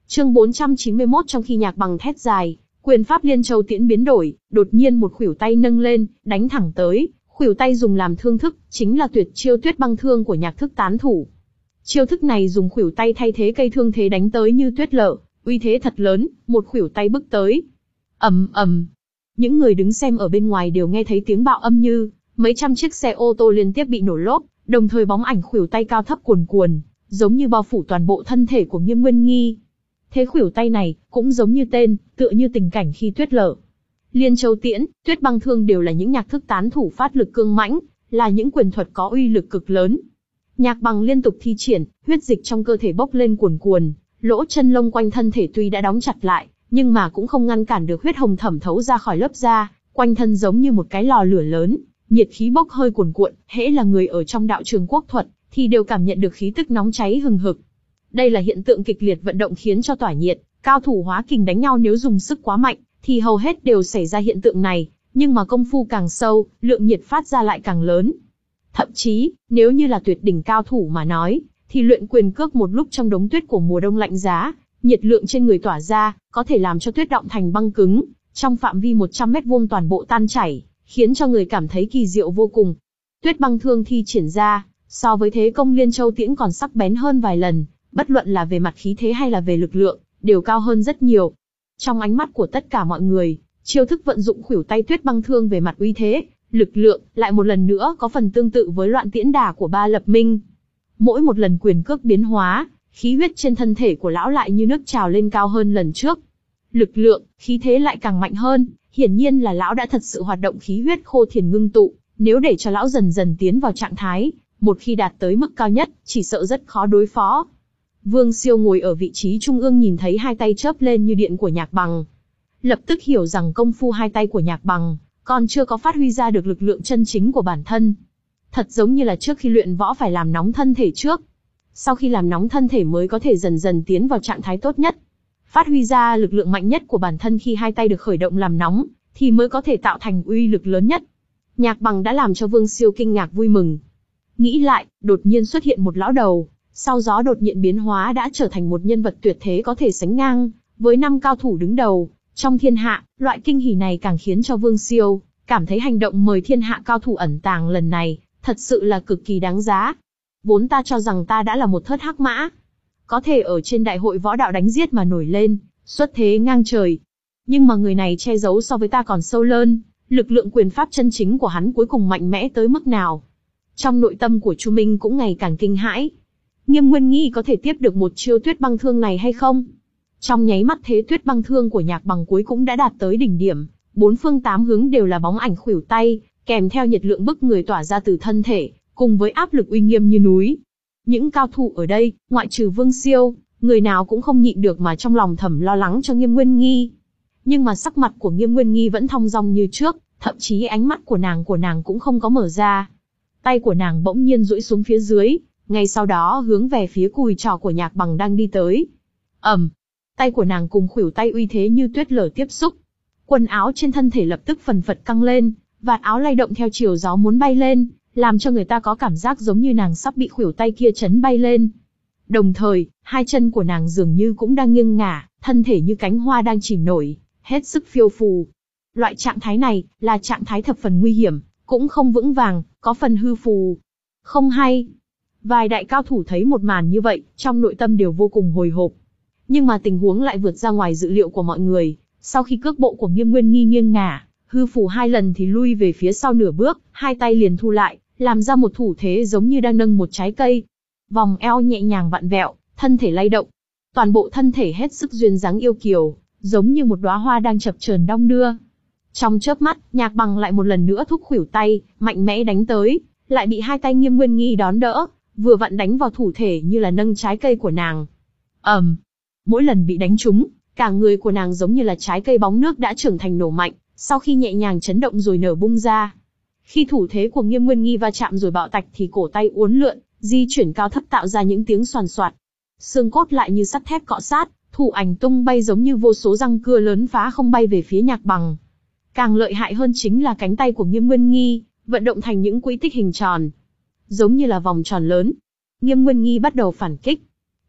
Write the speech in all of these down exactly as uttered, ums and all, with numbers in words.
Chương bốn trăm chín mươi mốt. Trong khi Nhạc Bằng thét dài, quyền pháp Liên Châu Tiễn biến đổi, đột nhiên một khuỷu tay nâng lên, đánh thẳng tới. Khuỷu tay dùng làm thương thức, chính là tuyệt chiêu Tuyết Băng Thương của Nhạc Thức tán thủ. Chiêu thức này dùng khuỷu tay thay thế cây thương thế đánh tới như tuyết lở, uy thế thật lớn, một khuỷu tay bước tới. Ầm ầm. Những người đứng xem ở bên ngoài đều nghe thấy tiếng bạo âm như mấy trăm chiếc xe ô tô liên tiếp bị nổ lốp, đồng thời bóng ảnh khuỷu tay cao thấp cuồn cuồn, giống như bao phủ toàn bộ thân thể của Nghiêm Nguyên Nghi. Thế khuỷu tay này, cũng giống như tên, tựa như tình cảnh khi tuyết lở. Liên Châu Tiễn, Tuyết Băng Thương đều là những Nhạc Thức tán thủ phát lực cương mãnh, là những quyền thuật có uy lực cực lớn. Nhạc Bằng liên tục thi triển, huyết dịch trong cơ thể bốc lên cuồn cuồn, lỗ chân lông quanh thân thể tuy đã đóng chặt lại, nhưng mà cũng không ngăn cản được huyết hồng thẩm thấu ra khỏi lớp da, quanh thân giống như một cái lò lửa lớn, nhiệt khí bốc hơi cuồn cuộn, hễ là người ở trong đạo trường quốc thuật, thì đều cảm nhận được khí tức nóng cháy hừng hực. Đây là hiện tượng kịch liệt vận động khiến cho tỏa nhiệt, cao thủ hóa kình đánh nhau nếu dùng sức quá mạnh, thì hầu hết đều xảy ra hiện tượng này, nhưng mà công phu càng sâu, lượng nhiệt phát ra lại càng lớn. Thậm chí, nếu như là tuyệt đỉnh cao thủ mà nói, thì luyện quyền cước một lúc trong đống tuyết của mùa đông lạnh giá, nhiệt lượng trên người tỏa ra, có thể làm cho tuyết động thành băng cứng, trong phạm vi một trăm mét vuông toàn bộ tan chảy, khiến cho người cảm thấy kỳ diệu vô cùng. Tuyết Băng Thương thi triển ra, so với thế công Liên Châu Tiễn còn sắc bén hơn vài lần, bất luận là về mặt khí thế hay là về lực lượng, đều cao hơn rất nhiều. Trong ánh mắt của tất cả mọi người, chiêu thức vận dụng khuỷu tay Tuyết Băng Thương về mặt uy thế, lực lượng, lại một lần nữa có phần tương tự với Loạn Tiễn Đả của Ba Lập Minh. Mỗi một lần quyền cước biến hóa, khí huyết trên thân thể của lão lại như nước trào lên cao hơn lần trước. Lực lượng, khí thế lại càng mạnh hơn, hiển nhiên là lão đã thật sự hoạt động khí huyết khô thiền ngưng tụ, nếu để cho lão dần dần tiến vào trạng thái, một khi đạt tới mức cao nhất, chỉ sợ rất khó đối phó. Vương Siêu ngồi ở vị trí trung ương nhìn thấy hai tay chớp lên như điện của Nhạc Bằng. Lập tức hiểu rằng công phu hai tay của Nhạc Bằng, còn chưa có phát huy ra được lực lượng chân chính của bản thân. Thật giống như là trước khi luyện võ phải làm nóng thân thể trước. Sau khi làm nóng thân thể mới có thể dần dần tiến vào trạng thái tốt nhất. Phát huy ra lực lượng mạnh nhất của bản thân khi hai tay được khởi động làm nóng, thì mới có thể tạo thành uy lực lớn nhất. Nhạc Bằng đã làm cho Vương Siêu kinh ngạc vui mừng. Nghĩ lại, đột nhiên xuất hiện một lão đầu, sau gió đột nhiên biến hóa đã trở thành một nhân vật tuyệt thế có thể sánh ngang với năm cao thủ đứng đầu trong thiên hạ. Loại kinh hỉ này càng khiến cho Vương Siêu cảm thấy hành động mời thiên hạ cao thủ ẩn tàng lần này thật sự là cực kỳ đáng giá. Vốn ta cho rằng ta đã là một thớt hắc mã, có thể ở trên đại hội võ đạo đánh giết mà nổi lên, xuất thế ngang trời. Nhưng mà người này che giấu so với ta còn sâu lớn, lực lượng quyền pháp chân chính của hắn cuối cùng mạnh mẽ tới mức nào. Trong nội tâm của Chu Minh cũng ngày càng kinh hãi. Nghiêm Nguyên Nghi có thể tiếp được một chiêu Tuyết Băng Thương này hay không? Trong nháy mắt thế Tuyết Băng Thương của Nhạc Bằng cuối cũng đã đạt tới đỉnh điểm, bốn phương tám hướng đều là bóng ảnh khuỷu tay, kèm theo nhiệt lượng bức người tỏa ra từ thân thể, cùng với áp lực uy nghiêm như núi. Những cao thủ ở đây, ngoại trừ Vương Siêu, người nào cũng không nhịn được mà trong lòng thầm lo lắng cho Nghiêm Nguyên Nghi. Nhưng mà sắc mặt của Nghiêm Nguyên Nghi vẫn thong dong như trước, thậm chí ánh mắt của nàng của nàng cũng không có mở ra. Tay của nàng bỗng nhiên duỗi xuống phía dưới, ngay sau đó hướng về phía cùi trỏ của Nhạc Bằng đang đi tới. ầm, tay của nàng cùng khuỷu tay uy thế như tuyết lở tiếp xúc. Quần áo trên thân thể lập tức phần phật căng lên, vạt áo lay động theo chiều gió muốn bay lên, làm cho người ta có cảm giác giống như nàng sắp bị khuỷu tay kia chấn bay lên. Đồng thời, hai chân của nàng dường như cũng đang nghiêng ngả, thân thể như cánh hoa đang chìm nổi, hết sức phiêu phù. Loại trạng thái này là trạng thái thập phần nguy hiểm, cũng không vững vàng, có phần hư phù. Không hay. Vài đại cao thủ thấy một màn như vậy, trong nội tâm đều vô cùng hồi hộp. Nhưng mà tình huống lại vượt ra ngoài dự liệu của mọi người. Sau khi cước bộ của Nghiêm Nguyên Nghi nghiêng ngả, hư phù hai lần thì lui về phía sau nửa bước, hai tay liền thu lại, làm ra một thủ thế giống như đang nâng một trái cây. Vòng eo nhẹ nhàng vặn vẹo, thân thể lay động. Toàn bộ thân thể hết sức duyên dáng yêu kiều, giống như một đóa hoa đang chập chờn đong đưa. Trong chớp mắt, Nhạc Bằng lại một lần nữa thúc khuỷu tay, mạnh mẽ đánh tới, lại bị hai tay Nghiêm Nguyên Nghi đón đỡ, vừa vặn đánh vào thủ thể như là nâng trái cây của nàng. ầm, um, mỗi lần bị đánh trúng, cả người của nàng giống như là trái cây bóng nước đã trưởng thành nổ mạnh, sau khi nhẹ nhàng chấn động rồi nở bung ra. Khi thủ thế của Nghiêm Nguyên Nghi va chạm rồi bạo tạch thì cổ tay uốn lượn, di chuyển cao thấp tạo ra những tiếng xoàn xoạt. Xương cốt lại như sắt thép cọ sát, thủ ảnh tung bay giống như vô số răng cưa lớn phá không bay về phía Nhạc Bằng. Càng lợi hại hơn chính là cánh tay của Nghiêm Nguyên Nghi, vận động thành những quỹ tích hình tròn, giống như là vòng tròn lớn. Nghiêm Nguyên Nghi bắt đầu phản kích.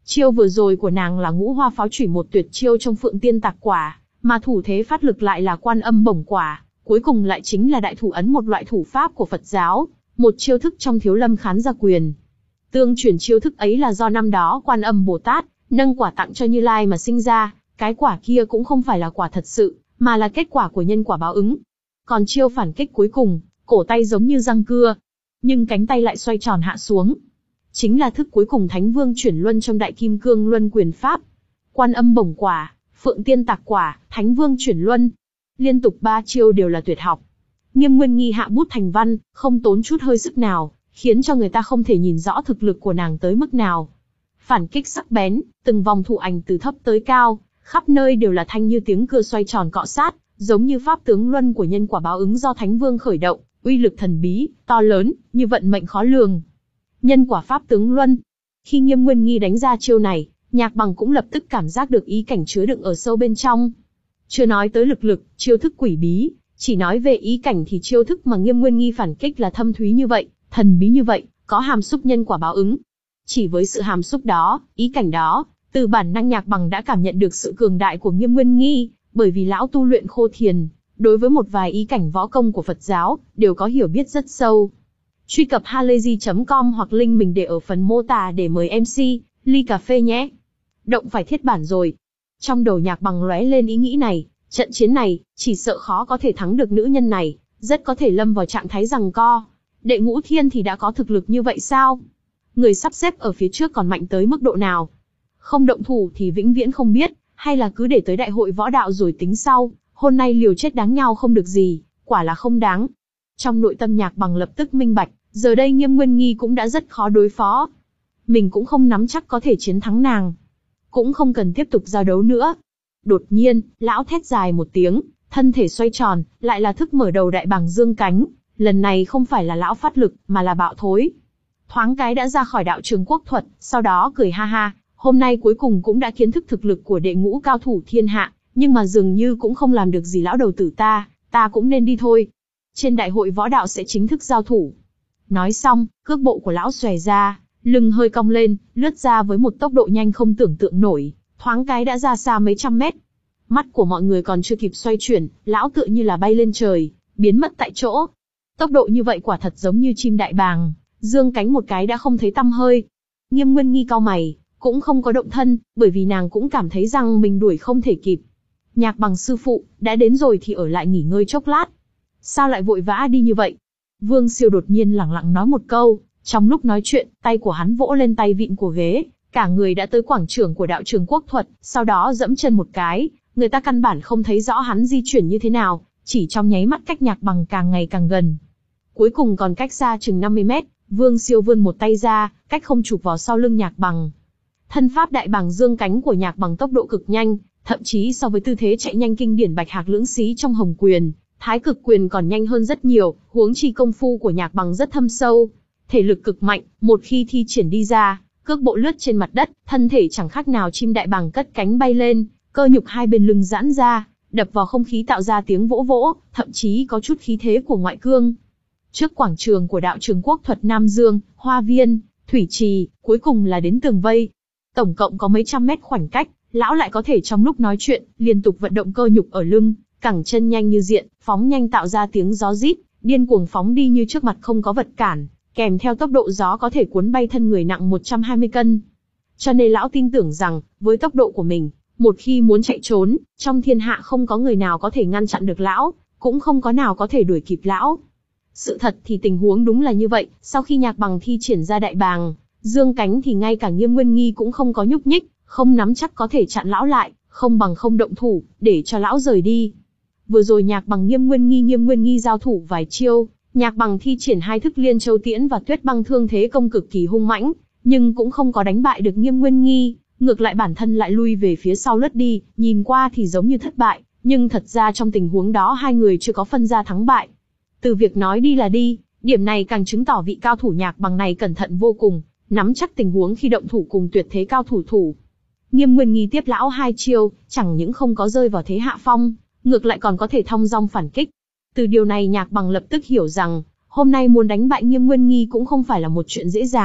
Chiêu vừa rồi của nàng là ngũ hoa pháo chủy, một tuyệt chiêu trong Phượng Tiên Tạc Quả, mà thủ thế phát lực lại là Quan Âm Bổng Quả, cuối cùng lại chính là Đại Thủ Ấn, một loại thủ pháp của Phật giáo, một chiêu thức trong Thiếu Lâm Khán Gia Quyền. Tương truyền chiêu thức ấy là do năm đó Quan Âm Bồ Tát nâng quả tặng cho Như Lai mà sinh ra, cái quả kia cũng không phải là quả thật sự, mà là kết quả của nhân quả báo ứng. Còn chiêu phản kích cuối cùng, cổ tay giống như răng cưa, nhưng cánh tay lại xoay tròn hạ xuống, chính là thức cuối cùng Thánh Vương chuyển luân trong Đại Kim Cương Luân Quyền Pháp. Quan Âm Bổng Quả, Phượng Tiên Tạc Quả, Thánh Vương chuyển luân, liên tục ba chiêu đều là tuyệt học. Nghiêm Nguyên Nghi hạ bút thành văn, không tốn chút hơi sức nào, khiến cho người ta không thể nhìn rõ thực lực của nàng tới mức nào. Phản kích sắc bén, từng vòng thụ ảnh từ thấp tới cao, khắp nơi đều là thanh như tiếng cưa xoay tròn cọ sát, giống như pháp tướng luân của nhân quả báo ứng do Thánh Vương khởi động, uy lực thần bí, to lớn, như vận mệnh khó lường. Nhân quả pháp tướng luân. Khi Nghiêm Nguyên Nghi đánh ra chiêu này, Nhạc Bằng cũng lập tức cảm giác được ý cảnh chứa đựng ở sâu bên trong. Chưa nói tới lực lực, chiêu thức quỷ bí, chỉ nói về ý cảnh thì chiêu thức mà Nghiêm Nguyên Nghi phản kích là thâm thúy như vậy, thần bí như vậy, có hàm xúc nhân quả báo ứng. Chỉ với sự hàm xúc đó, ý cảnh đó, từ bản năng Nhạc Bằng đã cảm nhận được sự cường đại của Nghiêm Nguyên Nghi, bởi vì lão tu luyện khô thiền, đối với một vài ý cảnh võ công của Phật giáo, đều có hiểu biết rất sâu. Truy cập halayzi chấm com hoặc link mình để ở phần mô tả để mời em xê, ly cà phê nhé. Động phải thiết bản rồi. Trong đầu Nhạc Bằng lóe lên ý nghĩ này, trận chiến này, chỉ sợ khó có thể thắng được nữ nhân này, rất có thể lâm vào trạng thái giằng co. Đệ Ngũ Thiên thì đã có thực lực như vậy sao? Người sắp xếp ở phía trước còn mạnh tới mức độ nào? Không động thủ thì vĩnh viễn không biết, hay là cứ để tới đại hội võ đạo rồi tính sau, hôm nay liều chết đáng nhau không được gì, quả là không đáng. Trong nội tâm Nhạc Bằng lập tức minh bạch, giờ đây Nghiêm Nguyên Nghi cũng đã rất khó đối phó. Mình cũng không nắm chắc có thể chiến thắng nàng. Cũng không cần tiếp tục giao đấu nữa. Đột nhiên, lão thét dài một tiếng, thân thể xoay tròn, lại là thức mở đầu đại bàng dương cánh. Lần này không phải là lão phát lực, mà là bạo thối. Thoáng cái đã ra khỏi đạo trường quốc thuật, sau đó cười ha ha, hôm nay cuối cùng cũng đã kiến thức thực lực của đệ ngũ cao thủ thiên hạ, nhưng mà dường như cũng không làm được gì lão đầu tử ta, ta cũng nên đi thôi. Trên đại hội võ đạo sẽ chính thức giao thủ. Nói xong, cước bộ của lão xòe ra, lưng hơi cong lên, lướt ra với một tốc độ nhanh không tưởng tượng nổi, thoáng cái đã ra xa mấy trăm mét. Mắt của mọi người còn chưa kịp xoay chuyển, lão tựa như là bay lên trời, biến mất tại chỗ. Tốc độ như vậy quả thật giống như chim đại bàng, dương cánh một cái đã không thấy tăm hơi. Nghiêm Nguyên Nghi cau mày, cũng không có động thân, bởi vì nàng cũng cảm thấy rằng mình đuổi không thể kịp. Nhạc Bằng sư phụ, đã đến rồi thì ở lại nghỉ ngơi chốc lát. Sao lại vội vã đi như vậy? Vương Siêu đột nhiên lẳng lặng nói một câu, trong lúc nói chuyện, tay của hắn vỗ lên tay vịn của ghế, cả người đã tới quảng trường của đạo trường quốc thuật, sau đó dẫm chân một cái, người ta căn bản không thấy rõ hắn di chuyển như thế nào, chỉ trong nháy mắt cách Nhạc Bằng càng ngày càng gần. Cuối cùng còn cách xa chừng năm mươi mét, Vương Siêu vươn một tay ra, cách không chụp vào sau lưng Nhạc Bằng. Thân pháp đại bàng dương cánh của Nhạc Bằng tốc độ cực nhanh, thậm chí so với tư thế chạy nhanh kinh điển Bạch Hạc Lưỡng Xí trong Hồng Quyền, Thái Cực Quyền còn nhanh hơn rất nhiều, huống chi công phu của Nhạc Bằng rất thâm sâu, thể lực cực mạnh, một khi thi triển đi ra, cước bộ lướt trên mặt đất, thân thể chẳng khác nào chim đại bàng cất cánh bay lên, cơ nhục hai bên lưng giãn ra, đập vào không khí tạo ra tiếng vỗ vỗ, thậm chí có chút khí thế của ngoại cương. Trước quảng trường của đạo trường quốc thuật Nam Dương, Hoa Viên, Thủy Trì, cuối cùng là đến tường vây. Tổng cộng có mấy trăm mét khoảnh cách, lão lại có thể trong lúc nói chuyện, liên tục vận động cơ nhục ở lưng, cẳng chân nhanh như điện, phóng nhanh tạo ra tiếng gió rít, điên cuồng phóng đi như trước mặt không có vật cản, kèm theo tốc độ gió có thể cuốn bay thân người nặng một trăm hai mươi cân. Cho nên lão tin tưởng rằng, với tốc độ của mình, một khi muốn chạy trốn, trong thiên hạ không có người nào có thể ngăn chặn được lão, cũng không có nào có thể đuổi kịp lão. Sự thật thì tình huống đúng là như vậy, sau khi Nhạc Bằng thi triển ra đại bàng dương cánh thì ngay cả Nghiêm Nguyên Nghi cũng không có nhúc nhích, không nắm chắc có thể chặn lão lại, không bằng không động thủ, để cho lão rời đi. Vừa rồi Nhạc Bằng Nghiêm Nguyên Nghi Nghiêm Nguyên Nghi giao thủ vài chiêu, Nhạc Bằng thi triển hai thức Liên Châu Tiễn và Tuyết Băng Thương thế công cực kỳ hung mãnh, nhưng cũng không có đánh bại được Nghiêm Nguyên Nghi, ngược lại bản thân lại lui về phía sau lướt đi, nhìn qua thì giống như thất bại, nhưng thật ra trong tình huống đó hai người chưa có phân ra thắng bại. Từ việc nói đi là đi, điểm này càng chứng tỏ vị cao thủ Nhạc Bằng này cẩn thận vô cùng, nắm chắc tình huống khi động thủ cùng tuyệt thế cao thủ thủ. Nghiêm Nguyên Nghi tiếp lão hai chiêu, chẳng những không có rơi vào thế hạ phong, ngược lại còn có thể thong dong phản kích. Từ điều này Nhạc Bằng lập tức hiểu rằng, hôm nay muốn đánh bại Nghiêm Nguyên Nghi cũng không phải là một chuyện dễ dàng,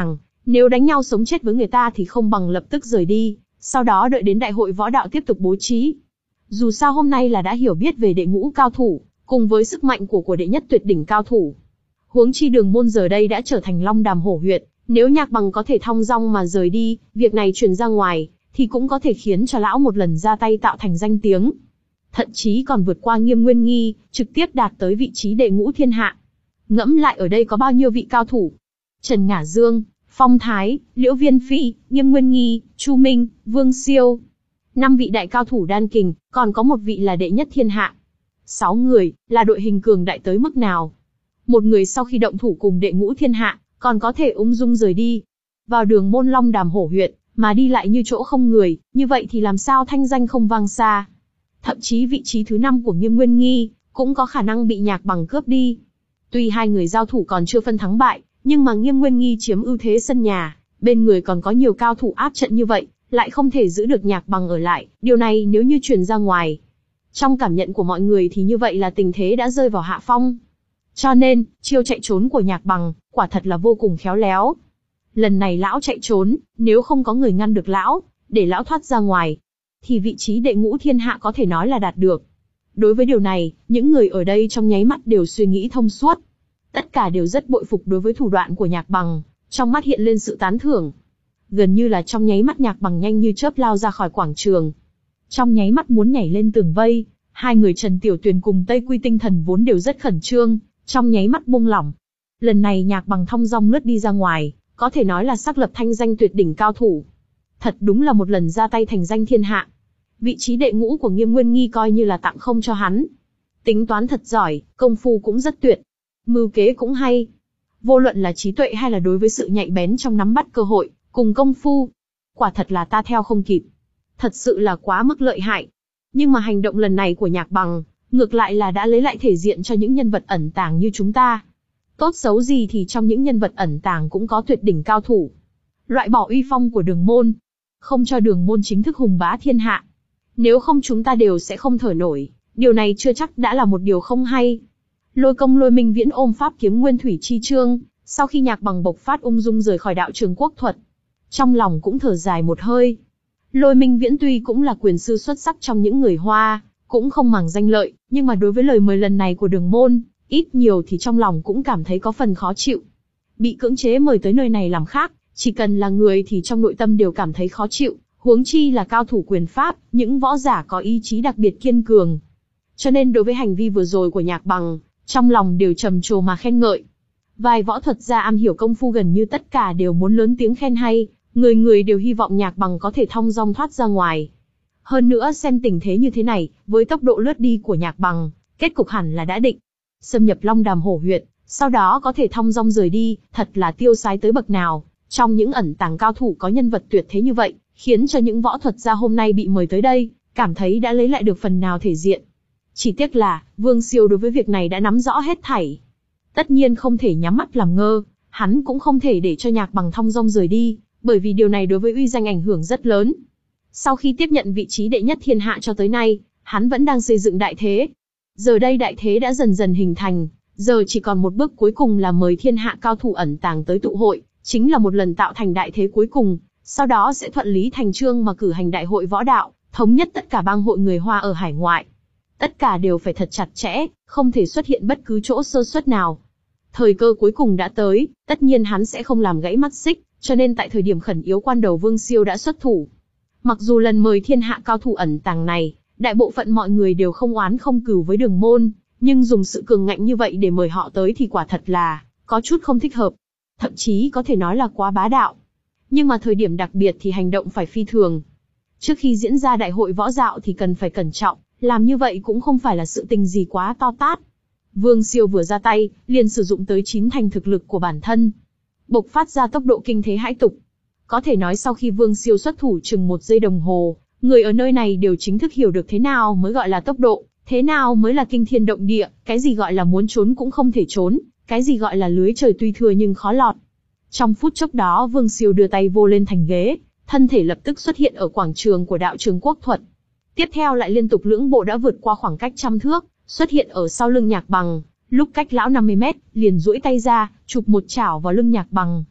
Nếu đánh nhau sống chết với người ta thì không bằng lập tức rời đi, sau đó đợi đến đại hội võ đạo tiếp tục bố trí. Dù sao hôm nay là đã hiểu biết về đệ ngũ cao thủ, cùng với sức mạnh của của đệ nhất tuyệt đỉnh cao thủ. Huống chi Đường Môn giờ đây đã trở thành Long Đàm hổ huyệt, nếu Nhạc Bằng có thể thong dong mà rời đi, việc này truyền ra ngoài, thì cũng có thể khiến cho lão một lần ra tay tạo thành danh tiếng. Thậm chí còn vượt qua Nghiêm Nguyên Nghi, trực tiếp đạt tới vị trí đệ ngũ thiên hạ. Ngẫm lại ở đây có bao nhiêu vị cao thủ? Trần Ngả Dương, Phong Thái, Liễu Viên Phi, Nghiêm Nguyên Nghi, Chu Minh, Vương Siêu. Năm vị đại cao thủ đan kình, còn có một vị là đệ nhất thiên hạ. Sáu người, là đội hình cường đại tới mức nào? Một người sau khi động thủ cùng đệ ngũ thiên hạ, còn có thể ung dung rời đi. Vào Đường Môn Long Đàm hổ huyệt, mà đi lại như chỗ không người, như vậy thì làm sao thanh danh không vang xa. Thậm chí vị trí thứ năm của Nghiêm Nguyên Nghi, cũng có khả năng bị Nhạc Bằng cướp đi. Tuy hai người giao thủ còn chưa phân thắng bại, nhưng mà Nghiêm Nguyên Nghi chiếm ưu thế sân nhà, bên người còn có nhiều cao thủ áp trận như vậy, lại không thể giữ được Nhạc Bằng ở lại, điều này nếu như truyền ra ngoài. Trong cảm nhận của mọi người thì như vậy là tình thế đã rơi vào hạ phong. Cho nên, chiêu chạy trốn của Nhạc Bằng, quả thật là vô cùng khéo léo. Lần này lão chạy trốn, nếu không có người ngăn được lão, để lão thoát ra ngoài, thì vị trí đệ ngũ thiên hạ có thể nói là đạt được. Đối với điều này, những người ở đây trong nháy mắt đều suy nghĩ thông suốt. Tất cả đều rất bội phục đối với thủ đoạn của Nhạc Bằng, trong mắt hiện lên sự tán thưởng. Gần như là trong nháy mắt Nhạc Bằng nhanh như chớp lao ra khỏi quảng trường. Trong nháy mắt muốn nhảy lên tường vây, hai người Trần Tiểu Tuyền cùng Tây Quy tinh thần vốn đều rất khẩn trương, trong nháy mắt buông lỏng. Lần này Nhạc Bằng thong dong lướt đi ra ngoài, có thể nói là xác lập thanh danh tuyệt đỉnh cao thủ. Thật đúng là một lần ra tay thành danh thiên hạ. Vị trí đệ ngũ của Nghiêm Nguyên Nghi coi như là tặng không cho hắn. Tính toán thật giỏi, công phu cũng rất tuyệt. Mưu kế cũng hay. Vô luận là trí tuệ hay là đối với sự nhạy bén trong nắm bắt cơ hội, cùng công phu. Quả thật là ta theo không kịp. Thật sự là quá mức lợi hại. Nhưng mà hành động lần này của Nhạc Bằng, ngược lại là đã lấy lại thể diện cho những nhân vật ẩn tàng như chúng ta. Tốt xấu gì thì trong những nhân vật ẩn tàng cũng có tuyệt đỉnh cao thủ. Loại bỏ uy phong của Đường Môn. Không cho Đường Môn chính thức hùng bá thiên hạ. Nếu không chúng ta đều sẽ không thở nổi. Điều này chưa chắc đã là một điều không hay. Lôi Công Lôi Minh Viễn ôm pháp kiếm Nguyên Thủy Chi Chương, sau khi Nhạc Bằng bộc phát ung dung rời khỏi đạo trường quốc thuật. Trong lòng cũng thở dài một hơi. Lôi Minh Viễn tuy cũng là quyền sư xuất sắc trong những người Hoa, cũng không màng danh lợi, nhưng mà đối với lời mời lần này của Đường Môn, ít nhiều thì trong lòng cũng cảm thấy có phần khó chịu. Bị cưỡng chế mời tới nơi này làm khác, chỉ cần là người thì trong nội tâm đều cảm thấy khó chịu, huống chi là cao thủ quyền pháp, những võ giả có ý chí đặc biệt kiên cường. Cho nên đối với hành vi vừa rồi của Nhạc Bằng, trong lòng đều trầm trồ mà khen ngợi. Vài võ thuật gia am hiểu công phu gần như tất cả đều muốn lớn tiếng khen hay, người người đều hy vọng Nhạc Bằng có thể thong dong thoát ra ngoài. Hơn nữa xem tình thế như thế này, với tốc độ lướt đi của Nhạc Bằng, kết cục hẳn là đã định. Xâm nhập Long Đàm hổ huyệt, sau đó có thể thong dong rời đi, thật là tiêu sái tới bậc nào. Trong những ẩn tàng cao thủ có nhân vật tuyệt thế như vậy, khiến cho những võ thuật gia hôm nay bị mời tới đây, cảm thấy đã lấy lại được phần nào thể diện. Chỉ tiếc là, Vương Siêu đối với việc này đã nắm rõ hết thảy. Tất nhiên không thể nhắm mắt làm ngơ, hắn cũng không thể để cho Nhạc Bằng thong dong rời đi, bởi vì điều này đối với uy danh ảnh hưởng rất lớn. Sau khi tiếp nhận vị trí đệ nhất thiên hạ cho tới nay, hắn vẫn đang xây dựng đại thế. Giờ đây đại thế đã dần dần hình thành, giờ chỉ còn một bước cuối cùng là mời thiên hạ cao thủ ẩn tàng tới tụ hội, chính là một lần tạo thành đại thế cuối cùng, sau đó sẽ thuận lý thành chương mà cử hành đại hội võ đạo, thống nhất tất cả bang hội người Hoa ở hải ngoại. Tất cả đều phải thật chặt chẽ, không thể xuất hiện bất cứ chỗ sơ suất nào. Thời cơ cuối cùng đã tới, tất nhiên hắn sẽ không làm gãy mắt xích, cho nên tại thời điểm khẩn yếu quan đầu Vương Siêu đã xuất thủ. Mặc dù lần mời thiên hạ cao thủ ẩn tàng này, đại bộ phận mọi người đều không oán không cừu với Đường Môn, nhưng dùng sự cường ngạnh như vậy để mời họ tới thì quả thật là có chút không thích hợp, thậm chí có thể nói là quá bá đạo. Nhưng mà thời điểm đặc biệt thì hành động phải phi thường. Trước khi diễn ra đại hội võ dạo thì cần phải cẩn trọng, làm như vậy cũng không phải là sự tình gì quá to tát. Vương Siêu vừa ra tay, liền sử dụng tới chín thành thực lực của bản thân, bộc phát ra tốc độ kinh thế hãi tục. Có thể nói sau khi Vương Siêu xuất thủ chừng một giây đồng hồ, người ở nơi này đều chính thức hiểu được thế nào mới gọi là tốc độ, thế nào mới là kinh thiên động địa, cái gì gọi là muốn trốn cũng không thể trốn, cái gì gọi là lưới trời tuy thừa nhưng khó lọt. Trong phút chốc đó Vương Siêu đưa tay vô lên thành ghế, thân thể lập tức xuất hiện ở quảng trường của đạo trường quốc thuật. Tiếp theo lại liên tục lưỡng bộ đã vượt qua khoảng cách trăm thước, xuất hiện ở sau lưng Nhạc Bằng, lúc cách lão năm mươi mét, liền duỗi tay ra, chụp một chảo vào lưng Nhạc Bằng.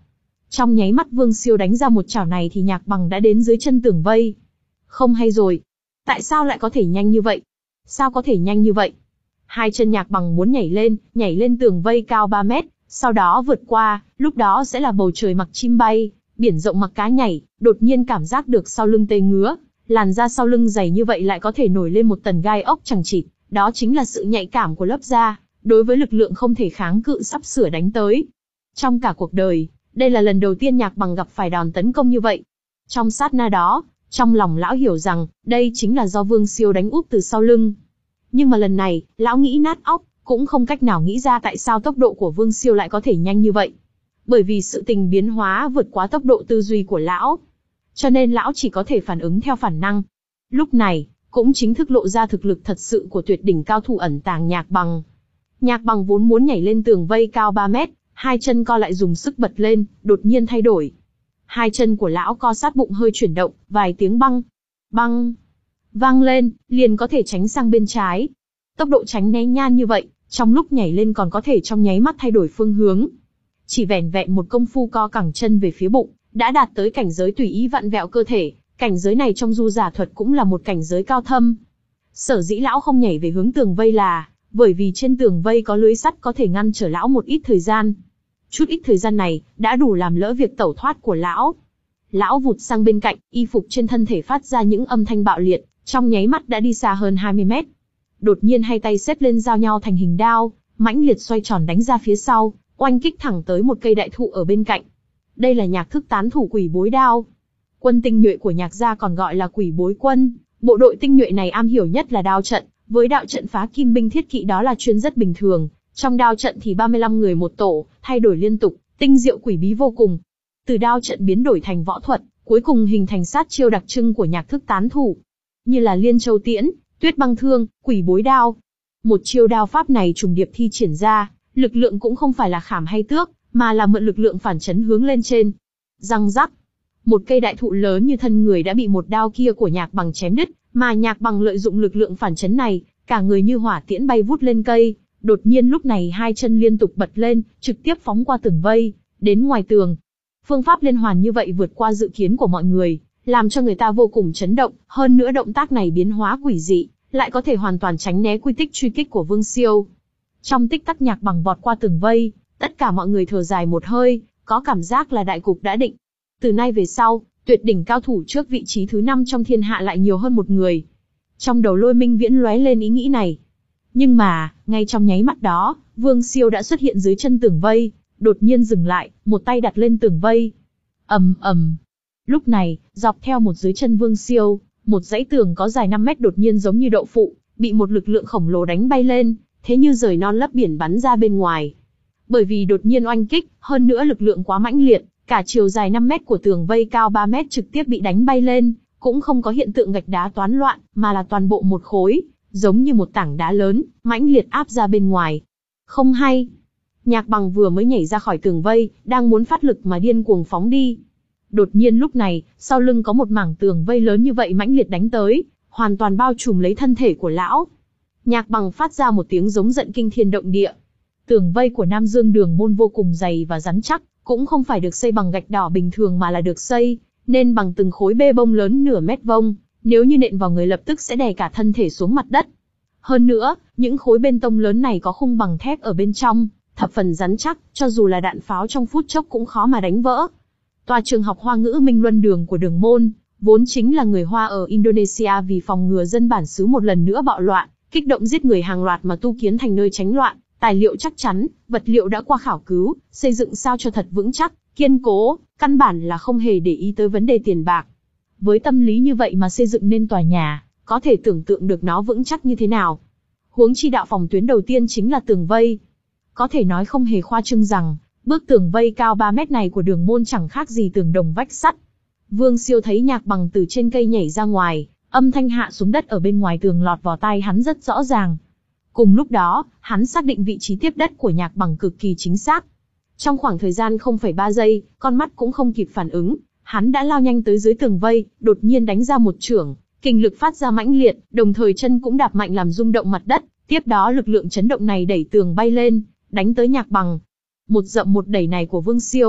Trong nháy mắt Vương Siêu đánh ra một chảo này thì Nhạc Bằng đã đến dưới chân tường vây. Không hay rồi. Tại sao lại có thể nhanh như vậy? Sao có thể nhanh như vậy? Hai chân Nhạc Bằng muốn nhảy lên, nhảy lên tường vây cao ba mét, sau đó vượt qua, lúc đó sẽ là bầu trời mặc chim bay, biển rộng mặc cá nhảy, đột nhiên cảm giác được sau lưng tê ngứa, làn da sau lưng dày như vậy lại có thể nổi lên một tầng gai ốc chằng chịt, đó chính là sự nhạy cảm của lớp da, đối với lực lượng không thể kháng cự sắp sửa đánh tới. Trong cả cuộc đời, đây là lần đầu tiên Nhạc Bằng gặp phải đòn tấn công như vậy. Trong sát na đó, trong lòng lão hiểu rằng, đây chính là do Vương Siêu đánh úp từ sau lưng. Nhưng mà lần này, lão nghĩ nát óc, cũng không cách nào nghĩ ra tại sao tốc độ của Vương Siêu lại có thể nhanh như vậy. Bởi vì sự tình biến hóa vượt quá tốc độ tư duy của lão. Cho nên lão chỉ có thể phản ứng theo bản năng. Lúc này, cũng chính thức lộ ra thực lực thật sự của tuyệt đỉnh cao thủ ẩn tàng Nhạc Bằng. Nhạc Bằng vốn muốn nhảy lên tường vây cao ba mét, hai chân co lại dùng sức bật lên, đột nhiên thay đổi. Hai chân của lão co sát bụng hơi chuyển động, vài tiếng băng, băng, vang lên, liền có thể tránh sang bên trái. Tốc độ tránh né nhan như vậy, trong lúc nhảy lên còn có thể trong nháy mắt thay đổi phương hướng. Chỉ vẻn vẹn một công phu co cẳng chân về phía bụng, đã đạt tới cảnh giới tùy ý vặn vẹo cơ thể, cảnh giới này trong du giả thuật cũng là một cảnh giới cao thâm. Sở dĩ lão không nhảy về hướng tường vây là, bởi vì trên tường vây có lưới sắt có thể ngăn trở lão một ít thời gian. Chút ít thời gian này, đã đủ làm lỡ việc tẩu thoát của lão. Lão vụt sang bên cạnh, y phục trên thân thể phát ra những âm thanh bạo liệt, trong nháy mắt đã đi xa hơn hai mươi mét. Đột nhiên hai tay xếp lên giao nhau thành hình đao, mãnh liệt xoay tròn đánh ra phía sau, oanh kích thẳng tới một cây đại thụ ở bên cạnh. Đây là nhạc thức tán thủ quỷ bối đao. Quân tinh nhuệ của Nhạc gia còn gọi là quỷ bối quân, bộ đội tinh nhuệ này am hiểu nhất là đao trận, với đạo trận phá kim binh thiết kỵ đó là chuyên rất bình thường. Trong đao trận thì ba mươi lăm người một tổ, thay đổi liên tục, tinh diệu quỷ bí vô cùng. Từ đao trận biến đổi thành võ thuật, cuối cùng hình thành sát chiêu đặc trưng của nhạc thức tán thủ, như là liên châu tiễn, tuyết băng thương, quỷ bối đao. Một chiêu đao pháp này trùng điệp thi triển ra, lực lượng cũng không phải là khảm hay tước, mà là mượn lực lượng phản chấn hướng lên trên. Răng rắc, một cây đại thụ lớn như thân người đã bị một đao kia của Nhạc Bằng chém đứt, mà Nhạc Bằng lợi dụng lực lượng phản chấn này, cả người như hỏa tiễn bay vút lên cây. Đột nhiên lúc này hai chân liên tục bật lên, trực tiếp phóng qua tường vây, đến ngoài tường. Phương pháp liên hoàn như vậy vượt qua dự kiến của mọi người, làm cho người ta vô cùng chấn động, hơn nữa động tác này biến hóa quỷ dị, lại có thể hoàn toàn tránh né quy tích truy kích của Vương Siêu. Trong tích tắc Nhạc Bằng vọt qua tường vây, tất cả mọi người thở dài một hơi, có cảm giác là đại cục đã định. Từ nay về sau, tuyệt đỉnh cao thủ trước vị trí thứ năm trong thiên hạ lại nhiều hơn một người. Trong đầu Lôi Minh Viễn lóe lên ý nghĩ này. Nhưng mà, ngay trong nháy mắt đó, Vương Siêu đã xuất hiện dưới chân tường vây, đột nhiên dừng lại, một tay đặt lên tường vây. Ầm ầm. Lúc này, dọc theo một dưới chân Vương Siêu, một dãy tường có dài năm mét đột nhiên giống như đậu phụ, bị một lực lượng khổng lồ đánh bay lên, thế như rời non lấp biển bắn ra bên ngoài. Bởi vì đột nhiên oanh kích, hơn nữa lực lượng quá mãnh liệt, cả chiều dài năm mét của tường vây cao ba mét trực tiếp bị đánh bay lên, cũng không có hiện tượng gạch đá toán loạn, mà là toàn bộ một khối, giống như một tảng đá lớn, mãnh liệt áp ra bên ngoài. Không hay. Nhạc Bằng vừa mới nhảy ra khỏi tường vây, đang muốn phát lực mà điên cuồng phóng đi. Đột nhiên lúc này, sau lưng có một mảng tường vây lớn như vậy mãnh liệt đánh tới, hoàn toàn bao trùm lấy thân thể của lão. Nhạc Bằng phát ra một tiếng giống giận kinh thiên động địa. Tường vây của Nam Dương Đường môn vô cùng dày và rắn chắc, cũng không phải được xây bằng gạch đỏ bình thường mà là được xây nên bằng từng khối bê bông lớn nửa mét vuông, nếu như nện vào người lập tức sẽ đè cả thân thể xuống mặt đất. Hơn nữa, những khối bê tông lớn này có khung bằng thép ở bên trong, thập phần rắn chắc, cho dù là đạn pháo trong phút chốc cũng khó mà đánh vỡ. Tòa trường học Hoa ngữ Minh Luân Đường của Đường môn, vốn chính là người Hoa ở Indonesia vì phòng ngừa dân bản xứ một lần nữa bạo loạn, kích động giết người hàng loạt mà tu kiến thành nơi tránh loạn, tài liệu chắc chắn, vật liệu đã qua khảo cứu, xây dựng sao cho thật vững chắc, kiên cố, căn bản là không hề để ý tới vấn đề tiền bạc. Với tâm lý như vậy mà xây dựng nên tòa nhà, có thể tưởng tượng được nó vững chắc như thế nào. Huống chi đạo phòng tuyến đầu tiên chính là tường vây. Có thể nói không hề khoa trương rằng, bức tường vây cao ba mét này của Đường môn chẳng khác gì tường đồng vách sắt. Vương Siêu thấy Nhạc Bằng từ trên cây nhảy ra ngoài, âm thanh hạ xuống đất ở bên ngoài tường lọt vào tai hắn rất rõ ràng. Cùng lúc đó, hắn xác định vị trí tiếp đất của Nhạc Bằng cực kỳ chính xác. Trong khoảng thời gian không phẩy ba giây, con mắt cũng không kịp phản ứng, hắn đã lao nhanh tới dưới tường vây, đột nhiên đánh ra một chưởng, kình lực phát ra mãnh liệt, đồng thời chân cũng đạp mạnh làm rung động mặt đất, tiếp đó lực lượng chấn động này đẩy tường bay lên, đánh tới Nhạc Bằng. Một dậm một đẩy này của Vương Siêu,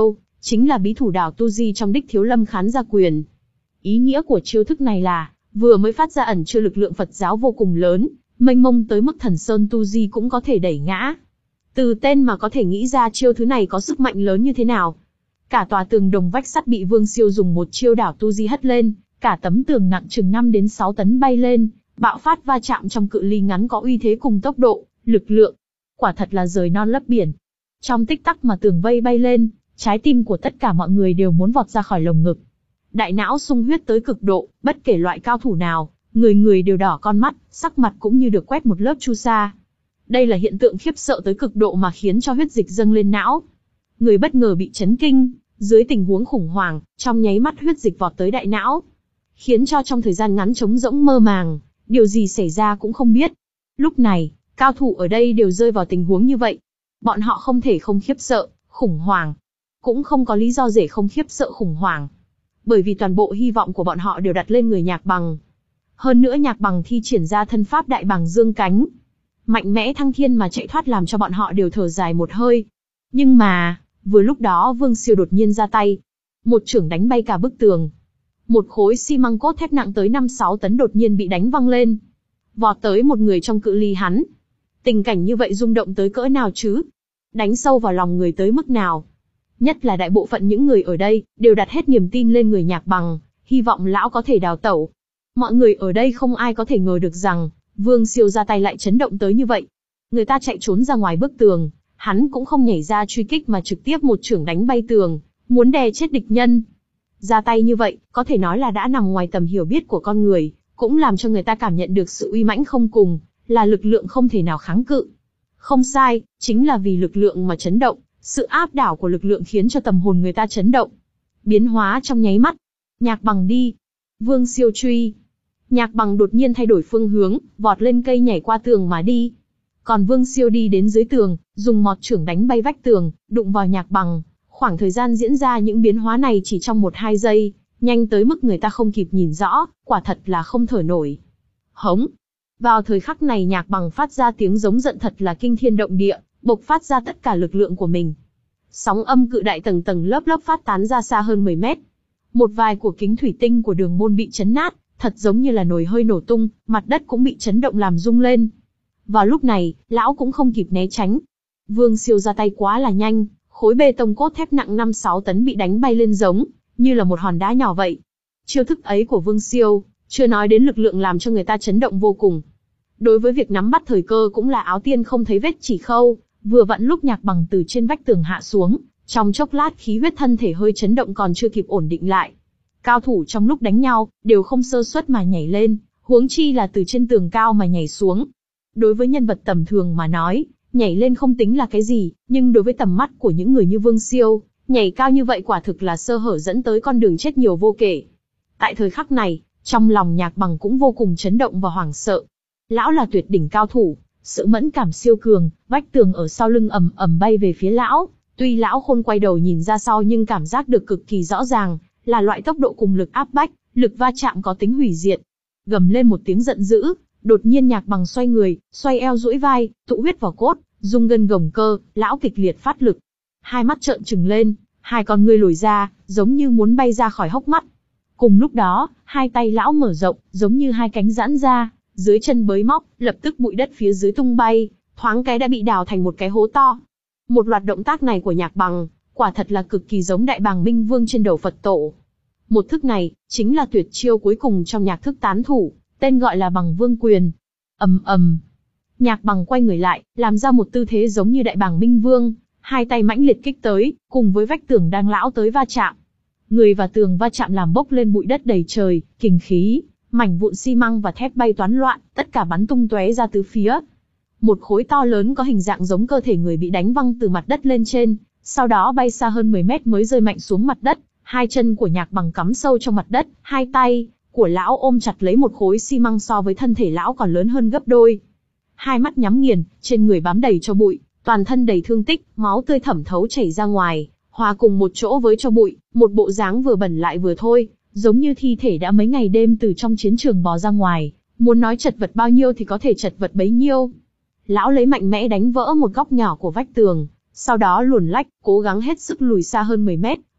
chính là bí thủ đảo tu di trong Đích Thiếu Lâm Khán Gia Quyền. Ý nghĩa của chiêu thức này là, vừa mới phát ra ẩn chứa lực lượng Phật giáo vô cùng lớn, mênh mông tới mức thần sơn tu di cũng có thể đẩy ngã. Từ tên mà có thể nghĩ ra chiêu thứ này có sức mạnh lớn như thế nào. Cả tòa tường đồng vách sắt bị Vương Siêu dùng một chiêu đảo tu di hất lên, cả tấm tường nặng chừng năm đến sáu tấn bay lên, bạo phát va chạm trong cự ly ngắn có uy thế cùng tốc độ, lực lượng. Quả thật là rời non lấp biển. Trong tích tắc mà tường vây bay lên, trái tim của tất cả mọi người đều muốn vọt ra khỏi lồng ngực. Đại não sung huyết tới cực độ, bất kể loại cao thủ nào, người người đều đỏ con mắt, sắc mặt cũng như được quét một lớp chu sa. Đây là hiện tượng khiếp sợ tới cực độ mà khiến cho huyết dịch dâng lên não. Người bất ngờ bị chấn kinh, dưới tình huống khủng hoảng, trong nháy mắt huyết dịch vọt tới đại não, khiến cho trong thời gian ngắn trống rỗng mơ màng, điều gì xảy ra cũng không biết. Lúc này, cao thủ ở đây đều rơi vào tình huống như vậy. Bọn họ không thể không khiếp sợ, khủng hoảng. Cũng không có lý do để không khiếp sợ khủng hoảng. Bởi vì toàn bộ hy vọng của bọn họ đều đặt lên người Nhạc Bằng. Hơn nữa Nhạc Bằng thi triển ra thân pháp đại bàng dương cánh, mạnh mẽ thăng thiên mà chạy thoát làm cho bọn họ đều thở dài một hơi. Nhưng mà, vừa lúc đó Vương Siêu đột nhiên ra tay. Một chưởng đánh bay cả bức tường. Một khối xi măng cốt thép nặng tới năm sáu tấn đột nhiên bị đánh văng lên, vọt tới một người trong cự ly hắn. Tình cảnh như vậy rung động tới cỡ nào chứ? Đánh sâu vào lòng người tới mức nào? Nhất là đại bộ phận những người ở đây, đều đặt hết niềm tin lên người Nhạc Bằng, hy vọng lão có thể đào tẩu. Mọi người ở đây không ai có thể ngờ được rằng, Vương Siêu ra tay lại chấn động tới như vậy. Người ta chạy trốn ra ngoài bức tường, hắn cũng không nhảy ra truy kích mà trực tiếp một chưởng đánh bay tường, muốn đè chết địch nhân. Ra tay như vậy, có thể nói là đã nằm ngoài tầm hiểu biết của con người, cũng làm cho người ta cảm nhận được sự uy mãnh không cùng, là lực lượng không thể nào kháng cự. Không sai, chính là vì lực lượng mà chấn động, sự áp đảo của lực lượng khiến cho tâm hồn người ta chấn động. Biến hóa trong nháy mắt. Nhạc Bằng đi. Vương Siêu truy. Nhạc Bằng đột nhiên thay đổi phương hướng, vọt lên cây nhảy qua tường mà đi. Còn Vương Siêu đi đến dưới tường, dùng mọt chưởng đánh bay vách tường, đụng vào Nhạc Bằng. Khoảng thời gian diễn ra những biến hóa này chỉ trong một hai giây, nhanh tới mức người ta không kịp nhìn rõ, quả thật là không thở nổi. Hống! Vào thời khắc này Nhạc Bằng phát ra tiếng giống giận thật là kinh thiên động địa, bộc phát ra tất cả lực lượng của mình. Sóng âm cự đại tầng tầng lớp lớp phát tán ra xa hơn mười mét. Một vài của kính thủy tinh của đường môn bị chấn nát, thật giống như là nồi hơi nổ tung, mặt đất cũng bị chấn động làm rung lên. Vào lúc này, lão cũng không kịp né tránh. Vương Siêu ra tay quá là nhanh, khối bê tông cốt thép nặng năm sáu tấn bị đánh bay lên giống như là một hòn đá nhỏ vậy. Chiêu thức ấy của Vương Siêu, chưa nói đến lực lượng làm cho người ta chấn động vô cùng. Đối với việc nắm bắt thời cơ cũng là áo tiên không thấy vết chỉ khâu, vừa vặn lúc Nhạc Bằng từ trên vách tường hạ xuống, trong chốc lát khí huyết thân thể hơi chấn động còn chưa kịp ổn định lại. Cao thủ trong lúc đánh nhau, đều không sơ suất mà nhảy lên, huống chi là từ trên tường cao mà nhảy xuống. Đối với nhân vật tầm thường mà nói, nhảy lên không tính là cái gì, nhưng đối với tầm mắt của những người như Vương Siêu, nhảy cao như vậy quả thực là sơ hở dẫn tới con đường chết nhiều vô kể. Tại thời khắc này, trong lòng Nhạc Bằng cũng vô cùng chấn động và hoảng sợ. Lão là tuyệt đỉnh cao thủ, sự mẫn cảm siêu cường, vách tường ở sau lưng ầm ầm bay về phía lão. Tuy lão khôn quay đầu nhìn ra sau nhưng cảm giác được cực kỳ rõ ràng, là loại tốc độ cùng lực áp bách, lực va chạm có tính hủy diệt. Gầm lên một tiếng giận dữ, đột nhiên Nhạc Bằng xoay người, xoay eo duỗi vai, tụ huyết vào cốt, rung gân gồng cơ, lão kịch liệt phát lực. Hai mắt trợn trừng lên, hai con ngươi lồi ra, giống như muốn bay ra khỏi hốc mắt. Cùng lúc đó, hai tay lão mở rộng, giống như hai cánh giãn ra, dưới chân bới móc, lập tức bụi đất phía dưới tung bay, thoáng cái đã bị đào thành một cái hố to. Một loạt động tác này của Nhạc Bằng, quả thật là cực kỳ giống Đại Bàng Minh Vương trên đầu Phật tổ. Một thức này, chính là tuyệt chiêu cuối cùng trong nhạc thức tán thủ, tên gọi là Bằng Vương Quyền. Ầm ầm. Nhạc Bằng quay người lại, làm ra một tư thế giống như Đại Bàng Minh Vương, hai tay mãnh liệt kích tới, cùng với vách tường đang lão tới va chạm. Người và tường va chạm làm bốc lên bụi đất đầy trời, kình khí, mảnh vụn xi măng và thép bay toán loạn, tất cả bắn tung tóe ra tứ phía. Một khối to lớn có hình dạng giống cơ thể người bị đánh văng từ mặt đất lên trên, sau đó bay xa hơn mười mét mới rơi mạnh xuống mặt đất. Hai chân của Nhạc Bằng cắm sâu trong mặt đất, hai tay của lão ôm chặt lấy một khối xi măng so với thân thể lão còn lớn hơn gấp đôi. Hai mắt nhắm nghiền, trên người bám đầy tro bụi, toàn thân đầy thương tích, máu tươi thẩm thấu chảy ra ngoài, hòa cùng một chỗ với tro bụi, một bộ dáng vừa bẩn lại vừa thôi, giống như thi thể đã mấy ngày đêm từ trong chiến trường bò ra ngoài, muốn nói chật vật bao nhiêu thì có thể chật vật bấy nhiêu. Lão lấy mạnh mẽ đánh vỡ một góc nhỏ của vách tường, sau đó luồn lách, cố gắng hết sức lùi xa hơn mười mét,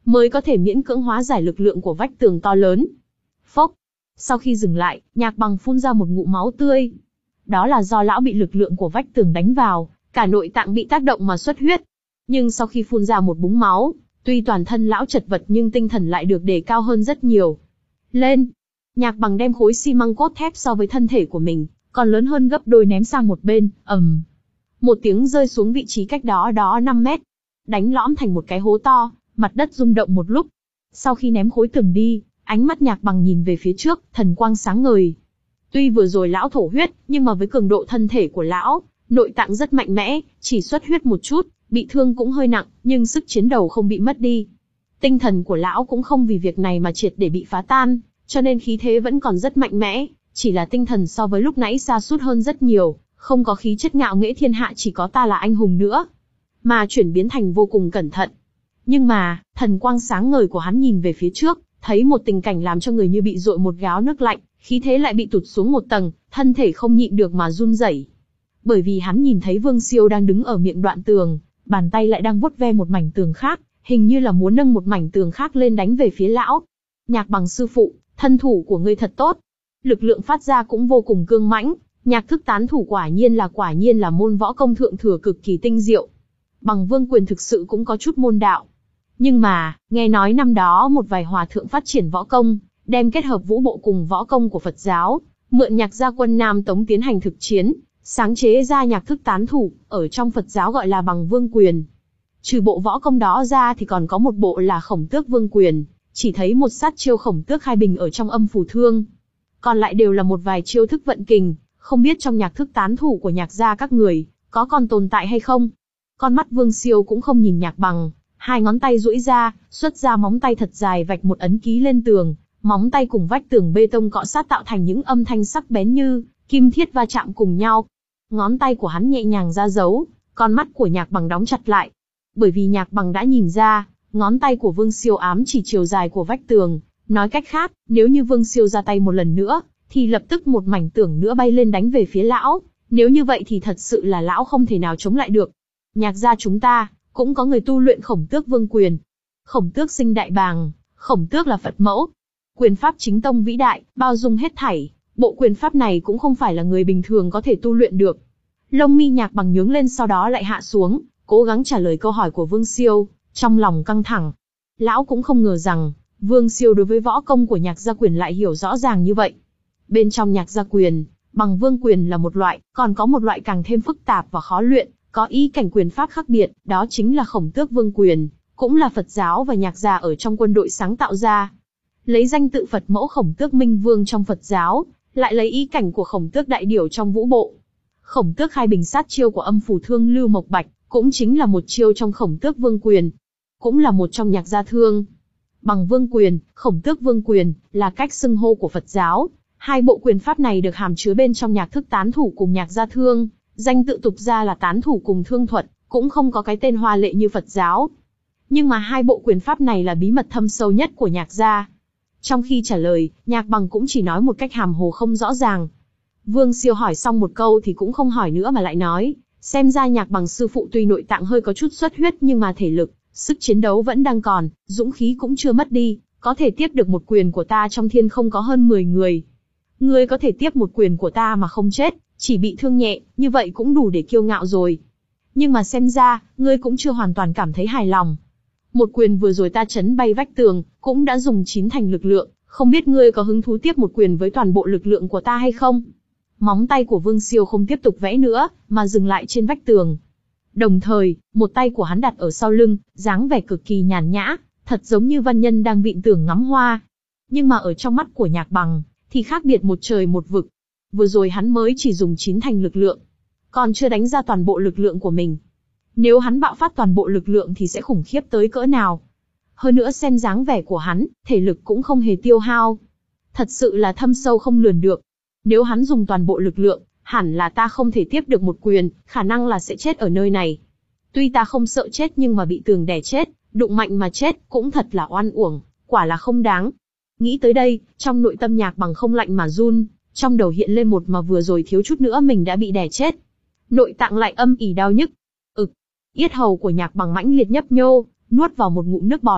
mới có thể miễn cưỡng hóa giải lực lượng của vách tường to lớn. Phốc. Sau khi dừng lại, Nhạc Bằng phun ra một ngụm máu tươi. Đó là do lão bị lực lượng của vách tường đánh vào, cả nội tạng bị tác động mà xuất huyết. Nhưng sau khi phun ra một búng máu, tuy toàn thân lão chật vật nhưng tinh thần lại được đề cao hơn rất nhiều. Lên! Nhạc Bằng đem khối xi măng cốt thép so với thân thể của mình, còn lớn hơn gấp đôi ném sang một bên, ầm. Một tiếng rơi xuống vị trí cách đó đó năm mét. Đánh lõm thành một cái hố to, mặt đất rung động một lúc. Sau khi ném khối tường đi, ánh mắt Nhạc Bằng nhìn về phía trước, thần quang sáng ngời. Tuy vừa rồi lão thổ huyết, nhưng mà với cường độ thân thể của lão, nội tạng rất mạnh mẽ, chỉ xuất huyết một chút, bị thương cũng hơi nặng, nhưng sức chiến đấu không bị mất đi. Tinh thần của lão cũng không vì việc này mà triệt để bị phá tan, cho nên khí thế vẫn còn rất mạnh mẽ, chỉ là tinh thần so với lúc nãy sa sút hơn rất nhiều, không có khí chất ngạo nghễ thiên hạ chỉ có ta là anh hùng nữa, mà chuyển biến thành vô cùng cẩn thận. Nhưng mà, thần quang sáng ngời của hắn nhìn về phía trước, thấy một tình cảnh làm cho người như bị dội một gáo nước lạnh, khí thế lại bị tụt xuống một tầng, thân thể không nhịn được mà run rẩy. Bởi vì hắn nhìn thấy Vương Siêu đang đứng ở miệng đoạn tường, bàn tay lại đang vuốt ve một mảnh tường khác, hình như là muốn nâng một mảnh tường khác lên đánh về phía lão. Nhạc Bằng sư phụ, thân thủ của ngươi thật tốt. Lực lượng phát ra cũng vô cùng cương mãnh, nhạc thức tán thủ quả nhiên là quả nhiên là môn võ công thượng thừa cực kỳ tinh diệu. Bằng Vương quyền thực sự cũng có chút môn đạo. Nhưng mà, nghe nói năm đó một vài hòa thượng phát triển võ công, đem kết hợp vũ bộ cùng võ công của Phật giáo, mượn nhạc gia quân Nam Tống tiến hành thực chiến, sáng chế ra nhạc thức tán thủ, ở trong Phật giáo gọi là Bằng Vương quyền. Trừ bộ võ công đó ra thì còn có một bộ là Khổng Tước Vương quyền, chỉ thấy một sát chiêu Khổng Tước khai bình ở trong âm phủ thương. Còn lại đều là một vài chiêu thức vận kình, không biết trong nhạc thức tán thủ của nhạc gia các người, có còn tồn tại hay không? Con mắt Vương Siêu cũng không nhìn Nhạc Bằng, hai ngón tay duỗi ra, xuất ra móng tay thật dài vạch một ấn ký lên tường, móng tay cùng vách tường bê tông cọ sát tạo thành những âm thanh sắc bén như kim thiết va chạm cùng nhau. Ngón tay của hắn nhẹ nhàng ra dấu, con mắt của Nhạc Bằng đóng chặt lại. Bởi vì Nhạc Bằng đã nhìn ra, ngón tay của Vương Siêu ám chỉ chiều dài của vách tường, nói cách khác, nếu như Vương Siêu ra tay một lần nữa, thì lập tức một mảnh tường nữa bay lên đánh về phía lão, nếu như vậy thì thật sự là lão không thể nào chống lại được. Nhạc gia chúng ta, cũng có người tu luyện Khổng Tước Vương quyền. Khổng Tước sinh đại bàng, Khổng Tước là Phật mẫu. Quyền pháp chính tông vĩ đại, bao dung hết thảy, bộ quyền pháp này cũng không phải là người bình thường có thể tu luyện được. Lông mi Nhạc Bằng nhướng lên sau đó lại hạ xuống, cố gắng trả lời câu hỏi của Vương Siêu, trong lòng căng thẳng. Lão cũng không ngờ rằng, Vương Siêu đối với võ công của Nhạc gia quyền lại hiểu rõ ràng như vậy. Bên trong Nhạc gia quyền, Bằng Vương quyền là một loại, còn có một loại càng thêm phức tạp và khó luyện, có ý cảnh quyền pháp khác biệt, đó chính là Khổng Tước Vương quyền, cũng là Phật giáo và Nhạc gia ở trong quân đội sáng tạo ra. Lấy danh tự Phật mẫu Khổng Tước Minh Vương trong Phật giáo, lại lấy ý cảnh của Khổng Tước Đại Điểu trong vũ bộ. Khổng Tước khai bình sát chiêu của âm phủ thương Lưu Mộc Bạch, cũng chính là một chiêu trong Khổng Tước Vương quyền, cũng là một trong Nhạc gia thương. Bằng Vương quyền, Khổng Tước Vương quyền, là cách xưng hô của Phật giáo. Hai bộ quyền pháp này được hàm chứa bên trong nhạc thức tán thủ cùng Nhạc gia thương, danh tự tục ra là tán thủ cùng thương thuật, cũng không có cái tên hoa lệ như Phật giáo. Nhưng mà hai bộ quyền pháp này là bí mật thâm sâu nhất của Nhạc gia. Trong khi trả lời, Nhạc Bằng cũng chỉ nói một cách hàm hồ không rõ ràng. Vương Siêu hỏi xong một câu thì cũng không hỏi nữa mà lại nói, xem ra Nhạc Bằng sư phụ tuy nội tạng hơi có chút xuất huyết nhưng mà thể lực, sức chiến đấu vẫn đang còn, dũng khí cũng chưa mất đi, có thể tiếp được một quyền của ta trong thiên không có hơn mười người. Ngươi có thể tiếp một quyền của ta mà không chết, chỉ bị thương nhẹ, như vậy cũng đủ để kiêu ngạo rồi. Nhưng mà xem ra, ngươi cũng chưa hoàn toàn cảm thấy hài lòng. Một quyền vừa rồi ta chấn bay vách tường, cũng đã dùng chín thành lực lượng, không biết ngươi có hứng thú tiếp một quyền với toàn bộ lực lượng của ta hay không? Móng tay của Vương Siêu không tiếp tục vẽ nữa, mà dừng lại trên vách tường. Đồng thời, một tay của hắn đặt ở sau lưng, dáng vẻ cực kỳ nhàn nhã, thật giống như văn nhân đang vịn tường ngắm hoa. Nhưng mà ở trong mắt của Nhạc Bằng, thì khác biệt một trời một vực. Vừa rồi hắn mới chỉ dùng chín thành lực lượng, còn chưa đánh ra toàn bộ lực lượng của mình. Nếu hắn bạo phát toàn bộ lực lượng thì sẽ khủng khiếp tới cỡ nào. Hơn nữa xem dáng vẻ của hắn, thể lực cũng không hề tiêu hao. Thật sự là thâm sâu không lường được. Nếu hắn dùng toàn bộ lực lượng, hẳn là ta không thể tiếp được một quyền, khả năng là sẽ chết ở nơi này. Tuy ta không sợ chết nhưng mà bị tường đè chết, đụng mạnh mà chết, cũng thật là oan uổng, quả là không đáng. Nghĩ tới đây, trong nội tâm Nhạc Bằng không lạnh mà run, trong đầu hiện lên một mà vừa rồi thiếu chút nữa mình đã bị đè chết. Nội tạng lại âm ỉ đau nhức. Ực, yết hầu của Nhạc Bằng mãnh liệt nhấp nhô, nuốt vào một ngụm nước bọt.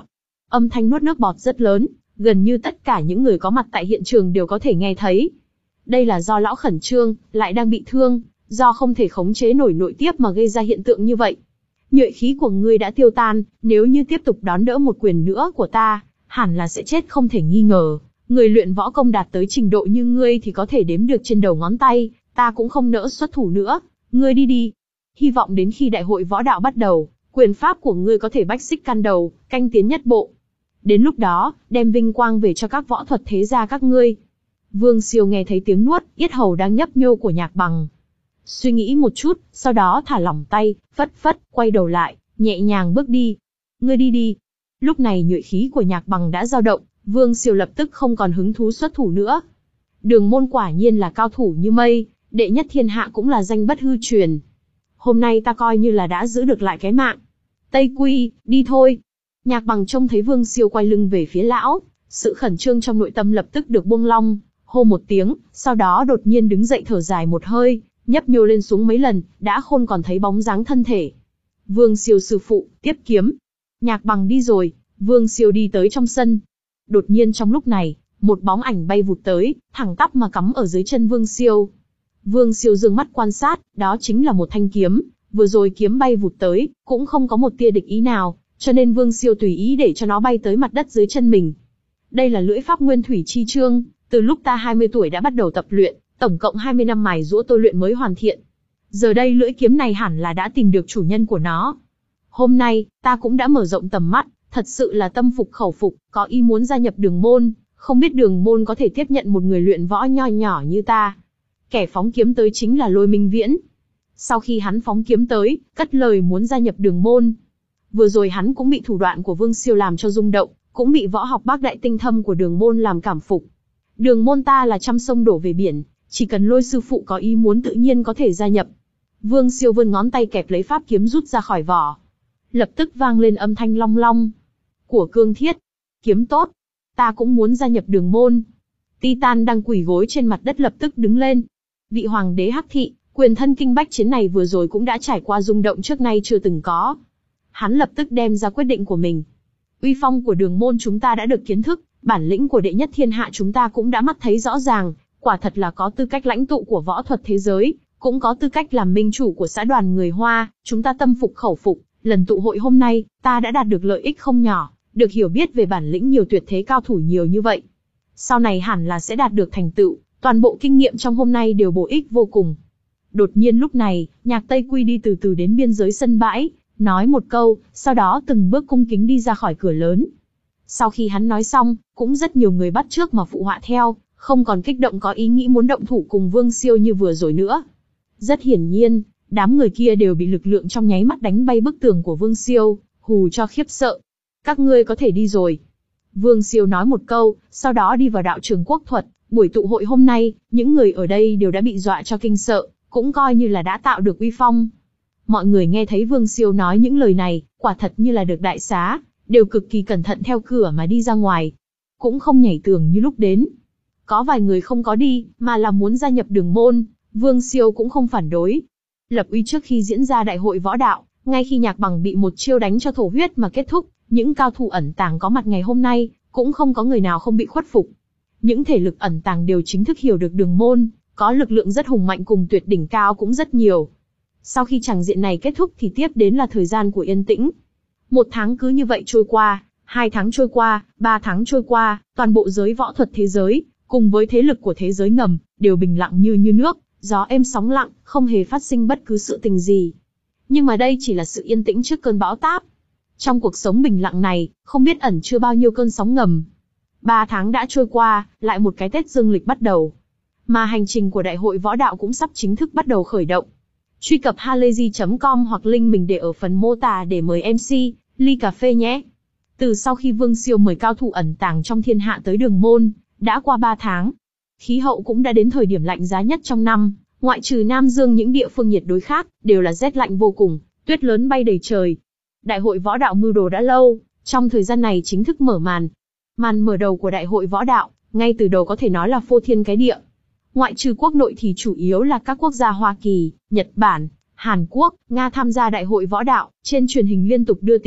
Âm thanh nuốt nước bọt rất lớn, gần như tất cả những người có mặt tại hiện trường đều có thể nghe thấy. Đây là do lão khẩn trương, lại đang bị thương, do không thể khống chế nổi nội tiết mà gây ra hiện tượng như vậy. Nhuệ khí của ngươi đã tiêu tan, nếu như tiếp tục đón đỡ một quyền nữa của ta, hẳn là sẽ chết không thể nghi ngờ. Người luyện võ công đạt tới trình độ như ngươi thì có thể đếm được trên đầu ngón tay, ta cũng không nỡ xuất thủ nữa. Ngươi đi đi. Hy vọng đến khi đại hội võ đạo bắt đầu, quyền pháp của ngươi có thể bách xích can đầu, canh tiến nhất bộ. Đến lúc đó, đem vinh quang về cho các võ thuật thế gia các ngươi. Vương Siêu nghe thấy tiếng nuốt, yết hầu đang nhấp nhô của Nhạc Bằng. Suy nghĩ một chút, sau đó thả lỏng tay, phất phất, quay đầu lại, nhẹ nhàng bước đi. Ngươi đi đi. Lúc này nhuệ khí của Nhạc Bằng đã dao động, Vương Siêu lập tức không còn hứng thú xuất thủ nữa. Đường Môn quả nhiên là cao thủ như mây, đệ nhất thiên hạ cũng là danh bất hư truyền. Hôm nay ta coi như là đã giữ được lại cái mạng. Tây Quy, đi thôi. Nhạc Bằng trông thấy Vương Siêu quay lưng về phía lão, sự khẩn trương trong nội tâm lập tức được buông lỏng, hô một tiếng, sau đó đột nhiên đứng dậy thở dài một hơi, nhấp nhô lên xuống mấy lần, đã không còn thấy bóng dáng thân thể. Vương Siêu sư phụ, tiếp kiếm. Nhạc Bằng đi rồi, Vương Siêu đi tới trong sân. Đột nhiên trong lúc này, một bóng ảnh bay vụt tới, thẳng tắp mà cắm ở dưới chân Vương Siêu. Vương Siêu dương mắt quan sát, đó chính là một thanh kiếm, vừa rồi kiếm bay vụt tới, cũng không có một tia địch ý nào, cho nên Vương Siêu tùy ý để cho nó bay tới mặt đất dưới chân mình. Đây là lưỡi pháp nguyên thủy chi chương, từ lúc ta hai mươi tuổi đã bắt đầu tập luyện, tổng cộng hai mươi năm mài giũa tôi luyện mới hoàn thiện. Giờ đây lưỡi kiếm này hẳn là đã tìm được chủ nhân của nó. Hôm nay, ta cũng đã mở rộng tầm mắt, thật sự là tâm phục khẩu phục, có ý muốn gia nhập Đường Môn, không biết Đường Môn có thể tiếp nhận một người luyện võ nho nhỏ như ta. Kẻ phóng kiếm tới chính là Lôi Minh Viễn. Sau khi hắn phóng kiếm tới, cất lời muốn gia nhập Đường Môn. Vừa rồi hắn cũng bị thủ đoạn của Vương Siêu làm cho rung động, cũng bị võ học bác đại tinh thâm của Đường Môn làm cảm phục. Đường Môn ta là trăm sông đổ về biển, chỉ cần Lôi sư phụ có ý muốn tự nhiên có thể gia nhập. Vương Siêu vươn ngón tay kẹp lấy pháp kiếm rút ra khỏi vỏ. Lập tức vang lên âm thanh long long. Của cương thiết. Kiếm tốt. Ta cũng muốn gia nhập Đường Môn. Titan đang quỳ gối trên mặt đất lập tức đứng lên. Vị hoàng đế Hắc Thị, quyền thân kinh bách chiến này vừa rồi cũng đã trải qua rung động trước nay chưa từng có. Hắn lập tức đem ra quyết định của mình. Uy phong của Đường Môn chúng ta đã được kiến thức, bản lĩnh của đệ nhất thiên hạ chúng ta cũng đã mắt thấy rõ ràng, quả thật là có tư cách lãnh tụ của võ thuật thế giới, cũng có tư cách làm minh chủ của xã đoàn người Hoa, chúng ta tâm phục khẩu phục. Lần tụ hội hôm nay, ta đã đạt được lợi ích không nhỏ, được hiểu biết về bản lĩnh nhiều tuyệt thế cao thủ nhiều như vậy. Sau này hẳn là sẽ đạt được thành tựu, toàn bộ kinh nghiệm trong hôm nay đều bổ ích vô cùng. Đột nhiên lúc này, Nhạc Tây Quy đi từ từ đến biên giới sân bãi, nói một câu, sau đó từng bước cung kính đi ra khỏi cửa lớn. Sau khi hắn nói xong, cũng rất nhiều người bắt chước mà phụ họa theo, không còn kích động có ý nghĩ muốn động thủ cùng Vương Siêu như vừa rồi nữa. Rất hiển nhiên, đám người kia đều bị lực lượng trong nháy mắt đánh bay bức tường của Vương Siêu, hù cho khiếp sợ. Các ngươi có thể đi rồi. Vương Siêu nói một câu, sau đó đi vào đạo trường quốc thuật. Buổi tụ hội hôm nay, những người ở đây đều đã bị dọa cho kinh sợ, cũng coi như là đã tạo được uy phong. Mọi người nghe thấy Vương Siêu nói những lời này, quả thật như là được đại xá, đều cực kỳ cẩn thận theo cửa mà đi ra ngoài. Cũng không nhảy tường như lúc đến. Có vài người không có đi, mà là muốn gia nhập Đường Môn, Vương Siêu cũng không phản đối. Lập uy trước khi diễn ra đại hội võ đạo, ngay khi Nhạc Bằng bị một chiêu đánh cho thổ huyết mà kết thúc, những cao thủ ẩn tàng có mặt ngày hôm nay, cũng không có người nào không bị khuất phục. Những thể lực ẩn tàng đều chính thức hiểu được Đường Môn, có lực lượng rất hùng mạnh cùng tuyệt đỉnh cao cũng rất nhiều. Sau khi tràng diện này kết thúc thì tiếp đến là thời gian của yên tĩnh. Một tháng cứ như vậy trôi qua, hai tháng trôi qua, ba tháng trôi qua, toàn bộ giới võ thuật thế giới, cùng với thế lực của thế giới ngầm, đều bình lặng như như nước, gió êm sóng lặng, không hề phát sinh bất cứ sự tình gì. Nhưng mà đây chỉ là sự yên tĩnh trước cơn bão táp. Trong cuộc sống bình lặng này, không biết ẩn chứa bao nhiêu cơn sóng ngầm. Ba tháng đã trôi qua, lại một cái Tết dương lịch bắt đầu. Mà hành trình của đại hội võ đạo cũng sắp chính thức bắt đầu khởi động. Truy cập halayzi chấm com hoặc link mình để ở phần mô tả để mời em xê, ly cà phê nhé. Từ sau khi Vương Siêu mời cao thủ ẩn tàng trong thiên hạ tới Đường Môn, đã qua ba tháng. Khí hậu cũng đã đến thời điểm lạnh giá nhất trong năm, ngoại trừ Nam Dương những địa phương nhiệt đới khác, đều là rét lạnh vô cùng, tuyết lớn bay đầy trời. Đại hội võ đạo mưu đồ đã lâu, trong thời gian này chính thức mở màn. Màn mở đầu của đại hội võ đạo, ngay từ đầu có thể nói là phô thiên cái địa. Ngoại trừ quốc nội thì chủ yếu là các quốc gia Hoa Kỳ, Nhật Bản, Hàn Quốc, Nga tham gia đại hội võ đạo, trên truyền hình liên tục đưa tin,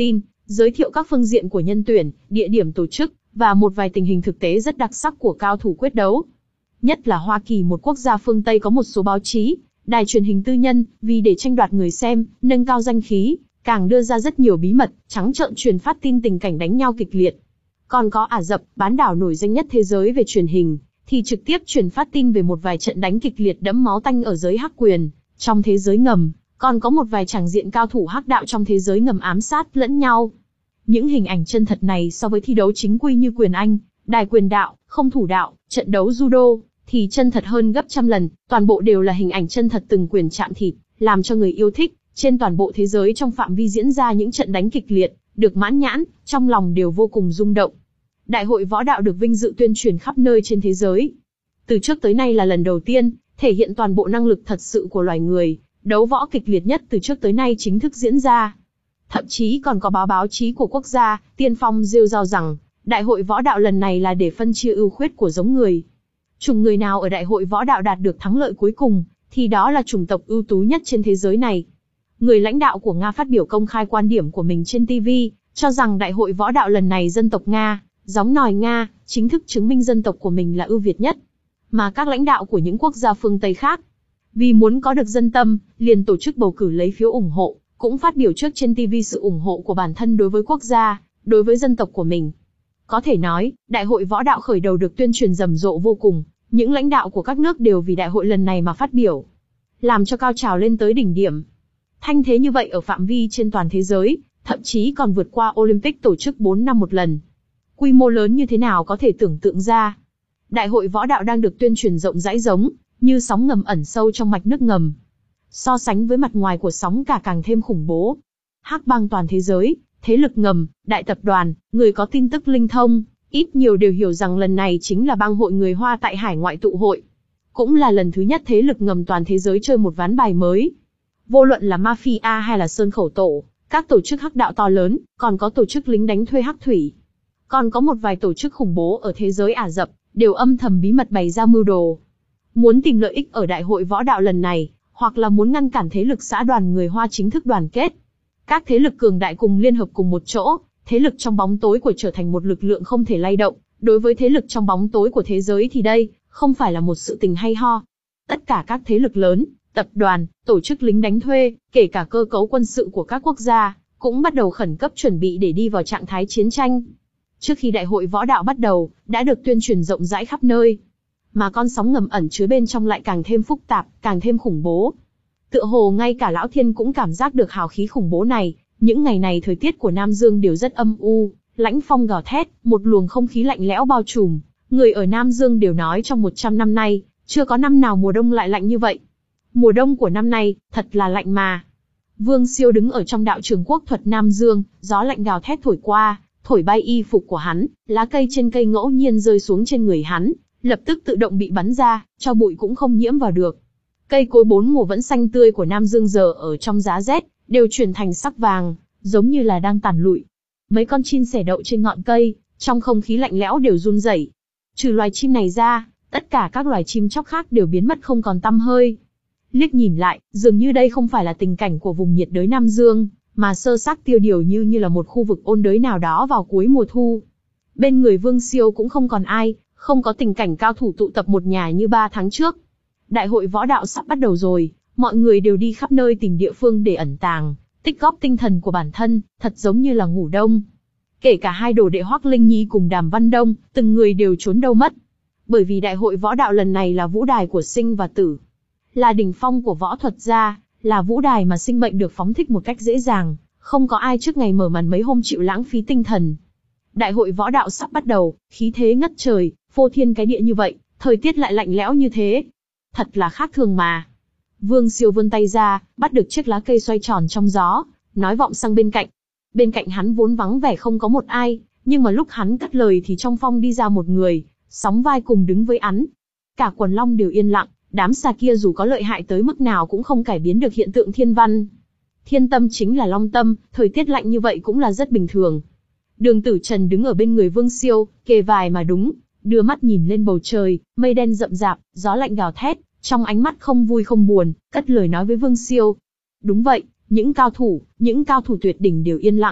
giới thiệu các phương diện của nhân tuyển, địa điểm tổ chức, và một vài tình hình thực tế rất đặc sắc của cao thủ quyết đấu. Nhất là Hoa Kỳ, một quốc gia phương Tây có một số báo chí, đài truyền hình tư nhân, vì để tranh đoạt người xem, nâng cao danh khí, càng đưa ra rất nhiều bí mật, trắng trợn truyền phát tin tình cảnh đánh nhau kịch liệt. Còn có Ả Rập, bán đảo nổi danh nhất thế giới về truyền hình, thì trực tiếp truyền phát tin về một vài trận đánh kịch liệt đẫm máu tanh ở giới hắc quyền. Trong thế giới ngầm, còn có một vài tràng diện cao thủ hắc đạo trong thế giới ngầm ám sát lẫn nhau. Những hình ảnh chân thật này so với thi đấu chính quy như quyền Anh, đài quyền đạo, không thủ đạo, trận đấu judo, thì chân thật hơn gấp trăm lần, toàn bộ đều là hình ảnh chân thật từng quyền chạm thịt, làm cho người yêu thích, trên toàn bộ thế giới trong phạm vi diễn ra những trận đánh kịch liệt, được mãn nhãn, trong lòng đều vô cùng rung động. Đại hội võ đạo được vinh dự tuyên truyền khắp nơi trên thế giới. Từ trước tới nay là lần đầu tiên, thể hiện toàn bộ năng lực thật sự của loài người, đấu võ kịch liệt nhất từ trước tới nay chính thức diễn ra. Thậm chí còn có báo báo chí của quốc gia, tiên phong rêu rao rằng, đại hội võ đạo lần này là để phân chia ưu khuyết của giống người. Chủng người nào ở đại hội võ đạo đạt được thắng lợi cuối cùng, thì đó là chủng tộc ưu tú nhất trên thế giới này. Người lãnh đạo của Nga phát biểu công khai quan điểm của mình trên ti vi, cho rằng đại hội võ đạo lần này dân tộc Nga, gióng nòi Nga, chính thức chứng minh dân tộc của mình là ưu việt nhất. Mà các lãnh đạo của những quốc gia phương Tây khác, vì muốn có được dân tâm, liền tổ chức bầu cử lấy phiếu ủng hộ, cũng phát biểu trước trên ti vi sự ủng hộ của bản thân đối với quốc gia, đối với dân tộc của mình. Có thể nói, đại hội võ đạo khởi đầu được tuyên truyền rầm rộ vô cùng, những lãnh đạo của các nước đều vì đại hội lần này mà phát biểu, làm cho cao trào lên tới đỉnh điểm. Thanh thế như vậy ở phạm vi trên toàn thế giới, thậm chí còn vượt qua Olympic tổ chức bốn năm một lần. Quy mô lớn như thế nào có thể tưởng tượng ra. Đại hội võ đạo đang được tuyên truyền rộng rãi giống như sóng ngầm ẩn sâu trong mạch nước ngầm. So sánh với mặt ngoài của sóng cả càng thêm khủng bố. Hắc bang toàn thế giới, thế lực ngầm, đại tập đoàn, người có tin tức linh thông, ít nhiều đều hiểu rằng lần này chính là bang hội người Hoa tại hải ngoại tụ hội. Cũng là lần thứ nhất thế lực ngầm toàn thế giới chơi một ván bài mới. Vô luận là mafia hay là sơn khẩu tổ, các tổ chức hắc đạo to lớn, còn có tổ chức lính đánh thuê hắc thủy. Còn có một vài tổ chức khủng bố ở thế giới Ả Rập, đều âm thầm bí mật bày ra mưu đồ. Muốn tìm lợi ích ở đại hội võ đạo lần này, hoặc là muốn ngăn cản thế lực xã đoàn người Hoa chính thức đoàn kết. Các thế lực cường đại cùng liên hợp cùng một chỗ, thế lực trong bóng tối của trở thành một lực lượng không thể lay động. Đối với thế lực trong bóng tối của thế giới thì đây, không phải là một sự tình hay ho. Tất cả các thế lực lớn, tập đoàn, tổ chức lính đánh thuê, kể cả cơ cấu quân sự của các quốc gia, cũng bắt đầu khẩn cấp chuẩn bị để đi vào trạng thái chiến tranh. Trước khi đại hội võ đạo bắt đầu, đã được tuyên truyền rộng rãi khắp nơi. Mà con sóng ngầm ẩn chứa bên trong lại càng thêm phức tạp, càng thêm khủng bố. Tựa hồ ngay cả Lão Thiên cũng cảm giác được hào khí khủng bố này. Những ngày này thời tiết của Nam Dương đều rất âm u, lãnh phong gào thét, một luồng không khí lạnh lẽo bao trùm. Người ở Nam Dương đều nói trong một trăm năm nay, chưa có năm nào mùa đông lại lạnh như vậy. Mùa đông của năm nay, thật là lạnh mà. Vương Siêu đứng ở trong đạo trường quốc thuật Nam Dương, gió lạnh gào thét thổi qua, thổi bay y phục của hắn, lá cây trên cây ngẫu nhiên rơi xuống trên người hắn, lập tức tự động bị bắn ra, cho bụi cũng không nhiễm vào được. Cây cối bốn mùa vẫn xanh tươi của Nam Dương giờ ở trong giá rét, đều chuyển thành sắc vàng, giống như là đang tàn lụi. Mấy con chim sẻ đậu trên ngọn cây, trong không khí lạnh lẽo đều run rẩy. Trừ loài chim này ra, tất cả các loài chim chóc khác đều biến mất không còn tăm hơi. Liếc nhìn lại, dường như đây không phải là tình cảnh của vùng nhiệt đới Nam Dương, mà sơ xác tiêu điều như như là một khu vực ôn đới nào đó vào cuối mùa thu. Bên người Vương Siêu cũng không còn ai, không có tình cảnh cao thủ tụ tập một nhà như ba tháng trước. Đại hội võ đạo sắp bắt đầu rồi, mọi người đều đi khắp nơi tìm địa phương để ẩn tàng, tích góp tinh thần của bản thân, thật giống như là ngủ đông. Kể cả hai đồ đệ Hoắc Linh Nhi cùng Đàm Văn Đông, từng người đều trốn đâu mất. Bởi vì đại hội võ đạo lần này là vũ đài của sinh và tử. Là đỉnh phong của võ thuật gia, là vũ đài mà sinh mệnh được phóng thích một cách dễ dàng, không có ai trước ngày mở màn mấy hôm chịu lãng phí tinh thần. Đại hội võ đạo sắp bắt đầu, khí thế ngất trời, phô thiên cái địa như vậy, thời tiết lại lạnh lẽo như thế. Thật là khác thường mà. Vương Siêu vươn tay ra, bắt được chiếc lá cây xoay tròn trong gió, nói vọng sang bên cạnh. Bên cạnh hắn vốn vắng vẻ không có một ai, nhưng mà lúc hắn cất lời thì trong phong đi ra một người, sóng vai cùng đứng với hắn. Cả quần long đều yên lặng, đám xà kia dù có lợi hại tới mức nào cũng không cải biến được hiện tượng thiên văn. Thiên tâm chính là long tâm, thời tiết lạnh như vậy cũng là rất bình thường. Đường Tử Trần đứng ở bên người Vương Siêu, kề vai mà đúng, đưa mắt nhìn lên bầu trời, mây đen rậm rạp, gió lạnh gào thét, trong ánh mắt không vui không buồn, cất lời nói với Vương Siêu. Đúng vậy, những cao thủ, những cao thủ tuyệt đỉnh đều yên lặng.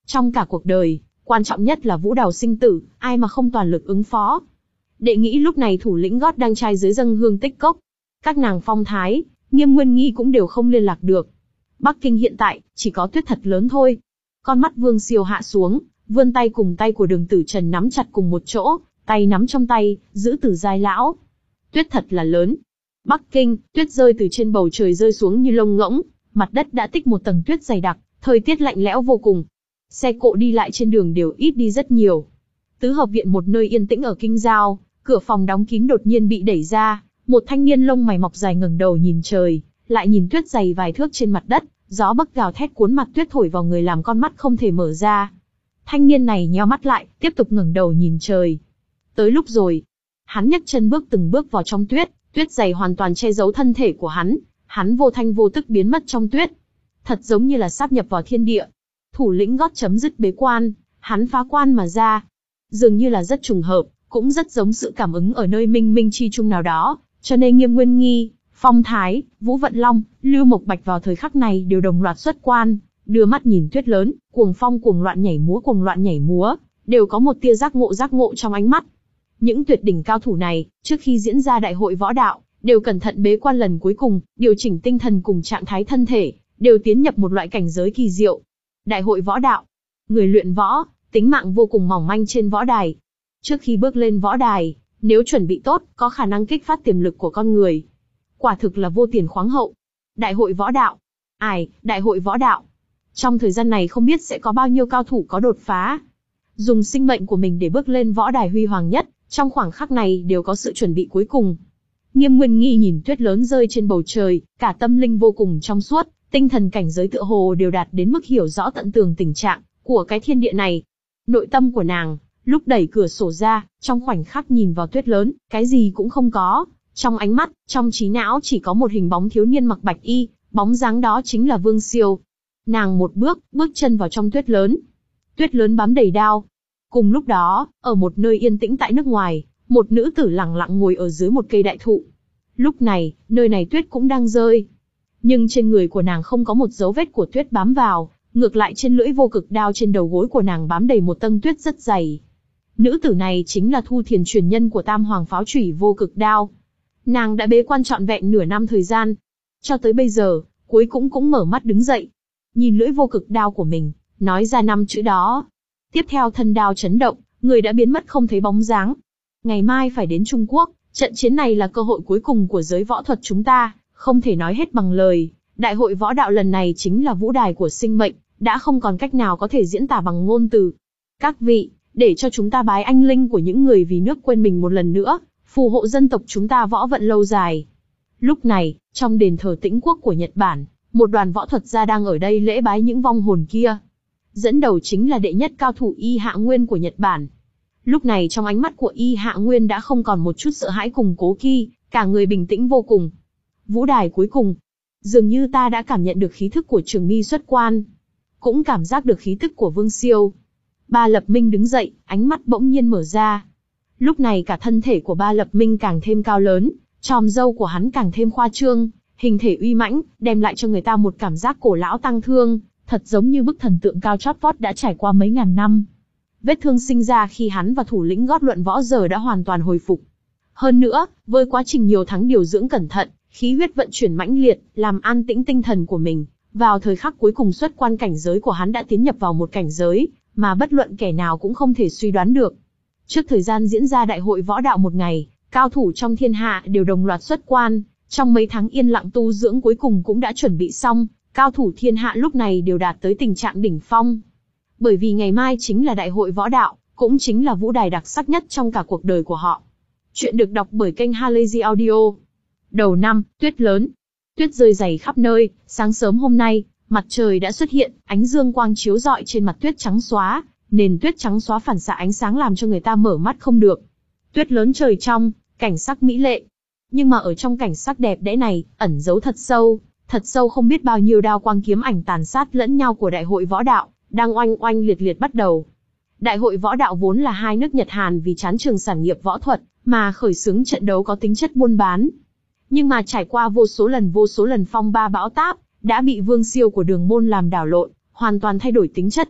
Trong cả cuộc đời, quan trọng nhất là vũ đào sinh tử, ai mà không toàn lực ứng phó. Đệ nghĩ lúc này thủ lĩnh gót đang trai dưới dâng hương tích cốc. Các nàng Phong Thái, Nghiêm Nguyên Nghi cũng đều không liên lạc được. Bắc Kinh hiện tại, chỉ có tuyết thật lớn thôi. Con mắt Vương Siêu hạ xuống, vươn tay cùng tay của Đường Tử Trần nắm chặt cùng một chỗ, tay nắm trong tay, giữ Tử Giai lão. Tuyết thật là lớn. Bắc Kinh, tuyết rơi từ trên bầu trời rơi xuống như lông ngỗng, mặt đất đã tích một tầng tuyết dày đặc, thời tiết lạnh lẽo vô cùng. Xe cộ đi lại trên đường đều ít đi rất nhiều. Tứ hợp viện một nơi yên tĩnh ở Kinh Giao, cửa phòng đóng kín đột nhiên bị đẩy ra, một thanh niên lông mày mọc dài ngẩng đầu nhìn trời, lại nhìn tuyết dày vài thước trên mặt đất, gió bấc gào thét cuốn mặt tuyết thổi vào người làm con mắt không thể mở ra. Thanh niên này nheo mắt lại, tiếp tục ngẩng đầu nhìn trời. Tới lúc rồi. Hắn nhấc chân bước từng bước vào trong tuyết, tuyết dày hoàn toàn che giấu thân thể của hắn, hắn vô thanh vô tức biến mất trong tuyết. Thật giống như là sáp nhập vào thiên địa. Thủ lĩnh gót chấm dứt bế quan, hắn phá quan mà ra. Dường như là rất trùng hợp, cũng rất giống sự cảm ứng ở nơi minh minh chi chung nào đó, cho nên Nghiêm Nguyên Nghi, Phong Thái, Vũ Vận Long, Lưu Mộc Bạch vào thời khắc này đều đồng loạt xuất quan, đưa mắt nhìn tuyết lớn, cuồng phong cuồng loạn nhảy múa cuồng loạn nhảy múa, đều có một tia giác ngộ giác ngộ trong ánh mắt. Những tuyệt đỉnh cao thủ này, trước khi diễn ra đại hội võ đạo, đều cẩn thận bế quan lần cuối cùng, điều chỉnh tinh thần cùng trạng thái thân thể, đều tiến nhập một loại cảnh giới kỳ diệu. Đại hội võ đạo, người luyện võ, tính mạng vô cùng mỏng manh trên võ đài. Trước khi bước lên võ đài, nếu chuẩn bị tốt, có khả năng kích phát tiềm lực của con người. Quả thực là vô tiền khoáng hậu. Đại hội võ đạo. Ai, đại hội võ đạo. Trong thời gian này không biết sẽ có bao nhiêu cao thủ có đột phá. Dùng sinh mệnh của mình để bước lên võ đài huy hoàng nhất, trong khoảng khắc này đều có sự chuẩn bị cuối cùng. Nghiêm Nguyên Nghi nhìn tuyết lớn rơi trên bầu trời, cả tâm linh vô cùng trong suốt, tinh thần cảnh giới tựa hồ đều đạt đến mức hiểu rõ tận tường tình trạng của cái thiên địa này. Nội tâm của nàng, lúc đẩy cửa sổ ra, trong khoảnh khắc nhìn vào tuyết lớn, cái gì cũng không có. Trong ánh mắt, trong trí não chỉ có một hình bóng thiếu niên mặc bạch y, bóng dáng đó chính là Vương Siêu. Nàng một bước, bước chân vào trong tuyết lớn. Tuyết lớn bám đầy đao. Cùng lúc đó, ở một nơi yên tĩnh tại nước ngoài, một nữ tử lặng lặng ngồi ở dưới một cây đại thụ. Lúc này, nơi này tuyết cũng đang rơi. Nhưng trên người của nàng không có một dấu vết của tuyết bám vào, ngược lại trên lưỡi vô cực đao trên đầu gối của nàng bám đầy một tầng tuyết rất dày. Nữ tử này chính là Thu Thiền truyền nhân của Tam Hoàng Pháo Chủy vô cực đao. Nàng đã bế quan trọn vẹn nửa năm thời gian. Cho tới bây giờ, cuối cũng cũng mở mắt đứng dậy. Nhìn lưỡi vô cực đao của mình, nói ra năm chữ đó. Tiếp theo thân đao chấn động, người đã biến mất không thấy bóng dáng. Ngày mai phải đến Trung Quốc, trận chiến này là cơ hội cuối cùng của giới võ thuật chúng ta, không thể nói hết bằng lời. Đại hội võ đạo lần này chính là vũ đài của sinh mệnh, đã không còn cách nào có thể diễn tả bằng ngôn từ. Các vị, để cho chúng ta bái anh linh của những người vì nước quên mình một lần nữa, phù hộ dân tộc chúng ta võ vận lâu dài. Lúc này, trong đền thờ Tĩnh Quốc của Nhật Bản, một đoàn võ thuật gia đang ở đây lễ bái những vong hồn kia. Dẫn đầu chính là đệ nhất cao thủ Y Hạ Nguyên của Nhật Bản. Lúc này trong ánh mắt của Y Hạ Nguyên đã không còn một chút sợ hãi cùng cố kỳ, cả người bình tĩnh vô cùng. Vũ đài cuối cùng, dường như ta đã cảm nhận được khí thức của Trường Mi xuất quan, cũng cảm giác được khí tức của Vương Siêu. Ba Lập Minh đứng dậy, ánh mắt bỗng nhiên mở ra. Lúc này cả thân thể của Ba Lập Minh càng thêm cao lớn, tròm râu của hắn càng thêm khoa trương, hình thể uy mãnh, đem lại cho người ta một cảm giác cổ lão tăng thương, thật giống như bức thần tượng cao chót vót đã trải qua mấy ngàn năm. Vết thương sinh ra khi hắn và thủ lĩnh gót luận võ giờ đã hoàn toàn hồi phục. Hơn nữa, với quá trình nhiều tháng điều dưỡng cẩn thận, khí huyết vận chuyển mãnh liệt, làm an tĩnh tinh thần của mình. Vào thời khắc cuối cùng xuất quan, cảnh giới của hắn đã tiến nhập vào một cảnh giới mà bất luận kẻ nào cũng không thể suy đoán được. Trước thời gian diễn ra đại hội võ đạo một ngày, cao thủ trong thiên hạ đều đồng loạt xuất quan. Trong mấy tháng yên lặng tu dưỡng cuối cùng cũng đã chuẩn bị xong, cao thủ thiên hạ lúc này đều đạt tới tình trạng đỉnh phong. Bởi vì ngày mai chính là đại hội võ đạo, cũng chính là vũ đài đặc sắc nhất trong cả cuộc đời của họ. Chuyện được đọc bởi kênh Halazy Audio. Đầu năm, tuyết lớn. Tuyết rơi dày khắp nơi, sáng sớm hôm nay, mặt trời đã xuất hiện, ánh dương quang chiếu rọi trên mặt tuyết trắng xóa, nền tuyết trắng xóa phản xạ ánh sáng làm cho người ta mở mắt không được. Tuyết lớn trời trong, cảnh sắc mỹ lệ. Nhưng mà ở trong cảnh sắc đẹp đẽ này, ẩn giấu thật sâu, thật sâu không biết bao nhiêu đao quang kiếm ảnh tàn sát lẫn nhau của đại hội võ đạo, đang oanh oanh liệt liệt bắt đầu. Đại hội võ đạo vốn là hai nước Nhật Hàn vì chán trường sản nghiệp võ thuật, mà khởi xướng trận đấu có tính chất buôn bán. Nhưng mà trải qua vô số lần vô số lần phong ba bão táp, đã bị Vương Siêu của Đường Môn làm đảo lộn, hoàn toàn thay đổi tính chất.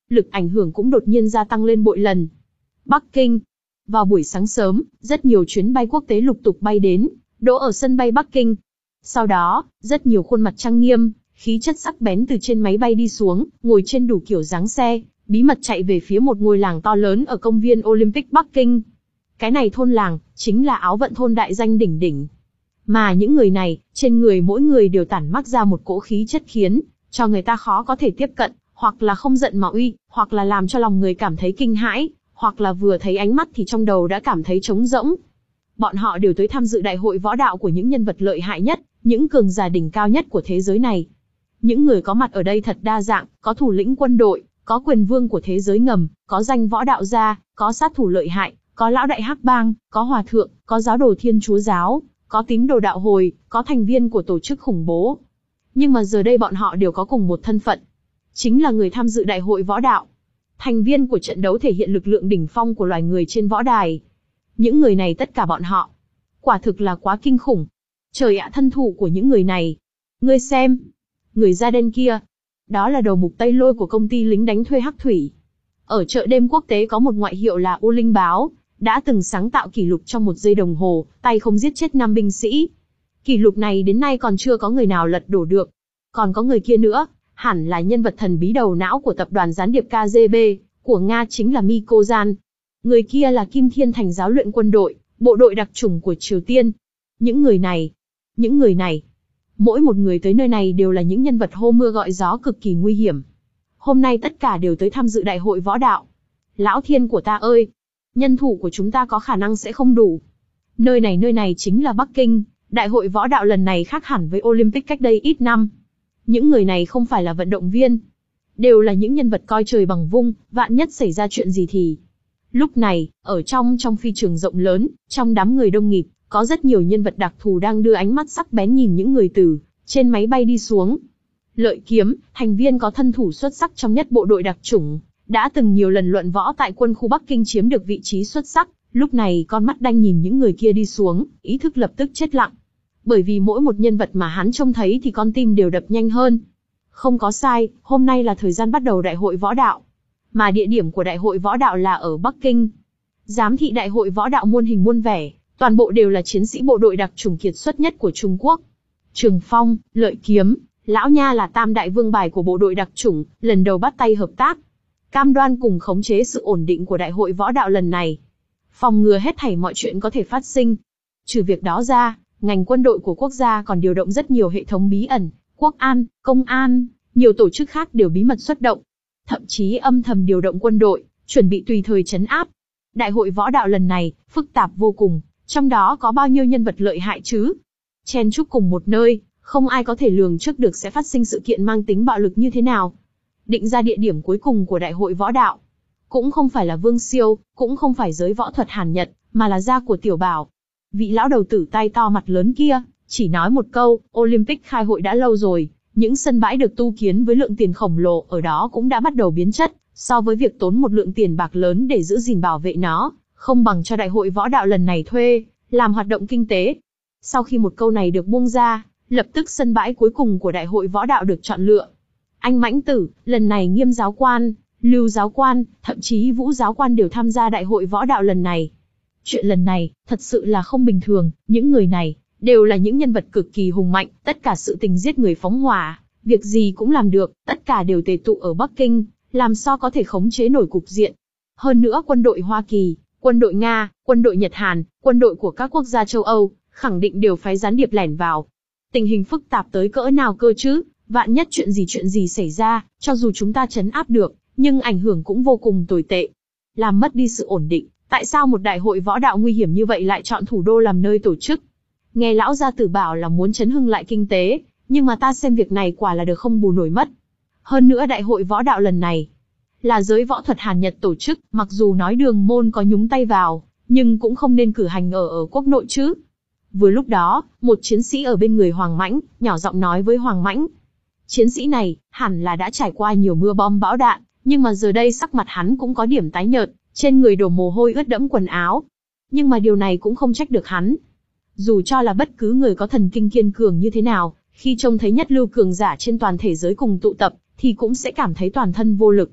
lực ảnh hưởng cũng đột nhiên gia tăng lên bội lần. Bắc Kinh. Vào buổi sáng sớm, rất nhiều chuyến bay quốc tế lục tục bay đến, đỗ ở sân bay Bắc Kinh. Sau đó, rất nhiều khuôn mặt trang nghiêm, khí chất sắc bén từ trên máy bay đi xuống, ngồi trên đủ kiểu dáng xe, bí mật chạy về phía một ngôi làng to lớn ở công viên Olympic Bắc Kinh. Cái này thôn làng, chính là Áo Vận thôn đại danh đỉnh đỉnh. Mà những người này, trên người mỗi người đều tản mác ra một cỗ khí chất khiến cho người ta khó có thể tiếp cận, hoặc là không giận mà uy, hoặc là làm cho lòng người cảm thấy kinh hãi, hoặc là vừa thấy ánh mắt thì trong đầu đã cảm thấy trống rỗng. Bọn họ đều tới tham dự đại hội võ đạo của những nhân vật lợi hại nhất, những cường giả đỉnh cao nhất của thế giới này. Những người có mặt ở đây thật đa dạng, có thủ lĩnh quân đội, có quyền vương của thế giới ngầm, có danh võ đạo gia, có sát thủ lợi hại, có lão đại hắc bang, có hòa thượng, có giáo đồ Thiên Chúa giáo, có tín đồ đạo hồi, có thành viên của tổ chức khủng bố. Nhưng mà giờ đây bọn họ đều có cùng một thân phận. Chính là người tham dự đại hội võ đạo. Thành viên của trận đấu thể hiện lực lượng đỉnh phong của loài người trên võ đài. Những người này tất cả bọn họ. Quả thực là quá kinh khủng. Trời ạ, thân thủ của những người này. Ngươi xem. Người da đen kia. Đó là đầu mục Tây Lôi của công ty lính đánh thuê Hắc Thủy. Ở chợ đêm quốc tế có một ngoại hiệu là U Linh Báo, đã từng sáng tạo kỷ lục trong một giây đồng hồ, tay không giết chết năm binh sĩ. Kỷ lục này đến nay còn chưa có người nào lật đổ được. Còn có người kia nữa, hẳn là nhân vật thần bí đầu não của tập đoàn gián điệp K G B, của Nga, chính là Mikozan. Người kia là Kim Thiên Thành giáo luyện quân đội, bộ đội đặc chủng của Triều Tiên. Những người này, những người này, mỗi một người tới nơi này đều là những nhân vật hô mưa gọi gió cực kỳ nguy hiểm. Hôm nay tất cả đều tới tham dự đại hội võ đạo. Lão thiên của ta ơi! Nhân thủ của chúng ta có khả năng sẽ không đủ. Nơi này nơi này chính là Bắc Kinh, đại hội võ đạo lần này khác hẳn với Olympic cách đây ít năm. Những người này không phải là vận động viên, đều là những nhân vật coi trời bằng vung, vạn nhất xảy ra chuyện gì thì. Lúc này, ở trong trong phi trường rộng lớn, trong đám người đông nghịt, có rất nhiều nhân vật đặc thù đang đưa ánh mắt sắc bén nhìn những người từ trên máy bay đi xuống. Lợi Kiếm, thành viên có thân thủ xuất sắc trong nhất bộ đội đặc chủng, đã từng nhiều lần luận võ tại quân khu Bắc Kinh chiếm được vị trí xuất sắc, lúc này con mắt đanh nhìn những người kia đi xuống, ý thức lập tức chết lặng. Bởi vì mỗi một nhân vật mà hắn trông thấy thì con tim đều đập nhanh hơn. Không có sai, hôm nay là thời gian bắt đầu đại hội võ đạo. Mà địa điểm của đại hội võ đạo là ở Bắc Kinh. Giám thị đại hội võ đạo muôn hình muôn vẻ, toàn bộ đều là chiến sĩ bộ đội đặc chủng kiệt xuất nhất của Trung Quốc. Trường Phong, Lợi Kiếm, Lão Nha là tam đại vương bài của bộ đội đặc chủng, lần đầu bắt tay hợp tác. Cam đoan cùng khống chế sự ổn định của đại hội võ đạo lần này. Phòng ngừa hết thảy mọi chuyện có thể phát sinh. Trừ việc đó ra, ngành quân đội của quốc gia còn điều động rất nhiều hệ thống bí ẩn, quốc an, công an, nhiều tổ chức khác đều bí mật xuất động. Thậm chí âm thầm điều động quân đội, chuẩn bị tùy thời trấn áp. Đại hội võ đạo lần này, phức tạp vô cùng, trong đó có bao nhiêu nhân vật lợi hại chứ? Chen chúc cùng một nơi, không ai có thể lường trước được sẽ phát sinh sự kiện mang tính bạo lực như thế nào. Định ra địa điểm cuối cùng của đại hội võ đạo. Cũng không phải là Vương Siêu, cũng không phải giới võ thuật Hàn Nhật, mà là gia của Tiểu Bảo. Vị lão đầu tử tay to mặt lớn kia, chỉ nói một câu, Olympic khai hội đã lâu rồi, những sân bãi được tu kiến với lượng tiền khổng lồ ở đó cũng đã bắt đầu biến chất, so với việc tốn một lượng tiền bạc lớn để giữ gìn bảo vệ nó, không bằng cho đại hội võ đạo lần này thuê, làm hoạt động kinh tế. Sau khi một câu này được buông ra, lập tức sân bãi cuối cùng của đại hội võ đạo được chọn lựa. Anh Mãnh Tử, lần này Nghiêm giáo quan, Lưu giáo quan, thậm chí Vũ giáo quan đều tham gia đại hội võ đạo lần này. Chuyện lần này, thật sự là không bình thường, những người này, đều là những nhân vật cực kỳ hùng mạnh, tất cả sự tình giết người phóng hỏa, việc gì cũng làm được, tất cả đều tề tụ ở Bắc Kinh, làm sao có thể khống chế nổi cục diện. Hơn nữa quân đội Hoa Kỳ, quân đội Nga, quân đội Nhật Hàn, quân đội của các quốc gia châu Âu, khẳng định đều phái gián điệp lẻn vào. Tình hình phức tạp tới cỡ nào cơ chứ, vạn nhất chuyện gì chuyện gì xảy ra, cho dù chúng ta trấn áp được, nhưng ảnh hưởng cũng vô cùng tồi tệ. Làm mất đi sự ổn định, tại sao một đại hội võ đạo nguy hiểm như vậy lại chọn thủ đô làm nơi tổ chức? Nghe lão gia tử bảo là muốn chấn hưng lại kinh tế, nhưng mà ta xem việc này quả là được không bù nổi mất. Hơn nữa đại hội võ đạo lần này là giới võ thuật Hàn Nhật tổ chức, mặc dù nói Đường môn có nhúng tay vào, nhưng cũng không nên cử hành ở ở quốc nội chứ. Vừa lúc đó, một chiến sĩ ở bên người Hoàng Mãnh, nhỏ giọng nói với Hoàng Mãnh. Chiến sĩ này, hẳn là đã trải qua nhiều mưa bom bão đạn, nhưng mà giờ đây sắc mặt hắn cũng có điểm tái nhợt, trên người đổ mồ hôi ướt đẫm quần áo. Nhưng mà điều này cũng không trách được hắn. Dù cho là bất cứ người có thần kinh kiên cường như thế nào, khi trông thấy nhất lưu cường giả trên toàn thế giới cùng tụ tập, thì cũng sẽ cảm thấy toàn thân vô lực.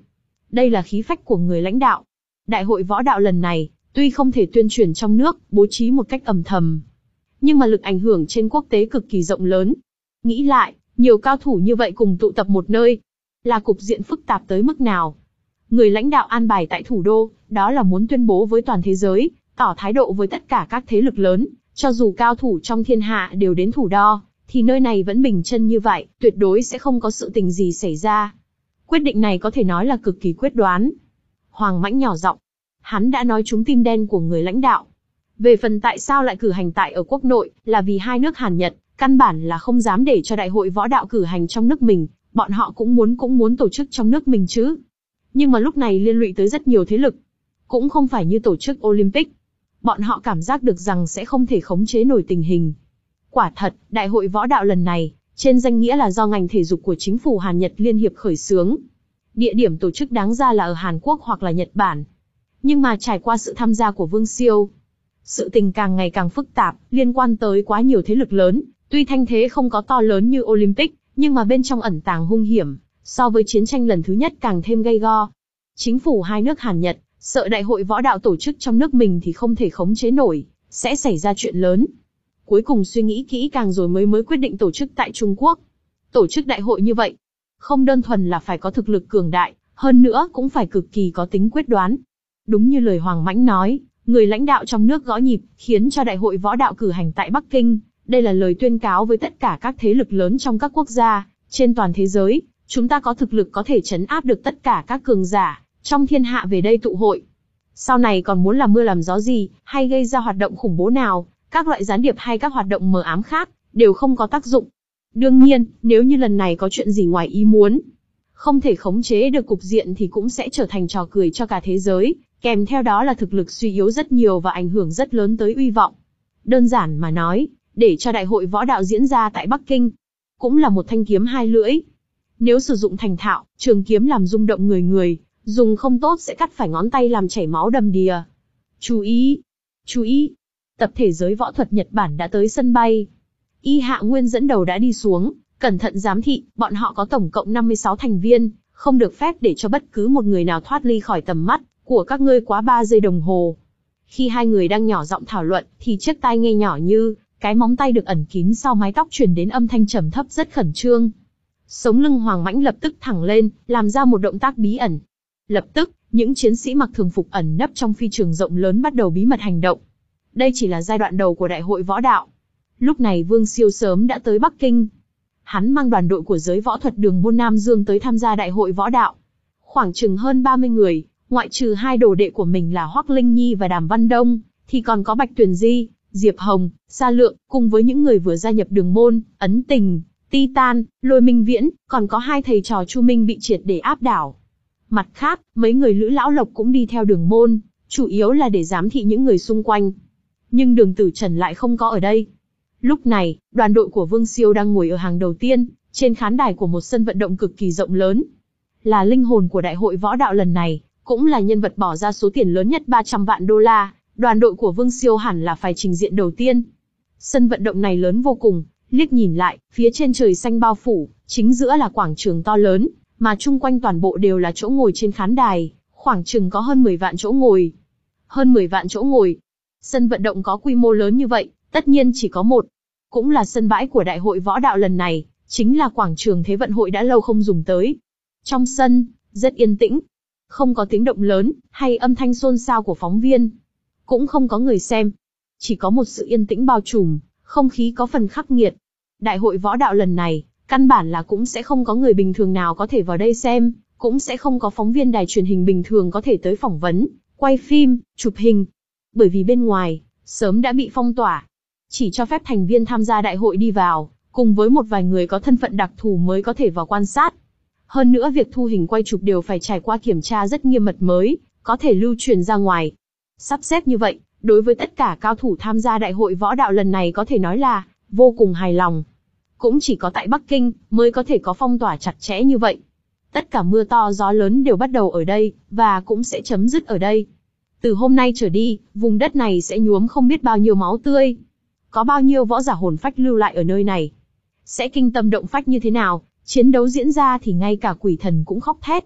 Đây là khí phách của người lãnh đạo. Đại hội võ đạo lần này, tuy không thể tuyên truyền trong nước, bố trí một cách ầm thầm, nhưng mà lực ảnh hưởng trên quốc tế cực kỳ rộng lớn. Nghĩ lại, nhiều cao thủ như vậy cùng tụ tập một nơi, là cục diện phức tạp tới mức nào. Người lãnh đạo an bài tại thủ đô, đó là muốn tuyên bố với toàn thế giới, tỏ thái độ với tất cả các thế lực lớn, cho dù cao thủ trong thiên hạ đều đến thủ đo, thì nơi này vẫn bình chân như vậy, tuyệt đối sẽ không có sự tình gì xảy ra. Quyết định này có thể nói là cực kỳ quyết đoán. Hoàng Mãnh nhỏ giọng, hắn đã nói trúng tim đen của người lãnh đạo. Về phần tại sao lại cử hành tại ở quốc nội, là vì hai nước Hàn Nhật, căn bản là không dám để cho đại hội võ đạo cử hành trong nước mình, bọn họ cũng muốn cũng muốn tổ chức trong nước mình chứ. Nhưng mà lúc này liên lụy tới rất nhiều thế lực, cũng không phải như tổ chức Olympic. Bọn họ cảm giác được rằng sẽ không thể khống chế nổi tình hình. Quả thật, đại hội võ đạo lần này, trên danh nghĩa là do ngành thể dục của chính phủ Hàn Nhật Liên hiệp khởi xướng. Địa điểm tổ chức đáng ra là ở Hàn Quốc hoặc là Nhật Bản. Nhưng mà trải qua sự tham gia của Vương Siêu, sự tình càng ngày càng phức tạp, liên quan tới quá nhiều thế lực lớn, tuy thanh thế không có to lớn như Olympic, nhưng mà bên trong ẩn tàng hung hiểm, so với chiến tranh lần thứ nhất càng thêm gay go. Chính phủ hai nước Hàn Nhật, sợ đại hội võ đạo tổ chức trong nước mình thì không thể khống chế nổi, sẽ xảy ra chuyện lớn. Cuối cùng suy nghĩ kỹ càng rồi mới mới quyết định tổ chức tại Trung Quốc. Tổ chức đại hội như vậy, không đơn thuần là phải có thực lực cường đại, hơn nữa cũng phải cực kỳ có tính quyết đoán. Đúng như lời Hoàng Mãnh nói, người lãnh đạo trong nước gõ nhịp, khiến cho đại hội võ đạo cử hành tại Bắc Kinh. Đây là lời tuyên cáo với tất cả các thế lực lớn trong các quốc gia, trên toàn thế giới, chúng ta có thực lực có thể trấn áp được tất cả các cường giả trong thiên hạ về đây tụ hội. Sau này còn muốn làm mưa làm gió gì, hay gây ra hoạt động khủng bố nào, các loại gián điệp hay các hoạt động mờ ám khác, đều không có tác dụng. Đương nhiên, nếu như lần này có chuyện gì ngoài ý muốn, không thể khống chế được cục diện thì cũng sẽ trở thành trò cười cho cả thế giới, kèm theo đó là thực lực suy yếu rất nhiều và ảnh hưởng rất lớn tới uy vọng. Đơn giản mà nói, để cho đại hội võ đạo diễn ra tại Bắc Kinh, cũng là một thanh kiếm hai lưỡi. Nếu sử dụng thành thạo, trường kiếm làm rung động người người, dùng không tốt sẽ cắt phải ngón tay làm chảy máu đầm đìa. Chú ý! Chú ý! Tập thể giới võ thuật Nhật Bản đã tới sân bay. Y Hạ Nguyên dẫn đầu đã đi xuống, cẩn thận giám thị, bọn họ có tổng cộng năm mươi sáu thành viên, không được phép để cho bất cứ một người nào thoát ly khỏi tầm mắt của các ngươi quá ba giây đồng hồ. Khi hai người đang nhỏ giọng thảo luận, thì chiếc tai nghe nhỏ như cái móng tay được ẩn kín sau mái tóc truyền đến âm thanh trầm thấp rất khẩn trương. Sống lưng Hoàng Mãnh lập tức thẳng lên, làm ra một động tác bí ẩn. Lập tức, những chiến sĩ mặc thường phục ẩn nấp trong phi trường rộng lớn bắt đầu bí mật hành động. Đây chỉ là giai đoạn đầu của đại hội võ đạo. Lúc này Vương Siêu sớm đã tới Bắc Kinh. Hắn mang đoàn đội của giới võ thuật đường môn Nam Dương tới tham gia đại hội võ đạo. Khoảng chừng hơn ba mươi người, ngoại trừ hai đồ đệ của mình là Hoắc Linh Nhi và Đàm Văn Đông, thì còn có Bạch Tuyền Di, Diệp Hồng, Sa Lượng, cùng với những người vừa gia nhập đường môn, Ấn Tình, Titan, Lôi Minh Viễn, còn có hai thầy trò Chu Minh bị triệt để áp đảo. Mặt khác, mấy người Lữ Lão Lộc cũng đi theo đường môn, chủ yếu là để giám thị những người xung quanh. Nhưng Đường Tử Trần lại không có ở đây. Lúc này, đoàn đội của Vương Siêu đang ngồi ở hàng đầu tiên, trên khán đài của một sân vận động cực kỳ rộng lớn. Là linh hồn của đại hội võ đạo lần này, cũng là nhân vật bỏ ra số tiền lớn nhất ba trăm vạn đô la, đoàn đội của Vương Siêu hẳn là phải trình diện đầu tiên. Sân vận động này lớn vô cùng, liếc nhìn lại, phía trên trời xanh bao phủ, chính giữa là quảng trường to lớn, mà chung quanh toàn bộ đều là chỗ ngồi trên khán đài, khoảng chừng có hơn mười vạn chỗ ngồi. Hơn mười vạn chỗ ngồi. Sân vận động có quy mô lớn như vậy, tất nhiên chỉ có một. Cũng là sân bãi của đại hội võ đạo lần này, chính là quảng trường Thế vận hội đã lâu không dùng tới. Trong sân, rất yên tĩnh. Không có tiếng động lớn, hay âm thanh xôn xao của phóng viên. Cũng không có người xem. Chỉ có một sự yên tĩnh bao trùm, không khí có phần khắc nghiệt. Đại hội võ đạo lần này, căn bản là cũng sẽ không có người bình thường nào có thể vào đây xem, cũng sẽ không có phóng viên đài truyền hình bình thường có thể tới phỏng vấn, quay phim, chụp hình. Bởi vì bên ngoài, sớm đã bị phong tỏa. Chỉ cho phép thành viên tham gia đại hội đi vào, cùng với một vài người có thân phận đặc thù mới có thể vào quan sát. Hơn nữa việc thu hình quay chụp đều phải trải qua kiểm tra rất nghiêm mật mới, có thể lưu truyền ra ngoài. Sắp xếp như vậy, đối với tất cả cao thủ tham gia đại hội võ đạo lần này có thể nói là vô cùng hài lòng. Cũng chỉ có tại Bắc Kinh mới có thể có phong tỏa chặt chẽ như vậy. Tất cả mưa to gió lớn đều bắt đầu ở đây, và cũng sẽ chấm dứt ở đây. Từ hôm nay trở đi, vùng đất này sẽ nhuốm không biết bao nhiêu máu tươi. Có bao nhiêu võ giả hồn phách lưu lại ở nơi này. Sẽ kinh tâm động phách như thế nào, chiến đấu diễn ra thì ngay cả quỷ thần cũng khóc thét.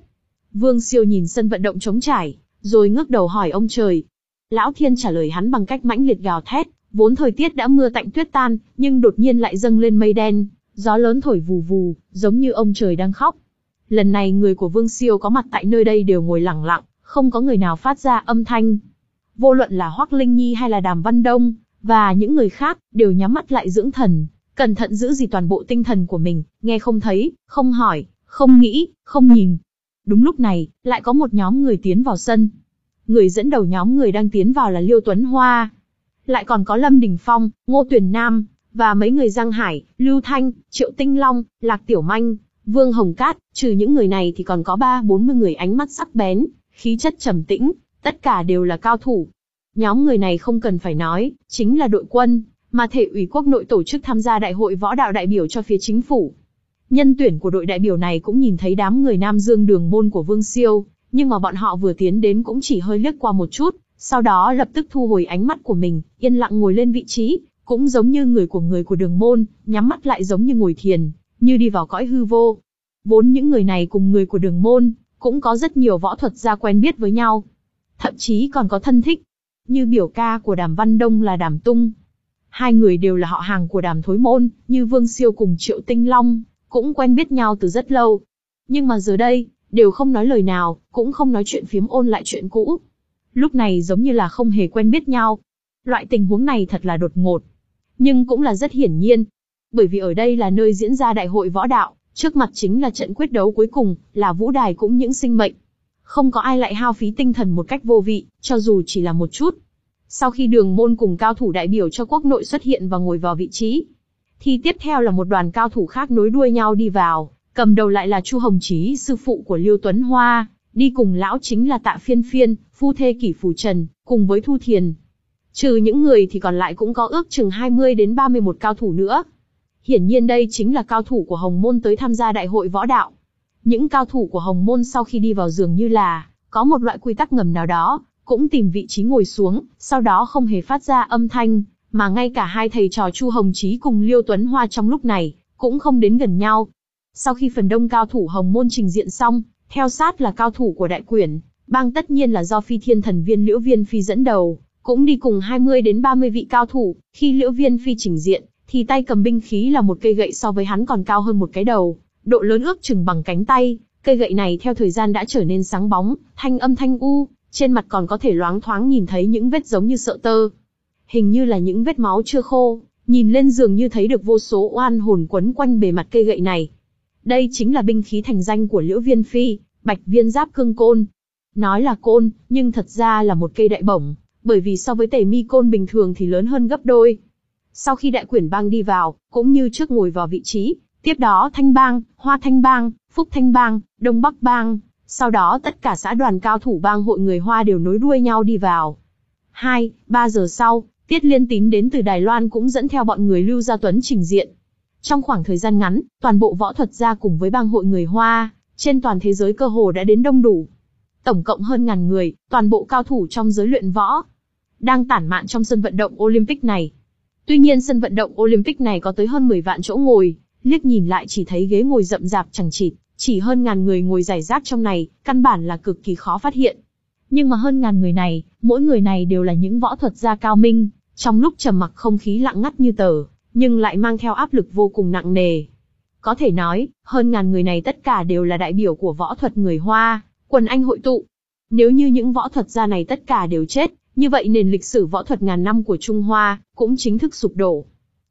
Vương Siêu nhìn sân vận động trống trải, rồi ngước đầu hỏi ông trời. Lão Thiên trả lời hắn bằng cách mãnh liệt gào thét, vốn thời tiết đã mưa tạnh tuyết tan, nhưng đột nhiên lại dâng lên mây đen, gió lớn thổi vù vù, giống như ông trời đang khóc. Lần này người của Vương Siêu có mặt tại nơi đây đều ngồi lặng lặng, không có người nào phát ra âm thanh. Vô luận là Hoắc Linh Nhi hay là Đàm Văn Đông, và những người khác, đều nhắm mắt lại dưỡng thần, cẩn thận giữ gìn toàn bộ tinh thần của mình, nghe không thấy, không hỏi, không nghĩ, không nhìn. Đúng lúc này, lại có một nhóm người tiến vào sân. Người dẫn đầu nhóm người đang tiến vào là Liêu Tuấn Hoa. Lại còn có Lâm Đình Phong, Ngô Tuyền Nam, và mấy người Giang Hải, Lưu Thanh, Triệu Tinh Long, Lạc Tiểu Manh, Vương Hồng Cát. Trừ những người này thì còn có ba bốn mươi người ánh mắt sắc bén, khí chất trầm tĩnh, tất cả đều là cao thủ. Nhóm người này không cần phải nói, chính là đội quân, mà Thể ủy Quốc nội tổ chức tham gia đại hội võ đạo đại biểu cho phía chính phủ. Nhân tuyển của đội đại biểu này cũng nhìn thấy đám người Nam Dương Đường môn của Vương Siêu, nhưng mà bọn họ vừa tiến đến cũng chỉ hơi liếc qua một chút, sau đó lập tức thu hồi ánh mắt của mình, yên lặng ngồi lên vị trí, cũng giống như người của người của Đường môn, nhắm mắt lại giống như ngồi thiền, như đi vào cõi hư vô. Vốn những người này cùng người của Đường môn, cũng có rất nhiều võ thuật gia quen biết với nhau. Thậm chí còn có thân thích, như biểu ca của Đàm Văn Đông là Đàm Tung. Hai người đều là họ hàng của Đàm Thối Môn, như Vương Siêu cùng Triệu Tinh Long, cũng quen biết nhau từ rất lâu. Nhưng mà giờ đây, đều không nói lời nào, cũng không nói chuyện phiếm ôn lại chuyện cũ. Lúc này giống như là không hề quen biết nhau. Loại tình huống này thật là đột ngột, nhưng cũng là rất hiển nhiên. Bởi vì ở đây là nơi diễn ra đại hội võ đạo, trước mặt chính là trận quyết đấu cuối cùng, là vũ đài cũng những sinh mệnh. Không có ai lại hao phí tinh thần một cách vô vị, cho dù chỉ là một chút. Sau khi Đường môn cùng cao thủ đại biểu cho quốc nội xuất hiện và ngồi vào vị trí, thì tiếp theo là một đoàn cao thủ khác nối đuôi nhau đi vào, cầm đầu lại là Chu Hồng Chí, sư phụ của Liêu Tuấn Hoa, đi cùng lão chính là Tạ Phiên Phiên, phu thê Kỷ Phù Trần, cùng với Thu Thiền. Trừ những người thì còn lại cũng có ước chừng hai mươi đến ba mươi mốt cao thủ nữa. Hiển nhiên đây chính là cao thủ của Hồng môn tới tham gia đại hội võ đạo. Những cao thủ của Hồng môn sau khi đi vào dường như là có một loại quy tắc ngầm nào đó, cũng tìm vị trí ngồi xuống, sau đó không hề phát ra âm thanh, mà ngay cả hai thầy trò Chu Hồng Chí cùng Liêu Tuấn Hoa trong lúc này cũng không đến gần nhau. Sau khi phần đông cao thủ Hồng môn trình diện xong, theo sát là cao thủ của Đại Quyển bang, tất nhiên là do Phi Thiên Thần Viên Liễu Viên Phi dẫn đầu, cũng đi cùng hai mươi đến ba mươi vị cao thủ. Khi Liễu Viên Phi trình diện, thì tay cầm binh khí là một cây gậy so với hắn còn cao hơn một cái đầu, độ lớn ước chừng bằng cánh tay. Cây gậy này theo thời gian đã trở nên sáng bóng, thanh âm thanh u, trên mặt còn có thể loáng thoáng nhìn thấy những vết giống như sợ tơ. Hình như là những vết máu chưa khô, nhìn lên dường như thấy được vô số oan hồn quấn quanh bề mặt cây gậy này. Đây chính là binh khí thành danh của Liễu Viên Phi, Bạch Viên Giáp Cương Côn. Nói là côn, nhưng thật ra là một cây đại bổng, bởi vì so với tề mi côn bình thường thì lớn hơn gấp đôi. Sau khi Đại Quyển bang đi vào, cũng như trước ngồi vào vị trí, tiếp đó Thanh bang, Hoa Thanh bang, Phúc Thanh bang, Đông Bắc bang, sau đó tất cả xã đoàn cao thủ bang hội người Hoa đều nối đuôi nhau đi vào. Hai, ba giờ sau, Tiết Liên Tín đến từ Đài Loan cũng dẫn theo bọn người Lưu Gia Tuấn trình diện. Trong khoảng thời gian ngắn, toàn bộ võ thuật gia cùng với bang hội người Hoa, trên toàn thế giới cơ hồ đã đến đông đủ. Tổng cộng hơn ngàn người, toàn bộ cao thủ trong giới luyện võ, đang tản mạn trong sân vận động Olympic này. Tuy nhiên sân vận động Olympic này có tới hơn mười vạn chỗ ngồi, liếc nhìn lại chỉ thấy ghế ngồi rậm rạp chằng chịt, chỉ hơn ngàn người ngồi rải rác trong này, căn bản là cực kỳ khó phát hiện. Nhưng mà hơn ngàn người này, mỗi người này đều là những võ thuật gia cao minh, trong lúc trầm mặc không khí lặng ngắt như tờ, nhưng lại mang theo áp lực vô cùng nặng nề. Có thể nói, hơn ngàn người này tất cả đều là đại biểu của võ thuật người Hoa, quần anh hội tụ. Nếu như những võ thuật gia này tất cả đều chết, như vậy nền lịch sử võ thuật ngàn năm của Trung Hoa cũng chính thức sụp đổ.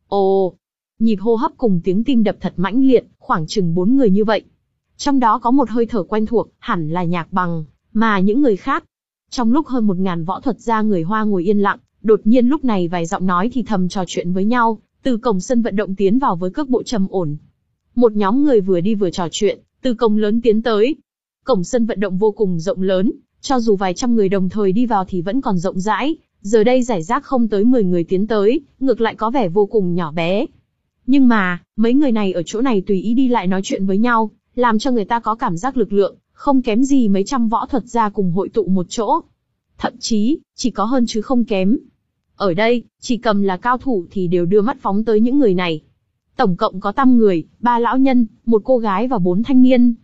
Ồ, nhịp hô hấp cùng tiếng tim đập thật mãnh liệt, khoảng chừng bốn người như vậy. Trong đó có một hơi thở quen thuộc, hẳn là Nhạc Bằng, mà những người khác. Trong lúc hơn một ngàn võ thuật gia người Hoa ngồi yên lặng, đột nhiên lúc này vài giọng nói thì thầm trò chuyện với nhau, từ cổng sân vận động tiến vào với cước bộ trầm ổn. Một nhóm người vừa đi vừa trò chuyện, từ cổng lớn tiến tới. Cổng sân vận động vô cùng rộng lớn, cho dù vài trăm người đồng thời đi vào thì vẫn còn rộng rãi, giờ đây rải rác không tới mười người tiến tới, ngược lại có vẻ vô cùng nhỏ bé. Nhưng mà, mấy người này ở chỗ này tùy ý đi lại nói chuyện với nhau, làm cho người ta có cảm giác lực lượng, không kém gì mấy trăm võ thuật gia cùng hội tụ một chỗ. Thậm chí, chỉ có hơn chứ không kém. Ở đây, chỉ cầm là cao thủ thì đều đưa mắt phóng tới những người này. Tổng cộng có năm người, ba lão nhân, một cô gái và bốn thanh niên.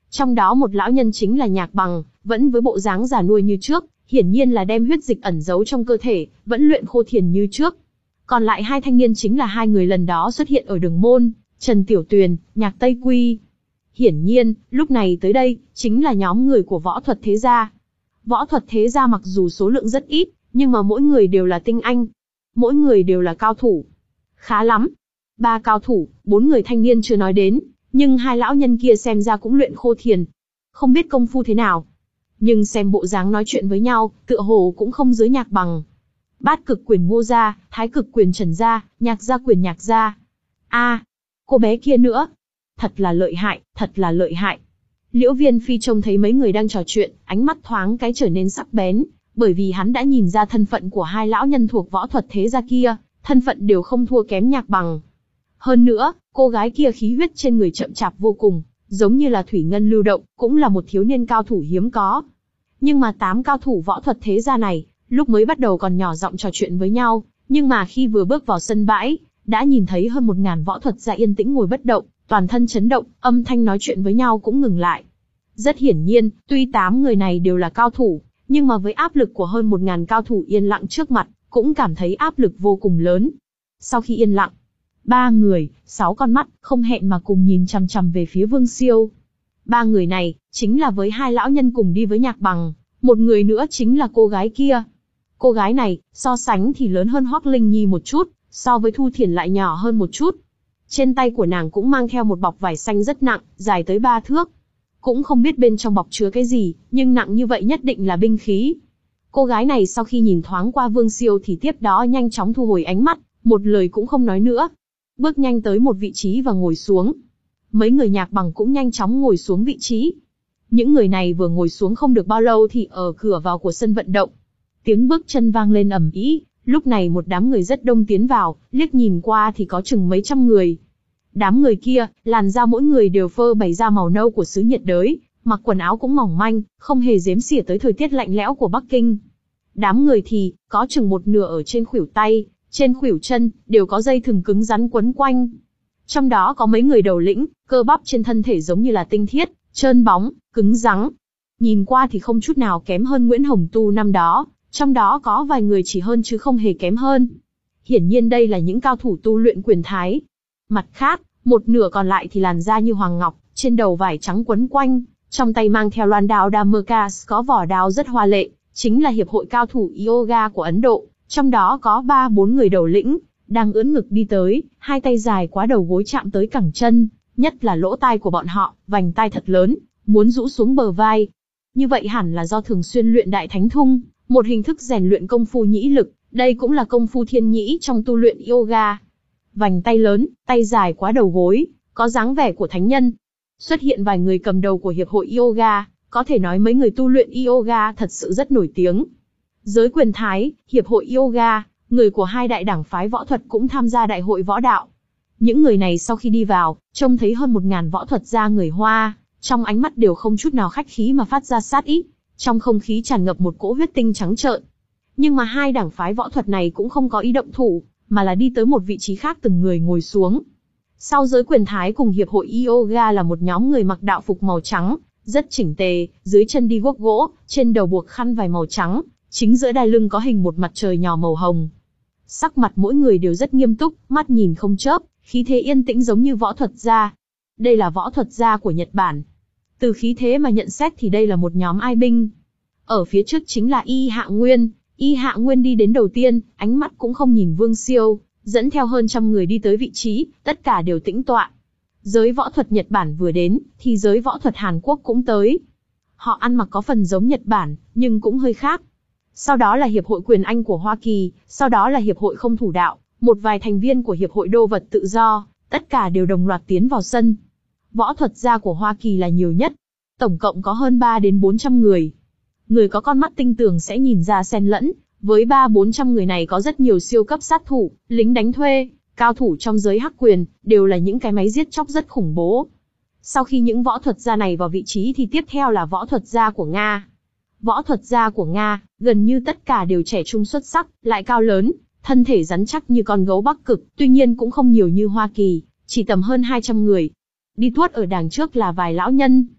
Trong đó một lão nhân chính là Nhạc Bằng, vẫn với bộ dáng già nua như trước, hiển nhiên là đem huyết dịch ẩn giấu trong cơ thể, vẫn luyện khô thiền như trước. Còn lại hai thanh niên chính là hai người lần đó xuất hiện ở Đường Môn, Trần Tiểu Tuyền, Nhạc Tây Quy. Hiển nhiên, lúc này tới đây, chính là nhóm người của Võ Thuật Thế Gia. Võ Thuật Thế Gia mặc dù số lượng rất ít, nhưng mà mỗi người đều là tinh anh. Mỗi người đều là cao thủ. Khá lắm. Ba cao thủ, bốn người thanh niên chưa nói đến, nhưng hai lão nhân kia xem ra cũng luyện khô thiền. Không biết công phu thế nào. Nhưng xem bộ dáng nói chuyện với nhau, tựa hồ cũng không dưới Nhạc Bằng. Bát cực quyền Ngô gia, thái cực quyền Trần gia, nhạc gia quyền Nhạc gia. A, cô bé kia nữa. Thật là lợi hại, thật là lợi hại. Liễu Viên Phi trông thấy mấy người đang trò chuyện, ánh mắt thoáng cái trở nên sắc bén, bởi vì hắn đã nhìn ra thân phận của hai lão nhân thuộc Võ Thuật Thế Gia kia, thân phận đều không thua kém Nhạc Bằng. Hơn nữa, cô gái kia khí huyết trên người chậm chạp vô cùng, giống như là thủy ngân lưu động, cũng là một thiếu niên cao thủ hiếm có. Nhưng mà tám cao thủ Võ Thuật Thế Gia này, lúc mới bắt đầu còn nhỏ giọng trò chuyện với nhau, nhưng mà khi vừa bước vào sân bãi, đã nhìn thấy hơn một ngàn võ thuật gia yên tĩnh ngồi bất động, toàn thân chấn động, âm thanh nói chuyện với nhau cũng ngừng lại. Rất hiển nhiên, tuy tám người này đều là cao thủ, nhưng mà với áp lực của hơn một ngàn cao thủ yên lặng trước mặt, cũng cảm thấy áp lực vô cùng lớn. Sau khi yên lặng, ba người, sáu con mắt, không hẹn mà cùng nhìn chằm chằm về phía Vương Siêu. Ba người này, chính là với hai lão nhân cùng đi với Nhạc Bằng, một người nữa chính là cô gái kia. Cô gái này, so sánh thì lớn hơn Hoắc Linh Nhi một chút, so với Thu Thiền lại nhỏ hơn một chút. Trên tay của nàng cũng mang theo một bọc vải xanh rất nặng, dài tới ba thước. Cũng không biết bên trong bọc chứa cái gì, nhưng nặng như vậy nhất định là binh khí. Cô gái này sau khi nhìn thoáng qua Vương Siêu thì tiếp đó nhanh chóng thu hồi ánh mắt, một lời cũng không nói nữa. Bước nhanh tới một vị trí và ngồi xuống. Mấy người Nhạc Bằng cũng nhanh chóng ngồi xuống vị trí. Những người này vừa ngồi xuống không được bao lâu thì ở cửa vào của sân vận động, tiếng bước chân vang lên ầm ĩ. Lúc này một đám người rất đông tiến vào, liếc nhìn qua thì có chừng mấy trăm người. Đám người kia, làn da mỗi người đều phơ bày ra màu nâu của xứ nhiệt đới, mặc quần áo cũng mỏng manh, không hề giếm xỉa tới thời tiết lạnh lẽo của Bắc Kinh. Đám người thì, có chừng một nửa ở trên khuỷu tay, trên khuỷu chân, đều có dây thừng cứng rắn quấn quanh. Trong đó có mấy người đầu lĩnh, cơ bắp trên thân thể giống như là tinh thiết, trơn bóng, cứng rắn. Nhìn qua thì không chút nào kém hơn Nguyễn Hồng Tu năm đó, trong đó có vài người chỉ hơn chứ không hề kém hơn. Hiển nhiên đây là những cao thủ tu luyện quyền thái. Mặt khác, một nửa còn lại thì làn da như hoàng ngọc, trên đầu vải trắng quấn quanh, trong tay mang theo loan đao Dhammakas có vỏ đao rất hoa lệ, chính là hiệp hội cao thủ yoga của Ấn Độ, trong đó có ba bốn người đầu lĩnh, đang ưỡn ngực đi tới, hai tay dài quá đầu gối chạm tới cẳng chân, nhất là lỗ tai của bọn họ, vành tai thật lớn, muốn rũ xuống bờ vai. Như vậy hẳn là do thường xuyên luyện Đại Thánh Thung, một hình thức rèn luyện công phu nhĩ lực, đây cũng là công phu thiên nhĩ trong tu luyện yoga. Vành tay lớn, tay dài quá đầu gối, có dáng vẻ của thánh nhân. Xuất hiện vài người cầm đầu của hiệp hội yoga, có thể nói mấy người tu luyện yoga thật sự rất nổi tiếng. Giới quyền thái, hiệp hội yoga, người của hai đại đảng phái võ thuật cũng tham gia đại hội võ đạo. Những người này sau khi đi vào, trông thấy hơn một ngàn võ thuật gia người Hoa, trong ánh mắt đều không chút nào khách khí mà phát ra sát ý. Trong không khí tràn ngập một cỗ huyết tinh trắng trợn. Nhưng mà hai đảng phái võ thuật này cũng không có ý động thủ, mà là đi tới một vị trí khác từng người ngồi xuống. Sau giới quyền thái cùng hiệp hội yoga là một nhóm người mặc đạo phục màu trắng, rất chỉnh tề, dưới chân đi guốc gỗ, trên đầu buộc khăn vải màu trắng, chính giữa đai lưng có hình một mặt trời nhỏ màu hồng. Sắc mặt mỗi người đều rất nghiêm túc, mắt nhìn không chớp, khí thế yên tĩnh giống như võ thuật gia. Đây là võ thuật gia của Nhật Bản. Từ khí thế mà nhận xét thì đây là một nhóm ai binh. Ở phía trước chính là Y Hạ Nguyên. Y Hạ Nguyên đi đến đầu tiên, ánh mắt cũng không nhìn Vương Siêu, dẫn theo hơn trăm người đi tới vị trí, tất cả đều tĩnh tọa. Giới võ thuật Nhật Bản vừa đến, thì giới võ thuật Hàn Quốc cũng tới. Họ ăn mặc có phần giống Nhật Bản, nhưng cũng hơi khác. Sau đó là Hiệp hội Quyền Anh của Hoa Kỳ, sau đó là Hiệp hội Không Thủ Đạo, một vài thành viên của Hiệp hội Đô vật Tự do, tất cả đều đồng loạt tiến vào sân. Võ thuật gia của Hoa Kỳ là nhiều nhất, tổng cộng có hơn ba đến bốn trăm người. Người có con mắt tinh tường sẽ nhìn ra xen lẫn, với ba bốn trăm người này có rất nhiều siêu cấp sát thủ, lính đánh thuê, cao thủ trong giới hắc quyền, đều là những cái máy giết chóc rất khủng bố. Sau khi những võ thuật gia này vào vị trí thì tiếp theo là võ thuật gia của Nga. Võ thuật gia của Nga, gần như tất cả đều trẻ trung xuất sắc, lại cao lớn, thân thể rắn chắc như con gấu Bắc Cực, tuy nhiên cũng không nhiều như Hoa Kỳ, chỉ tầm hơn hai trăm người. Đi tuốt ở đằng trước là vài lão nhân.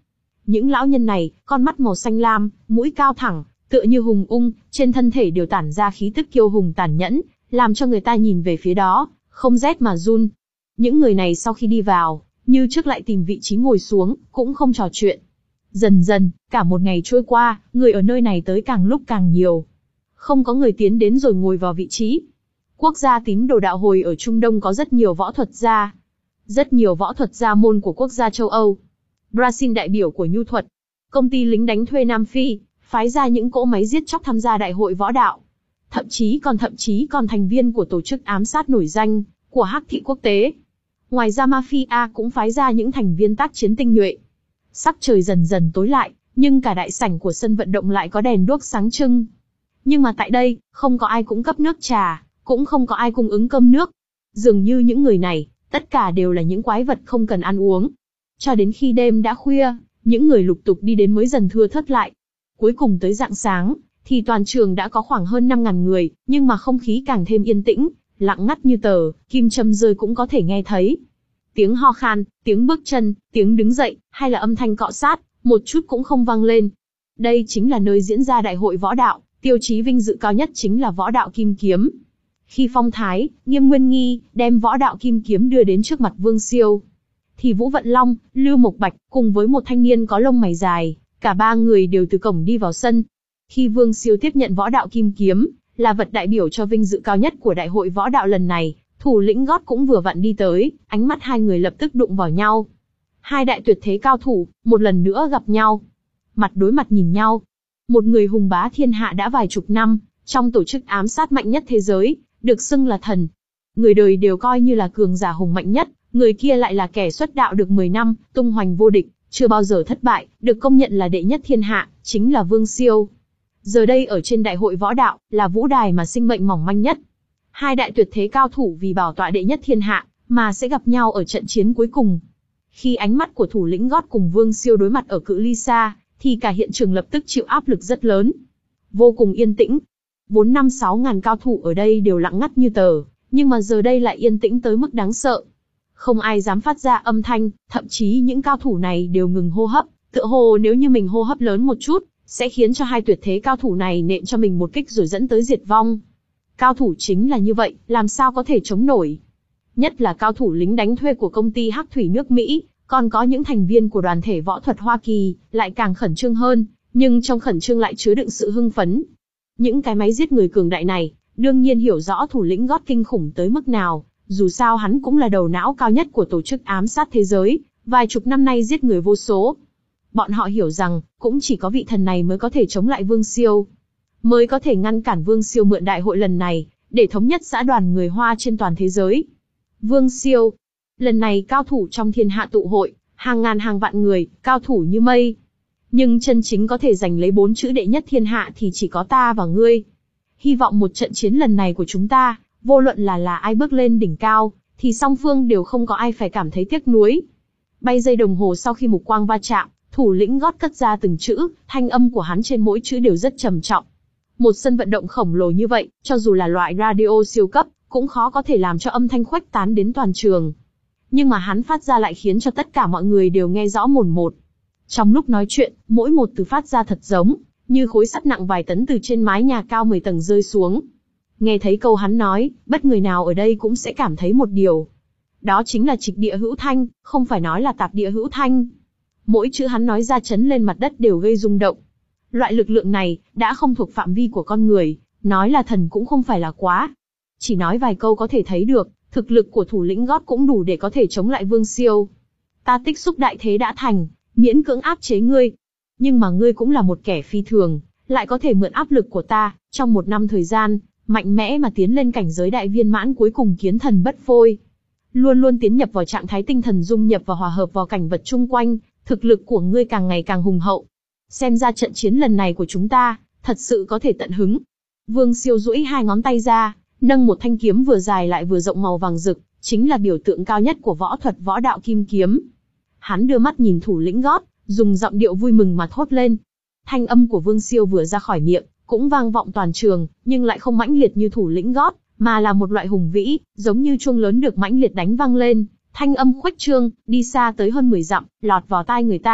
Những lão nhân này, con mắt màu xanh lam, mũi cao thẳng, tựa như hùng ung, trên thân thể đều tản ra khí tức kiêu hùng tàn nhẫn, làm cho người ta nhìn về phía đó, không rét mà run. Những người này sau khi đi vào, như trước lại tìm vị trí ngồi xuống, cũng không trò chuyện. Dần dần, cả một ngày trôi qua, người ở nơi này tới càng lúc càng nhiều. Không có người tiến đến rồi ngồi vào vị trí. Quốc gia tín đồ đạo hồi ở Trung Đông có rất nhiều võ thuật gia. Rất nhiều võ thuật gia môn của quốc gia châu Âu. Brazil đại biểu của nhu thuật. Công ty lính đánh thuê Nam Phi, phái ra những cỗ máy giết chóc tham gia đại hội võ đạo. Thậm chí còn thậm chí còn thành viên của tổ chức ám sát nổi danh, của Hắc thị quốc tế. Ngoài ra Mafia cũng phái ra những thành viên tác chiến tinh nhuệ. Sắc trời dần dần tối lại, nhưng cả đại sảnh của sân vận động lại có đèn đuốc sáng trưng. Nhưng mà tại đây, không có ai cung cấp nước trà, cũng không có ai cung ứng cơm nước. Dường như những người này, tất cả đều là những quái vật không cần ăn uống. Cho đến khi đêm đã khuya, những người lục tục đi đến mới dần thưa thớt lại. Cuối cùng tới rạng sáng, thì toàn trường đã có khoảng hơn năm nghìn người, nhưng mà không khí càng thêm yên tĩnh, lặng ngắt như tờ, kim châm rơi cũng có thể nghe thấy. Tiếng ho khan, tiếng bước chân, tiếng đứng dậy, hay là âm thanh cọ sát, một chút cũng không vang lên. Đây chính là nơi diễn ra đại hội võ đạo, tiêu chí vinh dự cao nhất chính là võ đạo kim kiếm. Khi Phong Thái, Nghiêm Nguyên Nghi, đem võ đạo kim kiếm đưa đến trước mặt Vương Siêu, thì Vũ Vận Long, Lưu Mộc Bạch, cùng với một thanh niên có lông mày dài, cả ba người đều từ cổng đi vào sân. Khi Vương Siêu tiếp nhận võ đạo kim kiếm, là vật đại biểu cho vinh dự cao nhất của đại hội võ đạo lần này, thủ lĩnh gót cũng vừa vặn đi tới, ánh mắt hai người lập tức đụng vào nhau. Hai đại tuyệt thế cao thủ, một lần nữa gặp nhau. Mặt đối mặt nhìn nhau. Một người hùng bá thiên hạ đã vài chục năm, trong tổ chức ám sát mạnh nhất thế giới, được xưng là thần. Người đời đều coi như là cường giả hùng mạnh nhất, người kia lại là kẻ xuất đạo được mười năm, tung hoành vô địch, chưa bao giờ thất bại, được công nhận là đệ nhất thiên hạ, chính là Vương Siêu. Giờ đây ở trên đại hội võ đạo, là vũ đài mà sinh mệnh mỏng manh nhất. Hai đại tuyệt thế cao thủ vì bảo tọa đệ nhất thiên hạ, mà sẽ gặp nhau ở trận chiến cuối cùng. Khi ánh mắt của thủ lĩnh gót cùng Vương Siêu đối mặt ở cự ly xa, thì cả hiện trường lập tức chịu áp lực rất lớn. Vô cùng yên tĩnh. Vốn năm sáu ngàn cao thủ ở đây đều lặng ngắt như tờ, nhưng mà giờ đây lại yên tĩnh tới mức đáng sợ. Không ai dám phát ra âm thanh, thậm chí những cao thủ này đều ngừng hô hấp, tựa hồ nếu như mình hô hấp lớn một chút, sẽ khiến cho hai tuyệt thế cao thủ này nện cho mình một kích rồi dẫn tới diệt vong. Cao thủ chính là như vậy, làm sao có thể chống nổi. Nhất là cao thủ lính đánh thuê của công ty Hắc Thủy nước Mỹ, còn có những thành viên của đoàn thể võ thuật Hoa Kỳ, lại càng khẩn trương hơn, nhưng trong khẩn trương lại chứa đựng sự hưng phấn. Những cái máy giết người cường đại này, đương nhiên hiểu rõ thủ lĩnh gót kinh khủng tới mức nào, dù sao hắn cũng là đầu não cao nhất của tổ chức ám sát thế giới, vài chục năm nay giết người vô số. Bọn họ hiểu rằng, cũng chỉ có vị thần này mới có thể chống lại Vương Siêu, mới có thể ngăn cản Vương Siêu mượn đại hội lần này, để thống nhất xã đoàn người Hoa trên toàn thế giới. Vương Siêu, lần này cao thủ trong thiên hạ tụ hội, hàng ngàn hàng vạn người, cao thủ như mây. Nhưng chân chính có thể giành lấy bốn chữ đệ nhất thiên hạ thì chỉ có ta và ngươi. Hy vọng một trận chiến lần này của chúng ta, vô luận là là ai bước lên đỉnh cao, thì song phương đều không có ai phải cảm thấy tiếc nuối. Bay giây đồng hồ sau khi mục quang va chạm, thủ lĩnh gót cất ra từng chữ, thanh âm của hắn trên mỗi chữ đều rất trầm trọng. Một sân vận động khổng lồ như vậy, cho dù là loại radio siêu cấp, cũng khó có thể làm cho âm thanh khuếch tán đến toàn trường. Nhưng mà hắn phát ra lại khiến cho tất cả mọi người đều nghe rõ mồn một. Trong lúc nói chuyện, mỗi một từ phát ra thật giống như khối sắt nặng vài tấn từ trên mái nhà cao mười tầng rơi xuống. Nghe thấy câu hắn nói, bất người nào ở đây cũng sẽ cảm thấy một điều. Đó chính là trịch địa hữu thanh, không phải nói là tạp địa hữu thanh. Mỗi chữ hắn nói ra chấn lên mặt đất đều gây rung động. Loại lực lượng này, đã không thuộc phạm vi của con người, nói là thần cũng không phải là quá. Chỉ nói vài câu có thể thấy được, thực lực của thủ lĩnh gót cũng đủ để có thể chống lại Vương Siêu. Ta tích xúc đại thế đã thành, miễn cưỡng áp chế ngươi. Nhưng mà ngươi cũng là một kẻ phi thường, lại có thể mượn áp lực của ta, trong một năm thời gian, mạnh mẽ mà tiến lên cảnh giới đại viên mãn cuối cùng kiến thần bất phôi. Luôn luôn tiến nhập vào trạng thái tinh thần dung nhập và hòa hợp vào cảnh vật chung quanh, thực lực của ngươi càng ngày càng hùng hậu. Xem ra trận chiến lần này của chúng ta, thật sự có thể tận hứng. Vương Siêu duỗi hai ngón tay ra, nâng một thanh kiếm vừa dài lại vừa rộng màu vàng rực, chính là biểu tượng cao nhất của võ thuật võ đạo kim kiếm. Hắn đưa mắt nhìn thủ lĩnh gót, dùng giọng điệu vui mừng mà thốt lên. Thanh âm của Vương Siêu vừa ra khỏi miệng, cũng vang vọng toàn trường, nhưng lại không mãnh liệt như thủ lĩnh gót, mà là một loại hùng vĩ, giống như chuông lớn được mãnh liệt đánh vang lên, thanh âm khuếch trương, đi xa tới hơn mười dặm, lọt vào tai người ta,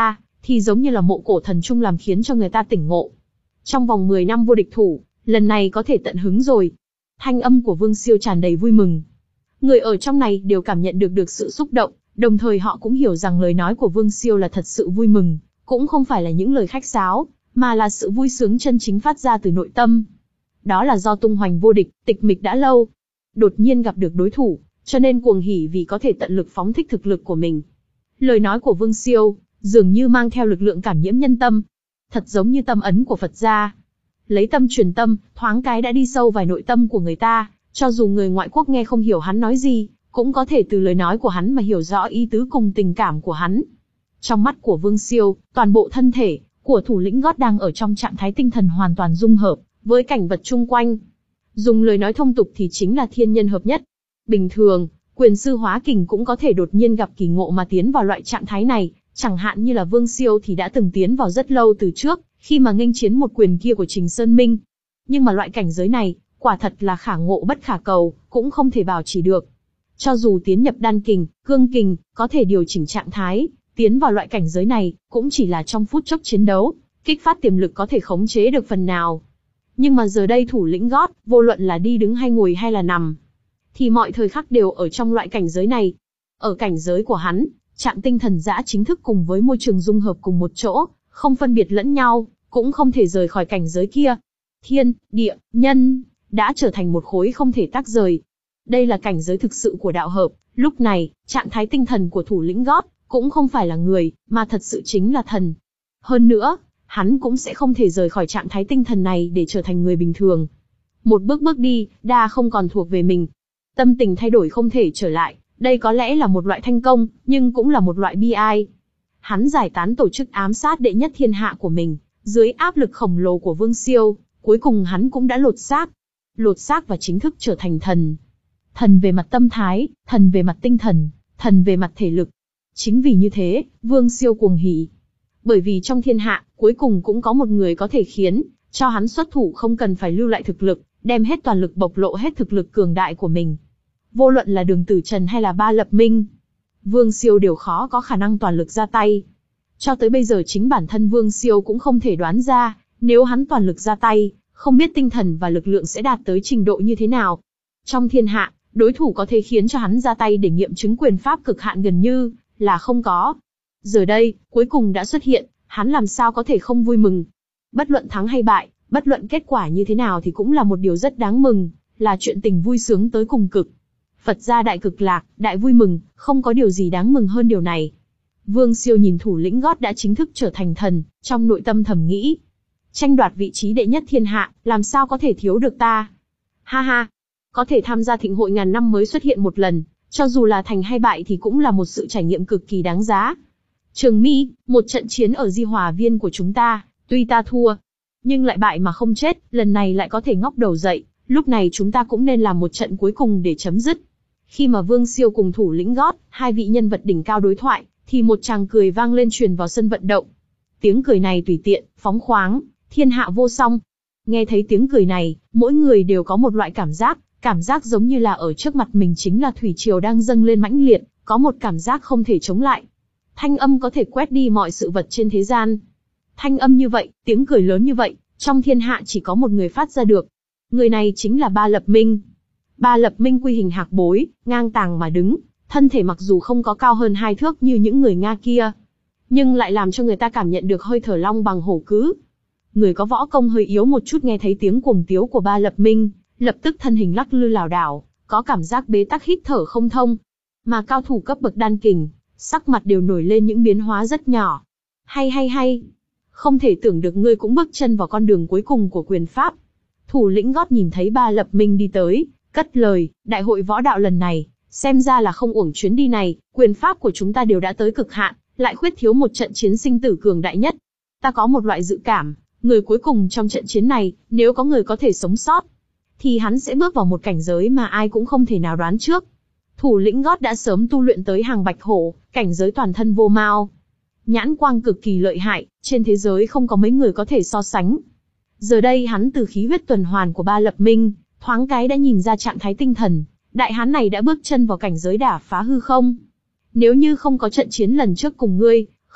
thì giống như là mộ cổ thần trung làm khiến cho người ta tỉnh ngộ. Trong vòng mười năm vô địch thủ, lần này có thể tận hứng rồi. Thanh âm của Vương Siêu tràn đầy vui mừng. Người ở trong này đều cảm nhận được được sự xúc động, đồng thời họ cũng hiểu rằng lời nói của Vương Siêu là thật sự vui mừng, cũng không phải là những lời khách sáo, mà là sự vui sướng chân chính phát ra từ nội tâm. Đó là do tung hoành vô địch, tịch mịch đã lâu, đột nhiên gặp được đối thủ, cho nên cuồng hỉ vì có thể tận lực phóng thích thực lực của mình. Lời nói của Vương Siêu dường như mang theo lực lượng cảm nhiễm nhân tâm, thật giống như tâm ấn của Phật gia. Lấy tâm truyền tâm, thoáng cái đã đi sâu vào nội tâm của người ta, cho dù người ngoại quốc nghe không hiểu hắn nói gì, cũng có thể từ lời nói của hắn mà hiểu rõ ý tứ cùng tình cảm của hắn. Trong mắt của Vương Siêu, toàn bộ thân thể của thủ lĩnh gót đang ở trong trạng thái tinh thần hoàn toàn dung hợp với cảnh vật chung quanh. Dùng lời nói thông tục thì chính là thiên nhân hợp nhất. Bình thường, quyền sư hóa kình cũng có thể đột nhiên gặp kỳ ngộ mà tiến vào loại trạng thái này, chẳng hạn như là Vương Siêu thì đã từng tiến vào rất lâu từ trước, khi mà nghênh chiến một quyền kia của Trình Sơn Minh. Nhưng mà loại cảnh giới này, quả thật là khả ngộ bất khả cầu, cũng không thể bảo trì được. Cho dù tiến nhập đan kình, cương kình, có thể điều chỉnh trạng thái, tiến vào loại cảnh giới này, cũng chỉ là trong phút chốc chiến đấu, kích phát tiềm lực có thể khống chế được phần nào. Nhưng mà giờ đây thủ lĩnh gót, vô luận là đi đứng hay ngồi hay là nằm, thì mọi thời khắc đều ở trong loại cảnh giới này. Ở cảnh giới của hắn, trạng tinh thần dã chính thức cùng với môi trường dung hợp cùng một chỗ, không phân biệt lẫn nhau, cũng không thể rời khỏi cảnh giới kia. Thiên, địa, nhân, đã trở thành một khối không thể tách rời. Đây là cảnh giới thực sự của đạo hợp, lúc này, trạng thái tinh thần của thủ lĩnh gót, cũng không phải là người, mà thật sự chính là thần. Hơn nữa, hắn cũng sẽ không thể rời khỏi trạng thái tinh thần này để trở thành người bình thường. Một bước bước đi, đa không còn thuộc về mình. Tâm tình thay đổi không thể trở lại, đây có lẽ là một loại thành công, nhưng cũng là một loại bi ai. Hắn giải tán tổ chức ám sát đệ nhất thiên hạ của mình, dưới áp lực khổng lồ của Vương Siêu, cuối cùng hắn cũng đã lột xác. Lột xác và chính thức trở thành thần. Thần về mặt tâm thái, thần về mặt tinh thần, thần về mặt thể lực. Chính vì như thế, Vương Siêu cuồng hỉ. Bởi vì trong thiên hạ, cuối cùng cũng có một người có thể khiến cho hắn xuất thủ không cần phải lưu lại thực lực, đem hết toàn lực bộc lộ hết thực lực cường đại của mình. Vô luận là Đường Tử Trần hay là Ba Lập Minh, Vương Siêu đều khó có khả năng toàn lực ra tay. Cho tới bây giờ chính bản thân Vương Siêu cũng không thể đoán ra, nếu hắn toàn lực ra tay, không biết tinh thần và lực lượng sẽ đạt tới trình độ như thế nào. Trong thiên hạ, đối thủ có thể khiến cho hắn ra tay để nghiệm chứng quyền pháp cực hạn gần như là không có. Giờ đây, cuối cùng đã xuất hiện, hắn làm sao có thể không vui mừng. Bất luận thắng hay bại, bất luận kết quả như thế nào thì cũng là một điều rất đáng mừng, là chuyện tình vui sướng tới cùng cực. Phật gia đại cực lạc, đại vui mừng, không có điều gì đáng mừng hơn điều này. Vương Siêu nhìn thủ lĩnh gót đã chính thức trở thành thần, trong nội tâm thầm nghĩ. Tranh đoạt vị trí đệ nhất thiên hạ, làm sao có thể thiếu được ta? Ha ha, có thể tham gia thịnh hội ngàn năm mới xuất hiện một lần, cho dù là thành hay bại thì cũng là một sự trải nghiệm cực kỳ đáng giá. Trường Mi, một trận chiến ở Di Hòa Viên của chúng ta, tuy ta thua, nhưng lại bại mà không chết, lần này lại có thể ngóc đầu dậy, lúc này chúng ta cũng nên làm một trận cuối cùng để chấm dứt. Khi mà Vương Siêu cùng thủ lĩnh gót, hai vị nhân vật đỉnh cao đối thoại, thì một tràng cười vang lên truyền vào sân vận động. Tiếng cười này tùy tiện, phóng khoáng, thiên hạ vô song. Nghe thấy tiếng cười này, mỗi người đều có một loại cảm giác, cảm giác giống như là ở trước mặt mình chính là thủy triều đang dâng lên mãnh liệt, có một cảm giác không thể chống lại. Thanh âm có thể quét đi mọi sự vật trên thế gian. Thanh âm như vậy, tiếng cười lớn như vậy, trong thiên hạ chỉ có một người phát ra được. Người này chính là Ba Lập Minh. Ba Lập Minh quy hình hạc bối, ngang tàng mà đứng, thân thể mặc dù không có cao hơn hai thước như những người Nga kia, nhưng lại làm cho người ta cảm nhận được hơi thở long bằng hổ cứ. Người có võ công hơi yếu một chút nghe thấy tiếng cuồng tiếu của Ba Lập Minh, lập tức thân hình lắc lư lảo đảo, có cảm giác bế tắc hít thở không thông. Mà cao thủ cấp bậc đan kình, sắc mặt đều nổi lên những biến hóa rất nhỏ. Hay hay hay, không thể tưởng được ngươi cũng bước chân vào con đường cuối cùng của quyền pháp. Thủ lĩnh gót nhìn thấy Ba Lập Minh đi tới, cất lời, đại hội võ đạo lần này, xem ra là không uổng chuyến đi này, quyền pháp của chúng ta đều đã tới cực hạn, lại khuyết thiếu một trận chiến sinh tử cường đại nhất. Ta có một loại dự cảm, người cuối cùng trong trận chiến này, nếu có người có thể sống sót, thì hắn sẽ bước vào một cảnh giới mà ai cũng không thể nào đoán trước. Thủ lĩnh gót đã sớm tu luyện tới hàng bạch hổ, cảnh giới toàn thân vô mao. Nhãn quang cực kỳ lợi hại, trên thế giới không có mấy người có thể so sánh. Giờ đây hắn từ khí huyết tuần hoàn của Ba Lập Minh, thoáng cái đã nhìn ra trạng thái tinh thần, đại hán này đã bước chân vào cảnh giới đả phá hư không. Nếu như không có trận chiến lần trước cùng ngươi,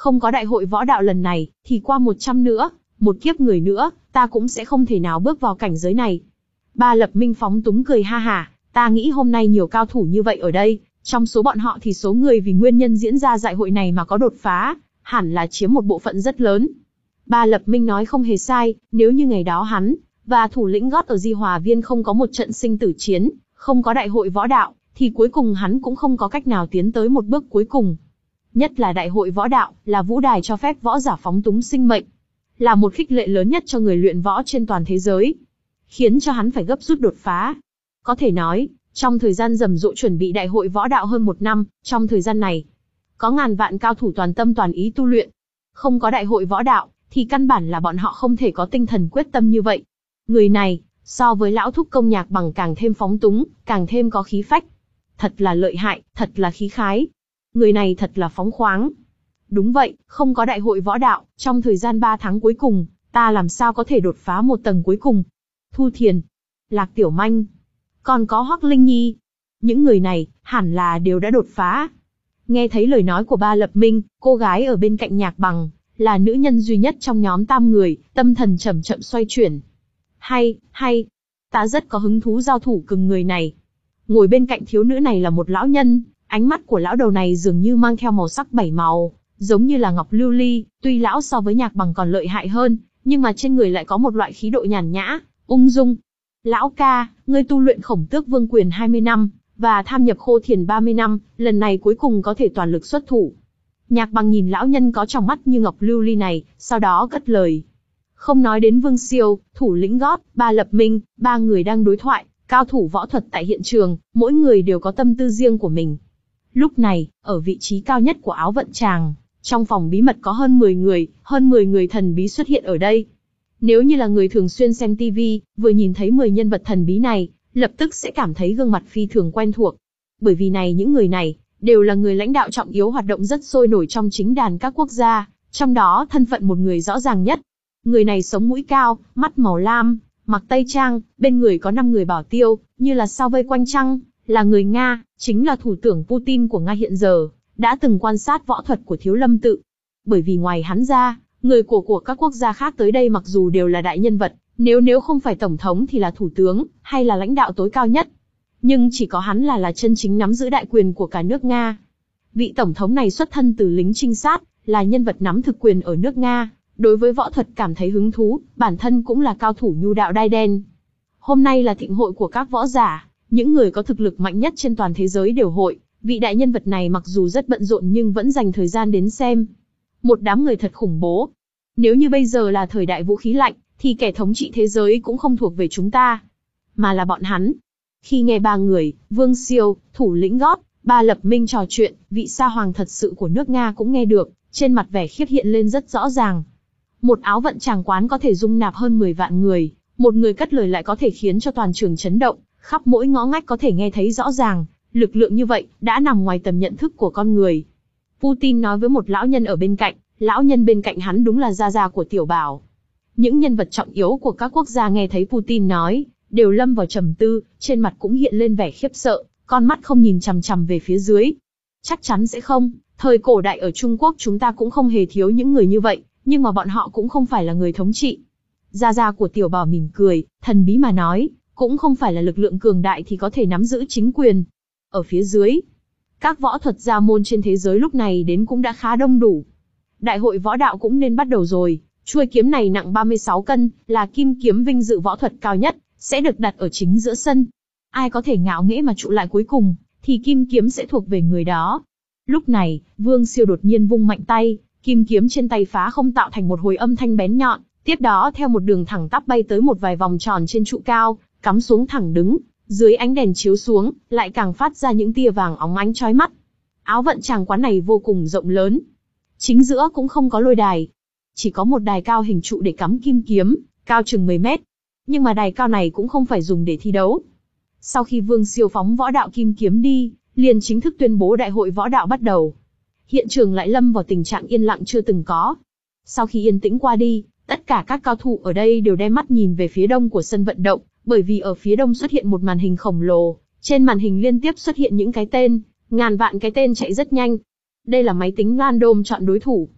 Không có đại hội võ đạo lần này, thì qua một trăm nữa, một kiếp người nữa, ta cũng sẽ không thể nào bước vào cảnh giới này. Ba Lập Minh phóng túng cười ha hả, ta nghĩ hôm nay nhiều cao thủ như vậy ở đây, trong số bọn họ thì số người vì nguyên nhân diễn ra đại hội này mà có đột phá, hẳn là chiếm một bộ phận rất lớn. Ba Lập Minh nói không hề sai, nếu như ngày đó hắn và thủ lĩnh gót ở Di Hòa Viên không có một trận sinh tử chiến, không có đại hội võ đạo, thì cuối cùng hắn cũng không có cách nào tiến tới một bước cuối cùng. Nhất là đại hội võ đạo, là vũ đài cho phép võ giả phóng túng sinh mệnh, là một khích lệ lớn nhất cho người luyện võ trên toàn thế giới, khiến cho hắn phải gấp rút đột phá. Có thể nói, trong thời gian rầm rộ chuẩn bị đại hội võ đạo hơn một năm, trong thời gian này, có ngàn vạn cao thủ toàn tâm toàn ý tu luyện. Không có đại hội võ đạo, thì căn bản là bọn họ không thể có tinh thần quyết tâm như vậy. Người này, so với lão thúc Công Nhạc Bằng càng thêm phóng túng, càng thêm có khí phách. Thật là lợi hại, thật là khí khái. Người này thật là phóng khoáng. Đúng vậy, không có đại hội võ đạo, trong thời gian ba tháng cuối cùng, ta làm sao có thể đột phá một tầng cuối cùng. Thu Thiền, Lạc Tiểu Manh, còn có Hoắc Linh Nhi. Những người này, hẳn là đều đã đột phá. Nghe thấy lời nói của Ba Lập Minh, cô gái ở bên cạnh Nhạc Bằng, là nữ nhân duy nhất trong nhóm tam người, tâm thần chậm chậm xoay chuyển. Hay, hay, ta rất có hứng thú giao thủ cùng người này. Ngồi bên cạnh thiếu nữ này là một lão nhân, ánh mắt của lão đầu này dường như mang theo màu sắc bảy màu, giống như là ngọc lưu ly, tuy lão so với Nhạc Bằng còn lợi hại hơn, nhưng mà trên người lại có một loại khí độ nhàn nhã, ung dung. Lão ca, ngươi tu luyện Khổng Tước Vương Quyền hai mươi năm, và tham nhập Khô Thiền ba mươi năm, lần này cuối cùng có thể toàn lực xuất thủ. Nhạc Bằng nhìn lão nhân có tròng mắt như ngọc lưu ly này, sau đó cất lời. Không nói đến Vương Siêu, thủ lĩnh gót, Ba Lập Minh, ba người đang đối thoại, cao thủ võ thuật tại hiện trường, mỗi người đều có tâm tư riêng của mình. Lúc này, ở vị trí cao nhất của áo vận tràng, trong phòng bí mật có hơn mười người, hơn mười người thần bí xuất hiện ở đây. Nếu như là người thường xuyên xem ti vi, vừa nhìn thấy mười nhân vật thần bí này, lập tức sẽ cảm thấy gương mặt phi thường quen thuộc. Bởi vì này những người này, đều là người lãnh đạo trọng yếu hoạt động rất sôi nổi trong chính đàn các quốc gia, trong đó thân phận một người rõ ràng nhất. Người này sống mũi cao, mắt màu lam, mặc tây trang, bên người có năm người bảo tiêu, như là sao vây quanh trăng, là người Nga, chính là thủ tướng Putin của Nga hiện giờ, đã từng quan sát võ thuật của Thiếu Lâm Tự. Bởi vì ngoài hắn ra, người của của các quốc gia khác tới đây mặc dù đều là đại nhân vật, nếu nếu không phải tổng thống thì là thủ tướng, hay là lãnh đạo tối cao nhất. Nhưng chỉ có hắn là là chân chính nắm giữ đại quyền của cả nước Nga. Vị tổng thống này xuất thân từ lính trinh sát, là nhân vật nắm thực quyền ở nước Nga, đối với võ thuật cảm thấy hứng thú, bản thân cũng là cao thủ nhu đạo đai đen. Hôm nay là thịnh hội của các võ giả, những người có thực lực mạnh nhất trên toàn thế giới đều hội, vị đại nhân vật này mặc dù rất bận rộn nhưng vẫn dành thời gian đến xem. Một đám người thật khủng bố. Nếu như bây giờ là thời đại vũ khí lạnh, thì kẻ thống trị thế giới cũng không thuộc về chúng ta, mà là bọn hắn. Khi nghe ba người, Vương Siêu, thủ lĩnh gót, Ba Lập Minh trò chuyện, vị sa hoàng thật sự của nước Nga cũng nghe được, trên mặt vẻ khiếp hiện lên rất rõ ràng. Một áo vận tràng quán có thể dung nạp hơn mười vạn người, một người cất lời lại có thể khiến cho toàn trường chấn động, khắp mỗi ngõ ngách có thể nghe thấy rõ ràng, lực lượng như vậy, đã nằm ngoài tầm nhận thức của con người. Putin nói với một lão nhân ở bên cạnh, lão nhân bên cạnh hắn đúng là gia gia của Tiểu Bảo. Những nhân vật trọng yếu của các quốc gia nghe thấy Putin nói, đều lâm vào trầm tư, trên mặt cũng hiện lên vẻ khiếp sợ, con mắt không nhìn chằm chằm về phía dưới. Chắc chắn sẽ không, thời cổ đại ở Trung Quốc chúng ta cũng không hề thiếu những người như vậy, nhưng mà bọn họ cũng không phải là người thống trị. Gia gia của Tiểu Bảo mỉm cười, thần bí mà nói, cũng không phải là lực lượng cường đại thì có thể nắm giữ chính quyền. Ở phía dưới, các võ thuật gia môn trên thế giới lúc này đến cũng đã khá đông đủ. Đại hội võ đạo cũng nên bắt đầu rồi, chuôi kiếm này nặng ba mươi sáu cân, là kim kiếm vinh dự võ thuật cao nhất, sẽ được đặt ở chính giữa sân. Ai có thể ngạo nghễ mà trụ lại cuối cùng, thì kim kiếm sẽ thuộc về người đó. Lúc này, Vương Siêu đột nhiên vung mạnh tay, kim kiếm trên tay phá không tạo thành một hồi âm thanh bén nhọn, tiếp đó theo một đường thẳng tắp bay tới một vài vòng tròn trên trụ cao, cắm xuống thẳng đứng, dưới ánh đèn chiếu xuống, lại càng phát ra những tia vàng óng ánh chói mắt. Áo vận tràng quán này vô cùng rộng lớn. Chính giữa cũng không có lôi đài, chỉ có một đài cao hình trụ để cắm kim kiếm, cao chừng mười mét. Nhưng mà đài cao này cũng không phải dùng để thi đấu. Sau khi Vương Siêu phóng võ đạo kim kiếm đi, liền chính thức tuyên bố đại hội võ đạo bắt đầu. Hiện trường lại lâm vào tình trạng yên lặng chưa từng có. Sau khi yên tĩnh qua đi, tất cả các cao thủ ở đây đều đem mắt nhìn về phía đông của sân vận động, bởi vì ở phía đông xuất hiện một màn hình khổng lồ, trên màn hình liên tiếp xuất hiện những cái tên, ngàn vạn cái tên chạy rất nhanh. Đây là máy tính random chọn đối thủ.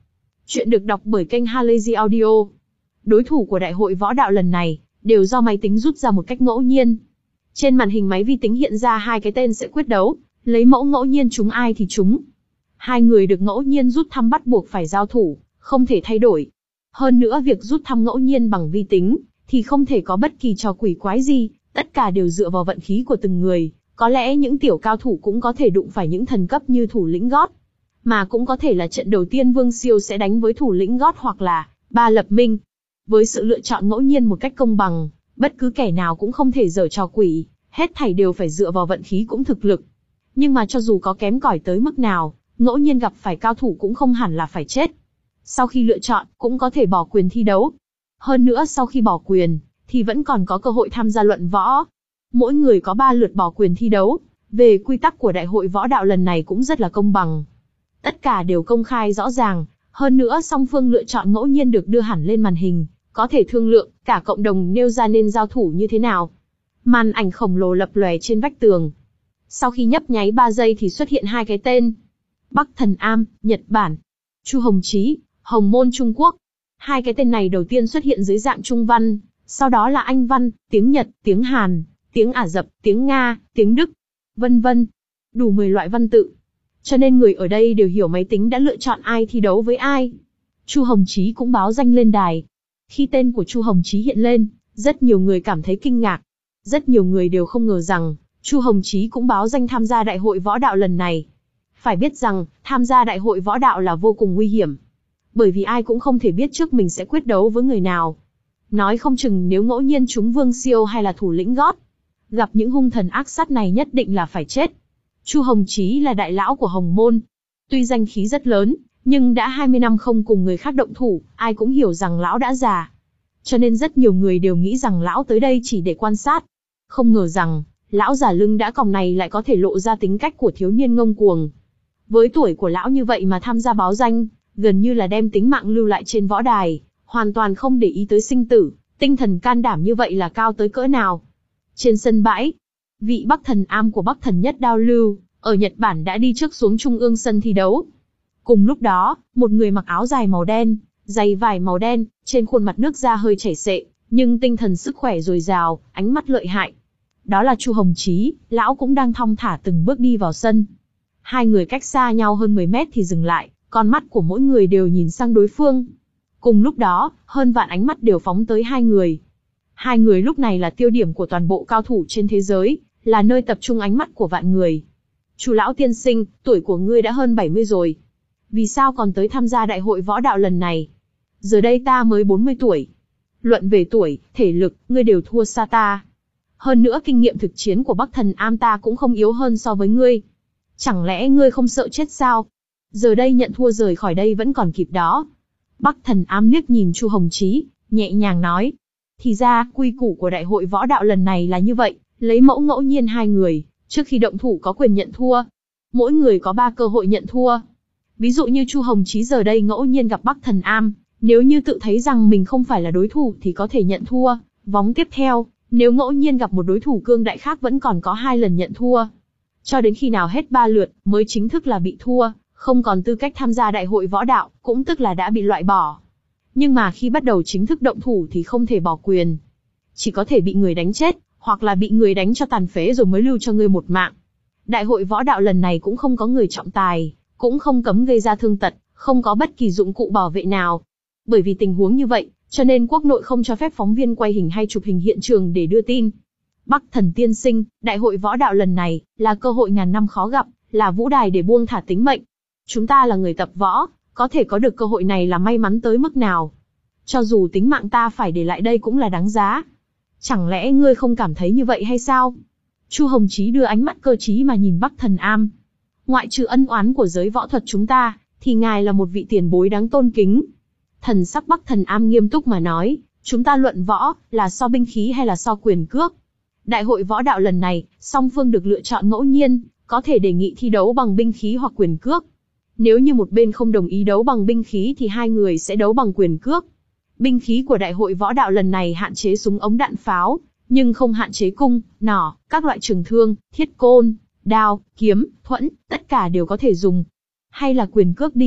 Chuyện được đọc bởi kênh Halazy Audio. Đối thủ của đại hội võ đạo lần này đều do máy tính rút ra một cách ngẫu nhiên. Trên màn hình máy vi tính hiện ra hai cái tên sẽ quyết đấu, lấy mẫu ngẫu nhiên trúng ai thì trúng. Hai người được ngẫu nhiên rút thăm bắt buộc phải giao thủ, không thể thay đổi. Hơn nữa việc rút thăm ngẫu nhiên bằng vi tính thì không thể có bất kỳ trò quỷ quái gì, tất cả đều dựa vào vận khí của từng người. Có lẽ những tiểu cao thủ cũng có thể đụng phải những thần cấp như thủ lĩnh gót, mà cũng có thể là trận đầu tiên Vương Siêu sẽ đánh với thủ lĩnh gót hoặc là Ba Lập Minh. Với sự lựa chọn ngẫu nhiên một cách công bằng, bất cứ kẻ nào cũng không thể giở trò quỷ, hết thảy đều phải dựa vào vận khí cũng thực lực. Nhưng mà cho dù có kém cỏi tới mức nào, ngẫu nhiên gặp phải cao thủ cũng không hẳn là phải chết. Sau khi lựa chọn, cũng có thể bỏ quyền thi đấu. Hơn nữa sau khi bỏ quyền, thì vẫn còn có cơ hội tham gia luận võ. Mỗi người có ba lượt bỏ quyền thi đấu. Về quy tắc của đại hội võ đạo lần này cũng rất là công bằng. Tất cả đều công khai rõ ràng, hơn nữa song phương lựa chọn ngẫu nhiên được đưa hẳn lên màn hình, có thể thương lượng, cả cộng đồng nêu ra nên giao thủ như thế nào. Màn ảnh khổng lồ lập lòe trên vách tường. Sau khi nhấp nháy ba giây thì xuất hiện hai cái tên. Bắc Thần Am, Nhật Bản. Chu Hồng Chí, Hồng Môn Trung Quốc. Hai cái tên này đầu tiên xuất hiện dưới dạng Trung văn, sau đó là Anh văn, tiếng Nhật, tiếng Hàn, tiếng Ả Rập, tiếng Nga, tiếng Đức, vân vân. Đủ mười loại văn tự. Cho nên người ở đây đều hiểu máy tính đã lựa chọn ai thi đấu với ai. Chu Hồng Chí cũng báo danh lên đài. Khi tên của Chu Hồng Chí hiện lên, rất nhiều người cảm thấy kinh ngạc. Rất nhiều người đều không ngờ rằng, Chu Hồng Chí cũng báo danh tham gia đại hội võ đạo lần này. Phải biết rằng, tham gia đại hội võ đạo là vô cùng nguy hiểm. Bởi vì ai cũng không thể biết trước mình sẽ quyết đấu với người nào. Nói không chừng nếu ngẫu nhiên chúng Vương Siêu hay là thủ lĩnh gót, gặp những hung thần ác sát này nhất định là phải chết. Chu Hồng Chí là đại lão của Hồng Môn. Tuy danh khí rất lớn, nhưng đã hai mươi năm không cùng người khác động thủ, ai cũng hiểu rằng lão đã già. Cho nên rất nhiều người đều nghĩ rằng lão tới đây chỉ để quan sát. Không ngờ rằng, lão già lưng đã còng này lại có thể lộ ra tính cách của thiếu niên ngông cuồng. Với tuổi của lão như vậy mà tham gia báo danh, gần như là đem tính mạng lưu lại trên võ đài, hoàn toàn không để ý tới sinh tử, tinh thần can đảm như vậy là cao tới cỡ nào. Trên sân bãi, vị Bắc Thần Am của Bắc Thần Nhất Đao Lưu, ở Nhật Bản đã đi trước xuống trung ương sân thi đấu. Cùng lúc đó, một người mặc áo dài màu đen, giày vải màu đen, trên khuôn mặt nước da hơi chảy xệ, nhưng tinh thần sức khỏe dồi dào, ánh mắt lợi hại. Đó là Chu Hồng Chí, lão cũng đang thong thả từng bước đi vào sân. Hai người cách xa nhau hơn mười mét thì dừng lại, con mắt của mỗi người đều nhìn sang đối phương. Cùng lúc đó, hơn vạn ánh mắt đều phóng tới hai người. Hai người lúc này là tiêu điểm của toàn bộ cao thủ trên thế giới, là nơi tập trung ánh mắt của vạn người. Chu lão tiên sinh, tuổi của ngươi đã hơn bảy mươi rồi. Vì sao còn tới tham gia đại hội võ đạo lần này? Giờ đây ta mới bốn mươi tuổi. Luận về tuổi, thể lực, ngươi đều thua xa ta. Hơn nữa kinh nghiệm thực chiến của Bắc Thần Am ta cũng không yếu hơn so với ngươi. Chẳng lẽ ngươi không sợ chết sao? Giờ đây nhận thua rời khỏi đây vẫn còn kịp đó. Bắc Thần Am liếc nhìn Chu Hồng Chí, nhẹ nhàng nói. Thì ra, quy củ của đại hội võ đạo lần này là như vậy, lấy mẫu ngẫu nhiên hai người, trước khi động thủ có quyền nhận thua. Mỗi người có ba cơ hội nhận thua. Ví dụ như Chu Hồng Chí giờ đây ngẫu nhiên gặp Bắc Thần Am, nếu như tự thấy rằng mình không phải là đối thủ thì có thể nhận thua. Vóng tiếp theo, nếu ngẫu nhiên gặp một đối thủ cương đại khác vẫn còn có hai lần nhận thua. Cho đến khi nào hết ba lượt mới chính thức là bị thua, không còn tư cách tham gia đại hội võ đạo, cũng tức là đã bị loại bỏ. Nhưng mà khi bắt đầu chính thức động thủ thì không thể bỏ quyền. Chỉ có thể bị người đánh chết, hoặc là bị người đánh cho tàn phế rồi mới lưu cho ngươi một mạng. Đại hội võ đạo lần này cũng không có người trọng tài, cũng không cấm gây ra thương tật, không có bất kỳ dụng cụ bảo vệ nào. Bởi vì tình huống như vậy, cho nên quốc nội không cho phép phóng viên quay hình hay chụp hình hiện trường để đưa tin. Bắc Thần tiên sinh, đại hội võ đạo lần này là cơ hội ngàn năm khó gặp, là vũ đài để buông thả tính mệnh. Chúng ta là người tập võ, có thể có được cơ hội này là may mắn tới mức nào. Cho dù tính mạng ta phải để lại đây cũng là đáng giá. Chẳng lẽ ngươi không cảm thấy như vậy hay sao? Chu Hồng Chí đưa ánh mắt cơ trí mà nhìn Bắc Thần Am. Ngoại trừ ân oán của giới võ thuật chúng ta, thì ngài là một vị tiền bối đáng tôn kính. Thần sắc Bắc Thần Am nghiêm túc mà nói, chúng ta luận võ, là so binh khí hay là so quyền cước? Đại hội võ đạo lần này, song phương được lựa chọn ngẫu nhiên, có thể đề nghị thi đấu bằng binh khí hoặc quyền cước. Nếu như một bên không đồng ý đấu bằng binh khí thì hai người sẽ đấu bằng quyền cước. Binh khí của đại hội võ đạo lần này hạn chế súng ống đạn pháo, nhưng không hạn chế cung, nỏ, các loại trường thương, thiết côn, đao, kiếm, thuẫn, tất cả đều có thể dùng. Hay là quyền cước đi,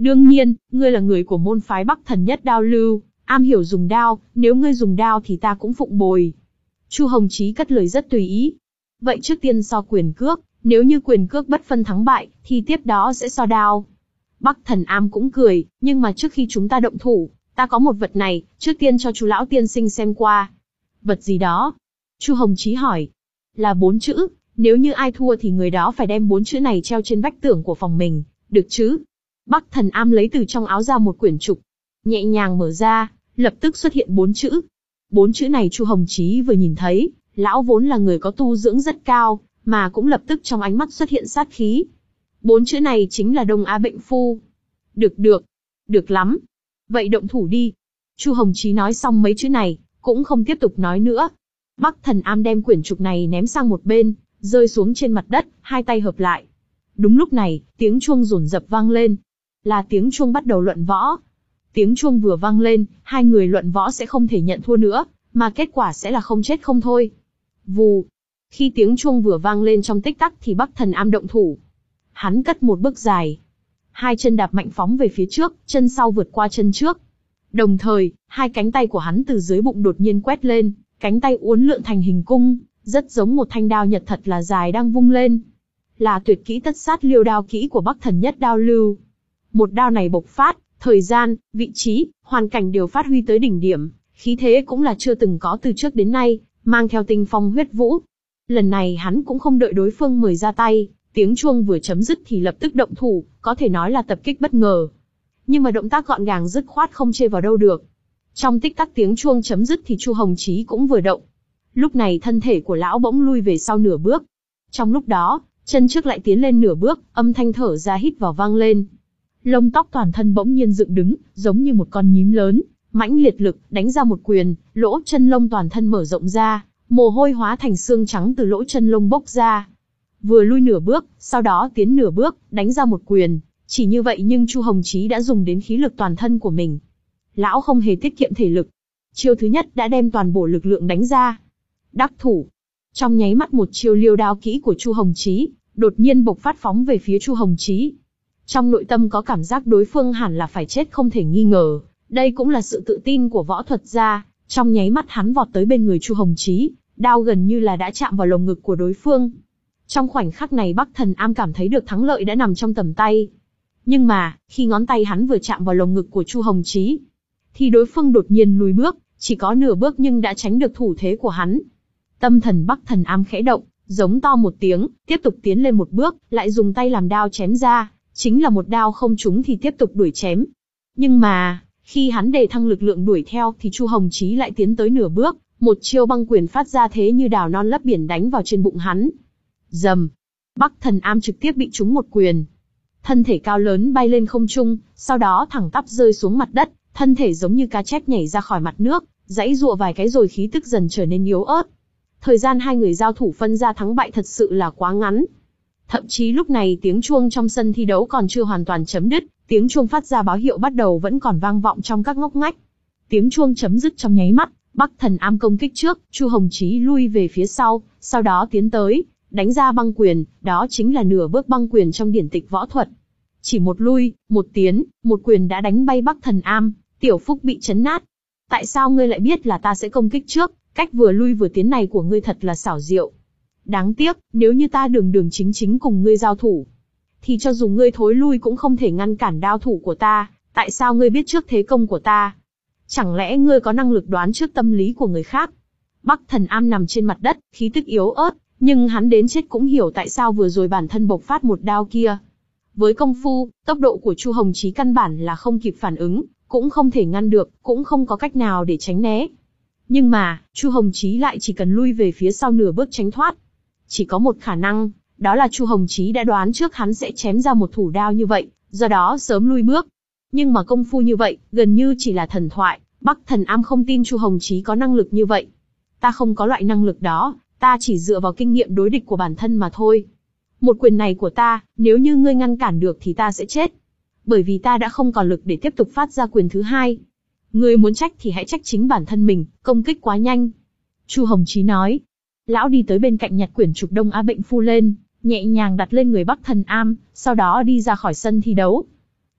Đương nhiên, ngươi là người của môn phái Bắc Thần Nhất Đao Lưu, am hiểu dùng đao, nếu ngươi dùng đao thì ta cũng phụng bồi. Chu Hồng Chí cất lời rất tùy ý. Vậy trước tiên so quyền cước, nếu như quyền cước bất phân thắng bại, thì tiếp đó sẽ so đao. Bắc Thần Am cũng cười, nhưng mà trước khi chúng ta động thủ, ta có một vật này, trước tiên cho chú lão tiên sinh xem qua. Vật gì đó? Chu Hồng Chí hỏi. Là bốn chữ, nếu như ai thua thì người đó phải đem bốn chữ này treo trên vách tường của phòng mình, được chứ? Bắc Thần Am lấy từ trong áo ra một quyển trục, nhẹ nhàng mở ra, lập tức xuất hiện bốn chữ. Bốn chữ này Chu Hồng Chí vừa nhìn thấy, lão vốn là người có tu dưỡng rất cao, mà cũng lập tức trong ánh mắt xuất hiện sát khí. Bốn chữ này chính là Đông Á Bệnh Phu. Được được, được lắm. Vậy động thủ đi. Chu Hồng Chí nói xong mấy chữ này, cũng không tiếp tục nói nữa. Bắc Thần Am đem quyển trục này ném sang một bên, rơi xuống trên mặt đất, hai tay hợp lại. Đúng lúc này, tiếng chuông rồn rập vang lên. Là tiếng chuông bắt đầu luận võ. Tiếng chuông vừa vang lên, hai người luận võ sẽ không thể nhận thua nữa, mà kết quả sẽ là không chết không thôi. Vù. Khi tiếng chuông vừa vang lên trong tích tắc thì Bắc Thần Am động thủ. Hắn cất một bước dài. Hai chân đạp mạnh phóng về phía trước, chân sau vượt qua chân trước. Đồng thời, hai cánh tay của hắn từ dưới bụng đột nhiên quét lên, cánh tay uốn lượn thành hình cung, rất giống một thanh đao nhật thật là dài đang vung lên. Là tuyệt kỹ tất sát liêu đao kỹ của Bắc Thần Nhất Đao Lưu. Một đao này bộc phát, thời gian, vị trí, hoàn cảnh đều phát huy tới đỉnh điểm, khí thế cũng là chưa từng có từ trước đến nay, mang theo tinh phong huyết vũ. Lần này hắn cũng không đợi đối phương mời ra tay, tiếng chuông vừa chấm dứt thì lập tức động thủ, có thể nói là tập kích bất ngờ. Nhưng mà động tác gọn gàng dứt khoát không chê vào đâu được. Trong tích tắc tiếng chuông chấm dứt thì Chu Hồng Chí cũng vừa động. Lúc này thân thể của lão bỗng lui về sau nửa bước. Trong lúc đó, chân trước lại tiến lên nửa bước, âm thanh thở ra hít vào vang lên. Lông tóc toàn thân bỗng nhiên dựng đứng, giống như một con nhím lớn, mãnh liệt lực, đánh ra một quyền, lỗ chân lông toàn thân mở rộng ra, mồ hôi hóa thành xương trắng từ lỗ chân lông bốc ra. Vừa lui nửa bước, sau đó tiến nửa bước, đánh ra một quyền, chỉ như vậy nhưng Chu Hồng Chí đã dùng đến khí lực toàn thân của mình. Lão không hề tiết kiệm thể lực. Chiêu thứ nhất đã đem toàn bộ lực lượng đánh ra. Đắc thủ. Trong nháy mắt một chiêu liêu đao kỹ của Chu Hồng Chí, đột nhiên bộc phát phóng về phía Chu Hồng Chí. Trong nội tâm có cảm giác đối phương hẳn là phải chết không thể nghi ngờ, đây cũng là sự tự tin của võ thuật gia. Trong nháy mắt hắn vọt tới bên người Chu Hồng Chí, đao gần như là đã chạm vào lồng ngực của đối phương. Trong khoảnh khắc này Bắc Thần Am cảm thấy được thắng lợi đã nằm trong tầm tay. Nhưng mà, khi ngón tay hắn vừa chạm vào lồng ngực của Chu Hồng Chí, thì đối phương đột nhiên lùi bước, chỉ có nửa bước nhưng đã tránh được thủ thế của hắn. Tâm thần Bắc Thần Am khẽ động, giống to một tiếng, tiếp tục tiến lên một bước, lại dùng tay làm đao chém ra, chính là một đao không trúng thì tiếp tục đuổi chém. Nhưng mà, khi hắn đề thăng lực lượng đuổi theo thì Chu Hồng Chí lại tiến tới nửa bước, một chiêu băng quyền phát ra thế như đào non lấp biển đánh vào trên bụng hắn. Rầm, Bắc Thần Am trực tiếp bị trúng một quyền. Thân thể cao lớn bay lên không trung, sau đó thẳng tắp rơi xuống mặt đất, thân thể giống như cá chép nhảy ra khỏi mặt nước, giãy giụa vài cái rồi khí tức dần trở nên yếu ớt. Thời gian hai người giao thủ phân ra thắng bại thật sự là quá ngắn. Thậm chí lúc này tiếng chuông trong sân thi đấu còn chưa hoàn toàn chấm dứt, tiếng chuông phát ra báo hiệu bắt đầu vẫn còn vang vọng trong các ngóc ngách. Tiếng chuông chấm dứt trong nháy mắt, Bắc Thần Am công kích trước, Chu Hồng Chí lui về phía sau, sau đó tiến tới, đánh ra băng quyền, đó chính là nửa bước băng quyền trong điển tịch võ thuật. Chỉ một lui, một tiến, một quyền đã đánh bay Bắc Thần Am, Tiểu Phúc bị chấn nát. Tại sao ngươi lại biết là ta sẽ công kích trước, cách vừa lui vừa tiến này của ngươi thật là xảo diệu. Đáng tiếc, nếu như ta đường đường chính chính cùng ngươi giao thủ, thì cho dù ngươi thối lui cũng không thể ngăn cản đao thủ của ta, tại sao ngươi biết trước thế công của ta? Chẳng lẽ ngươi có năng lực đoán trước tâm lý của người khác? Bắc Thần Am nằm trên mặt đất, khí tức yếu ớt, nhưng hắn đến chết cũng hiểu tại sao vừa rồi bản thân bộc phát một đao kia. Với công phu, tốc độ của Chu Hồng Chí căn bản là không kịp phản ứng, cũng không thể ngăn được, cũng không có cách nào để tránh né. Nhưng mà, Chu Hồng Chí lại chỉ cần lui về phía sau nửa bước tránh thoát. Chỉ có một khả năng, đó là Chu Hồng Chí đã đoán trước hắn sẽ chém ra một thủ đao như vậy, do đó sớm lui bước. Nhưng mà công phu như vậy, gần như chỉ là thần thoại, Bắc Thần Am không tin Chu Hồng Chí có năng lực như vậy. Ta không có loại năng lực đó, ta chỉ dựa vào kinh nghiệm đối địch của bản thân mà thôi. Một quyền này của ta, nếu như ngươi ngăn cản được thì ta sẽ chết. Bởi vì ta đã không còn lực để tiếp tục phát ra quyền thứ hai. Ngươi muốn trách thì hãy trách chính bản thân mình, công kích quá nhanh. Chu Hồng Chí nói. Lão đi tới bên cạnh nhặt quyển trục Đông Á Bệnh Phu lên, nhẹ nhàng đặt lên người Bắc Thần Am, sau đó đi ra khỏi sân thi đấu.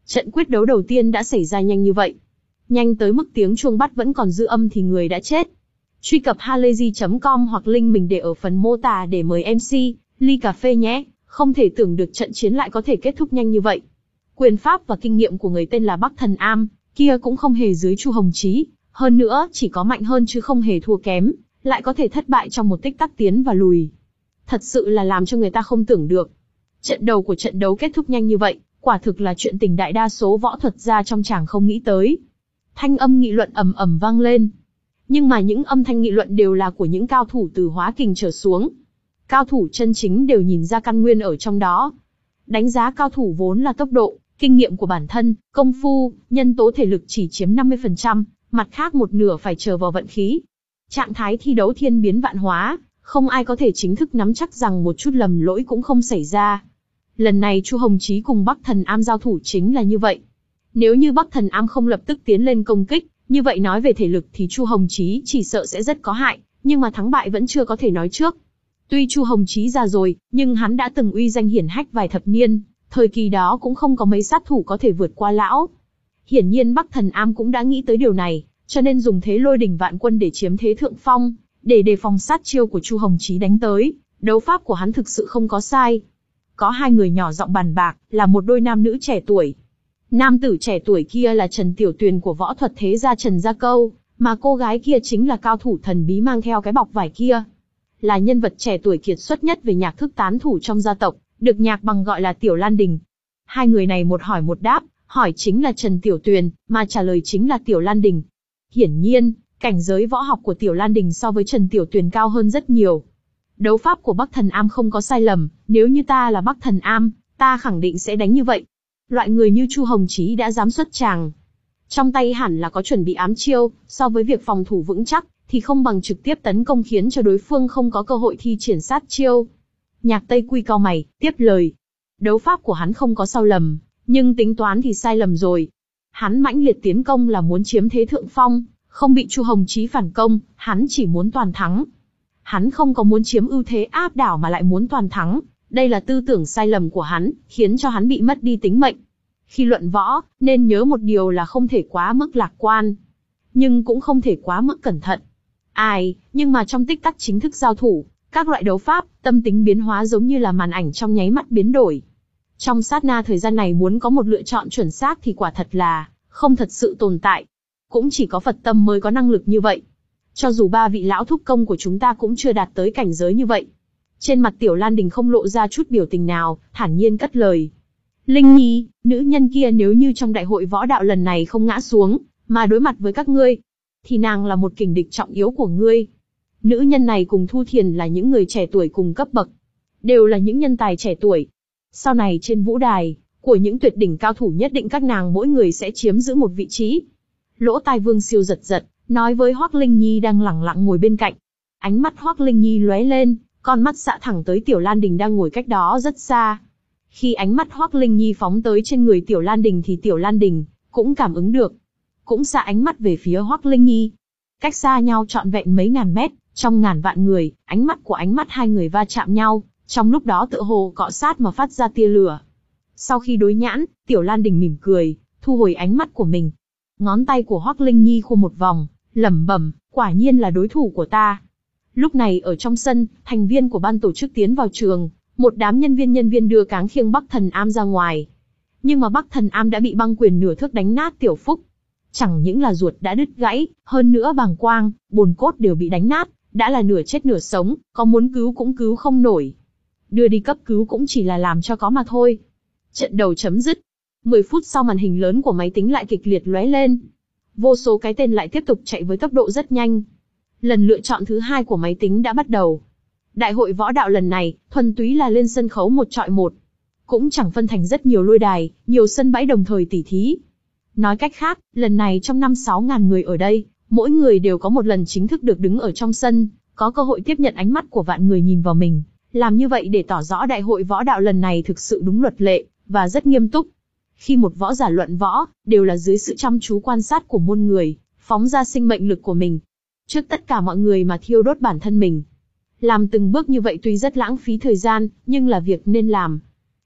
Trận quyết đấu đầu tiên đã xảy ra nhanh như vậy. Nhanh tới mức tiếng chuông bắt vẫn còn dư âm thì người đã chết. Truy cập halayzi chấm com hoặc link mình để ở phần mô tả để mời em xê, ly cà phê nhé. Không thể tưởng được trận chiến lại có thể kết thúc nhanh như vậy. Quyền pháp và kinh nghiệm của người tên là Bắc Thần Am, kia cũng không hề dưới Chu Hồng Chí, hơn nữa chỉ có mạnh hơn chứ không hề thua kém, lại có thể thất bại trong một tích tắc tiến và lùi. Thật sự là làm cho người ta không tưởng được. Trận đầu của trận đấu kết thúc nhanh như vậy, quả thực là chuyện tình đại đa số võ thuật gia trong tràng không nghĩ tới. Thanh âm nghị luận ầm ầm vang lên. Nhưng mà những âm thanh nghị luận đều là của những cao thủ từ hóa kình trở xuống. Cao thủ chân chính đều nhìn ra căn nguyên ở trong đó. Đánh giá cao thủ vốn là tốc độ, kinh nghiệm của bản thân, công phu, nhân tố thể lực chỉ chiếm năm mươi phần trăm, mặt khác một nửa phải chờ vào vận khí. Trạng thái thi đấu thiên biến vạn hóa, không ai có thể chính thức nắm chắc rằng một chút lầm lỗi cũng không xảy ra. Lần này Chu Hồng Chí cùng Bắc Thần Am giao thủ chính là như vậy. Nếu như Bắc Thần Am không lập tức tiến lên công kích, như vậy nói về thể lực thì Chu Hồng Chí chỉ sợ sẽ rất có hại, nhưng mà thắng bại vẫn chưa có thể nói trước. Tuy Chu Hồng Chí già rồi, nhưng hắn đã từng uy danh hiển hách vài thập niên, thời kỳ đó cũng không có mấy sát thủ có thể vượt qua lão. Hiển nhiên Bắc Thần Am cũng đã nghĩ tới điều này, cho nên dùng thế lôi đỉnh vạn quân để chiếm thế thượng phong, để đề phòng sát chiêu của Chu Hồng Chí đánh tới. Đấu pháp của hắn thực sự không có sai. Có hai người nhỏ giọng bàn bạc, là một đôi nam nữ trẻ tuổi. Nam tử trẻ tuổi kia là Trần Tiểu Tuyền của võ thuật thế gia Trần Gia Câu, mà cô gái kia chính là cao thủ thần bí mang theo cái bọc vải kia. Là nhân vật trẻ tuổi kiệt xuất nhất về nhạc thức tán thủ trong gia tộc, được nhạc bằng gọi là Tiểu Lan Đình. Hai người này một hỏi một đáp, hỏi chính là Trần Tiểu Tuyền, mà trả lời chính là Tiểu Lan Đình. Hiển nhiên, cảnh giới võ học của Tiểu Lan Đình so với Trần Tiểu Tuyền cao hơn rất nhiều. Đấu pháp của Bắc Thần Am không có sai lầm, nếu như ta là Bắc Thần Am, ta khẳng định sẽ đánh như vậy. Loại người như Chu Hồng Chí đã dám xuất tràng. Trong tay hẳn là có chuẩn bị ám chiêu, so với việc phòng thủ vững chắc, thì không bằng trực tiếp tấn công khiến cho đối phương không có cơ hội thi triển sát chiêu. Nhạc Tây Quy cau mày, tiếp lời. Đấu pháp của hắn không có sai lầm, nhưng tính toán thì sai lầm rồi. Hắn mãnh liệt tiến công là muốn chiếm thế thượng phong, không bị Chu Hồng Chí phản công, hắn chỉ muốn toàn thắng. Hắn không có muốn chiếm ưu thế áp đảo mà lại muốn toàn thắng, đây là tư tưởng sai lầm của hắn, khiến cho hắn bị mất đi tính mệnh. Khi luận võ, nên nhớ một điều là không thể quá mức lạc quan, nhưng cũng không thể quá mức cẩn thận. Ai, nhưng mà trong tích tắc chính thức giao thủ, các loại đấu pháp, tâm tính biến hóa giống như là màn ảnh trong nháy mắt biến đổi. Trong sát na thời gian này muốn có một lựa chọn chuẩn xác thì quả thật là không thật sự tồn tại. Cũng chỉ có Phật tâm mới có năng lực như vậy. Cho dù ba vị lão thúc công của chúng ta cũng chưa đạt tới cảnh giới như vậy. Trên mặt Tiểu Lan Đình không lộ ra chút biểu tình nào, thản nhiên cất lời. Linh Nhi, nữ nhân kia nếu như trong đại hội võ đạo lần này không ngã xuống, mà đối mặt với các ngươi, thì nàng là một kình địch trọng yếu của ngươi. Nữ nhân này cùng Thu Thiền là những người trẻ tuổi cùng cấp bậc. Đều là những nhân tài trẻ tuổi. Sau này trên vũ đài, của những tuyệt đỉnh cao thủ nhất định các nàng mỗi người sẽ chiếm giữ một vị trí. Lỗ tai Vương Siêu giật giật, nói với Hoắc Linh Nhi đang lẳng lặng ngồi bên cạnh. Ánh mắt Hoắc Linh Nhi lóe lên, con mắt xạ thẳng tới Tiểu Lan Đình đang ngồi cách đó rất xa. Khi ánh mắt Hoắc Linh Nhi phóng tới trên người Tiểu Lan Đình thì Tiểu Lan Đình cũng cảm ứng được, cũng xạ ánh mắt về phía Hoắc Linh Nhi. Cách xa nhau trọn vẹn mấy ngàn mét, trong ngàn vạn người, ánh mắt của ánh mắt hai người va chạm nhau, trong lúc đó tựa hồ cọ sát mà phát ra tia lửa. Sau khi đối nhãn, Tiểu Lan Đình mỉm cười, thu hồi ánh mắt của mình. Ngón tay của Hoắc Linh Nhi khu một vòng, lẩm bẩm, quả nhiên là đối thủ của ta. Lúc này ở trong sân, thành viên của ban tổ chức tiến vào trường, một đám nhân viên nhân viên đưa cáng khiêng Bắc Thần Am ra ngoài. Nhưng mà Bắc Thần Am đã bị băng quyền nửa thước đánh nát Tiểu Phúc. Chẳng những là ruột đã đứt gãy, hơn nữa bàng quang, bồn cốt đều bị đánh nát, đã là nửa chết nửa sống, có muốn cứu cũng cứu không nổi. Đưa đi cấp cứu cũng chỉ là làm cho có mà thôi. Trận đầu chấm dứt. mười phút sau màn hình lớn của máy tính lại kịch liệt lóe lên. Vô số cái tên lại tiếp tục chạy với tốc độ rất nhanh. Lần lựa chọn thứ hai của máy tính đã bắt đầu. Đại hội võ đạo lần này, thuần túy là lên sân khấu một chọi một. Cũng chẳng phân thành rất nhiều lôi đài, nhiều sân bãi đồng thời tỉ thí. Nói cách khác, lần này trong năm sáu ngàn người ở đây, mỗi người đều có một lần chính thức được đứng ở trong sân, có cơ hội tiếp nhận ánh mắt của vạn người nhìn vào mình. Làm như vậy để tỏ rõ đại hội võ đạo lần này thực sự đúng luật lệ, và rất nghiêm túc. Khi một võ giả luận võ, đều là dưới sự chăm chú quan sát của muôn người, phóng ra sinh mệnh lực của mình. Trước tất cả mọi người mà thiêu đốt bản thân mình. Làm từng bước như vậy tuy rất lãng phí thời gian, nhưng là việc nên làm.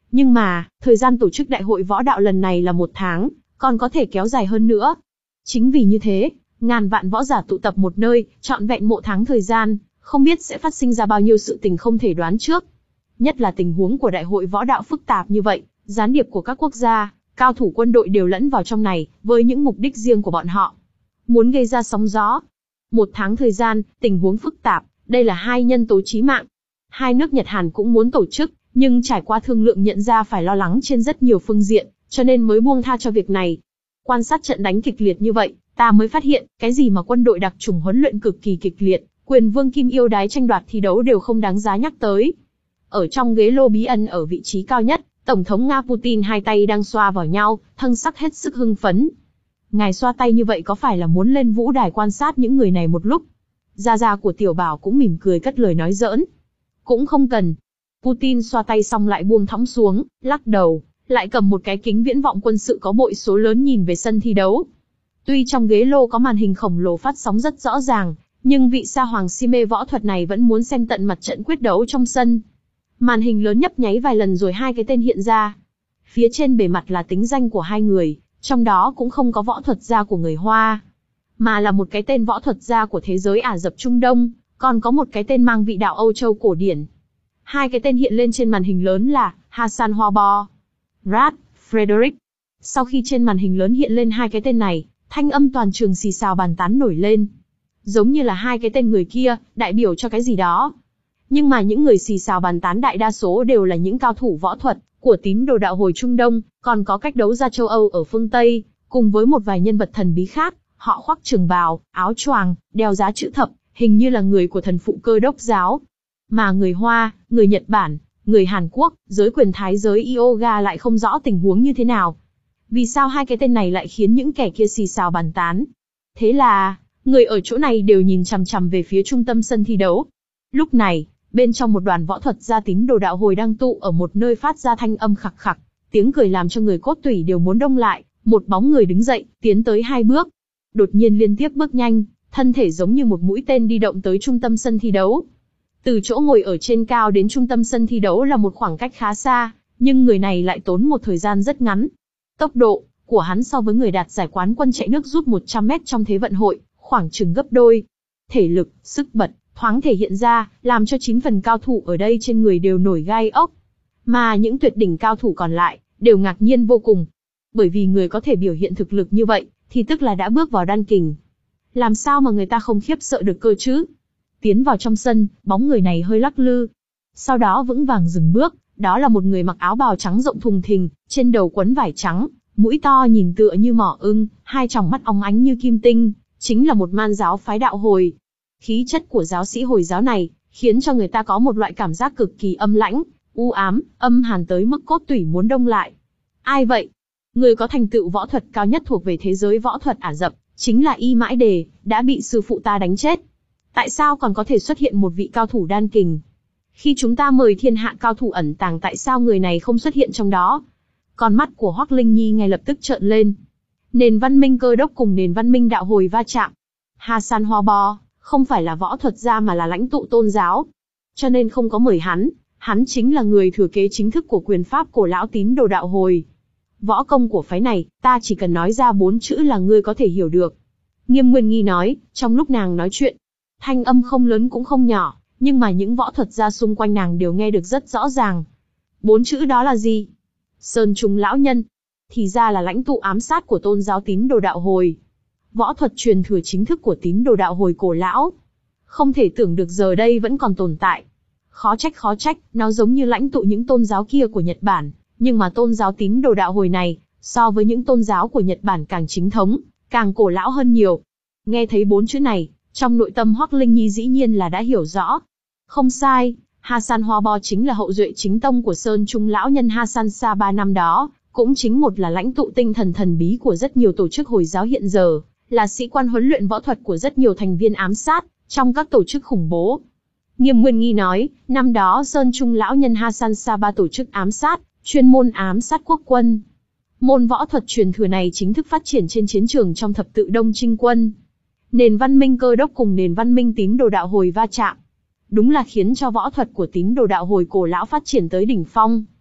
Nhưng mà, thời gian tổ chức đại hội võ đạo lần này là một tháng, còn có thể kéo dài hơn nữa. Chính vì như thế, ngàn vạn võ giả tụ tập một nơi, trọn vẹn một tháng thời gian, không biết sẽ phát sinh ra bao nhiêu sự tình không thể đoán trước. Nhất là tình huống của đại hội võ đạo phức tạp như vậy, gián điệp của các quốc gia, cao thủ quân đội đều lẫn vào trong này, với những mục đích riêng của bọn họ. Muốn gây ra sóng gió. Một tháng thời gian, tình huống phức tạp, đây là hai nhân tố chí mạng. Hai nước Nhật Hàn cũng muốn tổ chức, nhưng trải qua thương lượng nhận ra phải lo lắng trên rất nhiều phương diện, cho nên mới buông tha cho việc này. Quan sát trận đánh kịch liệt như vậy, ta mới phát hiện, cái gì mà quân đội đặc chủng huấn luyện cực kỳ kịch liệt, quyền vương kim yêu đái tranh đoạt thi đấu đều không đáng giá nhắc tới. Ở trong ghế lô bí ẩn ở vị trí cao nhất, Tổng thống Nga Putin hai tay đang xoa vào nhau, thân sắc hết sức hưng phấn. Ngài xoa tay như vậy có phải là muốn lên vũ đài quan sát những người này một lúc? Gia gia của Tiểu Bảo cũng mỉm cười cất lời nói giỡn. Cũng không cần. Putin xoa tay xong lại buông thõng xuống, lắc đầu, lại cầm một cái kính viễn vọng quân sự có bội số lớn nhìn về sân thi đấu. Tuy trong ghế lô có màn hình khổng lồ phát sóng rất rõ ràng, nhưng vị sa hoàng si mê võ thuật này vẫn muốn xem tận mặt trận quyết đấu trong sân. Màn hình lớn nhấp nháy vài lần rồi hai cái tên hiện ra. Phía trên bề mặt là tính danh của hai người, trong đó cũng không có võ thuật gia của người Hoa, mà là một cái tên võ thuật gia của thế giới Ả Rập Trung Đông, còn có một cái tên mang vị đạo Âu Châu cổ điển. Hai cái tên hiện lên trên màn hình lớn là Hassan Hwabo, Brad Frederick. Sau khi trên màn hình lớn hiện lên hai cái tên này, thanh âm toàn trường xì xào bàn tán nổi lên. Giống như là hai cái tên người kia, đại biểu cho cái gì đó. Nhưng mà những người xì xào bàn tán đại đa số đều là những cao thủ võ thuật của tín đồ đạo hồi Trung Đông, còn có cách đấu gia châu Âu ở phương Tây, cùng với một vài nhân vật thần bí khác. Họ khoác trường bào, áo choàng, đeo giá chữ thập, hình như là người của thần phụ Cơ đốc giáo. Mà người Hoa, người Nhật Bản, người Hàn Quốc, giới quyền thái giới yoga lại không rõ tình huống như thế nào. Vì sao hai cái tên này lại khiến những kẻ kia xì xào bàn tán? Thế là, người ở chỗ này đều nhìn chằm chằm về phía trung tâm sân thi đấu. Lúc này, bên trong một đoàn võ thuật gia tín đồ đạo hồi đang tụ ở một nơi phát ra thanh âm khặc khặc, tiếng cười làm cho người cốt tủy đều muốn đông lại. Một bóng người đứng dậy, tiến tới hai bước, đột nhiên liên tiếp bước nhanh, thân thể giống như một mũi tên đi động tới trung tâm sân thi đấu. Từ chỗ ngồi ở trên cao đến trung tâm sân thi đấu là một khoảng cách khá xa, nhưng người này lại tốn một thời gian rất ngắn. Tốc độ của hắn so với người đạt giải quán quân chạy nước rút một trăm mét trong Thế vận hội, khoảng chừng gấp đôi. Thể lực, sức bật, thoáng thể hiện ra, làm cho chín phần cao thủ ở đây trên người đều nổi gai ốc. Mà những tuyệt đỉnh cao thủ còn lại, đều ngạc nhiên vô cùng. Bởi vì người có thể biểu hiện thực lực như vậy, thì tức là đã bước vào đan kình. Làm sao mà người ta không khiếp sợ được cơ chứ? Tiến vào trong sân, bóng người này hơi lắc lư. Sau đó vững vàng dừng bước, đó là một người mặc áo bào trắng rộng thùng thình, trên đầu quấn vải trắng, mũi to nhìn tựa như mỏ ưng, hai tròng mắt óng ánh như kim tinh, chính là một man giáo phái đạo hồi. Khí chất của giáo sĩ Hồi giáo này, khiến cho người ta có một loại cảm giác cực kỳ âm lãnh, u ám, âm hàn tới mức cốt tủy muốn đông lại. Ai vậy? Người có thành tựu võ thuật cao nhất thuộc về thế giới võ thuật Ả Rập, chính là Y Mãi Đề, đã bị sư phụ ta đánh chết. Tại sao còn có thể xuất hiện một vị cao thủ đan kình? Khi chúng ta mời thiên hạ cao thủ ẩn tàng tại sao người này không xuất hiện trong đó? Con mắt của Hoắc Linh Nhi ngay lập tức trợn lên. Nền văn minh Cơ đốc cùng nền văn minh đạo hồi va chạm. Hassan Hwabo không phải là võ thuật gia mà là lãnh tụ tôn giáo. Cho nên không có mời hắn, hắn chính là người thừa kế chính thức của quyền pháp cổ lão tín đồ đạo hồi. Võ công của phái này, ta chỉ cần nói ra bốn chữ là ngươi có thể hiểu được. Nghiêm Nguyên Nghi nói, trong lúc nàng nói chuyện. Thanh âm không lớn cũng không nhỏ, nhưng mà những võ thuật gia xung quanh nàng đều nghe được rất rõ ràng. Bốn chữ đó là gì? Sơn Trung lão nhân. Thì ra là lãnh tụ ám sát của tôn giáo tín đồ đạo hồi. Võ thuật truyền thừa chính thức của tín đồ đạo hồi cổ lão. Không thể tưởng được giờ đây vẫn còn tồn tại. Khó trách khó trách, nó giống như lãnh tụ những tôn giáo kia của Nhật Bản. Nhưng mà tôn giáo tín đồ đạo hồi này, so với những tôn giáo của Nhật Bản càng chính thống, càng cổ lão hơn nhiều. Nghe thấy bốn chữ này, trong nội tâm Hoắc Linh Nhi dĩ nhiên là đã hiểu rõ. Không sai, Hassan Hwabo chính là hậu duệ chính tông của Sơn Trung lão nhân Hassan Saba năm đó, cũng chính một là lãnh tụ tinh thần thần bí của rất nhiều tổ chức Hồi giáo hiện giờ, là sĩ quan huấn luyện võ thuật của rất nhiều thành viên ám sát, trong các tổ chức khủng bố. Nghiêm Nguyên Nghi nói, năm đó Sơn Trung lão nhân Hassan Saba tổ chức ám sát, chuyên môn ám sát quốc quân. Môn võ thuật truyền thừa này chính thức phát triển trên chiến trường trong thập tự Đông Trinh quân. Nền văn minh Cơ đốc cùng nền văn minh tín đồ đạo hồi va chạm. Đúng là khiến cho võ thuật của tín đồ đạo hồi cổ lão phát triển tới đỉnh phong.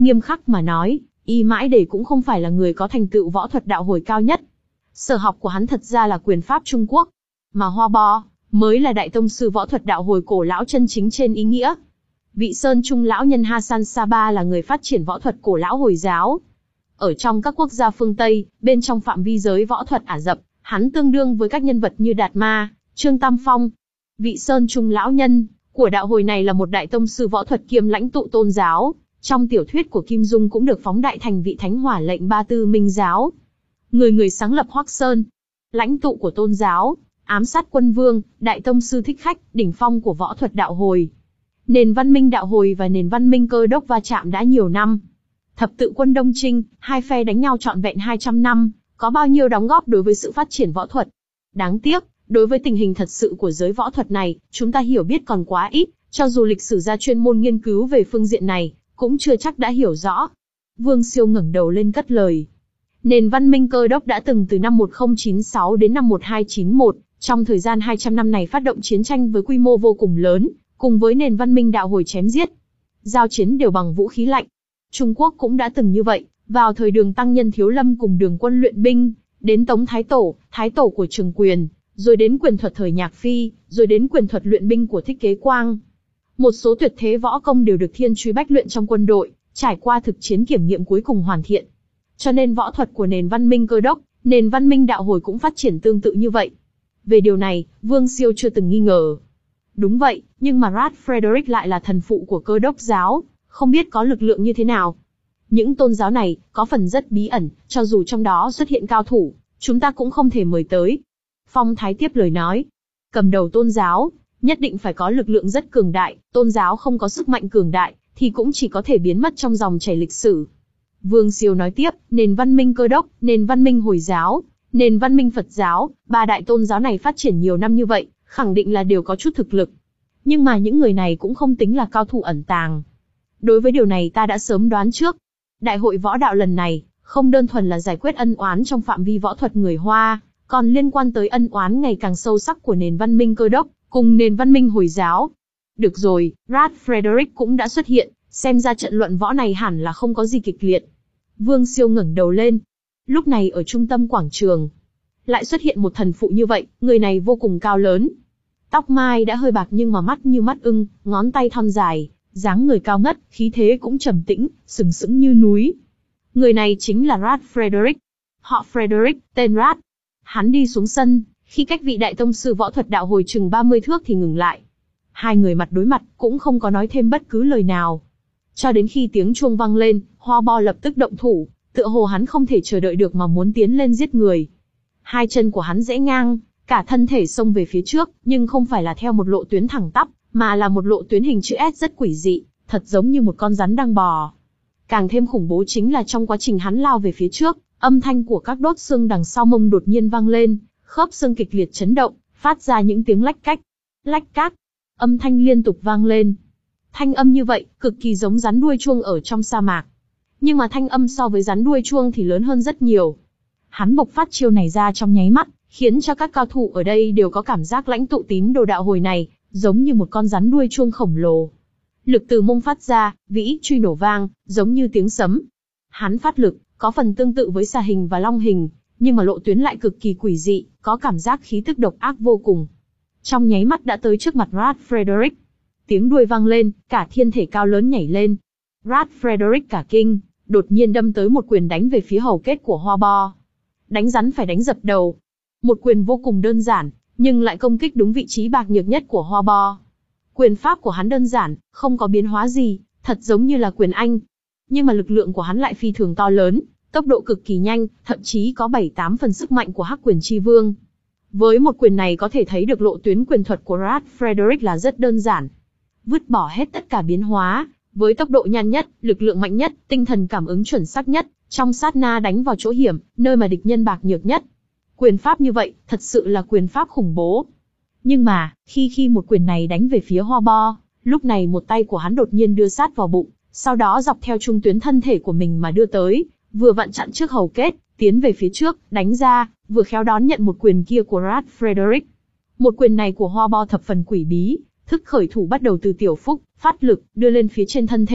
Nghiêm khắc mà nói, Y Mãi Đề cũng không phải là người có thành tựu võ thuật đạo hồi cao nhất. Sở học của hắn thật ra là quyền pháp Trung Quốc, mà Hoa Bo mới là đại tông sư võ thuật đạo hồi cổ lão chân chính trên ý nghĩa. Vị Sơn Trung lão nhân Hasan Saba là người phát triển võ thuật cổ lão Hồi giáo. Ở trong các quốc gia phương Tây, bên trong phạm vi giới võ thuật Ả Rập, hắn tương đương với các nhân vật như Đạt Ma, Trương Tam Phong. Vị Sơn Trung lão nhân của đạo hồi này là một đại tông sư võ thuật kiêm lãnh tụ tôn giáo. Trong tiểu thuyết của Kim Dung cũng được phóng đại thành vị thánh hỏa lệnh Ba Tư Minh giáo. Người người sáng lập Hoắc Sơn, lãnh tụ của tôn giáo, ám sát quân vương, đại tông sư Thích Khách, đỉnh phong của võ thuật đạo hồi. Nền văn minh đạo hồi và nền văn minh Cơ Đốc va chạm đã nhiều năm. Thập tự quân Đông Trinh, hai phe đánh nhau trọn vẹn hai trăm năm, có bao nhiêu đóng góp đối với sự phát triển võ thuật. Đáng tiếc, đối với tình hình thật sự của giới võ thuật này, chúng ta hiểu biết còn quá ít, cho dù lịch sử gia chuyên môn nghiên cứu về phương diện này, cũng chưa chắc đã hiểu rõ. Vương Siêu ngẩng đầu lên cất lời. Nền văn minh Cơ Đốc đã từng từ năm một nghìn chín sáu đến năm một nghìn hai trăm chín mươi mốt, trong thời gian hai trăm năm này phát động chiến tranh với quy mô vô cùng lớn, cùng với nền văn minh đạo hồi chém giết. Giao chiến đều bằng vũ khí lạnh. Trung Quốc cũng đã từng như vậy, vào thời Đường Tăng Nhân Thiếu Lâm cùng Đường Quân luyện binh, đến Tống Thái Tổ, Thái Tổ của Trường Quyền, rồi đến quyền thuật thời Nhạc Phi, rồi đến quyền thuật luyện binh của Thích Kế Quang. Một số tuyệt thế võ công đều được thiên truy bách luyện trong quân đội, trải qua thực chiến kiểm nghiệm cuối cùng hoàn thiện. Cho nên võ thuật của nền văn minh Cơ Đốc, nền văn minh đạo hồi cũng phát triển tương tự như vậy. Về điều này, Vương Siêu chưa từng nghi ngờ. Đúng vậy, nhưng mà Rat Frederick lại là thần phụ của Cơ Đốc giáo, không biết có lực lượng như thế nào. Những tôn giáo này, có phần rất bí ẩn, cho dù trong đó xuất hiện cao thủ, chúng ta cũng không thể mời tới. Phong Thái tiếp lời nói, cầm đầu tôn giáo, nhất định phải có lực lượng rất cường đại, tôn giáo không có sức mạnh cường đại, thì cũng chỉ có thể biến mất trong dòng chảy lịch sử. Vương Siêu nói tiếp, nền văn minh Cơ Đốc, nền văn minh Hồi giáo, nền văn minh Phật giáo, ba đại tôn giáo này phát triển nhiều năm như vậy, khẳng định là đều có chút thực lực. Nhưng mà những người này cũng không tính là cao thủ ẩn tàng. Đối với điều này ta đã sớm đoán trước. Đại hội võ đạo lần này, không đơn thuần là giải quyết ân oán trong phạm vi võ thuật người Hoa, còn liên quan tới ân oán ngày càng sâu sắc của nền văn minh Cơ Đốc, cùng nền văn minh Hồi giáo. Được rồi, Rat Frederick cũng đã xuất hiện, xem ra trận luận võ này hẳn là không có gì kịch liệt. Vương Siêu ngẩng đầu lên. Lúc này ở trung tâm quảng trường, lại xuất hiện một thần phụ như vậy, người này vô cùng cao lớn. Tóc mai đã hơi bạc nhưng mà mắt như mắt ưng, ngón tay thon dài, dáng người cao ngất, khí thế cũng trầm tĩnh, sừng sững như núi. Người này chính là Rat Frederick. Họ Frederick, tên Rat. Hắn đi xuống sân, khi cách vị đại tông sư võ thuật đạo hồi chừng ba mươi thước thì ngừng lại. Hai người mặt đối mặt, cũng không có nói thêm bất cứ lời nào. Cho đến khi tiếng chuông vang lên, Hoa Bo lập tức động thủ, tựa hồ hắn không thể chờ đợi được mà muốn tiến lên giết người. Hai chân của hắn rẽ ngang, cả thân thể xông về phía trước, nhưng không phải là theo một lộ tuyến thẳng tắp, mà là một lộ tuyến hình chữ S rất quỷ dị, thật giống như một con rắn đang bò. Càng thêm khủng bố chính là trong quá trình hắn lao về phía trước, âm thanh của các đốt xương đằng sau mông đột nhiên vang lên, khớp xương kịch liệt chấn động, phát ra những tiếng lách cách, lách cát. Âm thanh liên tục vang lên. Thanh âm như vậy, cực kỳ giống rắn đuôi chuông ở trong sa mạc. Nhưng mà thanh âm so với rắn đuôi chuông thì lớn hơn rất nhiều. Hắn bộc phát chiêu này ra trong nháy mắt, khiến cho các cao thủ ở đây đều có cảm giác lãnh tụ tín đồ đạo hồi này, giống như một con rắn đuôi chuông khổng lồ. Lực từ mông phát ra, vĩ truy nổ vang, giống như tiếng sấm. Hắn phát lực, có phần tương tự với xà hình và long hình, nhưng mà lộ tuyến lại cực kỳ quỷ dị, có cảm giác khí tức độc ác vô cùng. Trong nháy mắt đã tới trước mặt Rat Frederick. Tiếng đuôi vang lên, cả thiên thể cao lớn nhảy lên. Rat Frederick cả kinh, đột nhiên đâm tới một quyền đánh về phía hầu kết của Hoa Bo. Đánh rắn phải đánh dập đầu. Một quyền vô cùng đơn giản, nhưng lại công kích đúng vị trí bạc nhược nhất của Hoa Bo. Quyền pháp của hắn đơn giản, không có biến hóa gì, thật giống như là quyền Anh. Nhưng mà lực lượng của hắn lại phi thường to lớn, tốc độ cực kỳ nhanh, thậm chí có bảy tám phần sức mạnh của Hắc Quyền Chi Vương. Với một quyền này có thể thấy được lộ tuyến quyền thuật của Rat Frederick là rất đơn giản. Vứt bỏ hết tất cả biến hóa, với tốc độ nhanh nhất, lực lượng mạnh nhất, tinh thần cảm ứng chuẩn xác nhất, trong sát na đánh vào chỗ hiểm, nơi mà địch nhân bạc nhược nhất. Quyền pháp như vậy, thật sự là quyền pháp khủng bố. Nhưng mà, khi khi một quyền này đánh về phía Hoa Bo, lúc này một tay của hắn đột nhiên đưa sát vào bụng, sau đó dọc theo trung tuyến thân thể của mình mà đưa tới, vừa vặn chặn trước hầu kết, tiến về phía trước, đánh ra, vừa khéo đón nhận một quyền kia của Rat Frederick. Một quyền này của Hoa Bo thập phần quỷ bí, thức khởi thủ bắt đầu từ tiểu phúc, phát lực, đưa lên phía trên thân thể,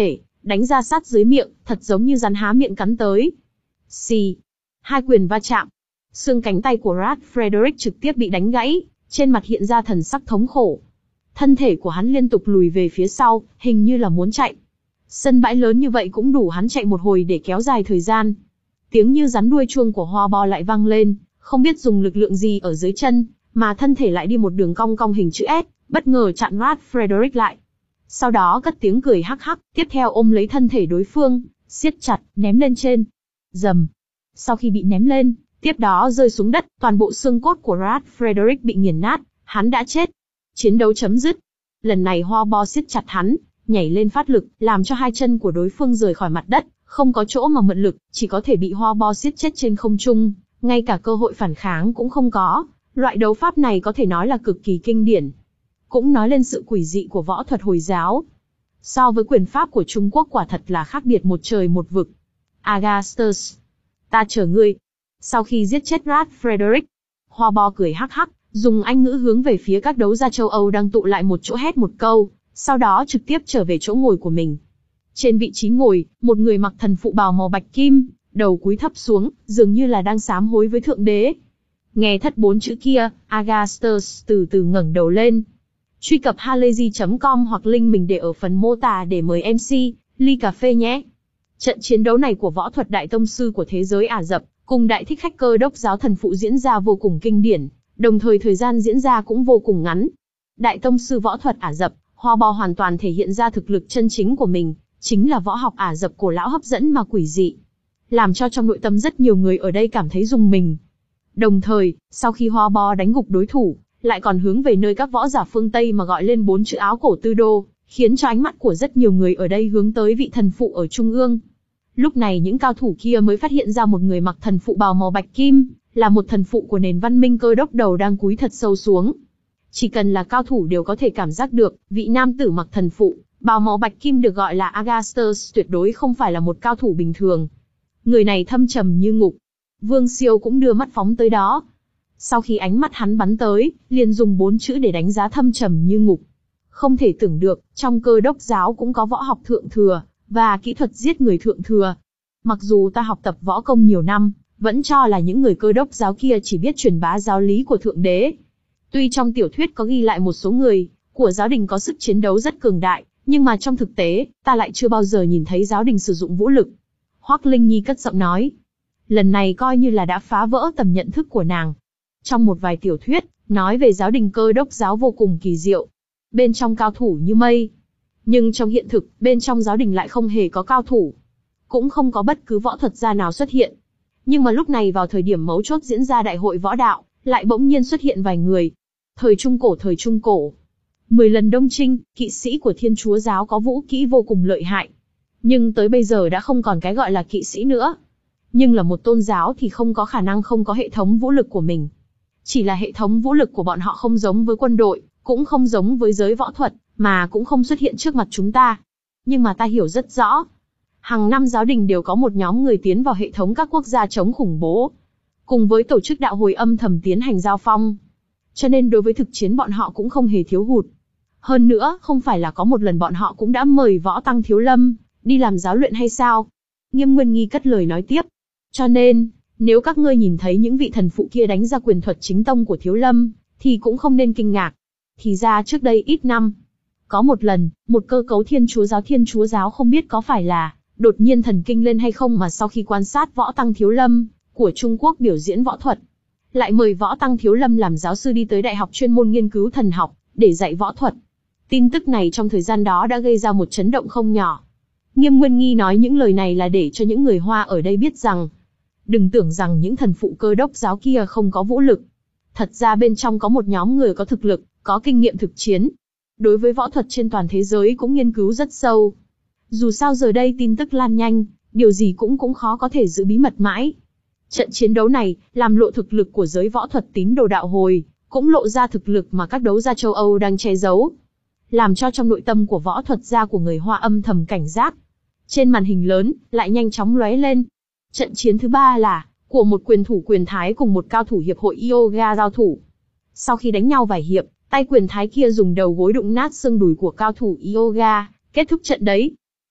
đánh ra sát dưới miệng, thật giống như rắn há miệng cắn tới. Xì. Hai quyền va chạm. Xương cánh tay của Ralph Frederick trực tiếp bị đánh gãy, trên mặt hiện ra thần sắc thống khổ. Thân thể của hắn liên tục lùi về phía sau, hình như là muốn chạy. Sân bãi lớn như vậy cũng đủ hắn chạy một hồi để kéo dài thời gian. Tiếng như rắn đuôi chuông của Hoa Bo lại vang lên, không biết dùng lực lượng gì ở dưới chân, mà thân thể lại đi một đường cong cong hình chữ S, bất ngờ chặn Ralph Frederick lại. Sau đó cất tiếng cười hắc hắc, tiếp theo ôm lấy thân thể đối phương, siết chặt, ném lên trên. Rầm. Sau khi bị ném lên, tiếp đó rơi xuống đất, toàn bộ xương cốt của Ralph Frederick bị nghiền nát, hắn đã chết. Chiến đấu chấm dứt. Lần này Hoa Bo siết chặt hắn, nhảy lên phát lực, làm cho hai chân của đối phương rời khỏi mặt đất, không có chỗ mà mượn lực, chỉ có thể bị Hoa Bo siết chết trên không trung, ngay cả cơ hội phản kháng cũng không có. Loại đấu pháp này có thể nói là cực kỳ kinh điển. Cũng nói lên sự quỷ dị của võ thuật Hồi giáo. So với quyền pháp của Trung Quốc quả thật là khác biệt một trời một vực. Augustus, ta chờ ngươi. Sau khi giết chết Ralph Frederick, Hoa Bo cười hắc hắc, dùng Anh ngữ hướng về phía các đấu gia châu Âu đang tụ lại một chỗ hét một câu, sau đó trực tiếp trở về chỗ ngồi của mình. Trên vị trí ngồi, một người mặc thần phụ bào màu bạch kim, đầu cúi thấp xuống, dường như là đang sám hối với Thượng Đế. Nghe thất bốn chữ kia, Augustus từ từ ngẩng đầu lên. Truy cập halayzi chấm com hoặc link mình để ở phần mô tả để mời em xê, ly cà phê nhé. Trận chiến đấu này của võ thuật đại tông sư của thế giới Ả Rập, cùng đại thích khách Cơ Đốc giáo thần phụ diễn ra vô cùng kinh điển, đồng thời thời gian diễn ra cũng vô cùng ngắn. Đại tông sư võ thuật Ả Rập, Hoa Bo hoàn toàn thể hiện ra thực lực chân chính của mình, chính là võ học Ả Rập cổ lão hấp dẫn mà quỷ dị, làm cho trong nội tâm rất nhiều người ở đây cảm thấy rùng mình. Đồng thời, sau khi Hoa Bo đánh gục đối thủ, lại còn hướng về nơi các võ giả phương Tây mà gọi lên bốn chữ áo cổ tư đô, khiến cho ánh mắt của rất nhiều người ở đây hướng tới vị thần phụ ở trung ương. Lúc này những cao thủ kia mới phát hiện ra một người mặc thần phụ bào màu bạch kim, là một thần phụ của nền văn minh Cơ Đốc đầu đang cúi thật sâu xuống. Chỉ cần là cao thủ đều có thể cảm giác được, vị nam tử mặc thần phụ bào màu bạch kim được gọi là Augustus tuyệt đối không phải là một cao thủ bình thường. Người này thâm trầm như ngục. Vương Siêu cũng đưa mắt phóng tới đó. Sau khi ánh mắt hắn bắn tới, liền dùng bốn chữ để đánh giá thâm trầm như ngục. Không thể tưởng được, trong Cơ Đốc giáo cũng có võ học thượng thừa, và kỹ thuật giết người thượng thừa. Mặc dù ta học tập võ công nhiều năm, vẫn cho là những người Cơ Đốc giáo kia chỉ biết truyền bá giáo lý của Thượng Đế. Tuy trong tiểu thuyết có ghi lại một số người của giáo đình có sức chiến đấu rất cường đại, nhưng mà trong thực tế, ta lại chưa bao giờ nhìn thấy giáo đình sử dụng vũ lực. Hoắc Linh Nhi cất giọng nói. Lần này coi như là đã phá vỡ tầm nhận thức của nàng. Trong một vài tiểu thuyết, nói về giáo đình Cơ Đốc giáo vô cùng kỳ diệu. Bên trong cao thủ như mây. Nhưng trong hiện thực, bên trong giáo đình lại không hề có cao thủ. Cũng không có bất cứ võ thuật gia nào xuất hiện. Nhưng mà lúc này vào thời điểm mấu chốt diễn ra đại hội võ đạo, lại bỗng nhiên xuất hiện vài người. Thời Trung Cổ thời Trung Cổ. Mười lần đông trinh, kỵ sĩ của Thiên Chúa giáo có vũ kỹ vô cùng lợi hại. Nhưng tới bây giờ đã không còn cái gọi là kỵ sĩ nữa. Nhưng là một tôn giáo thì không có khả năng không có hệ thống vũ lực của mình. Chỉ là hệ thống vũ lực của bọn họ không giống với quân đội, cũng không giống với giới võ thuật, mà cũng không xuất hiện trước mặt chúng ta. Nhưng mà ta hiểu rất rõ. Hàng năm giáo đình đều có một nhóm người tiến vào hệ thống các quốc gia chống khủng bố. Cùng với tổ chức đạo hồi âm thầm tiến hành giao phong. Cho nên đối với thực chiến bọn họ cũng không hề thiếu hụt. Hơn nữa, không phải là có một lần bọn họ cũng đã mời Võ Tăng Thiếu Lâm đi làm giáo luyện hay sao? Nghiêm Nguyên Nghi cất lời nói tiếp. Cho nên, nếu các ngươi nhìn thấy những vị thần phụ kia đánh ra quyền thuật chính tông của Thiếu Lâm, thì cũng không nên kinh ngạc. Thì ra trước đây ít năm, có một lần, một cơ cấu Thiên Chúa giáo Thiên Chúa giáo không biết có phải là đột nhiên thần kinh lên hay không mà sau khi quan sát Võ Tăng Thiếu Lâm của Trung Quốc biểu diễn võ thuật, lại mời Võ Tăng Thiếu Lâm làm giáo sư đi tới đại học chuyên môn nghiên cứu thần học, để dạy võ thuật. Tin tức này trong thời gian đó đã gây ra một chấn động không nhỏ. Nghiêm Nguyên Nghi nói những lời này là để cho những người Hoa ở đây biết rằng, đừng tưởng rằng những thần phụ Cơ Đốc giáo kia không có vũ lực. Thật ra bên trong có một nhóm người có thực lực, có kinh nghiệm thực chiến. Đối với võ thuật trên toàn thế giới cũng nghiên cứu rất sâu. Dù sao giờ đây tin tức lan nhanh, điều gì cũng cũng khó có thể giữ bí mật mãi. Trận chiến đấu này, làm lộ thực lực của giới võ thuật tín đồ đạo hồi, cũng lộ ra thực lực mà các đấu gia châu Âu đang che giấu. Làm cho trong nội tâm của võ thuật gia của người Hoa âm thầm cảnh giác. Trên màn hình lớn, lại nhanh chóng lóe lên. Trận chiến thứ ba là, của một quyền thủ quyền Thái cùng một cao thủ hiệp hội yoga giao thủ. Sau khi đánh nhau vài hiệp, tay quyền Thái kia dùng đầu gối đụng nát xương đùi của cao thủ yoga, kết thúc trận đấy.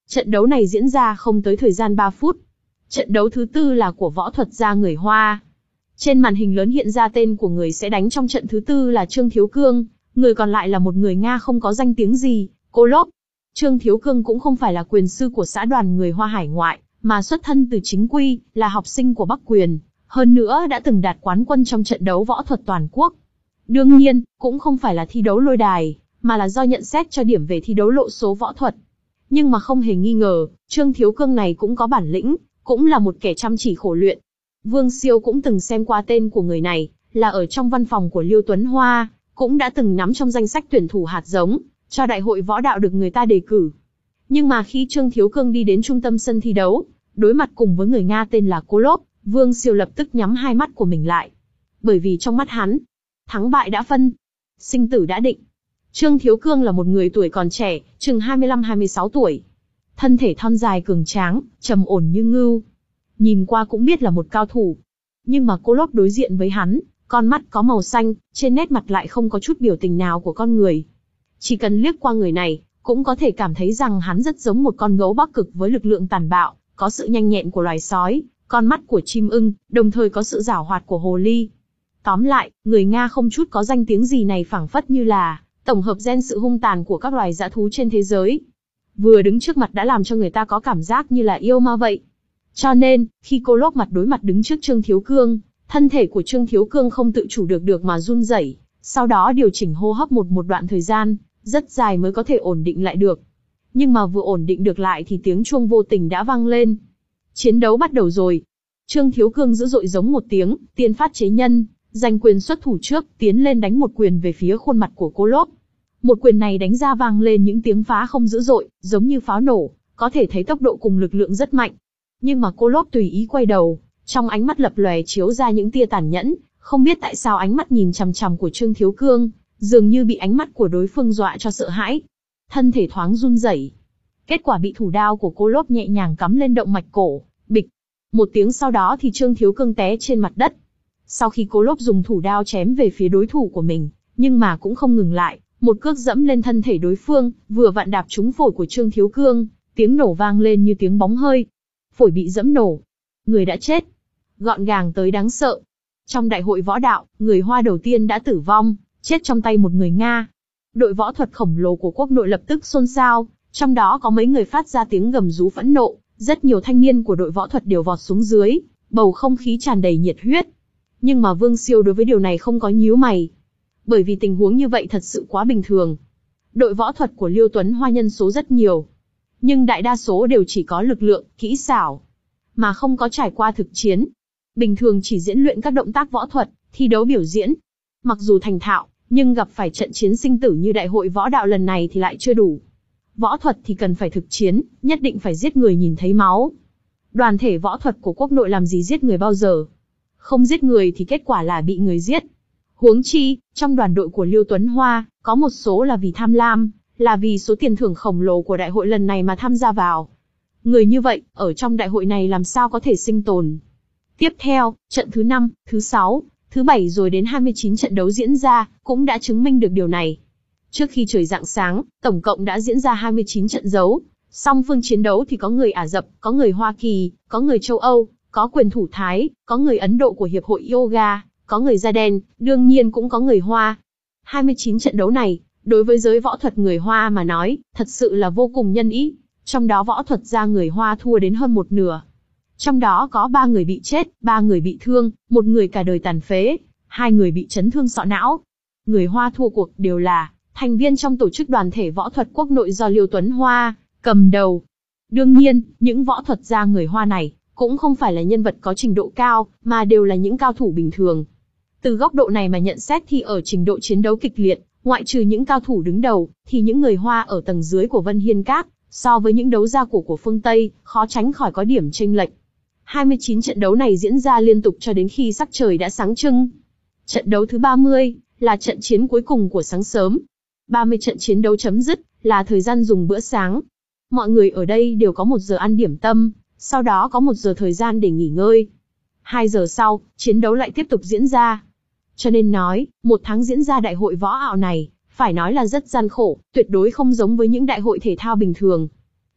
Trận đấu này diễn ra không tới thời gian ba phút. Trận đấu thứ tư là của võ thuật gia người Hoa. Trên màn hình lớn hiện ra tên của người sẽ đánh trong trận thứ tư là Trương Thiếu Cương, người còn lại là một người Nga không có danh tiếng gì, Kolob. Trương Thiếu Cương cũng không phải là quyền sư của xã đoàn người Hoa hải ngoại, mà xuất thân từ chính quy, là học sinh của Bắc Quyền, hơn nữa đã từng đạt quán quân trong trận đấu võ thuật toàn quốc. Đương nhiên, cũng không phải là thi đấu lôi đài, mà là do nhận xét cho điểm về thi đấu lộ số võ thuật. Nhưng mà không hề nghi ngờ, Trương Thiếu Cương này cũng có bản lĩnh, cũng là một kẻ chăm chỉ khổ luyện. Vương Siêu cũng từng xem qua tên của người này, là ở trong văn phòng của Liêu Tuấn Hoa, cũng đã từng nắm trong danh sách tuyển thủ hạt giống, cho đại hội võ đạo được người ta đề cử. Nhưng mà khi Trương Thiếu Cương đi đến trung tâm sân thi đấu, đối mặt cùng với người Nga tên là Kolob, Vương Siêu lập tức nhắm hai mắt của mình lại. Bởi vì trong mắt hắn, thắng bại đã phân, sinh tử đã định. Trương Thiếu Cương là một người tuổi còn trẻ, chừng hai mươi lăm hai mươi sáu tuổi. Thân thể thon dài cường tráng, trầm ổn như ngưu. Nhìn qua cũng biết là một cao thủ. Nhưng mà Kolob đối diện với hắn, con mắt có màu xanh, trên nét mặt lại không có chút biểu tình nào của con người. Chỉ cần liếc qua người này, cũng có thể cảm thấy rằng hắn rất giống một con gấu Bắc Cực với lực lượng tàn bạo, có sự nhanh nhẹn của loài sói, con mắt của chim ưng, đồng thời có sự giảo hoạt của hồ ly. Tóm lại, người Nga không chút có danh tiếng gì này phảng phất như là tổng hợp gen sự hung tàn của các loài dã thú trên thế giới. Vừa đứng trước mặt đã làm cho người ta có cảm giác như là yêu ma vậy. Cho nên, khi Kolob mặt đối mặt đứng trước Trương Thiếu Cương, thân thể của Trương Thiếu Cương không tự chủ được được mà run rẩy, sau đó điều chỉnh hô hấp một một đoạn thời gian, rất dài mới có thể ổn định lại được. Nhưng mà vừa ổn định được lại thì tiếng chuông vô tình đã vang lên. Chiến đấu bắt đầu rồi. Trương Thiếu Cương dữ dội giống một tiếng, tiên phát chế nhân, giành quyền xuất thủ trước, tiến lên đánh một quyền về phía khuôn mặt của Kolob. Một quyền này đánh ra vang lên những tiếng phá không dữ dội, giống như pháo nổ, có thể thấy tốc độ cùng lực lượng rất mạnh. Nhưng mà Kolob tùy ý quay đầu, trong ánh mắt lập lòe chiếu ra những tia tàn nhẫn, không biết tại sao ánh mắt nhìn chằm chằm của Trương Thiếu Cương, dường như bị ánh mắt của đối phương dọa cho sợ hãi. Thân thể thoáng run rẩy. Kết quả bị thủ đao của Kolob nhẹ nhàng cắm lên động mạch cổ, bịch. Một tiếng sau đó thì Trương Thiếu Cương té trên mặt đất. Sau khi Kolob dùng thủ đao chém về phía đối thủ của mình, nhưng mà cũng không ngừng lại, một cước dẫm lên thân thể đối phương, vừa vặn đạp trúng phổi của Trương Thiếu Cương, tiếng nổ vang lên như tiếng bóng hơi. Phổi bị dẫm nổ. Người đã chết. Gọn gàng tới đáng sợ. Trong đại hội võ đạo, người Hoa đầu tiên đã tử vong, chết trong tay một người Nga. Đội võ thuật khổng lồ của quốc nội lập tức xôn xao, trong đó có mấy người phát ra tiếng gầm rú phẫn nộ, rất nhiều thanh niên của đội võ thuật đều vọt xuống dưới, bầu không khí tràn đầy nhiệt huyết. Nhưng mà Vương Siêu đối với điều này không có nhíu mày. Bởi vì tình huống như vậy thật sự quá bình thường. Đội võ thuật của Liêu Tuấn Hoa nhân số rất nhiều, nhưng đại đa số đều chỉ có lực lượng, kỹ xảo, mà không có trải qua thực chiến. Bình thường chỉ diễn luyện các động tác võ thuật, thi đấu biểu diễn. Mặc dù thành thạo, nhưng gặp phải trận chiến sinh tử như đại hội võ đạo lần này thì lại chưa đủ. Võ thuật thì cần phải thực chiến, nhất định phải giết người nhìn thấy máu. Đoàn thể võ thuật của quốc nội làm gì giết người bao giờ? Không giết người thì kết quả là bị người giết. Huống chi, trong đoàn đội của Liêu Tuấn Hoa, có một số là vì tham lam, là vì số tiền thưởng khổng lồ của đại hội lần này mà tham gia vào. Người như vậy, ở trong đại hội này làm sao có thể sinh tồn? Tiếp theo, trận thứ năm, thứ sáu, thứ bảy rồi đến hai mươi chín trận đấu diễn ra, cũng đã chứng minh được điều này. Trước khi trời rạng sáng, tổng cộng đã diễn ra hai mươi chín trận đấu. Song phương chiến đấu thì có người Ả Rập, có người Hoa Kỳ, có người châu Âu, có quyền thủ Thái, có người Ấn Độ của Hiệp hội Yoga, có người da đen, đương nhiên cũng có người Hoa. hai mươi chín trận đấu này, đối với giới võ thuật người Hoa mà nói, thật sự là vô cùng nhân ý. Trong đó võ thuật gia người Hoa thua đến hơn một nửa. Trong đó có ba người bị chết, ba người bị thương, một người cả đời tàn phế, hai người bị chấn thương sọ não. Người Hoa thua cuộc đều là thành viên trong tổ chức đoàn thể võ thuật quốc nội do Liêu Tuấn Hoa cầm đầu. Đương nhiên, những võ thuật gia người Hoa này cũng không phải là nhân vật có trình độ cao, mà đều là những cao thủ bình thường. Từ góc độ này mà nhận xét thì ở trình độ chiến đấu kịch liệt, ngoại trừ những cao thủ đứng đầu, thì những người Hoa ở tầng dưới của Vân Hiên Các, so với những đấu gia cổ của phương Tây, khó tránh khỏi có điểm chênh lệch. hai mươi chín trận đấu này diễn ra liên tục cho đến khi sắc trời đã sáng trưng. Trận đấu thứ ba mươi là trận chiến cuối cùng của sáng sớm. ba mươi trận chiến đấu chấm dứt là thời gian dùng bữa sáng. Mọi người ở đây đều có một giờ ăn điểm tâm, sau đó có một giờ thời gian để nghỉ ngơi. Hai giờ sau, chiến đấu lại tiếp tục diễn ra. Cho nên nói, một tháng diễn ra đại hội võ ảo này, phải nói là rất gian khổ, tuyệt đối không giống với những đại hội thể thao bình thường.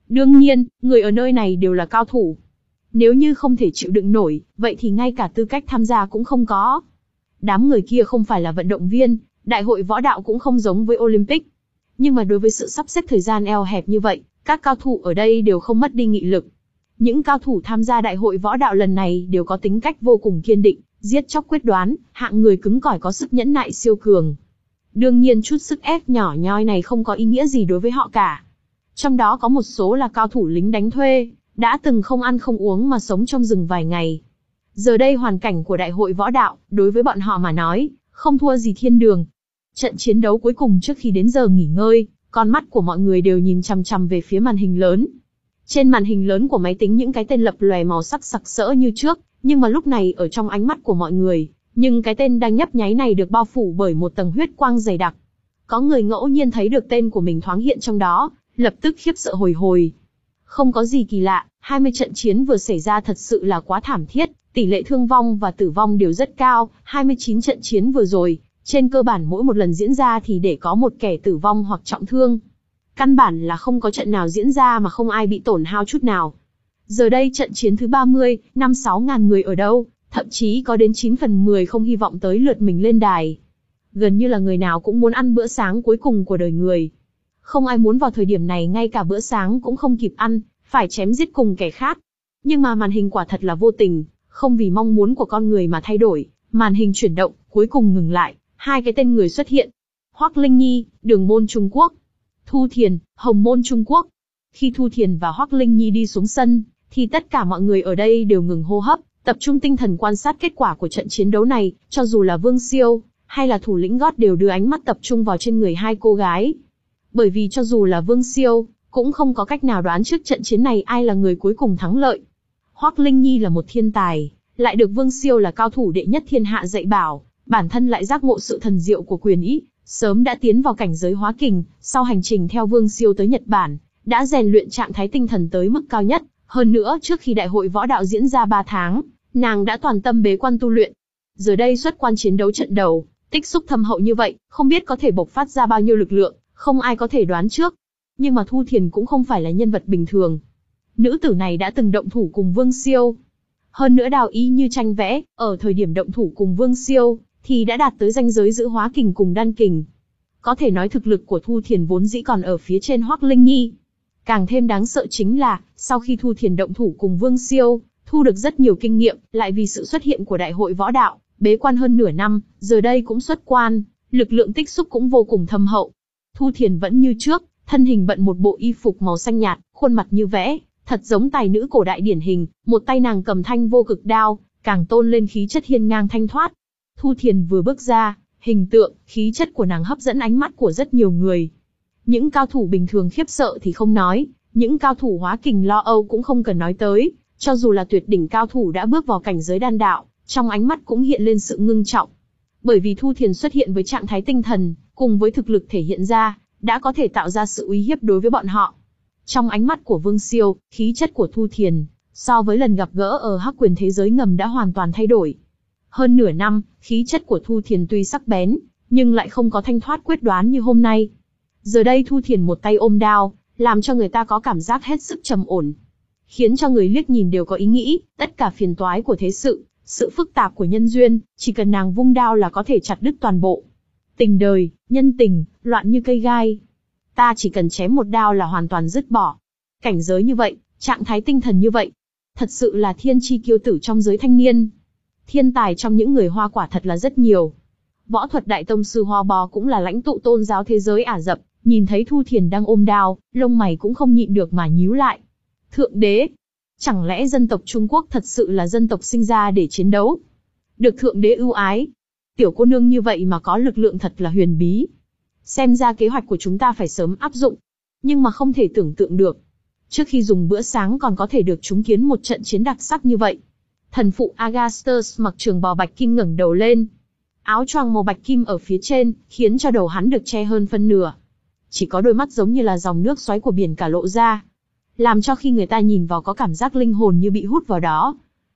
Đương nhiên, người ở nơi này đều là cao thủ. Nếu như không thể chịu đựng nổi, vậy thì ngay cả tư cách tham gia cũng không có. Đám người kia không phải là vận động viên, đại hội võ đạo cũng không giống với Olympic. Nhưng mà đối với sự sắp xếp thời gian eo hẹp như vậy, các cao thủ ở đây đều không mất đi nghị lực. Những cao thủ tham gia đại hội võ đạo lần này đều có tính cách vô cùng kiên định, giết chóc quyết đoán, hạng người cứng cỏi có sức nhẫn nại siêu cường. Đương nhiên chút sức ép nhỏ nhoi này không có ý nghĩa gì đối với họ cả. Trong đó có một số là cao thủ lính đánh thuê, đã từng không ăn không uống mà sống trong rừng vài ngày. Giờ đây hoàn cảnh của đại hội võ đạo, đối với bọn họ mà nói, không thua gì thiên đường. Trận chiến đấu cuối cùng trước khi đến giờ nghỉ ngơi, con mắt của mọi người đều nhìn chằm chằm về phía màn hình lớn. Trên màn hình lớn của máy tính những cái tên lập lòe màu sắc sặc sỡ như trước, nhưng mà lúc này ở trong ánh mắt của mọi người, nhưng cái tên đang nhấp nháy này được bao phủ bởi một tầng huyết quang dày đặc. Có người ngẫu nhiên thấy được tên của mình thoáng hiện trong đó, lập tức khiếp sợ hồi hồi. Không có gì kỳ lạ, hai mươi trận chiến vừa xảy ra thật sự là quá thảm thiết, tỷ lệ thương vong và tử vong đều rất cao, hai mươi chín trận chiến vừa rồi, trên cơ bản mỗi một lần diễn ra thì để có một kẻ tử vong hoặc trọng thương. Căn bản là không có trận nào diễn ra mà không ai bị tổn hao chút nào. Giờ đây trận chiến thứ ba mươi, năm sáu ngàn người ở đâu, thậm chí có đến chín phần mười không hy vọng tới lượt mình lên đài. Gần như là người nào cũng muốn ăn bữa sáng cuối cùng của đời người. Không ai muốn vào thời điểm này ngay cả bữa sáng cũng không kịp ăn, phải chém giết cùng kẻ khác. Nhưng mà màn hình quả thật là vô tình, không vì mong muốn của con người mà thay đổi, màn hình chuyển động, cuối cùng ngừng lại, hai cái tên người xuất hiện. Hoắc Linh Nhi, Đường Môn Trung Quốc. Thu Thiền, Hồng Môn Trung Quốc. Khi Thu Thiền và Hoắc Linh Nhi đi xuống sân, thì tất cả mọi người ở đây đều ngừng hô hấp, tập trung tinh thần quan sát kết quả của trận chiến đấu này, cho dù là Vương Siêu, hay là thủ lĩnh gót đều đưa ánh mắt tập trung vào trên người hai cô gái. Bởi vì cho dù là Vương Siêu, cũng không có cách nào đoán trước trận chiến này ai là người cuối cùng thắng lợi. Hoắc Linh Nhi là một thiên tài, lại được Vương Siêu là cao thủ đệ nhất thiên hạ dạy bảo, bản thân lại giác ngộ sự thần diệu của quyền ý, sớm đã tiến vào cảnh giới hóa kình, sau hành trình theo Vương Siêu tới Nhật Bản, đã rèn luyện trạng thái tinh thần tới mức cao nhất, hơn nữa trước khi đại hội võ đạo diễn ra ba tháng, nàng đã toàn tâm bế quan tu luyện. Giờ đây xuất quan chiến đấu trận đầu, tích xúc thâm hậu như vậy, không biết có thể bộc phát ra bao nhiêu lực lượng, không ai có thể đoán trước. Nhưng mà Thu Thiền cũng không phải là nhân vật bình thường. Nữ tử này đã từng động thủ cùng Vương Siêu. Hơn nữa đào ý như tranh vẽ, ở thời điểm động thủ cùng Vương Siêu, thì đã đạt tới ranh giới giữa hóa kình cùng đan kình. Có thể nói thực lực của Thu Thiền vốn dĩ còn ở phía trên Hoắc Linh Nhi. Càng thêm đáng sợ chính là, sau khi Thu Thiền động thủ cùng Vương Siêu, thu được rất nhiều kinh nghiệm, lại vì sự xuất hiện của đại hội võ đạo, bế quan hơn nửa năm, giờ đây cũng xuất quan, lực lượng tích xúc cũng vô cùng thâm hậu. Thu Thiền vẫn như trước, thân hình bận một bộ y phục màu xanh nhạt, khuôn mặt như vẽ, thật giống tài nữ cổ đại điển hình, một tay nàng cầm thanh vô cực đao, càng tôn lên khí chất hiên ngang thanh thoát. Thu Thiền vừa bước ra, hình tượng, khí chất của nàng hấp dẫn ánh mắt của rất nhiều người. Những cao thủ bình thường khiếp sợ thì không nói, những cao thủ hóa kình lo âu cũng không cần nói tới, cho dù là tuyệt đỉnh cao thủ đã bước vào cảnh giới đan đạo, trong ánh mắt cũng hiện lên sự ngưng trọng. Bởi vì Thu Thiền xuất hiện với trạng thái tinh thần, cùng với thực lực thể hiện ra, đã có thể tạo ra sự uy hiếp đối với bọn họ. Trong ánh mắt của Vương Siêu, khí chất của Thu Thiền, so với lần gặp gỡ ở Hắc Quyền thế giới ngầm đã hoàn toàn thay đổi. Hơn nửa năm, khí chất của Thu Thiền tuy sắc bén, nhưng lại không có thanh thoát quyết đoán như hôm nay. Giờ đây Thu Thiền một tay ôm đao, làm cho người ta có cảm giác hết sức trầm ổn. Khiến cho người liếc nhìn đều có ý nghĩ, tất cả phiền toái của thế sự, sự phức tạp của nhân duyên, chỉ cần nàng vung đao là có thể chặt đứt toàn bộ. Tình đời, nhân tình, loạn như cây gai. Ta chỉ cần chém một đao là hoàn toàn dứt bỏ. Cảnh giới như vậy, trạng thái tinh thần như vậy. Thật sự là thiên chi kiêu tử trong giới thanh niên. Thiên tài trong những người Hoa quả thật là rất nhiều. Võ thuật đại tông sư Hoa Bò cũng là lãnh tụ tôn giáo thế giới Ả Rập, nhìn thấy Thu Thiền đang ôm đao, lông mày cũng không nhịn được mà nhíu lại. Thượng đế! Chẳng lẽ dân tộc Trung Quốc thật sự là dân tộc sinh ra để chiến đấu? Được thượng đế ưu ái. Tiểu cô nương như vậy mà có lực lượng thật là huyền bí. Xem ra kế hoạch của chúng ta phải sớm áp dụng. Nhưng mà không thể tưởng tượng được. Trước khi dùng bữa sáng còn có thể được chứng kiến một trận chiến đặc sắc như vậy. Thần phụ Agastus mặc trường bào bạch kim ngẩng đầu lên. Áo choàng màu bạch kim ở phía trên, khiến cho đầu hắn được che hơn phân nửa. Chỉ có đôi mắt giống như là dòng nước xoáy của biển cả lộ ra. Làm cho khi người ta nhìn vào có cảm giác linh hồn như bị hút vào đó.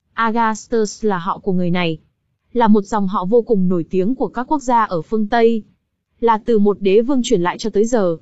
Agastus là họ của người này. Là một dòng họ vô cùng nổi tiếng của các quốc gia ở phương Tây. Là từ một đế vương truyền lại cho tới giờ.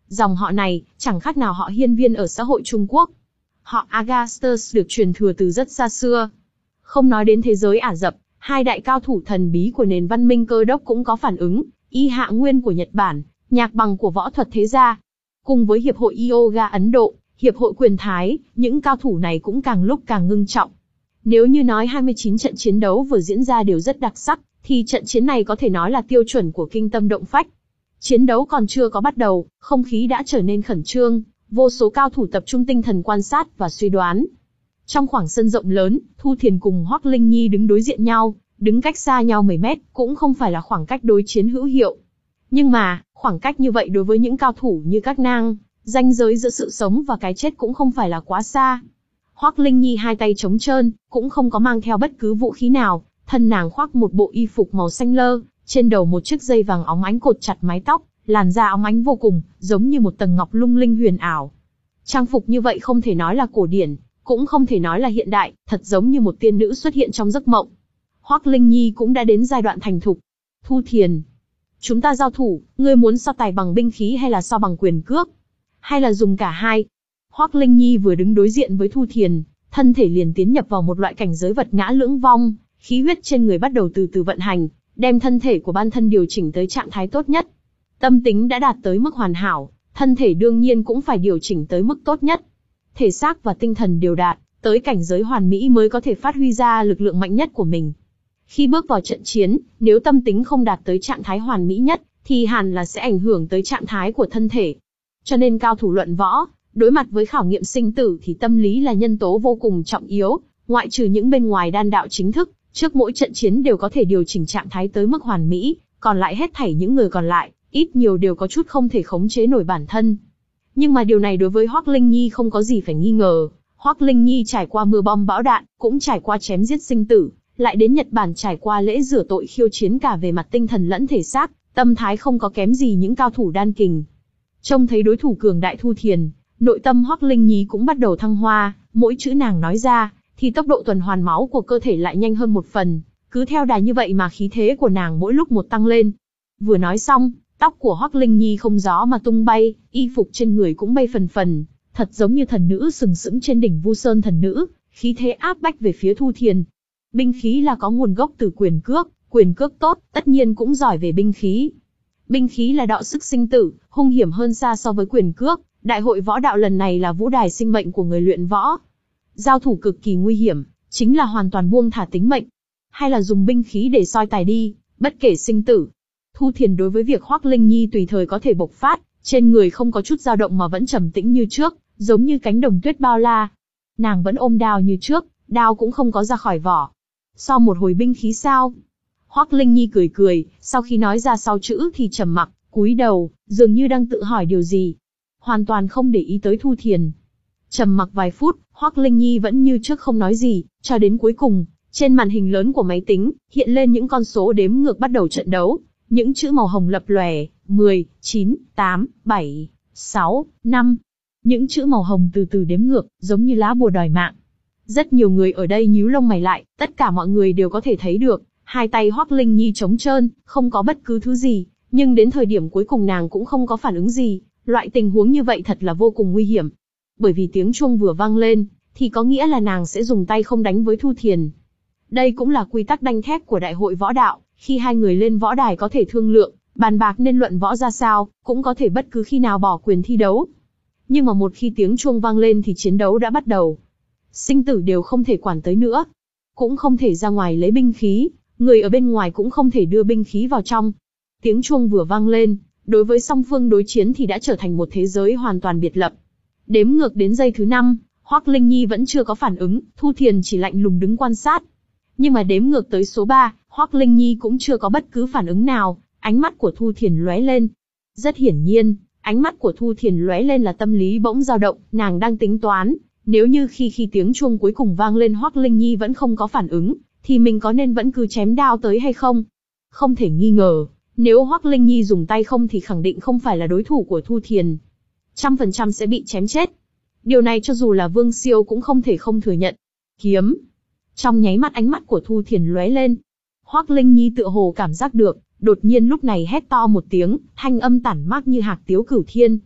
Dòng họ này, chẳng khác nào họ Hiên Viên ở xã hội Trung Quốc. Họ Augustus được truyền thừa từ rất xa xưa. Không nói đến thế giới Ả Rập, hai đại cao thủ thần bí của nền văn minh Cơ đốc cũng có phản ứng, Y Hạ Nguyên của Nhật Bản, Nhạc Bằng của võ thuật thế gia. Cùng với Hiệp hội Yoga Ấn Độ, Hiệp hội Quyền Thái, những cao thủ này cũng càng lúc càng ngưng trọng. Nếu như nói hai mươi chín trận chiến đấu vừa diễn ra đều rất đặc sắc, thì trận chiến này có thể nói là tiêu chuẩn của kinh tâm động phách. Chiến đấu còn chưa có bắt đầu, không khí đã trở nên khẩn trương, vô số cao thủ tập trung tinh thần quan sát và suy đoán. Trong khoảng sân rộng lớn, Thu Thiền cùng Hoắc Linh Nhi đứng đối diện nhau, đứng cách xa nhau mười mét, cũng không phải là khoảng cách đối chiến hữu hiệu. Nhưng mà, khoảng cách như vậy đối với những cao thủ như các nàng, ranh giới giữa sự sống và cái chết cũng không phải là quá xa. Hoắc Linh Nhi hai tay trống trơn, cũng không có mang theo bất cứ vũ khí nào, thân nàng khoác một bộ y phục màu xanh lơ, trên đầu một chiếc dây vàng óng ánh cột chặt mái tóc, làn da óng ánh vô cùng, giống như một tầng ngọc lung linh huyền ảo. Trang phục như vậy không thể nói là cổ điển, cũng không thể nói là hiện đại, thật giống như một tiên nữ xuất hiện trong giấc mộng. Hoắc Linh Nhi cũng đã đến giai đoạn thành thục. Thu Thiền, chúng ta giao thủ, ngươi muốn so tài bằng binh khí hay là so bằng quyền cước? Hay là dùng cả hai? Hoắc Linh Nhi vừa đứng đối diện với Thu Thiền, thân thể liền tiến nhập vào một loại cảnh giới vật ngã lưỡng vong, khí huyết trên người bắt đầu từ từ vận hành, đem thân thể của bản thân điều chỉnh tới trạng thái tốt nhất. Tâm tính đã đạt tới mức hoàn hảo, thân thể đương nhiên cũng phải điều chỉnh tới mức tốt nhất. Thể xác và tinh thần đều đạt, tới cảnh giới hoàn mỹ mới có thể phát huy ra lực lượng mạnh nhất của mình. Khi bước vào trận chiến, nếu tâm tính không đạt tới trạng thái hoàn mỹ nhất, thì hẳn là sẽ ảnh hưởng tới trạng thái của thân thể. Cho nên cao thủ luận võ, đối mặt với khảo nghiệm sinh tử thì tâm lý là nhân tố vô cùng trọng yếu, ngoại trừ những bên ngoài đan đạo chính thức, trước mỗi trận chiến đều có thể điều chỉnh trạng thái tới mức hoàn mỹ, còn lại hết thảy những người còn lại, ít nhiều đều có chút không thể khống chế nổi bản thân. Nhưng mà điều này đối với Hoắc Linh Nhi không có gì phải nghi ngờ. Hoắc Linh Nhi trải qua mưa bom bão đạn, cũng trải qua chém giết sinh tử, lại đến Nhật Bản trải qua lễ rửa tội khiêu chiến cả về mặt tinh thần lẫn thể xác, tâm thái không có kém gì những cao thủ đan kình. Trông thấy đối thủ cường đại Thu Thiền, nội tâm Hoắc Linh Nhi cũng bắt đầu thăng hoa, mỗi chữ nàng nói ra, thì tốc độ tuần hoàn máu của cơ thể lại nhanh hơn một phần, cứ theo đà như vậy mà khí thế của nàng mỗi lúc một tăng lên. Vừa nói xong, tóc của Hoắc Linh Nhi không gió mà tung bay, y phục trên người cũng bay phần phần, thật giống như thần nữ sừng sững trên đỉnh Vu Sơn thần nữ, khí thế áp bách về phía Thu Thiền. Binh khí là có nguồn gốc từ quyền cước, quyền cước tốt, tất nhiên cũng giỏi về binh khí. Binh khí là đọ sức sinh tử, hung hiểm hơn xa so với quyền cước. Đại hội võ đạo lần này là vũ đài sinh mệnh của người luyện võ. Giao thủ cực kỳ nguy hiểm, chính là hoàn toàn buông thả tính mệnh. Hay là dùng binh khí để soi tài đi, bất kể sinh tử. Thu Thiền đối với việc Hoắc Linh Nhi tùy thời có thể bộc phát, trên người không có chút dao động mà vẫn trầm tĩnh như trước, giống như cánh đồng tuyết bao la. Nàng vẫn ôm đao như trước, đao cũng không có ra khỏi vỏ. Sau một hồi binh khí sao? Hoắc Linh Nhi cười cười, sau khi nói ra sau chữ thì trầm mặc, cúi đầu, dường như đang tự hỏi điều gì. Hoàn toàn không để ý tới Thu Thiền. Trầm mặc vài phút, Hoắc Linh Nhi vẫn như trước không nói gì, cho đến cuối cùng, trên màn hình lớn của máy tính, hiện lên những con số đếm ngược bắt đầu trận đấu. Những chữ màu hồng lập lòe, mười, chín, tám, bảy, sáu, năm. Những chữ màu hồng từ từ đếm ngược, giống như lá bùa đòi mạng. Rất nhiều người ở đây nhíu lông mày lại, tất cả mọi người đều có thể thấy được, hai tay Hoắc Linh Nhi trống trơn, không có bất cứ thứ gì, nhưng đến thời điểm cuối cùng nàng cũng không có phản ứng gì. Loại tình huống như vậy thật là vô cùng nguy hiểm. Bởi vì tiếng chuông vừa vang lên, thì có nghĩa là nàng sẽ dùng tay không đánh với Thu Thiền. Đây cũng là quy tắc đanh thép của đại hội võ đạo, khi hai người lên võ đài có thể thương lượng, bàn bạc nên luận võ ra sao, cũng có thể bất cứ khi nào bỏ quyền thi đấu. Nhưng mà một khi tiếng chuông vang lên thì chiến đấu đã bắt đầu. Sinh tử đều không thể quản tới nữa. Cũng không thể ra ngoài lấy binh khí, người ở bên ngoài cũng không thể đưa binh khí vào trong. Tiếng chuông vừa vang lên, đối với song phương đối chiến thì đã trở thành một thế giới hoàn toàn biệt lập. Đếm ngược đến giây thứ năm, Hoắc Linh Nhi vẫn chưa có phản ứng, Thu Thiền chỉ lạnh lùng đứng quan sát. Nhưng mà đếm ngược tới số ba, Hoắc Linh Nhi cũng chưa có bất cứ phản ứng nào, ánh mắt của Thu Thiền lóe lên. Rất hiển nhiên, ánh mắt của Thu Thiền lóe lên là tâm lý bỗng dao động, nàng đang tính toán, nếu như khi khi tiếng chuông cuối cùng vang lên Hoắc Linh Nhi vẫn không có phản ứng, thì mình có nên vẫn cứ chém đao tới hay không? Không thể nghi ngờ, nếu Hoắc Linh Nhi dùng tay không thì khẳng định không phải là đối thủ của Thu Thiền. Trăm phần trăm sẽ bị chém chết. Điều này cho dù là Vương Siêu cũng không thể không thừa nhận. Kiếm. Trong nháy mắt ánh mắt của Thu Thiền lóe lên. Hoắc Linh Nhi tựa hồ cảm giác được, đột nhiên lúc này hét to một tiếng, thanh âm tản mát như hạc tiếu cửu thiên.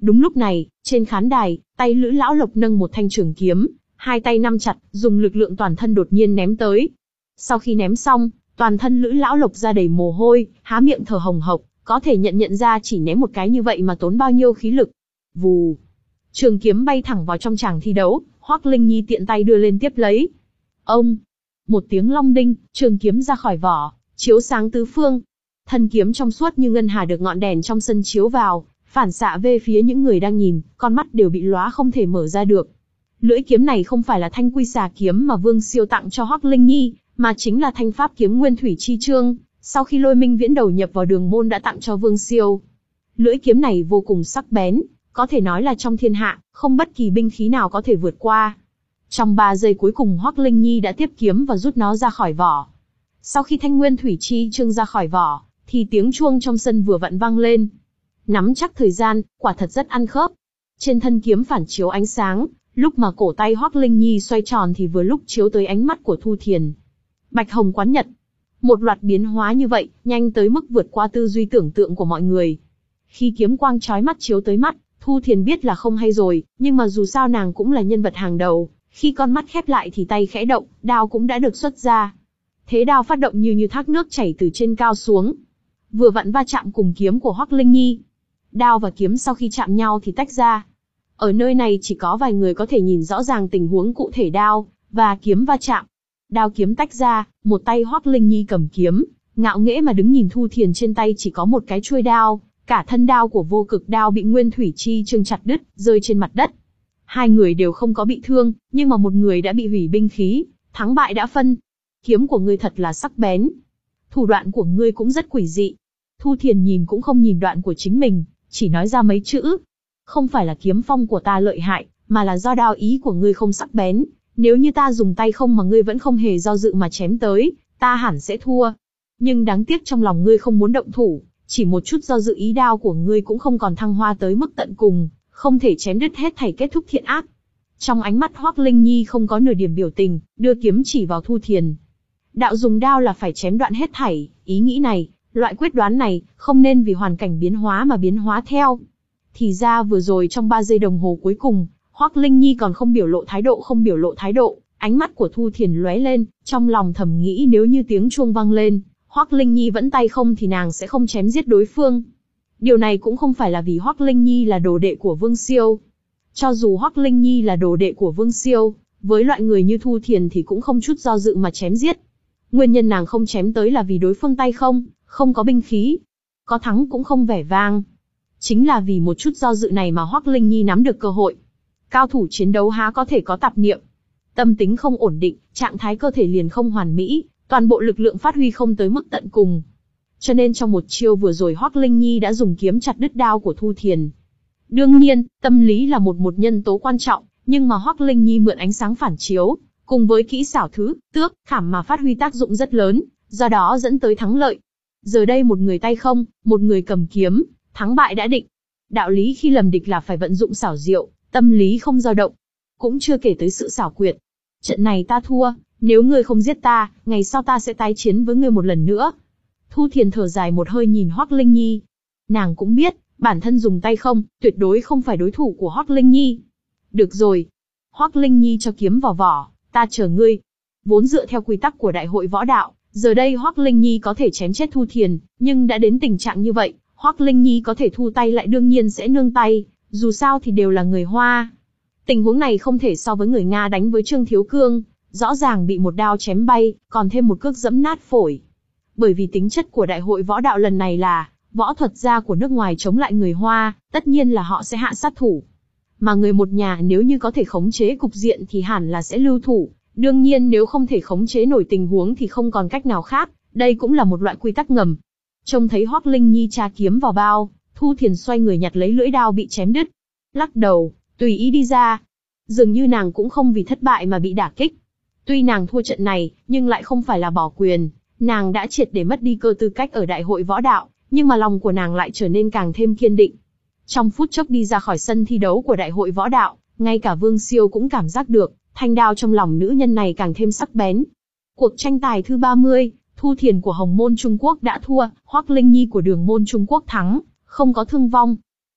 Đúng lúc này, trên khán đài, tay Lữ Lão Lộc nâng một thanh trường kiếm, hai tay nắm chặt, dùng lực lượng toàn thân đột nhiên ném tới. Sau khi ném xong, toàn thân Lữ Lão Lộc ra đầy mồ hôi, há miệng thở hồng hộc, có thể nhận nhận ra chỉ ném một cái như vậy mà tốn bao nhiêu khí lực. Vù, trường kiếm bay thẳng vào trong tràng thi đấu, Hoắc Linh Nhi tiện tay đưa lên tiếp lấy. Ông, một tiếng long đinh, trường kiếm ra khỏi vỏ, chiếu sáng tứ phương. Thân kiếm trong suốt như ngân hà được ngọn đèn trong sân chiếu vào, phản xạ về phía những người đang nhìn, con mắt đều bị lóa không thể mở ra được. Lưỡi kiếm này không phải là thanh quy xà kiếm mà Vương Siêu tặng cho Hoắc Linh Nhi, mà chính là thanh pháp kiếm Nguyên Thủy Chi Chương, sau khi Lôi Minh Viễn đầu nhập vào Đường Môn đã tặng cho Vương Siêu. Lưỡi kiếm này vô cùng sắc bén, có thể nói là trong thiên hạ, không bất kỳ binh khí nào có thể vượt qua. Trong ba giây cuối cùng Hoắc Linh Nhi đã tiếp kiếm và rút nó ra khỏi vỏ. Sau khi thanh Nguyên Thủy Chi Chương ra khỏi vỏ, thì tiếng chuông trong sân vừa vặn vang lên. Nắm chắc thời gian, quả thật rất ăn khớp. Trên thân kiếm phản chiếu ánh sáng, lúc mà cổ tay Hoắc Linh Nhi xoay tròn thì vừa lúc chiếu tới ánh mắt của Thu Thiền. Bạch Hồng Quán Nhật. Một loạt biến hóa như vậy, nhanh tới mức vượt qua tư duy tưởng tượng của mọi người. Khi kiếm quang chói mắt chiếu tới mắt, Thu Thiền biết là không hay rồi, nhưng mà dù sao nàng cũng là nhân vật hàng đầu. Khi con mắt khép lại thì tay khẽ động, đao cũng đã được xuất ra. Thế đao phát động như như thác nước chảy từ trên cao xuống, vừa vặn va chạm cùng kiếm của Hoắc Linh Nhi. Đao và kiếm sau khi chạm nhau thì tách ra. Ở nơi này chỉ có vài người có thể nhìn rõ ràng tình huống cụ thể đao và kiếm va chạm. Đao kiếm tách ra, một tay Hoắc Linh Nhi cầm kiếm, ngạo nghễ mà đứng nhìn Thu Thiền trên tay chỉ có một cái chuôi đao, cả thân đao của Vô Cực đao bị Nguyên Thủy Chi Chương chặt đứt, rơi trên mặt đất. Hai người đều không có bị thương, nhưng mà một người đã bị hủy binh khí, thắng bại đã phân. Kiếm của ngươi thật là sắc bén. Thủ đoạn của ngươi cũng rất quỷ dị. Thu Thiền nhìn cũng không nhìn đoạn của chính mình, chỉ nói ra mấy chữ. Không phải là kiếm phong của ta lợi hại, mà là do đao ý của ngươi không sắc bén. Nếu như ta dùng tay không mà ngươi vẫn không hề do dự mà chém tới, ta hẳn sẽ thua. Nhưng đáng tiếc trong lòng ngươi không muốn động thủ, chỉ một chút do dự ý đao của ngươi cũng không còn thăng hoa tới mức tận cùng, không thể chém đứt hết thảy kết thúc thiện ác. Trong ánh mắt Hoắc Linh Nhi không có nửa điểm biểu tình, đưa kiếm chỉ vào Thu Thiền. Đạo dùng đao là phải chém đoạn hết thảy, ý nghĩ này, loại quyết đoán này, không nên vì hoàn cảnh biến hóa mà biến hóa theo. Thì ra vừa rồi trong ba giây đồng hồ cuối cùng, Hoắc Linh Nhi còn không biểu lộ thái độ không biểu lộ thái độ, ánh mắt của Thu Thiền lóe lên, trong lòng thầm nghĩ nếu như tiếng chuông vang lên, Hoắc Linh Nhi vẫn tay không thì nàng sẽ không chém giết đối phương. Điều này cũng không phải là vì Hoắc Linh Nhi là đồ đệ của Vương Siêu. Cho dù Hoắc Linh Nhi là đồ đệ của Vương Siêu, với loại người như Thu Thiền thì cũng không chút do dự mà chém giết. Nguyên nhân nàng không chém tới là vì đối phương tay không, không có binh khí. Có thắng cũng không vẻ vang. Chính là vì một chút do dự này mà Hoắc Linh Nhi nắm được cơ hội. Cao thủ chiến đấu há có thể có tạp niệm. Tâm tính không ổn định, trạng thái cơ thể liền không hoàn mỹ, toàn bộ lực lượng phát huy không tới mức tận cùng. Cho nên trong một chiêu vừa rồi Hoắc Linh Nhi đã dùng kiếm chặt đứt đao của Thu Thiền. Đương nhiên, tâm lý là một một nhân tố quan trọng, nhưng mà Hoắc Linh Nhi mượn ánh sáng phản chiếu, cùng với kỹ xảo thứ, tước, khảm mà phát huy tác dụng rất lớn, do đó dẫn tới thắng lợi. Giờ đây một người tay không, một người cầm kiếm, thắng bại đã định. Đạo lý khi lầm địch là phải vận dụng xảo diệu, tâm lý không dao động. Cũng chưa kể tới sự xảo quyệt. Trận này ta thua, nếu ngươi không giết ta, ngày sau ta sẽ tái chiến với ngươi một lần nữa. Thu Thiền thở dài một hơi nhìn Hoắc Linh Nhi. Nàng cũng biết, bản thân dùng tay không, tuyệt đối không phải đối thủ của Hoắc Linh Nhi. Được rồi. Hoắc Linh Nhi cho kiếm vào vỏ, ta chờ ngươi. Vốn dựa theo quy tắc của đại hội võ đạo, giờ đây Hoắc Linh Nhi có thể chém chết Thu Thiền, nhưng đã đến tình trạng như vậy, Hoắc Linh Nhi có thể thu tay lại đương nhiên sẽ nương tay, dù sao thì đều là người Hoa. Tình huống này không thể so với người Nga đánh với Trương Thiếu Cương, rõ ràng bị một đao chém bay, còn thêm một cước giẫm nát phổi. Bởi vì tính chất của đại hội võ đạo lần này là, võ thuật gia của nước ngoài chống lại người Hoa, tất nhiên là họ sẽ hạ sát thủ. Mà người một nhà nếu như có thể khống chế cục diện thì hẳn là sẽ lưu thủ, đương nhiên nếu không thể khống chế nổi tình huống thì không còn cách nào khác, đây cũng là một loại quy tắc ngầm. Trông thấy Hoắc Linh Nhi tra kiếm vào bao, Thu Thiền xoay người nhặt lấy lưỡi đao bị chém đứt. Lắc đầu, tùy ý đi ra. Dường như nàng cũng không vì thất bại mà bị đả kích. Tuy nàng thua trận này, nhưng lại không phải là bỏ quyền. Nàng đã triệt để mất đi cơ tư cách ở đại hội võ đạo, nhưng mà lòng của nàng lại trở nên càng thêm kiên định. Trong phút chốc đi ra khỏi sân thi đấu của đại hội võ đạo, ngay cả Vương Siêu cũng cảm giác được, thanh đao trong lòng nữ nhân này càng thêm sắc bén. Cuộc tranh tài thứ ba mươi, Thu Thiền của Hồng Môn Trung Quốc đã thua, Hoắc Linh Nhi của Đường Môn Trung Quốc thắng, không có thương vong.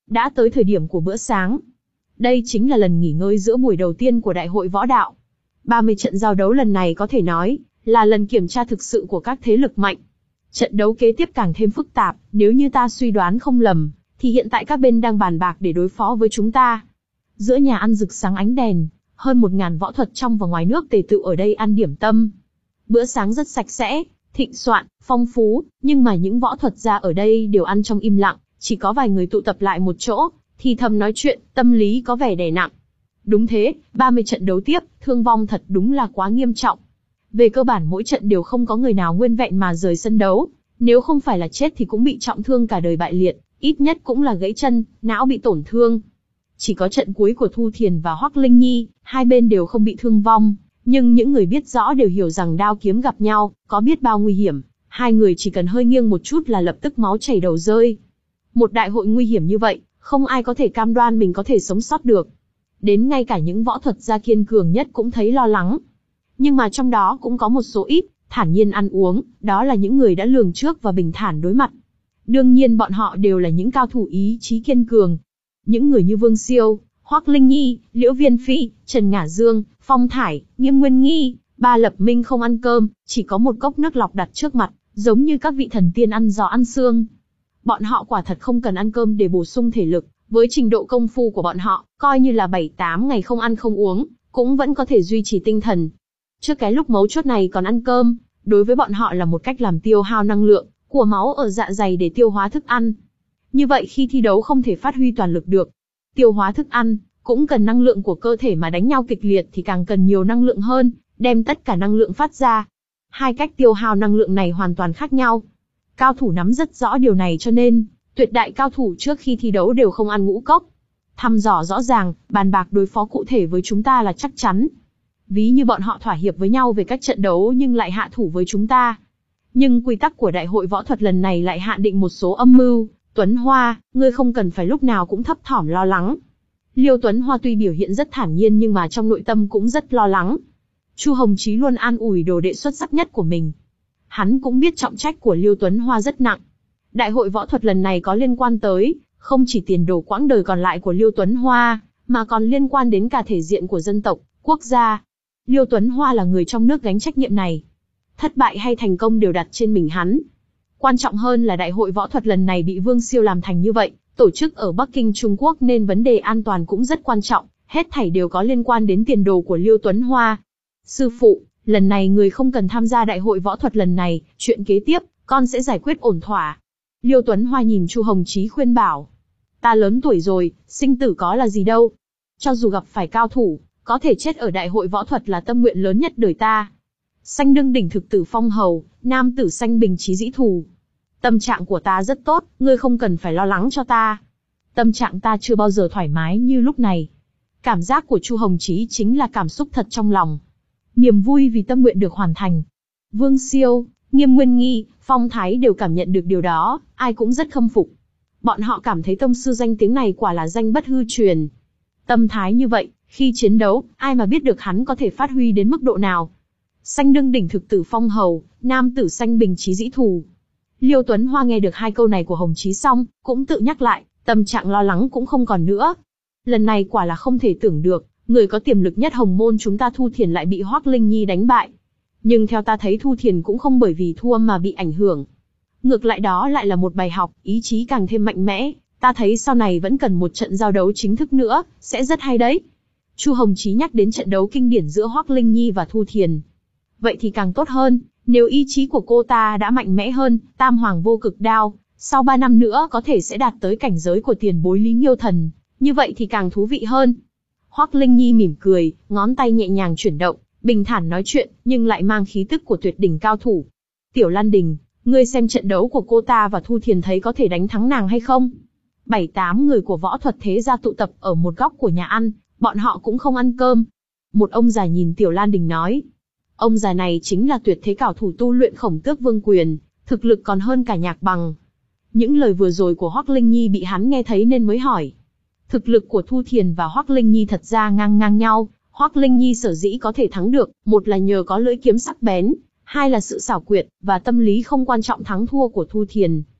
đã tới thời điểm của bữa sáng. Đây chính là lần nghỉ ngơi giữa buổi đầu tiên của Đại hội Võ Đạo. ba mươi trận giao đấu lần này có thể nói là lần kiểm tra thực sự của các thế lực mạnh. Trận đấu kế tiếp càng thêm phức tạp, nếu như ta suy đoán không lầm, thì hiện tại các bên đang bàn bạc để đối phó với chúng ta. Giữa nhà ăn rực sáng ánh đèn, hơn một ngàn võ thuật trong và ngoài nước tề tựu ở đây ăn điểm tâm. Bữa sáng rất sạch sẽ, thịnh soạn, phong phú, nhưng mà những võ thuật gia ở đây đều ăn trong im lặng, chỉ có vài người tụ tập lại một chỗ, thì thầm nói chuyện, tâm lý có vẻ đè nặng. Đúng thế, ba mươi trận đấu tiếp, thương vong thật đúng là quá nghiêm trọng. Về cơ bản mỗi trận đều không có người nào nguyên vẹn mà rời sân đấu, nếu không phải là chết thì cũng bị trọng thương cả đời bại liệt, ít nhất cũng là gãy chân, não bị tổn thương. Chỉ có trận cuối của Thu Thiền và Hoắc Linh Nhi, hai bên đều không bị thương vong, nhưng những người biết rõ đều hiểu rằng đao kiếm gặp nhau, có biết bao nguy hiểm, hai người chỉ cần hơi nghiêng một chút là lập tức máu chảy đầu rơi. Một đại hội nguy hiểm như vậy, không ai có thể cam đoan mình có thể sống sót được. Đến ngay cả những võ thuật gia kiên cường nhất cũng thấy lo lắng. Nhưng mà trong đó cũng có một số ít, thản nhiên ăn uống, đó là những người đã lường trước và bình thản đối mặt. Đương nhiên bọn họ đều là những cao thủ ý chí kiên cường. Những người như Vương Siêu, Hoắc Linh Nhi, Liễu Viên Phi, Trần Ngả Dương, Phong Thải, Nghiêm Nguyên Nghi, Ba Lập Minh không ăn cơm, chỉ có một cốc nước lọc đặt trước mặt, giống như các vị thần tiên ăn giò ăn xương. Bọn họ quả thật không cần ăn cơm để bổ sung thể lực, với trình độ công phu của bọn họ, coi như là bảy tám ngày không ăn không uống, cũng vẫn có thể duy trì tinh thần. Trước cái lúc mấu chốt này còn ăn cơm, đối với bọn họ là một cách làm tiêu hao năng lượng của máu ở dạ dày để tiêu hóa thức ăn. Như vậy khi thi đấu không thể phát huy toàn lực được. Tiêu hóa thức ăn, cũng cần năng lượng của cơ thể mà đánh nhau kịch liệt thì càng cần nhiều năng lượng hơn, đem tất cả năng lượng phát ra. Hai cách tiêu hao năng lượng này hoàn toàn khác nhau. Cao thủ nắm rất rõ điều này cho nên, tuyệt đại cao thủ trước khi thi đấu đều không ăn ngũ cốc. Thăm dò rõ ràng, bàn bạc đối phó cụ thể với chúng ta là chắc chắn. Ví như bọn họ thỏa hiệp với nhau về các trận đấu nhưng lại hạ thủ với chúng ta. Nhưng quy tắc của đại hội võ thuật lần này lại hạn định một số âm mưu. Tuấn Hoa, ngươi không cần phải lúc nào cũng thấp thỏm lo lắng. Liêu Tuấn Hoa tuy biểu hiện rất thản nhiên nhưng mà trong nội tâm cũng rất lo lắng. Chu Hồng Chí luôn an ủi đồ đệ xuất sắc nhất của mình. Hắn cũng biết trọng trách của Liêu Tuấn Hoa rất nặng. Đại hội võ thuật lần này có liên quan tới, không chỉ tiền đồ quãng đời còn lại của Liêu Tuấn Hoa, mà còn liên quan đến cả thể diện của dân tộc, quốc gia. Liêu Tuấn Hoa là người trong nước gánh trách nhiệm này. Thất bại hay thành công đều đặt trên mình hắn. Quan trọng hơn là đại hội võ thuật lần này bị Vương Siêu làm thành như vậy, tổ chức ở Bắc Kinh Trung Quốc nên vấn đề an toàn cũng rất quan trọng, hết thảy đều có liên quan đến tiền đồ của Liêu Tuấn Hoa. Sư phụ, lần này người không cần tham gia đại hội võ thuật lần này, chuyện kế tiếp, con sẽ giải quyết ổn thỏa. Liêu Tuấn Hoa nhìn Chu Hồng Chí khuyên bảo. Ta lớn tuổi rồi, sinh tử có là gì đâu. Cho dù gặp phải cao thủ, có thể chết ở đại hội võ thuật là tâm nguyện lớn nhất đời ta. Sanh đương đỉnh thực tử phong hầu, nam tử sanh bình chí dĩ thù. Tâm trạng của ta rất tốt, ngươi không cần phải lo lắng cho ta. Tâm trạng ta chưa bao giờ thoải mái như lúc này. Cảm giác của Chu Hồng Chí chính là cảm xúc thật trong lòng. Niềm vui vì tâm nguyện được hoàn thành. Vương Siêu, Nghiêm Nguyên Nghi, Phong Thái đều cảm nhận được điều đó, ai cũng rất khâm phục. Bọn họ cảm thấy tông sư danh tiếng này quả là danh bất hư truyền. Tâm thái như vậy, khi chiến đấu, ai mà biết được hắn có thể phát huy đến mức độ nào. Sanh đương đỉnh thực tử phong hầu, nam tử sanh bình chí dĩ thù. Liêu Tuấn Hoa nghe được hai câu này của Hồng Chí xong, cũng tự nhắc lại, tâm trạng lo lắng cũng không còn nữa. Lần này quả là không thể tưởng được, người có tiềm lực nhất Hồng Môn chúng ta Thu Thiền lại bị Hoắc Linh Nhi đánh bại. Nhưng theo ta thấy Thu Thiền cũng không bởi vì thua mà bị ảnh hưởng. Ngược lại đó lại là một bài học, ý chí càng thêm mạnh mẽ, ta thấy sau này vẫn cần một trận giao đấu chính thức nữa, sẽ rất hay đấy. Chu Hồng Chí nhắc đến trận đấu kinh điển giữa Hoắc Linh Nhi và Thu Thiền. Vậy thì càng tốt hơn, nếu ý chí của cô ta đã mạnh mẽ hơn, Tam Hoàng Vô Cực Đao, sau ba năm nữa có thể sẽ đạt tới cảnh giới của tiền bối Lý Nghiêu Thần, như vậy thì càng thú vị hơn. Hoắc Linh Nhi mỉm cười, ngón tay nhẹ nhàng chuyển động, bình thản nói chuyện, nhưng lại mang khí tức của tuyệt đỉnh cao thủ. Tiểu Lan Đình, ngươi xem trận đấu của cô ta và Thu Thiền thấy có thể đánh thắng nàng hay không? Bảy tám người của võ thuật thế gia tụ tập ở một góc của nhà ăn, bọn họ cũng không ăn cơm. Một ông già nhìn Tiểu Lan Đình nói. Ông già này chính là tuyệt thế cao thủ tu luyện Khổng Tước Vương Quyền, thực lực còn hơn cả Nhạc Bằng. Những lời vừa rồi của Hoắc Linh Nhi bị hắn nghe thấy nên mới hỏi. Thực lực của Thu Thiền và Hoắc Linh Nhi thật ra ngang ngang nhau, Hoắc Linh Nhi sở dĩ có thể thắng được, một là nhờ có lưỡi kiếm sắc bén, hai là sự xảo quyệt và tâm lý không quan trọng thắng thua của Thu Thiền.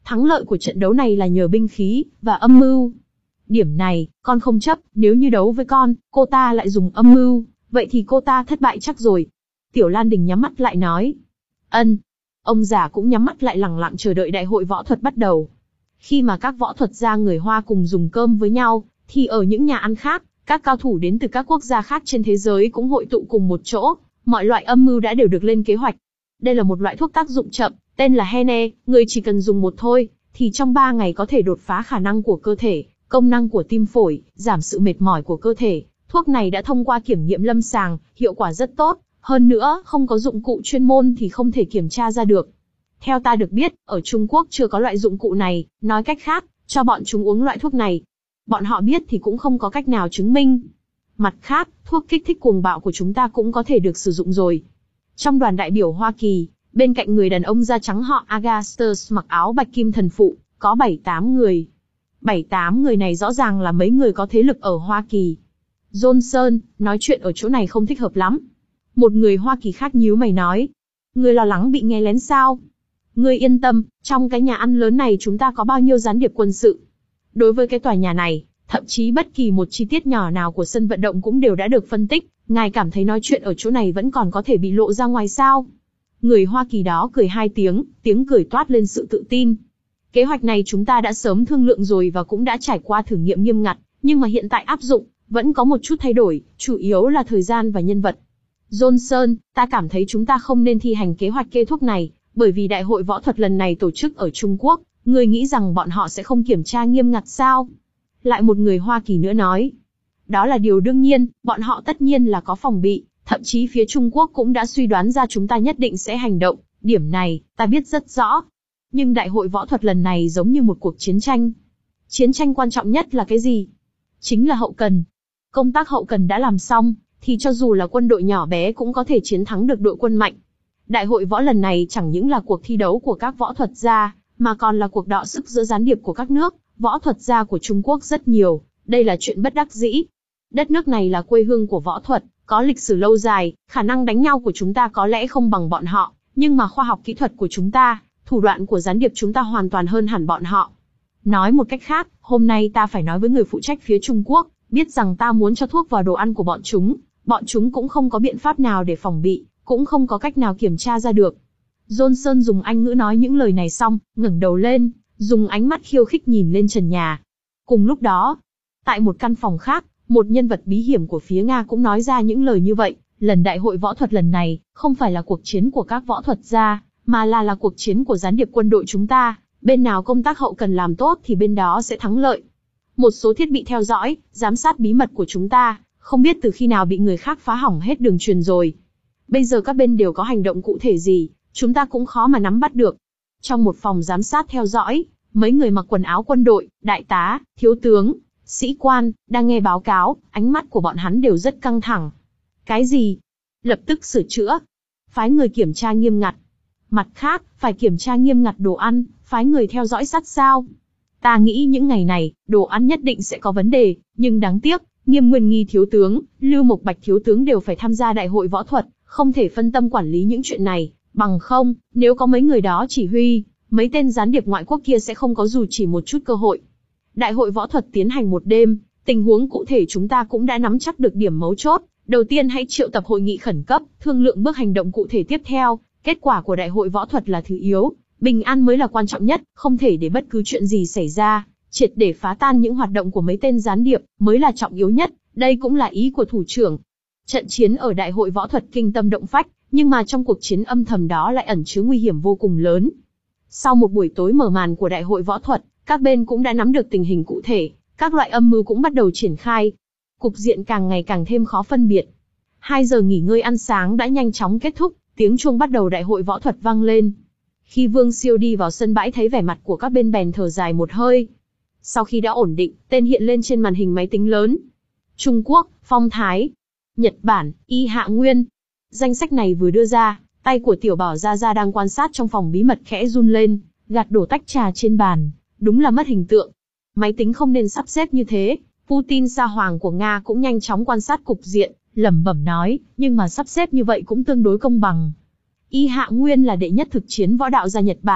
Thắng lợi của trận đấu này là nhờ binh khí và âm mưu. Điểm này, con không chấp, nếu như đấu với con, cô ta lại dùng âm mưu, vậy thì cô ta thất bại chắc rồi. Tiểu Lan Đình nhắm mắt lại nói. Ân. Ông già cũng nhắm mắt lại lẳng lặng chờ đợi đại hội võ thuật bắt đầu. Khi mà các võ thuật gia người Hoa cùng dùng cơm với nhau, thì ở những nhà ăn khác, các cao thủ đến từ các quốc gia khác trên thế giới cũng hội tụ cùng một chỗ, mọi loại âm mưu đã đều được lên kế hoạch. Đây là một loại thuốc tác dụng chậm, tên là Hene, người chỉ cần dùng một thôi, thì trong ba ngày có thể đột phá khả năng của cơ thể, công năng của tim phổi, giảm sự mệt mỏi của cơ thể. Thuốc này đã thông qua kiểm nghiệm lâm sàng, hiệu quả rất tốt, hơn nữa không có dụng cụ chuyên môn thì không thể kiểm tra ra được. Theo ta được biết, ở Trung Quốc chưa có loại dụng cụ này, nói cách khác, cho bọn chúng uống loại thuốc này. Bọn họ biết thì cũng không có cách nào chứng minh. Mặt khác, thuốc kích thích cuồng bạo của chúng ta cũng có thể được sử dụng rồi. Trong đoàn đại biểu Hoa Kỳ, bên cạnh người đàn ông da trắng họ Augustus mặc áo bạch kim thần phụ, có bảy tám người. bảy tám người này rõ ràng là mấy người có thế lực ở Hoa Kỳ. Johnson, nói chuyện ở chỗ này không thích hợp lắm. Một người Hoa Kỳ khác nhíu mày nói. Ngươi lo lắng bị nghe lén sao? Ngươi yên tâm, trong cái nhà ăn lớn này chúng ta có bao nhiêu gián điệp quân sự. Đối với cái tòa nhà này, thậm chí bất kỳ một chi tiết nhỏ nào của sân vận động cũng đều đã được phân tích. Ngài cảm thấy nói chuyện ở chỗ này vẫn còn có thể bị lộ ra ngoài sao? Người Hoa Kỳ đó cười hai tiếng, tiếng cười toát lên sự tự tin. Kế hoạch này chúng ta đã sớm thương lượng rồi và cũng đã trải qua thử nghiệm nghiêm ngặt, nhưng mà hiện tại áp dụng, vẫn có một chút thay đổi, chủ yếu là thời gian và nhân vật. Johnson, ta cảm thấy chúng ta không nên thi hành kế hoạch kê thuốc này, bởi vì đại hội võ thuật lần này tổ chức ở Trung Quốc, ngươi nghĩ rằng bọn họ sẽ không kiểm tra nghiêm ngặt sao? Lại một người Hoa Kỳ nữa nói. Đó là điều đương nhiên, bọn họ tất nhiên là có phòng bị, thậm chí phía Trung Quốc cũng đã suy đoán ra chúng ta nhất định sẽ hành động, điểm này, ta biết rất rõ. Nhưng đại hội võ thuật lần này giống như một cuộc chiến tranh. Chiến tranh quan trọng nhất là cái gì? Chính là hậu cần. Công tác hậu cần đã làm xong, thì cho dù là quân đội nhỏ bé cũng có thể chiến thắng được đội quân mạnh. Đại hội võ lần này chẳng những là cuộc thi đấu của các võ thuật gia, mà còn là cuộc đọ sức giữa gián điệp của các nước, võ thuật gia của Trung Quốc rất nhiều, đây là chuyện bất đắc dĩ. Đất nước này là quê hương của võ thuật, có lịch sử lâu dài, khả năng đánh nhau của chúng ta có lẽ không bằng bọn họ, nhưng mà khoa học kỹ thuật của chúng ta, thủ đoạn của gián điệp chúng ta hoàn toàn hơn hẳn bọn họ. Nói một cách khác, hôm nay ta phải nói với người phụ trách phía Trung Quốc, biết rằng ta muốn cho thuốc vào đồ ăn của bọn chúng, bọn chúng cũng không có biện pháp nào để phòng bị, cũng không có cách nào kiểm tra ra được. Johnson dùng Anh ngữ nói những lời này xong, ngẩng đầu lên, dùng ánh mắt khiêu khích nhìn lên trần nhà. Cùng lúc đó, tại một căn phòng khác, một nhân vật bí hiểm của phía Nga cũng nói ra những lời như vậy. Lần đại hội võ thuật lần này, không phải là cuộc chiến của các võ thuật gia, mà là là cuộc chiến của gián điệp quân đội chúng ta. Bên nào công tác hậu cần làm tốt thì bên đó sẽ thắng lợi. Một số thiết bị theo dõi, giám sát bí mật của chúng ta, không biết từ khi nào bị người khác phá hỏng hết đường truyền rồi. Bây giờ các bên đều có hành động cụ thể gì, chúng ta cũng khó mà nắm bắt được. Trong một phòng giám sát theo dõi, mấy người mặc quần áo quân đội, đại tá, thiếu tướng, sĩ quan, đang nghe báo cáo, ánh mắt của bọn hắn đều rất căng thẳng. Cái gì? Lập tức sửa chữa. Phái người kiểm tra nghiêm ngặt. Mặt khác, phải kiểm tra nghiêm ngặt đồ ăn, phái người theo dõi sát sao. Ta nghĩ những ngày này, đồ ăn nhất định sẽ có vấn đề, nhưng đáng tiếc, Nghiêm Nguyên Nghi thiếu tướng, Lưu Mộc Bạch thiếu tướng đều phải tham gia đại hội võ thuật, không thể phân tâm quản lý những chuyện này, bằng không, nếu có mấy người đó chỉ huy, mấy tên gián điệp ngoại quốc kia sẽ không có dù chỉ một chút cơ hội. Đại hội võ thuật tiến hành một đêm, tình huống cụ thể chúng ta cũng đã nắm chắc được điểm mấu chốt. Đầu tiên hãy triệu tập hội nghị khẩn cấp, thương lượng bước hành động cụ thể tiếp theo. Kết quả của đại hội võ thuật là thứ yếu, bình an mới là quan trọng nhất, không thể để bất cứ chuyện gì xảy ra. Triệt để phá tan những hoạt động của mấy tên gián điệp mới là trọng yếu nhất, đây cũng là ý của thủ trưởng. Trận chiến ở đại hội võ thuật kinh tâm động phách, nhưng mà trong cuộc chiến âm thầm đó lại ẩn chứa nguy hiểm vô cùng lớn. Sau một buổi tối mở màn của đại hội võ thuật, các bên cũng đã nắm được tình hình cụ thể, các loại âm mưu cũng bắt đầu triển khai. Cục diện càng ngày càng thêm khó phân biệt. Hai giờ nghỉ ngơi ăn sáng đã nhanh chóng kết thúc, tiếng chuông bắt đầu đại hội võ thuật vang lên. Khi Vương Siêu đi vào sân bãi thấy vẻ mặt của các bên bèn thở dài một hơi. Sau khi đã ổn định, tên hiện lên trên màn hình máy tính lớn. Trung Quốc, Phong Thái. Nhật Bản, Y Hạ Nguyên. Danh sách này vừa đưa ra, tay của Tiểu Bảo Gia Gia đang quan sát trong phòng bí mật khẽ run lên, gạt đổ tách trà trên bàn. Đúng là mất hình tượng. Máy tính không nên sắp xếp như thế. Putin Sa Hoàng của Nga cũng nhanh chóng quan sát cục diện, lẩm bẩm nói, nhưng mà sắp xếp như vậy cũng tương đối công bằng. Y Hạ Nguyên là đệ nhất thực chiến võ đạo gia Nhật Bản,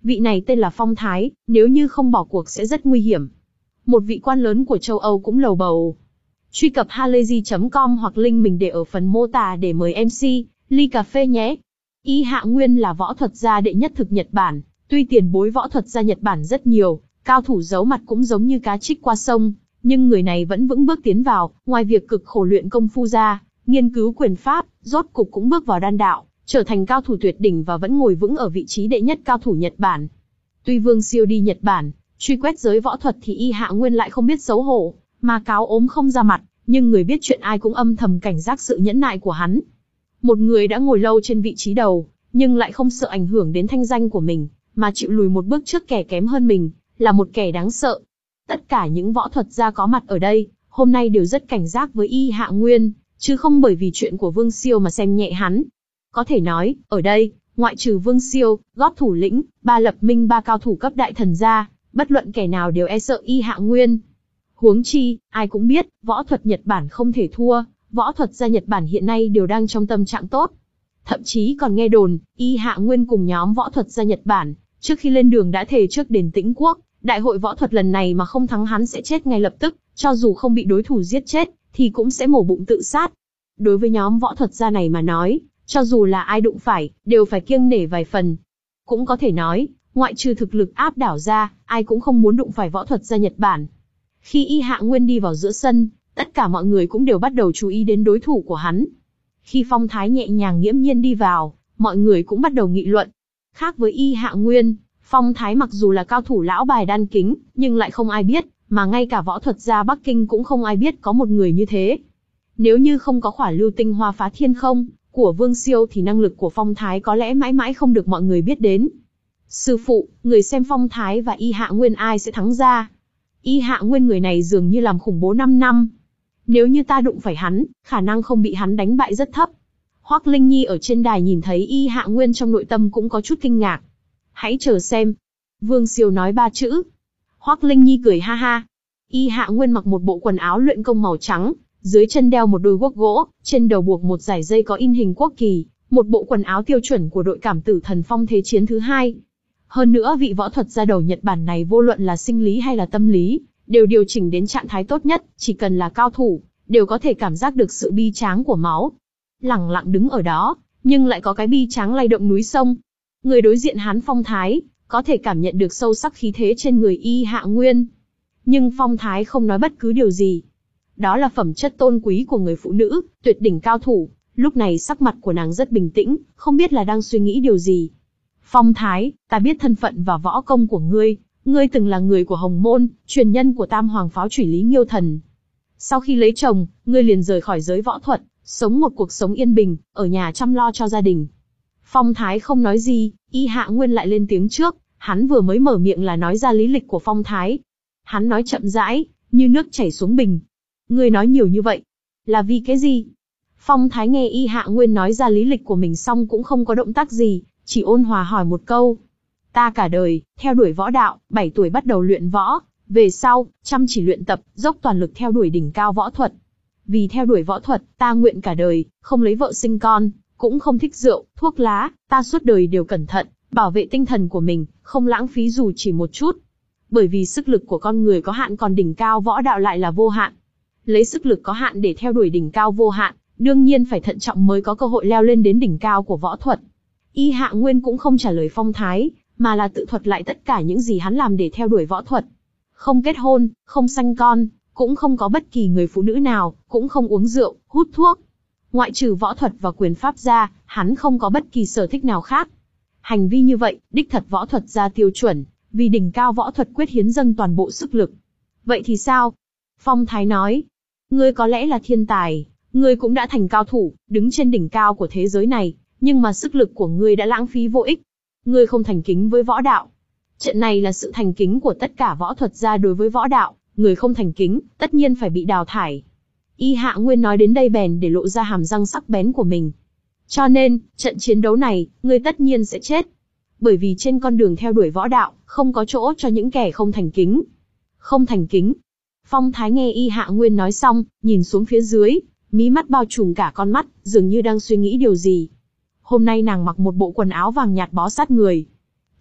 Vị này tên là Phong Thái, nếu như không bỏ cuộc sẽ rất nguy hiểm. Một vị quan lớn của châu Âu cũng lầu bầu. Truy cập halayzi chấm com hoặc link mình để ở phần mô tả để mời em xê, ly cà phê nhé. Y Hạ Nguyên là võ thuật gia đệ nhất thực Nhật Bản, tuy tiền bối võ thuật gia Nhật Bản rất nhiều, cao thủ giấu mặt cũng giống như cá trích qua sông, nhưng người này vẫn vững bước tiến vào, ngoài việc cực khổ luyện công phu ra, nghiên cứu quyền pháp, rốt cục cũng bước vào đan đạo, trở thành cao thủ tuyệt đỉnh và vẫn ngồi vững ở vị trí đệ nhất cao thủ Nhật Bản. Tuy Vương Siêu đi Nhật Bản, truy quét giới võ thuật thì Y Hạ Nguyên lại không biết xấu hổ, mà cáo ốm không ra mặt, nhưng người biết chuyện ai cũng âm thầm cảnh giác sự nhẫn nại của hắn. Một người đã ngồi lâu trên vị trí đầu, nhưng lại không sợ ảnh hưởng đến thanh danh của mình, mà chịu lùi một bước trước kẻ kém hơn mình, là một kẻ đáng sợ. Tất cả những võ thuật gia có mặt ở đây, hôm nay đều rất cảnh giác với Y Hạ Nguyên, chứ không bởi vì chuyện của Vương Siêu mà xem nhẹ hắn. Có thể nói, ở đây, ngoại trừ Vương Siêu, Gót thủ lĩnh, Ba Lập Minh ba cao thủ cấp đại thần ra, bất luận kẻ nào đều e sợ Y Hạ Nguyên. Huống chi, ai cũng biết, võ thuật Nhật Bản không thể thua, võ thuật gia Nhật Bản hiện nay đều đang trong tâm trạng tốt. Thậm chí còn nghe đồn, Y Hạ Nguyên cùng nhóm võ thuật gia Nhật Bản, trước khi lên đường đã thề trước đền Tĩnh Quốc, đại hội võ thuật lần này mà không thắng hắn sẽ chết ngay lập tức, cho dù không bị đối thủ giết chết, thì cũng sẽ mổ bụng tự sát. Đối với nhóm võ thuật gia này mà nói, cho dù là ai đụng phải, đều phải kiêng nể vài phần. Cũng có thể nói, ngoại trừ thực lực áp đảo ra, ai cũng không muốn đụng phải võ thuật gia Nhật Bản. Khi Y Hạ Nguyên đi vào giữa sân, tất cả mọi người cũng đều bắt đầu chú ý đến đối thủ của hắn. Khi Phong Thái nhẹ nhàng nghiễm nhiên đi vào, mọi người cũng bắt đầu nghị luận. Khác với Y Hạ Nguyên, Phong Thái mặc dù là cao thủ lão bài đan kính, nhưng lại không ai biết, mà ngay cả võ thuật gia Bắc Kinh cũng không ai biết có một người như thế. Nếu như không có khỏa lưu tinh hoa phá thiên không của Vương Siêu thì năng lực của Phong Thái có lẽ mãi mãi không được mọi người biết đến. Sư phụ, người xem Phong Thái và Y Hạ Nguyên ai sẽ thắng ra? Y Hạ Nguyên người này dường như làm khủng bố năm năm. Nếu như ta đụng phải hắn, khả năng không bị hắn đánh bại rất thấp. Hoắc Linh Nhi ở trên đài nhìn thấy Y Hạ Nguyên trong nội tâm cũng có chút kinh ngạc. Hãy chờ xem. Vương Siêu nói ba chữ. Hoắc Linh Nhi cười ha ha. Y Hạ Nguyên mặc một bộ quần áo luyện công màu trắng, dưới chân đeo một đôi guốc gỗ, trên đầu buộc một dải dây có in hình quốc kỳ, một bộ quần áo tiêu chuẩn của đội cảm tử thần phong thế chiến thứ hai. Hơn nữa vị võ thuật gia đầu Nhật Bản này vô luận là sinh lý hay là tâm lý, đều điều chỉnh đến trạng thái tốt nhất, chỉ cần là cao thủ, đều có thể cảm giác được sự bi tráng của máu. Lẳng lặng đứng ở đó, nhưng lại có cái bi tráng lay động núi sông. Người đối diện hắn Phong Thái, có thể cảm nhận được sâu sắc khí thế trên người Y Hạ Nguyên. Nhưng Phong Thái không nói bất cứ điều gì. Đó là phẩm chất tôn quý của người phụ nữ, tuyệt đỉnh cao thủ. Lúc này sắc mặt của nàng rất bình tĩnh, không biết là đang suy nghĩ điều gì. Phong Thái, ta biết thân phận và võ công của ngươi. Ngươi từng là người của Hồng Môn, truyền nhân của Tam Hoàng Pháo Chủy Lý Nghiêu Thần. Sau khi lấy chồng, ngươi liền rời khỏi giới võ thuật, sống một cuộc sống yên bình, ở nhà chăm lo cho gia đình. Phong Thái không nói gì, Y Hạ Nguyên lại lên tiếng trước, hắn vừa mới mở miệng là nói ra lý lịch của Phong Thái. Hắn nói chậm rãi, như nước chảy xuống bình. Ngươi nói nhiều như vậy, là vì cái gì? Phong Thái nghe Y Hạ Nguyên nói ra lý lịch của mình xong cũng không có động tác gì, chỉ ôn hòa hỏi một câu. Ta cả đời, theo đuổi võ đạo, bảy tuổi bắt đầu luyện võ, về sau, chăm chỉ luyện tập, dốc toàn lực theo đuổi đỉnh cao võ thuật. Vì theo đuổi võ thuật, ta nguyện cả đời, không lấy vợ sinh con, cũng không thích rượu, thuốc lá, ta suốt đời đều cẩn thận, bảo vệ tinh thần của mình, không lãng phí dù chỉ một chút. Bởi vì sức lực của con người có hạn còn đỉnh cao võ đạo lại là vô hạn. Lấy sức lực có hạn để theo đuổi đỉnh cao vô hạn, đương nhiên phải thận trọng mới có cơ hội leo lên đến đỉnh cao của võ thuật. Y Hạ Nguyên cũng không trả lời Phong Thái, mà là tự thuật lại tất cả những gì hắn làm để theo đuổi võ thuật. Không kết hôn, không sanh con, cũng không có bất kỳ người phụ nữ nào, cũng không uống rượu, hút thuốc. Ngoại trừ võ thuật và quyền pháp ra, hắn không có bất kỳ sở thích nào khác. Hành vi như vậy, đích thật võ thuật gia tiêu chuẩn, vì đỉnh cao võ thuật quyết hiến dâng toàn bộ sức lực. Vậy thì sao? Phong Thái nói, ngươi có lẽ là thiên tài, ngươi cũng đã thành cao thủ, đứng trên đỉnh cao của thế giới này, nhưng mà sức lực của ngươi đã lãng phí vô ích. Ngươi không thành kính với võ đạo. Trận này là sự thành kính của tất cả võ thuật gia đối với võ đạo, người không thành kính, tất nhiên phải bị đào thải. Y Hạ Nguyên nói đến đây bèn để lộ ra hàm răng sắc bén của mình. Cho nên, trận chiến đấu này, ngươi tất nhiên sẽ chết. Bởi vì trên con đường theo đuổi võ đạo, không có chỗ cho những kẻ không thành kính. Không thành kính. Phong Thái nghe Y Hạ Nguyên nói xong, nhìn xuống phía dưới, mí mắt bao trùm cả con mắt, dường như đang suy nghĩ điều gì. Hôm nay nàng mặc một bộ quần áo vàng nhạt bó sát người.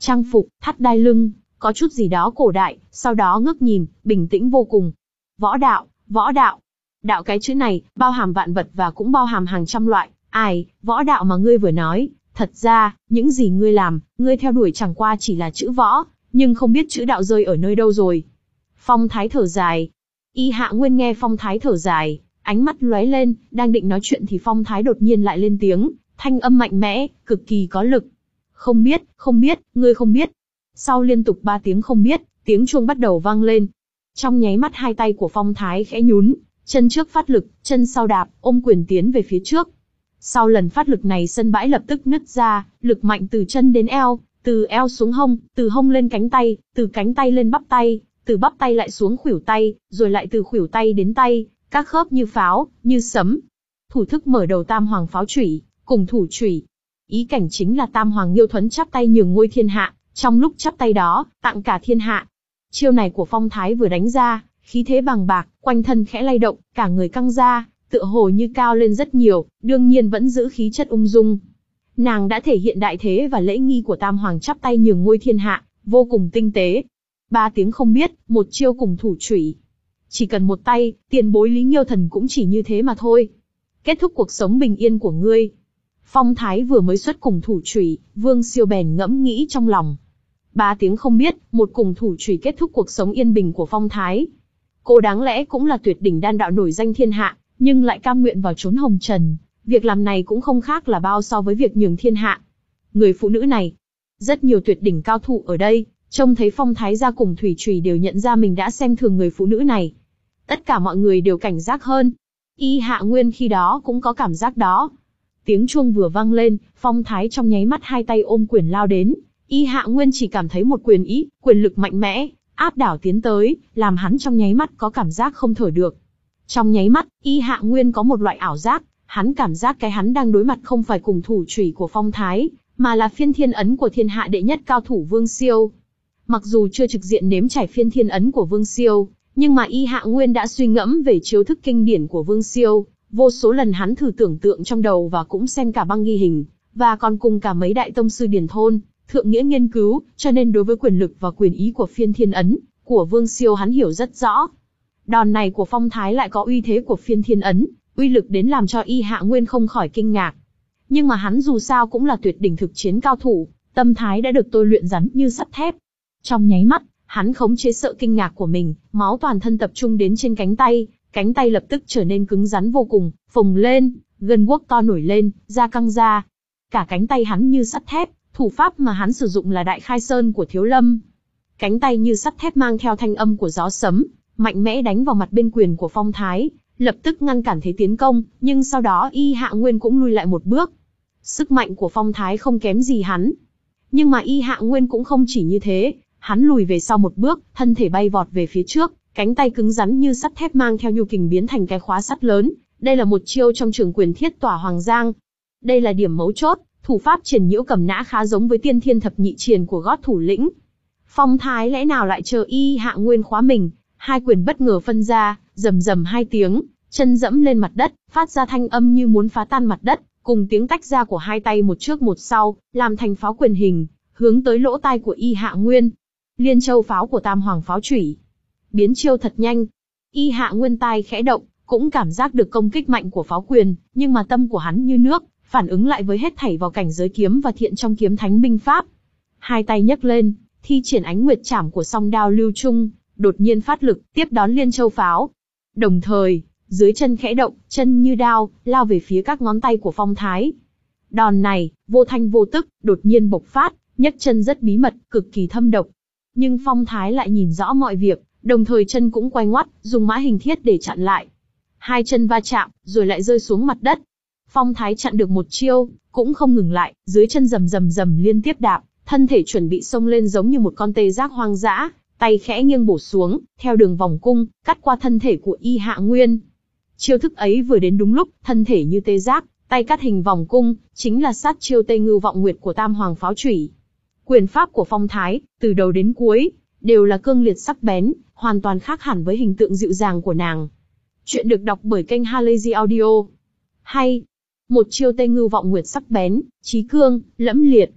Trang phục, thắt đai lưng, có chút gì đó cổ đại, sau đó ngước nhìn, bình tĩnh vô cùng. Võ đạo, võ đạo. Đạo cái chữ này, bao hàm vạn vật và cũng bao hàm hàng trăm loại. Ai, võ đạo mà ngươi vừa nói, thật ra, những gì ngươi làm, ngươi theo đuổi chẳng qua chỉ là chữ võ, nhưng không biết chữ đạo rơi ở nơi đâu rồi. Phong Thái thở dài. Y Hạ Nguyên nghe Phong Thái thở dài, ánh mắt lóe lên, đang định nói chuyện thì Phong Thái đột nhiên lại lên tiếng, thanh âm mạnh mẽ, cực kỳ có lực. Không biết, không biết, ngươi không biết. Sau liên tục ba tiếng không biết, tiếng chuông bắt đầu vang lên. Trong nháy mắt hai tay của Phong Thái khẽ nhún, chân trước phát lực, chân sau đạp, ôm quyền tiến về phía trước. Sau lần phát lực này sân bãi lập tức nứt ra, lực mạnh từ chân đến eo, từ eo xuống hông, từ hông lên cánh tay, từ cánh tay lên bắp tay, từ bắp tay lại xuống khuỷu tay, rồi lại từ khuỷu tay đến tay, các khớp như pháo, như sấm. Thủ thức mở đầu tam hoàng pháo chủy, cùng thủ chủy. Ý cảnh chính là tam hoàng Nghiêu Thuấn chắp tay nhường ngôi thiên hạ, trong lúc chắp tay đó, tặng cả thiên hạ. Chiêu này của Phong Thái vừa đánh ra, khí thế bàng bạc, quanh thân khẽ lay động, cả người căng ra, tựa hồ như cao lên rất nhiều, đương nhiên vẫn giữ khí chất ung dung. Nàng đã thể hiện đại thế và lễ nghi của tam hoàng chắp tay nhường ngôi thiên hạ, vô cùng tinh tế. Ba tiếng không biết, một chiêu cùng thủ chủy. Chỉ cần một tay, tiền bối Lý Nghiêu Thần cũng chỉ như thế mà thôi. Kết thúc cuộc sống bình yên của ngươi. Phong Thái vừa mới xuất cùng thủ chủy, Vương Siêu bèn ngẫm nghĩ trong lòng. Ba tiếng không biết, một cùng thủ chủy kết thúc cuộc sống yên bình của Phong Thái. Cô đáng lẽ cũng là tuyệt đỉnh đan đạo nổi danh thiên hạ, nhưng lại cam nguyện vào chốn hồng trần. Việc làm này cũng không khác là bao so với việc nhường thiên hạ. Người phụ nữ này, rất nhiều tuyệt đỉnh cao thủ ở đây, trông thấy Phong Thái ra cùng thủy chủy đều nhận ra mình đã xem thường người phụ nữ này. Tất cả mọi người đều cảnh giác hơn. Y Hạ Nguyên khi đó cũng có cảm giác đó. Tiếng chuông vừa vang lên, Phong Thái trong nháy mắt hai tay ôm quyền lao đến. Y Hạ Nguyên chỉ cảm thấy một quyền ý, quyền lực mạnh mẽ, áp đảo tiến tới, làm hắn trong nháy mắt có cảm giác không thở được. Trong nháy mắt, Y Hạ Nguyên có một loại ảo giác, hắn cảm giác cái hắn đang đối mặt không phải cùng thủ chủy của Phong Thái, mà là phiên thiên ấn của thiên hạ đệ nhất cao thủ Vương Siêu. Mặc dù chưa trực diện nếm trải phiên thiên ấn của Vương Siêu, nhưng mà Y Hạ Nguyên đã suy ngẫm về chiếu thức kinh điển của Vương Siêu, vô số lần hắn thử tưởng tượng trong đầu và cũng xem cả băng ghi hình, và còn cùng cả mấy đại tông sư điển thôn, thượng nghĩa nghiên cứu, cho nên đối với quyền lực và quyền ý của phiên thiên ấn của Vương Siêu hắn hiểu rất rõ. Đòn này của Phong Thái lại có uy thế của phiên thiên ấn, uy lực đến làm cho Y Hạ Nguyên không khỏi kinh ngạc. Nhưng mà hắn dù sao cũng là tuyệt đỉnh thực chiến cao thủ, tâm thái đã được tôi luyện rắn như sắt thép. Trong nháy mắt, hắn khống chế sợ kinh ngạc của mình, máu toàn thân tập trung đến trên cánh tay, cánh tay lập tức trở nên cứng rắn vô cùng, phồng lên, gân guốc to nổi lên, da căng ra. Cả cánh tay hắn như sắt thép, thủ pháp mà hắn sử dụng là Đại Khai Sơn của Thiếu Lâm. Cánh tay như sắt thép mang theo thanh âm của gió sấm, mạnh mẽ đánh vào mặt bên quyền của Phong Thái, lập tức ngăn cản thế tiến công, nhưng sau đó Y Hạ Nguyên cũng lui lại một bước. Sức mạnh của Phong Thái không kém gì hắn. Nhưng mà Y Hạ Nguyên cũng không chỉ như thế, hắn lùi về sau một bước, thân thể bay vọt về phía trước, cánh tay cứng rắn như sắt thép mang theo nhu kình biến thành cái khóa sắt lớn. Đây là một chiêu trong trường quyền thiết tỏa hoàng giang. Đây là điểm mấu chốt, thủ pháp triển nhiễu cầm nã khá giống với tiên thiên thập nhị triền của gót thủ lĩnh. Phong Thái lẽ nào lại chờ Y Hạ Nguyên khóa mình, hai quyền bất ngờ phân ra, rầm rầm hai tiếng, chân dẫm lên mặt đất, phát ra thanh âm như muốn phá tan mặt đất, cùng tiếng tách ra của hai tay một trước một sau, làm thành pháo quyền hình, hướng tới lỗ tai của Y Hạ Nguyên. Liên châu pháo của tam hoàng pháo chủy. Biến chiêu thật nhanh. Y Hạ Nguyên tai khẽ động, cũng cảm giác được công kích mạnh của pháo quyền, nhưng mà tâm của hắn như nước, phản ứng lại với hết thảy vào cảnh giới kiếm và thiện trong kiếm thánh binh pháp. Hai tay nhấc lên, thi triển ánh nguyệt trảm của song đao lưu trung, đột nhiên phát lực, tiếp đón liên châu pháo. Đồng thời, dưới chân khẽ động, chân như đao, lao về phía các ngón tay của Phong Thái. Đòn này, vô thanh vô tức, đột nhiên bộc phát, nhấc chân rất bí mật, cực kỳ thâm độc. Nhưng Phong Thái lại nhìn rõ mọi việc, đồng thời chân cũng quay ngoắt, dùng mã hình thiết để chặn lại. Hai chân va chạm, rồi lại rơi xuống mặt đất. Phong Thái chặn được một chiêu, cũng không ngừng lại, dưới chân rầm rầm rầm liên tiếp đạp, thân thể chuẩn bị xông lên giống như một con tê giác hoang dã, tay khẽ nghiêng bổ xuống, theo đường vòng cung, cắt qua thân thể của Y Hạ Nguyên. Chiêu thức ấy vừa đến đúng lúc, thân thể như tê giác, tay cắt hình vòng cung, chính là sát chiêu Tây Ngưu Vọng Nguyệt của tam hoàng pháo chủy. Quyền pháp của Phong Thái, từ đầu đến cuối, đều là cương liệt sắc bén, hoàn toàn khác hẳn với hình tượng dịu dàng của nàng. Chuyện được đọc bởi kênh Halazy Audio. Hay, một chiêu Tây Ngưu Vọng Nguyệt sắc bén, chí cương, lẫm liệt.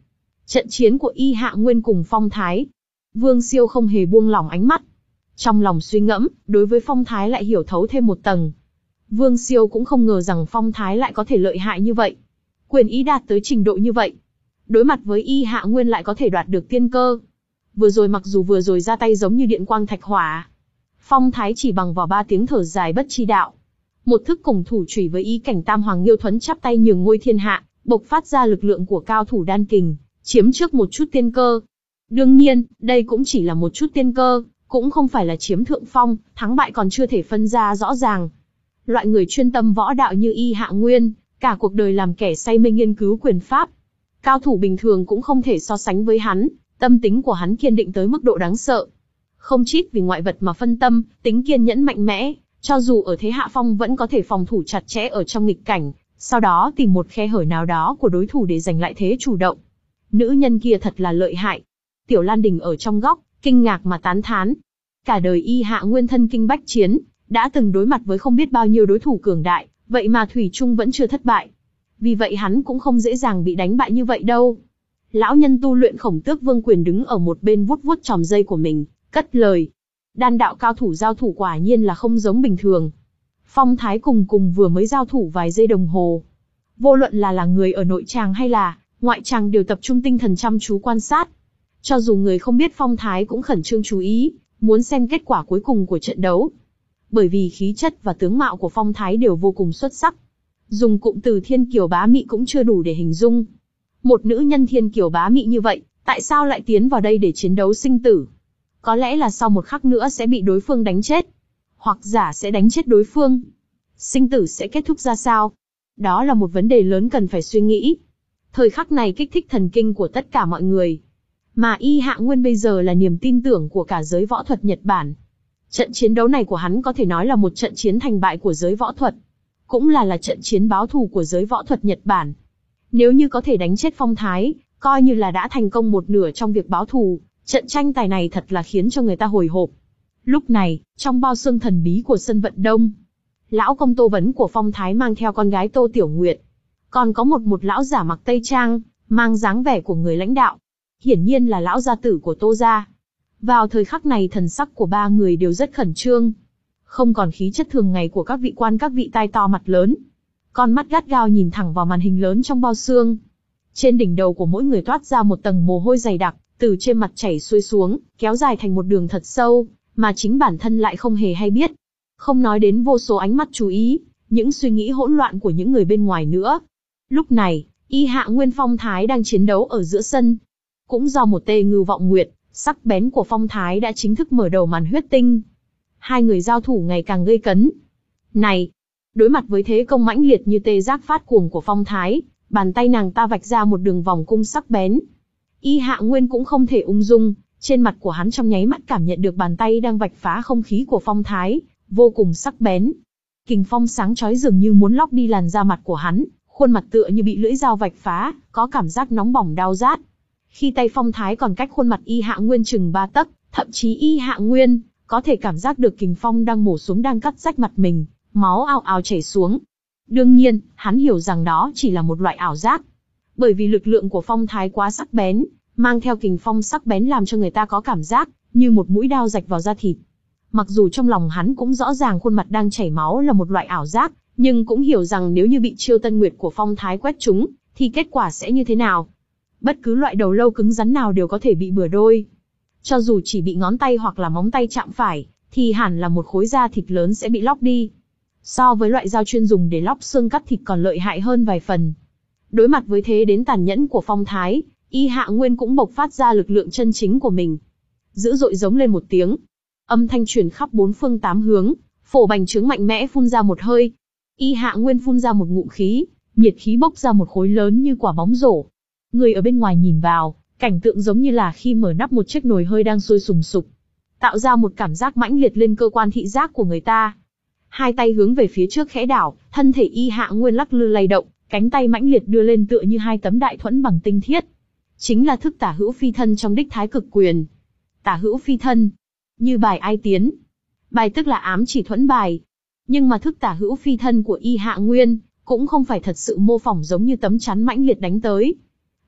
Trận chiến của Y Hạ Nguyên cùng Phong Thái. Vương Siêu không hề buông lỏng ánh mắt. Trong lòng suy ngẫm, đối với Phong Thái lại hiểu thấu thêm một tầng. Vương Siêu cũng không ngờ rằng Phong Thái lại có thể lợi hại như vậy. Quyền ý đạt tới trình độ như vậy. Đối mặt với Y Hạ Nguyên lại có thể đoạt được tiên cơ. Vừa rồi mặc dù vừa rồi ra tay giống như điện quang thạch hỏa. Phong Thái chỉ bằng vào ba tiếng thở dài bất chi đạo. Một thức cùng thủ chủy với ý cảnh Tam Hoàng Nghiêu Thuấn chắp tay nhường ngôi thiên hạ, bộc phát ra lực lượng của cao thủ đan kình, chiếm trước một chút tiên cơ. Đương nhiên, đây cũng chỉ là một chút tiên cơ, cũng không phải là chiếm thượng phong, thắng bại còn chưa thể phân ra rõ ràng. Loại người chuyên tâm võ đạo như Y Hạ Nguyên, cả cuộc đời làm kẻ say mê nghiên cứu quyền pháp. Cao thủ bình thường cũng không thể so sánh với hắn, tâm tính của hắn kiên định tới mức độ đáng sợ. Không chít vì ngoại vật mà phân tâm, tính kiên nhẫn mạnh mẽ, cho dù ở thế hạ phong vẫn có thể phòng thủ chặt chẽ ở trong nghịch cảnh, sau đó tìm một khe hở nào đó của đối thủ để giành lại thế chủ động. Nữ nhân kia thật là lợi hại. Tiểu Lan Đình ở trong góc, kinh ngạc mà tán thán. Cả đời Y Hạ Nguyên thân kinh bách chiến, đã từng đối mặt với không biết bao nhiêu đối thủ cường đại, vậy mà thủy chung vẫn chưa thất bại. Vì vậy hắn cũng không dễ dàng bị đánh bại như vậy đâu. Lão nhân tu luyện Khổng Tước Vương Quyền đứng ở một bên vuốt vuốt chòm dây của mình, cất lời. Đan đạo cao thủ giao thủ quả nhiên là không giống bình thường. Phong Thái cùng cùng vừa mới giao thủ vài giây đồng hồ. Vô luận là là người ở nội tràng hay là ngoại tràng đều tập trung tinh thần chăm chú quan sát. Cho dù người không biết Phong Thái cũng khẩn trương chú ý, muốn xem kết quả cuối cùng của trận đấu. Bởi vì khí chất và tướng mạo của Phong Thái đều vô cùng xuất sắc. Dùng cụm từ thiên kiều bá mị cũng chưa đủ để hình dung. Một nữ nhân thiên kiều bá mị như vậy, tại sao lại tiến vào đây để chiến đấu sinh tử? Có lẽ là sau một khắc nữa sẽ bị đối phương đánh chết. Hoặc giả sẽ đánh chết đối phương. Sinh tử sẽ kết thúc ra sao? Đó là một vấn đề lớn cần phải suy nghĩ. Thời khắc này kích thích thần kinh của tất cả mọi người. Mà Y Hạ Nguyên bây giờ là niềm tin tưởng của cả giới võ thuật Nhật Bản. Trận chiến đấu này của hắn có thể nói là một trận chiến thành bại của giới võ thuật. Cũng là là trận chiến báo thù của giới võ thuật Nhật Bản. Nếu như có thể đánh chết Phong Thái, coi như là đã thành công một nửa trong việc báo thù. Trận tranh tài này thật là khiến cho người ta hồi hộp. Lúc này, trong bao xương thần bí của sân vận động, lão công Tô Vấn của Phong Thái mang theo con gái Tô Tiểu Nguyệt. Còn có một một lão giả mặc tây trang, mang dáng vẻ của người lãnh đạo. Hiển nhiên là lão gia tử của Tô gia. Vào thời khắc này thần sắc của ba người đều rất khẩn trương. Không còn khí chất thường ngày của các vị quan các vị tai to mặt lớn. Con mắt gắt gao nhìn thẳng vào màn hình lớn trong bao xương. Trên đỉnh đầu của mỗi người toát ra một tầng mồ hôi dày đặc, từ trên mặt chảy xuôi xuống, kéo dài thành một đường thật sâu, mà chính bản thân lại không hề hay biết. Không nói đến vô số ánh mắt chú ý, những suy nghĩ hỗn loạn của những người bên ngoài nữa. Lúc này, Y Hạ Nguyên Phong Thái đang chiến đấu ở giữa sân. Cũng do một tê ngư vọng nguyệt, sắc bén của Phong Thái đã chính thức mở đầu màn huyết tinh. Hai người giao thủ ngày càng gây cấn. Này, đối mặt với thế công mãnh liệt như tê giác phát cuồng của Phong Thái, bàn tay nàng ta vạch ra một đường vòng cung sắc bén. Y Hạ Nguyên cũng không thể ung dung, trên mặt của hắn trong nháy mắt cảm nhận được bàn tay đang vạch phá không khí của Phong Thái, vô cùng sắc bén. Kình phong sáng chói dường như muốn lóc đi làn da mặt của hắn, khuôn mặt tựa như bị lưỡi dao vạch phá, có cảm giác nóng bỏng đau rát. Khi tay Phong Thái còn cách khuôn mặt Y Hạ Nguyên chừng ba tấc, thậm chí Y Hạ Nguyên có thể cảm giác được kình phong đang mổ xuống đang cắt rách mặt mình, máu ào ào chảy xuống. Đương nhiên, hắn hiểu rằng đó chỉ là một loại ảo giác. Bởi vì lực lượng của Phong Thái quá sắc bén, mang theo kình phong sắc bén làm cho người ta có cảm giác như một mũi đao rạch vào da thịt. Mặc dù trong lòng hắn cũng rõ ràng khuôn mặt đang chảy máu là một loại ảo giác, nhưng cũng hiểu rằng nếu như bị chiêu Tân Nguyệt của Phong Thái quét trúng, thì kết quả sẽ như thế nào. Bất cứ loại đầu lâu cứng rắn nào đều có thể bị bừa đôi. Cho dù chỉ bị ngón tay hoặc là móng tay chạm phải, thì hẳn là một khối da thịt lớn sẽ bị lóc đi. So với loại dao chuyên dùng để lóc xương cắt thịt còn lợi hại hơn vài phần. Đối mặt với thế đến tàn nhẫn của Phong Thái, Y Hạ Nguyên cũng bộc phát ra lực lượng chân chính của mình. Dữ dội giống lên một tiếng. Âm thanh truyền khắp bốn phương tám hướng, phổ bành trướng mạnh mẽ phun ra một hơi. Y Hạ Nguyên phun ra một ngụm khí, nhiệt khí bốc ra một khối lớn như quả bóng rổ. Người ở bên ngoài nhìn vào, cảnh tượng giống như là khi mở nắp một chiếc nồi hơi đang sôi sùng sục, tạo ra một cảm giác mãnh liệt lên cơ quan thị giác của người ta. Hai tay hướng về phía trước khẽ đảo, thân thể Y Hạ Nguyên lắc lư lay động, cánh tay mãnh liệt đưa lên tựa như hai tấm đại thuẫn bằng tinh thiết. Chính là thức tả hữu phi thân trong đích thái cực quyền. Tả hữu phi thân, như bài ai tiến. Bài tức là ám chỉ thuẫn bài. Nhưng mà thức tả hữu phi thân của Y Hạ Nguyên cũng không phải thật sự mô phỏng giống như tấm chắn mãnh liệt đánh tới,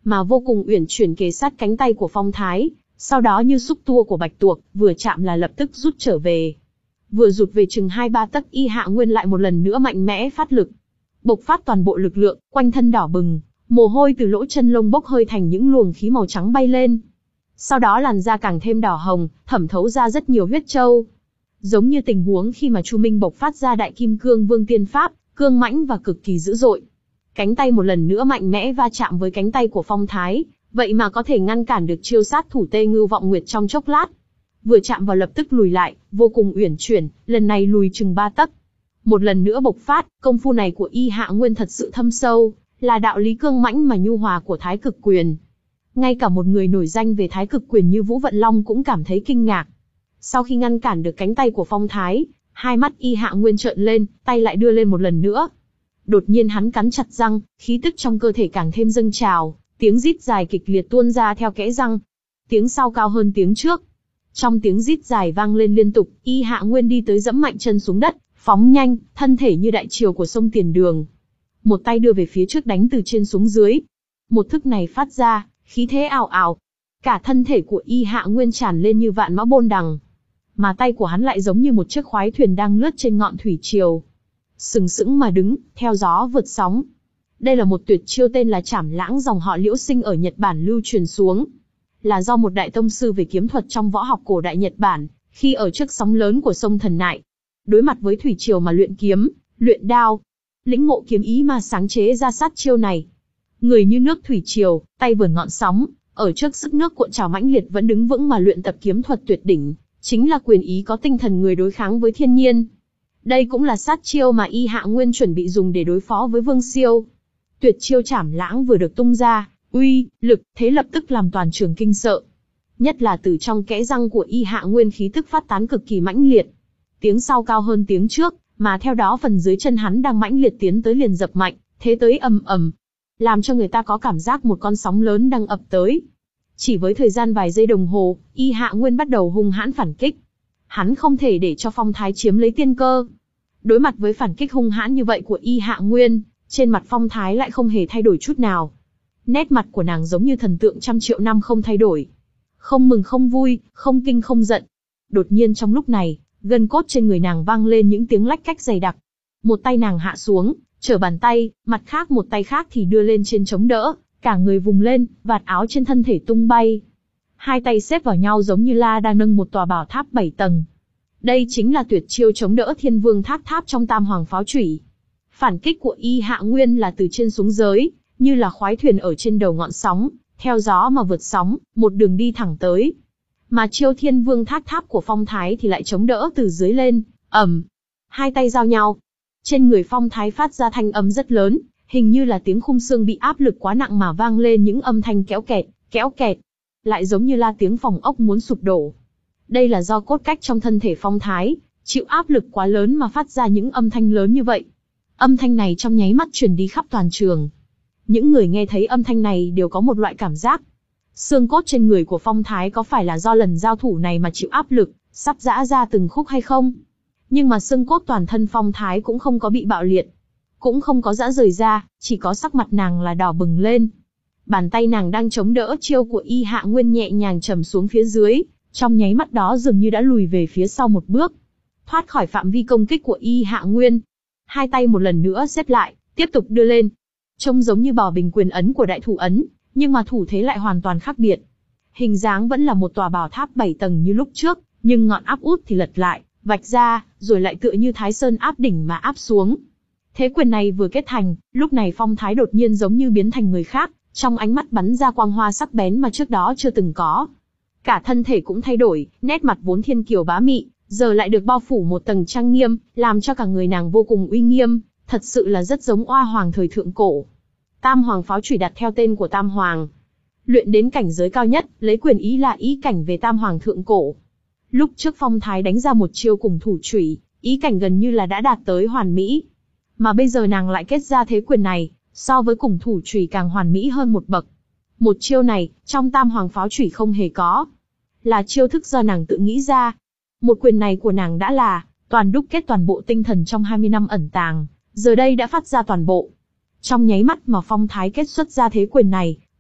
mà vô cùng uyển chuyển kề sát cánh tay của Phong Thái, sau đó như xúc tua của bạch tuộc, vừa chạm là lập tức rút trở về. Vừa rụt về chừng hai ba tấc, Y Hạ Nguyên lại một lần nữa mạnh mẽ phát lực, bộc phát toàn bộ lực lượng, quanh thân đỏ bừng, mồ hôi từ lỗ chân lông bốc hơi thành những luồng khí màu trắng bay lên. Sau đó làn da càng thêm đỏ hồng, thẩm thấu ra rất nhiều huyết châu. Giống như tình huống khi mà Chu Minh bộc phát ra Đại Kim Cương Vương Tiên Pháp, cương mãnh và cực kỳ dữ dội. Cánh tay một lần nữa mạnh mẽ va chạm với cánh tay của Phong Thái, vậy mà có thể ngăn cản được chiêu sát thủ Tê Ngưu Vọng Nguyệt trong chốc lát. Vừa chạm vào lập tức lùi lại, vô cùng uyển chuyển, lần này lùi chừng ba tấc. Một lần nữa bộc phát, công phu này của Y Hạ Nguyên thật sự thâm sâu, là đạo lý cương mãnh mà nhu hòa của Thái Cực Quyền. Ngay cả một người nổi danh về Thái Cực Quyền như Vũ Vận Long cũng cảm thấy kinh ngạc. Sau khi ngăn cản được cánh tay của Phong Thái, hai mắt Y Hạ Nguyên trợn lên, tay lại đưa lên một lần nữa. Đột nhiên hắn cắn chặt răng, khí tức trong cơ thể càng thêm dâng trào, tiếng rít dài kịch liệt tuôn ra theo kẽ răng. Tiếng sau cao hơn tiếng trước. Trong tiếng rít dài vang lên liên tục, Y Hạ Nguyên đi tới dẫm mạnh chân xuống đất, phóng nhanh, thân thể như đại triều của sông Tiền Đường. Một tay đưa về phía trước đánh từ trên xuống dưới. Một thức này phát ra, khí thế ào ào. Cả thân thể của Y Hạ Nguyên tràn lên như vạn mã bôn đằng. Mà tay của hắn lại giống như một chiếc khoái thuyền đang lướt trên ngọn thủy triều. Sừng sững mà đứng, theo gió vượt sóng. Đây là một tuyệt chiêu tên là Trảm Lãng dòng họ Liễu Sinh ở Nhật Bản lưu truyền xuống. Là do một đại tông sư về kiếm thuật trong võ học cổ đại Nhật Bản, khi ở trước sóng lớn của sông Thần Nại, đối mặt với thủy triều mà luyện kiếm, luyện đao, lĩnh ngộ kiếm ý mà sáng chế ra sát chiêu này. Người như nước thủy triều, tay vờn ngọn sóng, ở trước sức nước cuộn trào mãnh liệt vẫn đứng vững mà luyện tập kiếm thuật tuyệt đỉnh, chính là quyền ý có tinh thần người đối kháng với thiên nhiên. Đây cũng là sát chiêu mà Y Hạ Nguyên chuẩn bị dùng để đối phó với Vương Siêu. Tuyệt chiêu Trảm Lãng vừa được tung ra, uy, lực, thế lập tức làm toàn trường kinh sợ. Nhất là từ trong kẽ răng của Y Hạ Nguyên khí tức phát tán cực kỳ mãnh liệt. Tiếng sau cao hơn tiếng trước, mà theo đó phần dưới chân hắn đang mãnh liệt tiến tới liền dập mạnh, thế tới ầm ầm, làm cho người ta có cảm giác một con sóng lớn đang ập tới. Chỉ với thời gian vài giây đồng hồ, Y Hạ Nguyên bắt đầu hung hãn phản kích. Hắn không thể để cho Phong Thái chiếm lấy tiên cơ. Đối mặt với phản kích hung hãn như vậy của Y Hạ Nguyên, trên mặt Phong Thái lại không hề thay đổi chút nào. Nét mặt của nàng giống như thần tượng trăm triệu năm không thay đổi. Không mừng không vui, không kinh không giận. Đột nhiên trong lúc này, gân cốt trên người nàng vang lên những tiếng lách cách dày đặc. Một tay nàng hạ xuống, trở bàn tay, mặt khác một tay khác thì đưa lên trên chống đỡ, cả người vùng lên, vạt áo trên thân thể tung bay. Hai tay xếp vào nhau giống như la đang nâng một tòa bảo tháp bảy tầng. Đây chính là tuyệt chiêu chống đỡ Thiên Vương Thác Tháp trong Tam Hoàng Pháo Chủy. Phản kích của Y Hạ Nguyên là từ trên xuống dưới, như là khoái thuyền ở trên đầu ngọn sóng, theo gió mà vượt sóng, một đường đi thẳng tới. Mà chiêu Thiên Vương Thác Tháp của Phong Thái thì lại chống đỡ từ dưới lên, ầm. Hai tay giao nhau. Trên người Phong Thái phát ra thanh âm rất lớn, hình như là tiếng khung xương bị áp lực quá nặng mà vang lên những âm thanh kéo kẹt, kéo kẹt. Lại giống như la tiếng phòng ốc muốn sụp đổ. Đây là do cốt cách trong thân thể Phong Thái, chịu áp lực quá lớn mà phát ra những âm thanh lớn như vậy. Âm thanh này trong nháy mắt truyền đi khắp toàn trường. Những người nghe thấy âm thanh này đều có một loại cảm giác. Xương cốt trên người của Phong Thái có phải là do lần giao thủ này mà chịu áp lực, sắp giã ra từng khúc hay không? Nhưng mà xương cốt toàn thân Phong Thái cũng không có bị bạo liệt. Cũng không có giã rời ra, chỉ có sắc mặt nàng là đỏ bừng lên. Bàn tay nàng đang chống đỡ chiêu của Y Hạ Nguyên nhẹ nhàng trầm xuống phía dưới, trong nháy mắt đó dường như đã lùi về phía sau một bước. Thoát khỏi phạm vi công kích của Y Hạ Nguyên. Hai tay một lần nữa xếp lại, tiếp tục đưa lên. Trông giống như Bảo Bình quyền ấn của đại thủ ấn, nhưng mà thủ thế lại hoàn toàn khác biệt. Hình dáng vẫn là một tòa bảo tháp bảy tầng như lúc trước, nhưng ngọn áp út thì lật lại, vạch ra, rồi lại tựa như Thái Sơn áp đỉnh mà áp xuống. Thế quyền này vừa kết thành, lúc này Phong Thái đột nhiên giống như biến thành người khác, trong ánh mắt bắn ra quang hoa sắc bén mà trước đó chưa từng có. Cả thân thể cũng thay đổi, nét mặt vốn thiên kiều bá mị, giờ lại được bao phủ một tầng trang nghiêm, làm cho cả người nàng vô cùng uy nghiêm, thật sự là rất giống oa hoàng thời thượng cổ. Tam Hoàng Pháo Chủy đặt theo tên của Tam Hoàng. Luyện đến cảnh giới cao nhất, lấy quyền ý là ý cảnh về Tam Hoàng thượng cổ. Lúc trước Phong Thái đánh ra một chiêu cùng thủ chủy, ý cảnh gần như là đã đạt tới hoàn mỹ. Mà bây giờ nàng lại kết ra thế quyền này, so với cùng thủ chủy càng hoàn mỹ hơn một bậc. Một chiêu này, trong Tam Hoàng Pháo Chủy không hề có. Là chiêu thức do nàng tự nghĩ ra. Một quyền này của nàng đã là, toàn đúc kết toàn bộ tinh thần trong hai mươi năm ẩn tàng, giờ đây đã phát ra toàn bộ. Trong nháy mắt mà Phong Thái kết xuất ra thế quyền này,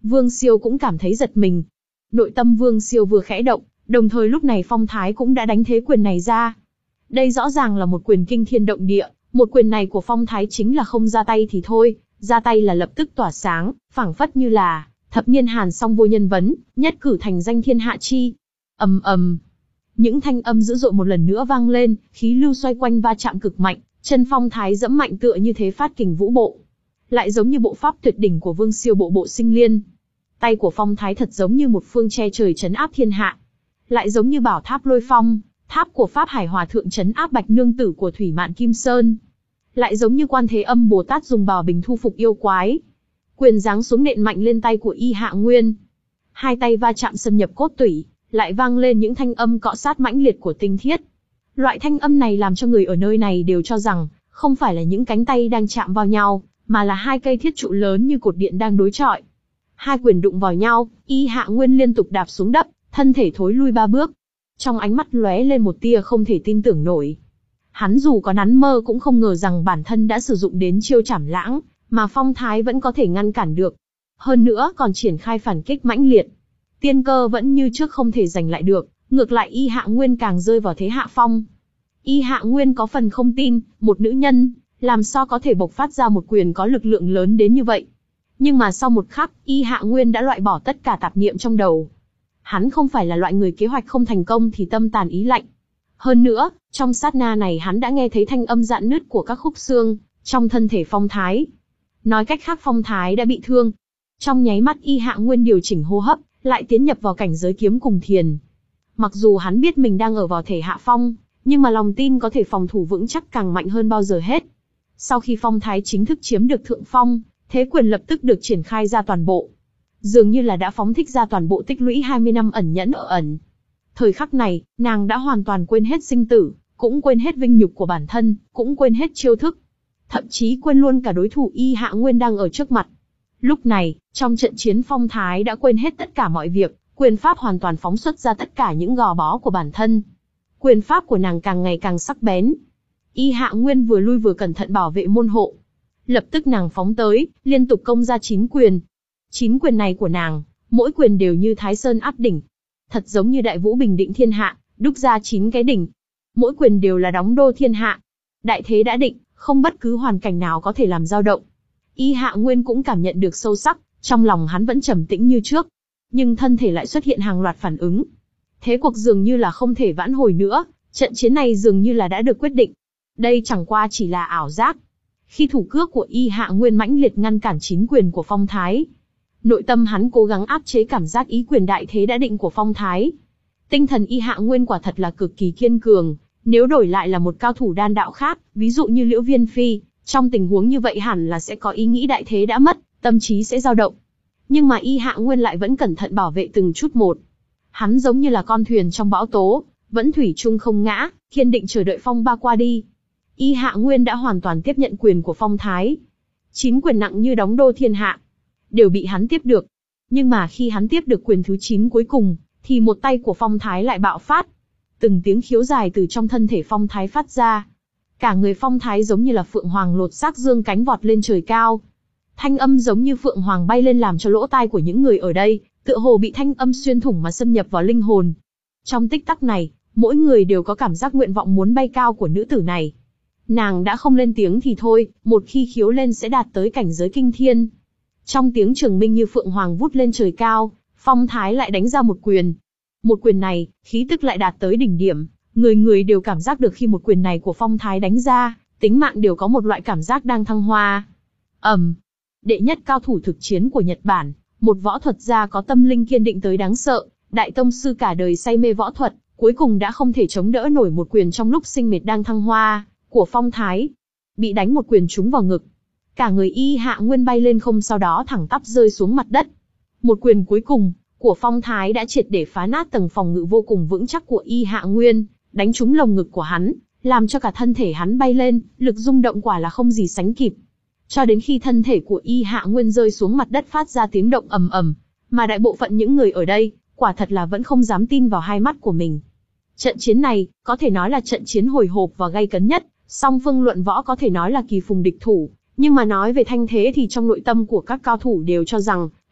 Vương Siêu cũng cảm thấy giật mình. Nội tâm Vương Siêu vừa khẽ động, đồng thời lúc này Phong Thái cũng đã đánh thế quyền này ra. Đây rõ ràng là một quyền kinh thiên động địa, một quyền này của Phong Thái chính là không ra tay thì thôi, ra tay là lập tức tỏa sáng, phảng phất như là thập niên hàn song vô nhân vấn, nhất cử thành danh thiên hạ chi. Ầm ầm, những thanh âm dữ dội một lần nữa vang lên, khí lưu xoay quanh va chạm cực mạnh, chân Phong Thái dẫm mạnh tựa như thế phát kình vũ bộ, lại giống như bộ pháp tuyệt đỉnh của Vương Siêu bộ bộ sinh liên. Tay của Phong Thái thật giống như một phương che trời trấn áp thiên hạ, lại giống như bảo tháp lôi phong, tháp của Pháp Hải Hòa Thượng trấn áp Bạch Nương Tử của Thủy Mạn Kim Sơn, lại giống như Quan Thế Âm Bồ Tát dùng bảo bình thu phục yêu quái. Quyền giáng xuống nện mạnh lên tay của Y Hạ Nguyên, hai tay va chạm xâm nhập cốt tủy, lại vang lên những thanh âm cọ sát mãnh liệt của tinh thiết. Loại thanh âm này làm cho người ở nơi này đều cho rằng không phải là những cánh tay đang chạm vào nhau, mà là hai cây thiết trụ lớn như cột điện đang đối chọi. Hai quyền đụng vào nhau, Y Hạ Nguyên liên tục đạp xuống đất, thân thể thối lui ba bước. Trong ánh mắt lóe lên một tia không thể tin tưởng nổi. Hắn dù có nắn mơ cũng không ngờ rằng bản thân đã sử dụng đến chiêu Trảm Lãng, mà Phong Thái vẫn có thể ngăn cản được. Hơn nữa còn triển khai phản kích mãnh liệt. Tiên cơ vẫn như trước không thể giành lại được, ngược lại Y Hạ Nguyên càng rơi vào thế hạ phong. Y Hạ Nguyên có phần không tin, một nữ nhân, làm sao có thể bộc phát ra một quyền có lực lượng lớn đến như vậy. Nhưng mà sau một khắc, Y Hạ Nguyên đã loại bỏ tất cả tạp niệm trong đầu. Hắn không phải là loại người kế hoạch không thành công thì tâm tàn ý lạnh. Hơn nữa, trong sát na này hắn đã nghe thấy thanh âm rạn nứt của các khúc xương trong thân thể Phong Thái. Nói cách khác Phong Thái đã bị thương. Trong nháy mắt Y Hạ Nguyên điều chỉnh hô hấp, lại tiến nhập vào cảnh giới kiếm cùng thiền. Mặc dù hắn biết mình đang ở vào thể hạ phong, nhưng mà lòng tin có thể phòng thủ vững chắc càng mạnh hơn bao giờ hết. Sau khi Phong Thái chính thức chiếm được thượng phong, thế quyền lập tức được triển khai ra toàn bộ. Dường như là đã phóng thích ra toàn bộ tích lũy hai mươi năm ẩn nhẫn ở ẩn. Thời khắc này, nàng đã hoàn toàn quên hết sinh tử, cũng quên hết vinh nhục của bản thân, cũng quên hết chiêu thức. Thậm chí quên luôn cả đối thủ Y Hạ Nguyên đang ở trước mặt. Lúc này, trong trận chiến Phong Thái đã quên hết tất cả mọi việc, quyền pháp hoàn toàn phóng xuất ra tất cả những gò bó của bản thân. Quyền pháp của nàng càng ngày càng sắc bén. Y Hạ Nguyên vừa lui vừa cẩn thận bảo vệ môn hộ. Lập tức nàng phóng tới, liên tục công ra chín quyền. Chín quyền này của nàng, mỗi quyền đều như Thái Sơn áp đỉnh. Thật giống như đại vũ bình định thiên hạ, đúc ra chín cái đỉnh. Mỗi quyền đều là đóng đô thiên hạ. Đại thế đã định, không bất cứ hoàn cảnh nào có thể làm dao động. Y Hạ Nguyên cũng cảm nhận được sâu sắc, trong lòng hắn vẫn trầm tĩnh như trước. Nhưng thân thể lại xuất hiện hàng loạt phản ứng. Thế cuộc dường như là không thể vãn hồi nữa, trận chiến này dường như là đã được quyết định. Đây chẳng qua chỉ là ảo giác. Khi thủ cước của Y Hạ Nguyên mãnh liệt ngăn cản chín quyền của Phong Thái, nội tâm hắn cố gắng áp chế cảm giác ý quyền đại thế đã định của Phong Thái. Tinh thần Y Hạ Nguyên quả thật là cực kỳ kiên cường, nếu đổi lại là một cao thủ đan đạo khác, ví dụ như Liễu Viên Phi, trong tình huống như vậy hẳn là sẽ có ý nghĩ đại thế đã mất, tâm trí sẽ dao động. Nhưng mà Y Hạ Nguyên lại vẫn cẩn thận bảo vệ từng chút một. Hắn giống như là con thuyền trong bão tố, vẫn thủy chung không ngã, kiên định chờ đợi phong ba qua đi. Y Hạ Nguyên đã hoàn toàn tiếp nhận quyền của Phong Thái. Chín quyền nặng như đóng đô thiên hạ, đều bị hắn tiếp được. Nhưng mà khi hắn tiếp được quyền thứ chín cuối cùng, thì một tay của Phong Thái lại bạo phát. Từng tiếng khiếu dài từ trong thân thể Phong Thái phát ra. Cả người Phong Thái giống như là phượng hoàng lột xác dương cánh vọt lên trời cao. Thanh âm giống như phượng hoàng bay lên làm cho lỗ tai của những người ở đây, tựa hồ bị thanh âm xuyên thủng mà xâm nhập vào linh hồn. Trong tích tắc này, mỗi người đều có cảm giác nguyện vọng muốn bay cao của nữ tử này. Nàng đã không lên tiếng thì thôi, một khi khiếu lên sẽ đạt tới cảnh giới kinh thiên. Trong tiếng trường minh như phượng hoàng vút lên trời cao, Phong Thái lại đánh ra một quyền. Một quyền này, khí tức lại đạt tới đỉnh điểm, người người đều cảm giác được khi một quyền này của Phong Thái đánh ra, tính mạng đều có một loại cảm giác đang thăng hoa. ầm, um, đệ nhất cao thủ thực chiến của Nhật Bản, một võ thuật gia có tâm linh kiên định tới đáng sợ, đại tông sư cả đời say mê võ thuật, cuối cùng đã không thể chống đỡ nổi một quyền trong lúc sinh mệt đang thăng hoa của Phong Thái, bị đánh một quyền trúng vào ngực. Cả người Y Hạ Nguyên bay lên không, sau đó thẳng tắp rơi xuống mặt đất. Một quyền cuối cùng của Phong Thái đã triệt để phá nát tầng phòng ngự vô cùng vững chắc của Y Hạ Nguyên, đánh trúng lồng ngực của hắn, làm cho cả thân thể hắn bay lên, lực rung động quả là không gì sánh kịp. Cho đến khi thân thể của Y Hạ Nguyên rơi xuống mặt đất phát ra tiếng động ầm ầm, mà đại bộ phận những người ở đây, quả thật là vẫn không dám tin vào hai mắt của mình. Trận chiến này, có thể nói là trận chiến hồi hộp và gay cấn nhất, song phương luận võ có thể nói là kỳ phùng địch thủ, nhưng mà nói về thanh thế thì trong nội tâm của các cao thủ đều cho rằng,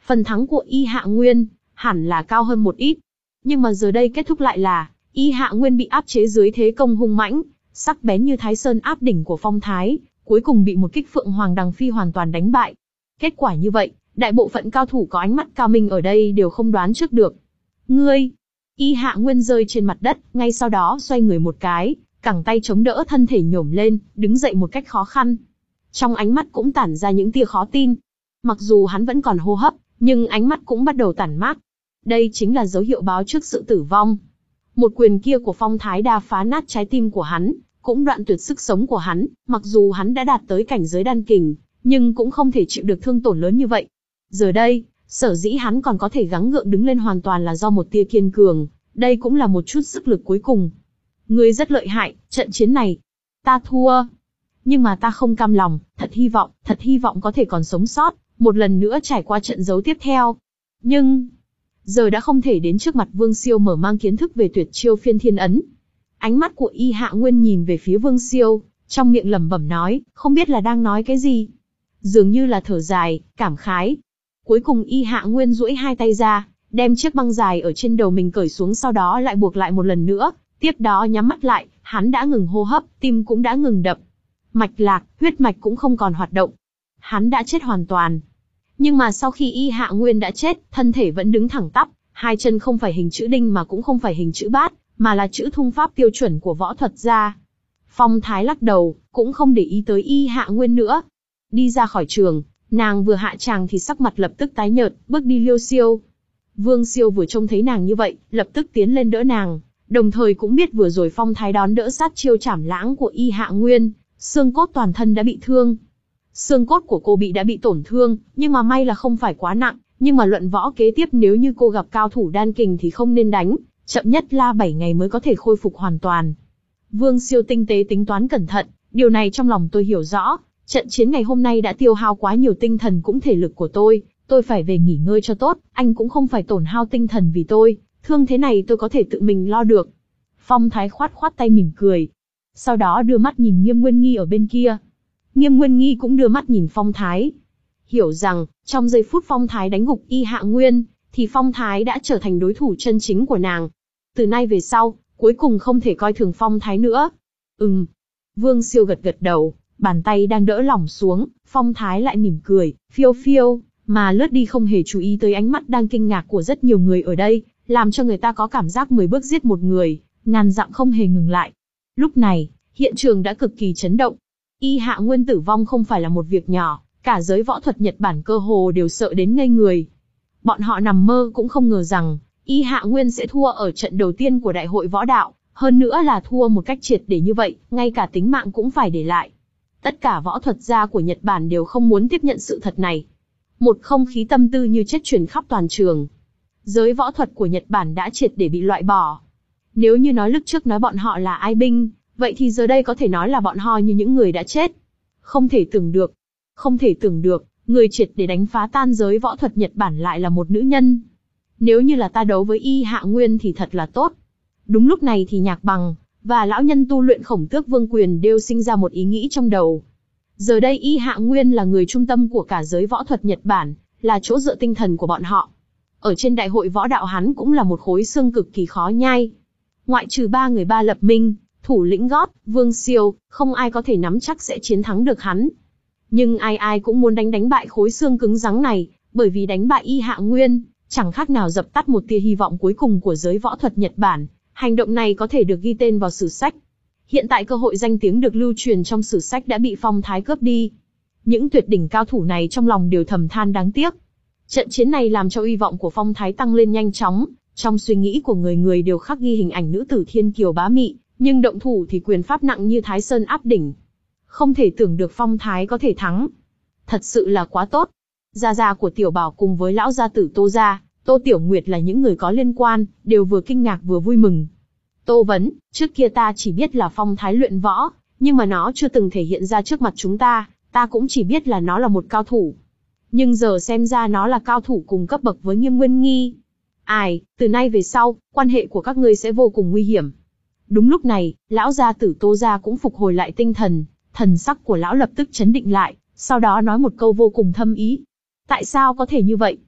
Phần thắng của Y Hạ Nguyên hẳn là cao hơn một ít. Nhưng mà giờ đây kết thúc lại là, Y Hạ Nguyên bị áp chế dưới thế công hung mãnh, sắc bén như Thái Sơn áp đỉnh của Phong Thái, cuối cùng bị một kích Phượng Hoàng Đằng Phi hoàn toàn đánh bại. Kết quả như vậy, đại bộ phận cao thủ có ánh mắt cao minh ở đây đều không đoán trước được. Ngươi! Y Hạ Nguyên rơi trên mặt đất, ngay sau đó xoay người một cái, cẳng tay chống đỡ thân thể nhổm lên, đứng dậy một cách khó khăn. Trong ánh mắt cũng tản ra những tia khó tin. Mặc dù hắn vẫn còn hô hấp, nhưng ánh mắt cũng bắt đầu tản mát. Đây chính là dấu hiệu báo trước sự tử vong. Một quyền kia của Phong Thái đa phá nát trái tim của hắn, cũng đoạn tuyệt sức sống của hắn, mặc dù hắn đã đạt tới cảnh giới đan kình, nhưng cũng không thể chịu được thương tổn lớn như vậy. Giờ đây, sở dĩ hắn còn có thể gắng gượng đứng lên hoàn toàn là do một tia kiên cường, đây cũng là một chút sức lực cuối cùng. Ngươi rất lợi hại, trận chiến này, ta thua. Nhưng mà ta không cam lòng, thật hy vọng, thật hy vọng có thể còn sống sót, một lần nữa trải qua trận đấu tiếp theo. Nhưng, giờ đã không thể đến trước mặt Vương Siêu mở mang kiến thức về tuyệt chiêu phiên thiên ấn. Ánh mắt của Y Hạ Nguyên nhìn về phía Vương Siêu, trong miệng lẩm bẩm nói, không biết là đang nói cái gì. Dường như là thở dài, cảm khái. Cuối cùng Y Hạ Nguyên duỗi hai tay ra, đem chiếc băng dài ở trên đầu mình cởi xuống, sau đó lại buộc lại một lần nữa, tiếp đó nhắm mắt lại, hắn đã ngừng hô hấp, tim cũng đã ngừng đập. Mạch lạc, huyết mạch cũng không còn hoạt động. Hắn đã chết hoàn toàn. Nhưng mà sau khi Y Hạ Nguyên đã chết, thân thể vẫn đứng thẳng tắp, hai chân không phải hình chữ đinh mà cũng không phải hình chữ bát, mà là chữ thung pháp tiêu chuẩn của võ thuật gia. Phong Thái lắc đầu, cũng không để ý tới Y Hạ Nguyên nữa. Đi ra khỏi trường, nàng vừa hạ tràng thì sắc mặt lập tức tái nhợt, bước đi liêu xiêu. Vương Siêu vừa trông thấy nàng như vậy, lập tức tiến lên đỡ nàng, đồng thời cũng biết vừa rồi Phong Thái đón đỡ sát chiêu chảm lãng của Y Hạ Nguyên, xương cốt toàn thân đã bị thương. Xương cốt của cô bị đã bị tổn thương, nhưng mà may là không phải quá nặng, nhưng mà luận võ kế tiếp nếu như cô gặp cao thủ đan kình thì không nên đánh, chậm nhất là bảy ngày mới có thể khôi phục hoàn toàn. Vương Siêu tinh tế tính toán cẩn thận, điều này trong lòng tôi hiểu rõ, trận chiến ngày hôm nay đã tiêu hao quá nhiều tinh thần cũng thể lực của tôi, tôi phải về nghỉ ngơi cho tốt, anh cũng không phải tổn hao tinh thần vì tôi, thương thế này tôi có thể tự mình lo được. Phong Thái khoát khoát tay mỉm cười, sau đó đưa mắt nhìn Nghiêm Nguyên Nghi ở bên kia. Nghiêm Nguyên Nghi cũng đưa mắt nhìn Phong Thái. Hiểu rằng, trong giây phút Phong Thái đánh gục Y Hạ Nguyên, thì Phong Thái đã trở thành đối thủ chân chính của nàng. Từ nay về sau, cuối cùng không thể coi thường Phong Thái nữa. Ừm. Vương Siêu gật gật đầu, bàn tay đang đỡ lỏng xuống, Phong Thái lại mỉm cười, phiêu phiêu, mà lướt đi không hề chú ý tới ánh mắt đang kinh ngạc của rất nhiều người ở đây, làm cho người ta có cảm giác mười bước giết một người, ngàn dặm không hề ngừng lại. Lúc này, hiện trường đã cực kỳ chấn động. Y Hạ Nguyên tử vong không phải là một việc nhỏ, cả giới võ thuật Nhật Bản cơ hồ đều sợ đến ngây người. Bọn họ nằm mơ cũng không ngờ rằng, Y Hạ Nguyên sẽ thua ở trận đầu tiên của đại hội võ đạo, hơn nữa là thua một cách triệt để như vậy, ngay cả tính mạng cũng phải để lại. Tất cả võ thuật gia của Nhật Bản đều không muốn tiếp nhận sự thật này. Một không khí tâm tư như chết truyền khắp toàn trường. Giới võ thuật của Nhật Bản đã triệt để bị loại bỏ. Nếu như nói lúc trước nói bọn họ là ai binh, vậy thì giờ đây có thể nói là bọn họ như những người đã chết. Không thể tưởng được. Không thể tưởng được, người triệt để đánh phá tan giới võ thuật Nhật Bản lại là một nữ nhân. Nếu như là ta đấu với Y Hạ Nguyên thì thật là tốt. Đúng lúc này thì Nhạc Bằng và lão nhân tu luyện Khổng Tước Vương Quyền đều sinh ra một ý nghĩ trong đầu. Giờ đây Y Hạ Nguyên là người trung tâm của cả giới võ thuật Nhật Bản, là chỗ dựa tinh thần của bọn họ. Ở trên đại hội võ đạo hắn cũng là một khối xương cực kỳ khó nhai. Ngoại trừ ba người Ba Lập Minh, Thủ lĩnh Gót, Vương Siêu, không ai có thể nắm chắc sẽ chiến thắng được hắn. Nhưng ai ai cũng muốn đánh đánh bại khối xương cứng rắn này, bởi vì đánh bại Y Hạ Nguyên, chẳng khác nào dập tắt một tia hy vọng cuối cùng của giới võ thuật Nhật Bản. Hành động này có thể được ghi tên vào sử sách. Hiện tại cơ hội danh tiếng được lưu truyền trong sử sách đã bị Phong Thái cướp đi. Những tuyệt đỉnh cao thủ này trong lòng đều thầm than đáng tiếc. Trận chiến này làm cho uy vọng của Phong Thái tăng lên nhanh chóng, trong suy nghĩ của người người đều khắc ghi hình ảnh nữ tử thiên kiều bá mị, nhưng động thủ thì quyền pháp nặng như Thái Sơn áp đỉnh. Không thể tưởng được Phong Thái có thể thắng. Thật sự là quá tốt. Gia gia của Tiểu Bảo cùng với lão gia tử Tô gia, Tô Tiểu Nguyệt là những người có liên quan, đều vừa kinh ngạc vừa vui mừng. Tô Vấn, trước kia ta chỉ biết là Phong Thái luyện võ, nhưng mà nó chưa từng thể hiện ra trước mặt chúng ta, ta cũng chỉ biết là nó là một cao thủ. Nhưng giờ xem ra nó là cao thủ cùng cấp bậc với Nghiêm Nguyên Nghi. Ai, từ nay về sau, quan hệ của các ngươi sẽ vô cùng nguy hiểm. Đúng lúc này, lão gia tử Tô gia cũng phục hồi lại tinh thần, thần sắc của lão lập tức chấn định lại, sau đó nói một câu vô cùng thâm ý. Tại sao có thể như vậy?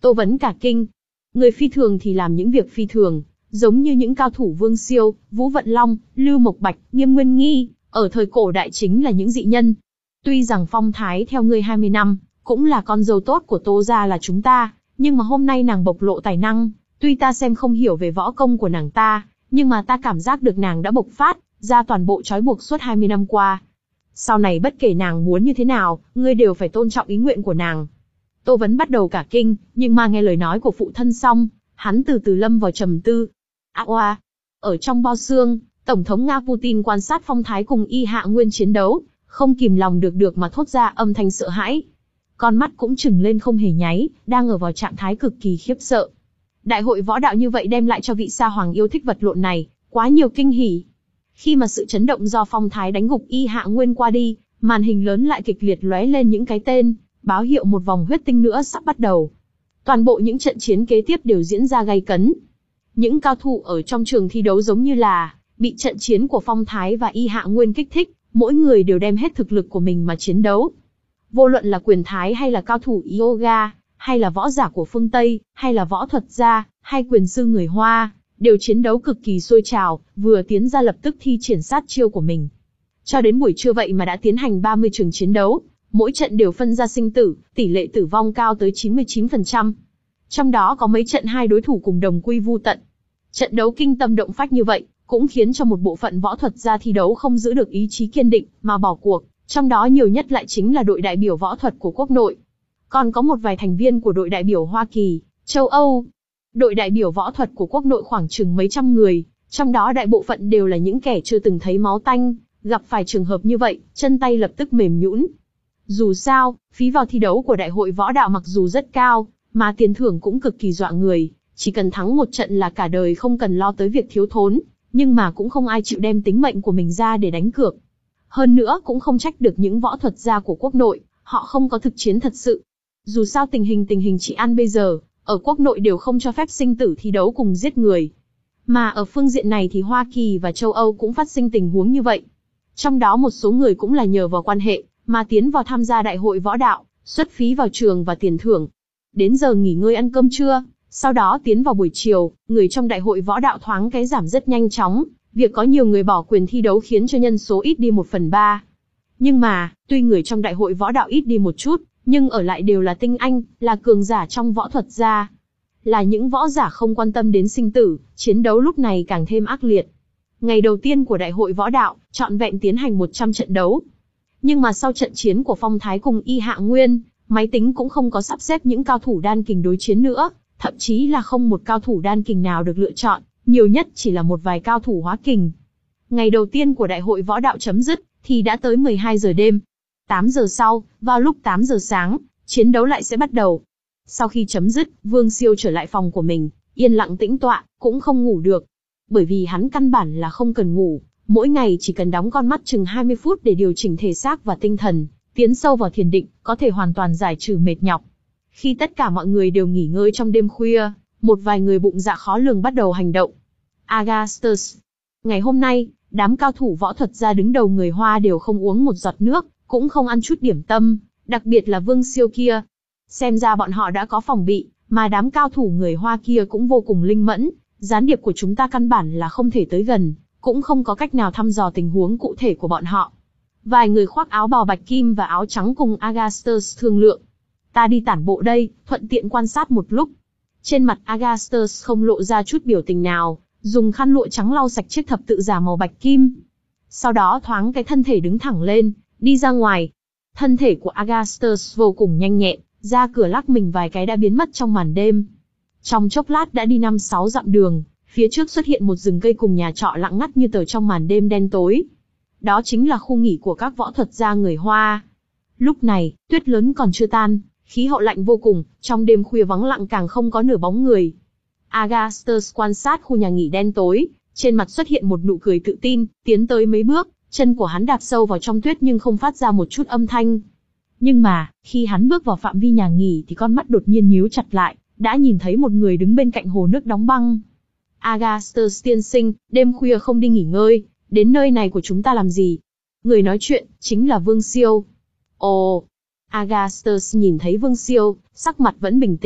Tô Vấn cả kinh. Người phi thường thì làm những việc phi thường, giống như những cao thủ Vương Siêu, Vũ Vận Long, Lưu Mộc Bạch, Nghiêm Nguyên Nghi, ở thời cổ đại chính là những dị nhân. Tuy rằng Phong Thái theo ngươi hai mươi năm, cũng là con dâu tốt của Tô gia là chúng ta, nhưng mà hôm nay nàng bộc lộ tài năng, tuy ta xem không hiểu về võ công của nàng ta, nhưng mà ta cảm giác được nàng đã bộc phát ra toàn bộ trói buộc suốt hai mươi năm qua. Sau này bất kể nàng muốn như thế nào, ngươi đều phải tôn trọng ý nguyện của nàng. Tô Vấn bắt đầu cả kinh, nhưng mà nghe lời nói của phụ thân xong, hắn từ từ lâm vào trầm tư. À oa, ở trong bao xương, Tổng thống Nga Putin quan sát Phong Thái cùng Y Hạ Nguyên chiến đấu, không kìm lòng được được mà thốt ra âm thanh sợ hãi. Con mắt cũng trừng lên không hề nháy, đang ở vào trạng thái cực kỳ khiếp sợ. Đại hội võ đạo như vậy đem lại cho vị sa hoàng yêu thích vật lộn này quá nhiều kinh hỉ. Khi mà sự chấn động do Phong Thái đánh gục Y Hạ Nguyên qua đi, màn hình lớn lại kịch liệt lóe lên những cái tên, báo hiệu một vòng huyết tinh nữa sắp bắt đầu. Toàn bộ những trận chiến kế tiếp đều diễn ra gay cấn. Những cao thủ ở trong trường thi đấu giống như là bị trận chiến của Phong Thái và Y Hạ Nguyên kích thích, mỗi người đều đem hết thực lực của mình mà chiến đấu. Vô luận là quyền thái hay là cao thủ yoga, hay là võ giả của phương Tây, hay là võ thuật gia, hay quyền sư người Hoa, đều chiến đấu cực kỳ sôi trào, vừa tiến ra lập tức thi triển sát chiêu của mình. Cho đến buổi trưa vậy mà đã tiến hành ba mươi trường chiến đấu, mỗi trận đều phân ra sinh tử, tỷ lệ tử vong cao tới chín mươi chín phần trăm. Trong đó có mấy trận hai đối thủ cùng đồng quy vu tận. Trận đấu kinh tâm động phách như vậy, cũng khiến cho một bộ phận võ thuật gia thi đấu không giữ được ý chí kiên định, mà bỏ cuộc, trong đó nhiều nhất lại chính là đội đại biểu võ thuật của quốc nội. Còn có một vài thành viên của đội đại biểu Hoa Kỳ, châu Âu. Đội đại biểu võ thuật của quốc nội khoảng chừng mấy trăm người, trong đó đại bộ phận đều là những kẻ chưa từng thấy máu tanh, gặp phải trường hợp như vậy, chân tay lập tức mềm nhũn. Dù sao, phí vào thi đấu của đại hội võ đạo mặc dù rất cao, mà tiền thưởng cũng cực kỳ dọa người, chỉ cần thắng một trận là cả đời không cần lo tới việc thiếu thốn, nhưng mà cũng không ai chịu đem tính mệnh của mình ra để đánh cược. Hơn nữa cũng không trách được những võ thuật gia của quốc nội, họ không có thực chiến thật sự. Dù sao tình hình tình hình trị an bây giờ, ở quốc nội đều không cho phép sinh tử thi đấu cùng giết người. Mà ở phương diện này thì Hoa Kỳ và châu Âu cũng phát sinh tình huống như vậy. Trong đó một số người cũng là nhờ vào quan hệ, mà tiến vào tham gia đại hội võ đạo, xuất phí vào trường và tiền thưởng. Đến giờ nghỉ ngơi ăn cơm trưa, sau đó tiến vào buổi chiều, người trong đại hội võ đạo thoáng cái giảm rất nhanh chóng, việc có nhiều người bỏ quyền thi đấu khiến cho nhân số ít đi một phần ba. Nhưng mà, tuy người trong đại hội võ đạo ít đi một chút, nhưng ở lại đều là tinh anh, là cường giả trong võ thuật gia. Là những võ giả không quan tâm đến sinh tử, chiến đấu lúc này càng thêm ác liệt. Ngày đầu tiên của đại hội võ đạo, trọn vẹn tiến hành một trăm trận đấu. Nhưng mà sau trận chiến của Phong Thái cùng Y Hạ Nguyên, máy tính cũng không có sắp xếp những cao thủ đan kình đối chiến nữa, thậm chí là không một cao thủ đan kình nào được lựa chọn, nhiều nhất chỉ là một vài cao thủ hóa kình. Ngày đầu tiên của đại hội võ đạo chấm dứt, thì đã tới mười hai giờ đêm. tám giờ sau, vào lúc tám giờ sáng, chiến đấu lại sẽ bắt đầu. Sau khi chấm dứt, Vương Siêu trở lại phòng của mình, yên lặng tĩnh tọa, cũng không ngủ được. Bởi vì hắn căn bản là không cần ngủ, mỗi ngày chỉ cần đóng con mắt chừng hai mươi phút để điều chỉnh thể xác và tinh thần, tiến sâu vào thiền định, có thể hoàn toàn giải trừ mệt nhọc. Khi tất cả mọi người đều nghỉ ngơi trong đêm khuya, một vài người bụng dạ khó lường bắt đầu hành động. Augustus. Ngày hôm nay, đám cao thủ võ thuật gia đứng đầu người Hoa đều không uống một giọt nước, cũng không ăn chút điểm tâm, đặc biệt là Vương Siêu kia. Xem ra bọn họ đã có phòng bị, mà đám cao thủ người Hoa kia cũng vô cùng linh mẫn, gián điệp của chúng ta căn bản là không thể tới gần, cũng không có cách nào thăm dò tình huống cụ thể của bọn họ. Vài người khoác áo bào bạch kim và áo trắng cùng Augustus thương lượng. Ta đi tản bộ đây, thuận tiện quan sát một lúc. Trên mặt Augustus không lộ ra chút biểu tình nào, dùng khăn lụa trắng lau sạch chiếc thập tự giả màu bạch kim. Sau đó thoáng cái thân thể đứng thẳng lên, đi ra ngoài. Thân thể của Augustus vô cùng nhanh nhẹn, ra cửa lắc mình vài cái đã biến mất trong màn đêm. Trong chốc lát đã đi năm sáu dặm đường, phía trước xuất hiện một rừng cây cùng nhà trọ lặng ngắt như tờ trong màn đêm đen tối. Đó chính là khu nghỉ của các võ thuật gia người Hoa. Lúc này, tuyết lớn còn chưa tan, khí hậu lạnh vô cùng, trong đêm khuya vắng lặng càng không có nửa bóng người. Augustus quan sát khu nhà nghỉ đen tối, trên mặt xuất hiện một nụ cười tự tin, tiến tới mấy bước, chân của hắn đạp sâu vào trong tuyết nhưng không phát ra một chút âm thanh. Nhưng mà, khi hắn bước vào phạm vi nhà nghỉ thì con mắt đột nhiên nhíu chặt lại, đã nhìn thấy một người đứng bên cạnh hồ nước đóng băng. Augustus tiên sinh, đêm khuya không đi nghỉ ngơi, đến nơi này của chúng ta làm gì? Người nói chuyện, chính là Vương Siêu. Ồ! Augustus nhìn thấy Vương Siêu, sắc mặt vẫn bình tĩnh,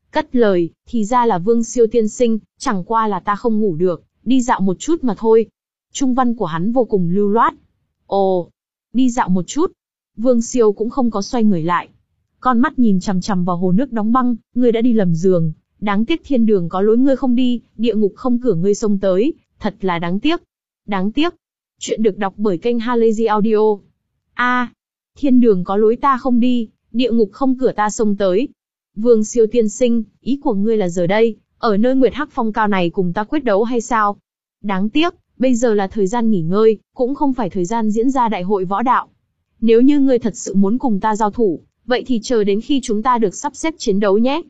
Cất lời, thì ra là Vương Siêu tiên sinh, chẳng qua là ta không ngủ được, đi dạo một chút mà thôi. Trung văn của hắn vô cùng lưu loát. Ồ, đi dạo một chút. Vương Siêu cũng không có xoay người lại. Con mắt nhìn chằm chằm vào hồ nước đóng băng, ngươi đã đi lầm giường. Đáng tiếc thiên đường có lối ngươi không đi, địa ngục không cửa ngươi xông tới, thật là đáng tiếc. Đáng tiếc. Chuyện được đọc bởi kênh Halazy Audio. A, à, thiên đường có lối ta không đi, địa ngục không cửa ta xông tới. Vương Siêu tiên sinh, ý của ngươi là giờ đây, ở nơi Nguyệt Hắc Phong cao này cùng ta quyết đấu hay sao? Đáng tiếc, bây giờ là thời gian nghỉ ngơi, cũng không phải thời gian diễn ra đại hội võ đạo. Nếu như ngươi thật sự muốn cùng ta giao thủ, vậy thì chờ đến khi chúng ta được sắp xếp chiến đấu nhé.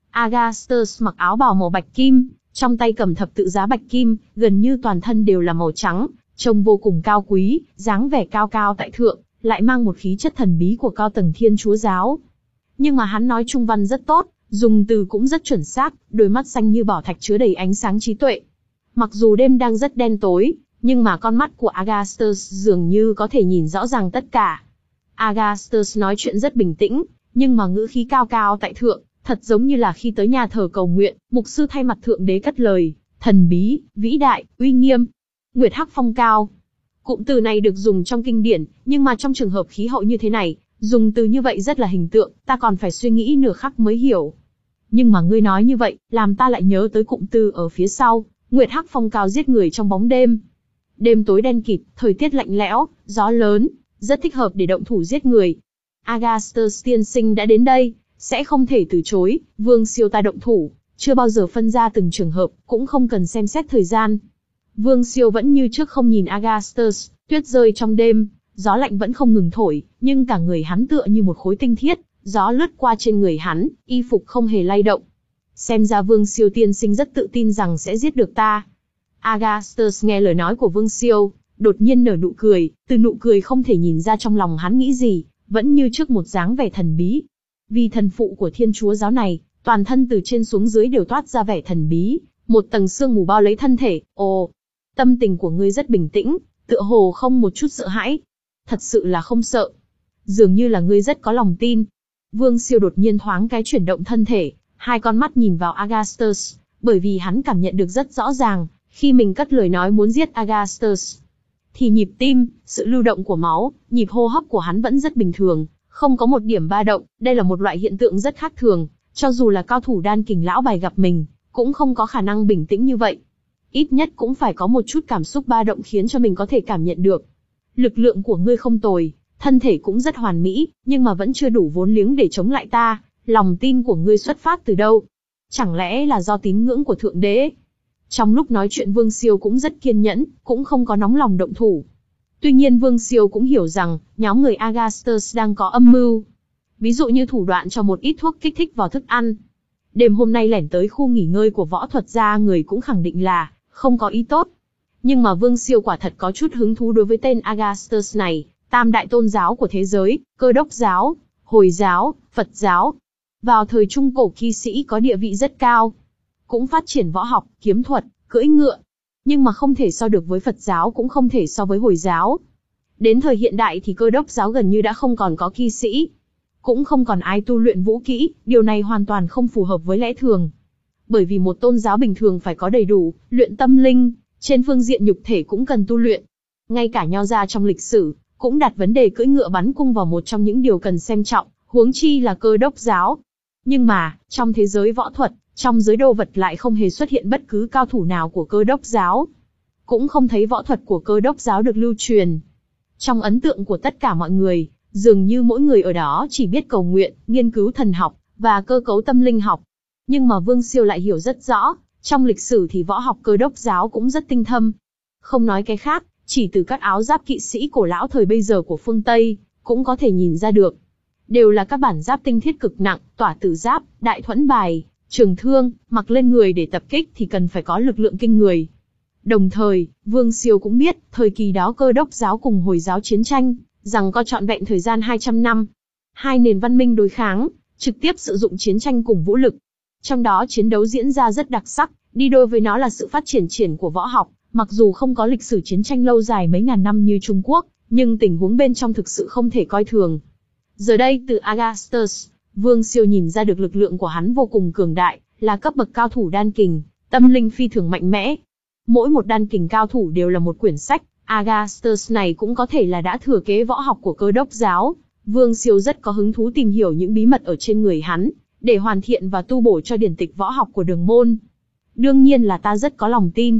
Agastus mặc áo bào màu bạch kim, trong tay cầm thập tự giá bạch kim, gần như toàn thân đều là màu trắng, trông vô cùng cao quý, dáng vẻ cao cao tại thượng, lại mang một khí chất thần bí của cao tầng Thiên Chúa giáo. Nhưng mà hắn nói trung văn rất tốt, dùng từ cũng rất chuẩn xác, đôi mắt xanh như bảo thạch chứa đầy ánh sáng trí tuệ. Mặc dù đêm đang rất đen tối, nhưng mà con mắt của Agastus dường như có thể nhìn rõ ràng tất cả. Agastus nói chuyện rất bình tĩnh, nhưng mà ngữ khí cao cao tại thượng, thật giống như là khi tới nhà thờ cầu nguyện, mục sư thay mặt thượng đế cất lời, thần bí, vĩ đại, uy nghiêm. Nguyệt Hắc Phong cao. Cụm từ này được dùng trong kinh điển, nhưng mà trong trường hợp khí hậu như thế này, dùng từ như vậy rất là hình tượng, ta còn phải suy nghĩ nửa khắc mới hiểu. Nhưng mà ngươi nói như vậy, làm ta lại nhớ tới cụm từ ở phía sau, Nguyệt Hắc Phong cao giết người trong bóng đêm. Đêm tối đen kịt, thời tiết lạnh lẽo, gió lớn, rất thích hợp để động thủ giết người. Agastus tiên sinh đã đến đây, sẽ không thể từ chối, Vương Siêu ta động thủ, chưa bao giờ phân ra từng trường hợp, cũng không cần xem xét thời gian. Vương Siêu vẫn như trước không nhìn Agastus, tuyết rơi trong đêm, gió lạnh vẫn không ngừng thổi, nhưng cả người hắn tựa như một khối tinh thiết, gió lướt qua trên người hắn, y phục không hề lay động. Xem ra Vương Siêu tiên sinh rất tự tin rằng sẽ giết được ta. Agastus nghe lời nói của Vương Siêu, đột nhiên nở nụ cười, từ nụ cười không thể nhìn ra trong lòng hắn nghĩ gì, vẫn như trước một dáng vẻ thần bí. Vì thần phụ của Thiên Chúa giáo này, toàn thân từ trên xuống dưới đều toát ra vẻ thần bí, một tầng sương mù bao lấy thân thể. Ồ, tâm tình của ngươi rất bình tĩnh, tựa hồ không một chút sợ hãi. Thật sự là không sợ. Dường như là ngươi rất có lòng tin. Vương Siêu đột nhiên thoáng cái chuyển động thân thể, hai con mắt nhìn vào Agastus, bởi vì hắn cảm nhận được rất rõ ràng, khi mình cất lời nói muốn giết Agastus, thì nhịp tim, sự lưu động của máu, nhịp hô hấp của hắn vẫn rất bình thường, không có một điểm ba động. Đây là một loại hiện tượng rất khác thường, cho dù là cao thủ đan kình lão bài gặp mình, cũng không có khả năng bình tĩnh như vậy. Ít nhất cũng phải có một chút cảm xúc ba động khiến cho mình có thể cảm nhận được. Lực lượng của ngươi không tồi, thân thể cũng rất hoàn mỹ, nhưng mà vẫn chưa đủ vốn liếng để chống lại ta. Lòng tin của ngươi xuất phát từ đâu? Chẳng lẽ là do tín ngưỡng của thượng đế? Trong lúc nói chuyện Vương Siêu cũng rất kiên nhẫn, cũng không có nóng lòng động thủ. Tuy nhiên Vương Siêu cũng hiểu rằng, nhóm người Agastus đang có âm mưu. Ví dụ như thủ đoạn cho một ít thuốc kích thích vào thức ăn. Đêm hôm nay lẻn tới khu nghỉ ngơi của võ thuật gia người cũng khẳng định là, không có ý tốt. Nhưng mà Vương Siêu quả thật có chút hứng thú đối với tên Agastus này, tam đại tôn giáo của thế giới, Cơ đốc giáo, Hồi giáo, Phật giáo. Vào thời Trung Cổ kỵ sĩ có địa vị rất cao. Cũng phát triển võ học, kiếm thuật, cưỡi ngựa. Nhưng mà không thể so được với Phật giáo cũng không thể so với Hồi giáo. Đến thời hiện đại thì Cơ đốc giáo gần như đã không còn có kỵ sĩ. Cũng không còn ai tu luyện vũ kỹ, điều này hoàn toàn không phù hợp với lẽ thường. Bởi vì một tôn giáo bình thường phải có đầy đủ, luyện tâm linh, trên phương diện nhục thể cũng cần tu luyện. Ngay cả Nho gia trong lịch sử, cũng đặt vấn đề cưỡi ngựa bắn cung vào một trong những điều cần xem trọng, huống chi là Cơ đốc giáo. Nhưng mà, trong thế giới võ thuật, trong giới đồ vật lại không hề xuất hiện bất cứ cao thủ nào của Cơ đốc giáo. Cũng không thấy võ thuật của Cơ đốc giáo được lưu truyền. Trong ấn tượng của tất cả mọi người, dường như mỗi người ở đó chỉ biết cầu nguyện, nghiên cứu thần học, và cơ cấu tâm linh học. Nhưng mà Vương Siêu lại hiểu rất rõ, trong lịch sử thì võ học Cơ đốc giáo cũng rất tinh thâm. Không nói cái khác, chỉ từ các áo giáp kỵ sĩ cổ lão thời bây giờ của phương Tây, cũng có thể nhìn ra được. Đều là các bản giáp tinh thiết cực nặng, tỏa tử giáp, đại thuẫn bài, trường thương, mặc lên người để tập kích thì cần phải có lực lượng kinh người. Đồng thời, Vương Siêu cũng biết, thời kỳ đó Cơ đốc giáo cùng Hồi giáo chiến tranh, rằng có trọn vẹn thời gian hai trăm năm. Hai nền văn minh đối kháng, trực tiếp sử dụng chiến tranh cùng vũ lực. Trong đó chiến đấu diễn ra rất đặc sắc, đi đôi với nó là sự phát triển triển của võ học, mặc dù không có lịch sử chiến tranh lâu dài mấy ngàn năm như Trung Quốc, nhưng tình huống bên trong thực sự không thể coi thường. Giờ đây từ Agastus, Vương Siêu nhìn ra được lực lượng của hắn vô cùng cường đại, là cấp bậc cao thủ đan kình, tâm linh phi thường mạnh mẽ. Mỗi một đan kình cao thủ đều là một quyển sách, Agastos này cũng có thể là đã thừa kế võ học của Cơ Đốc giáo. Vương Siêu rất có hứng thú tìm hiểu những bí mật ở trên người hắn, để hoàn thiện và tu bổ cho điển tịch võ học của Đường môn. Đương nhiên là ta rất có lòng tin.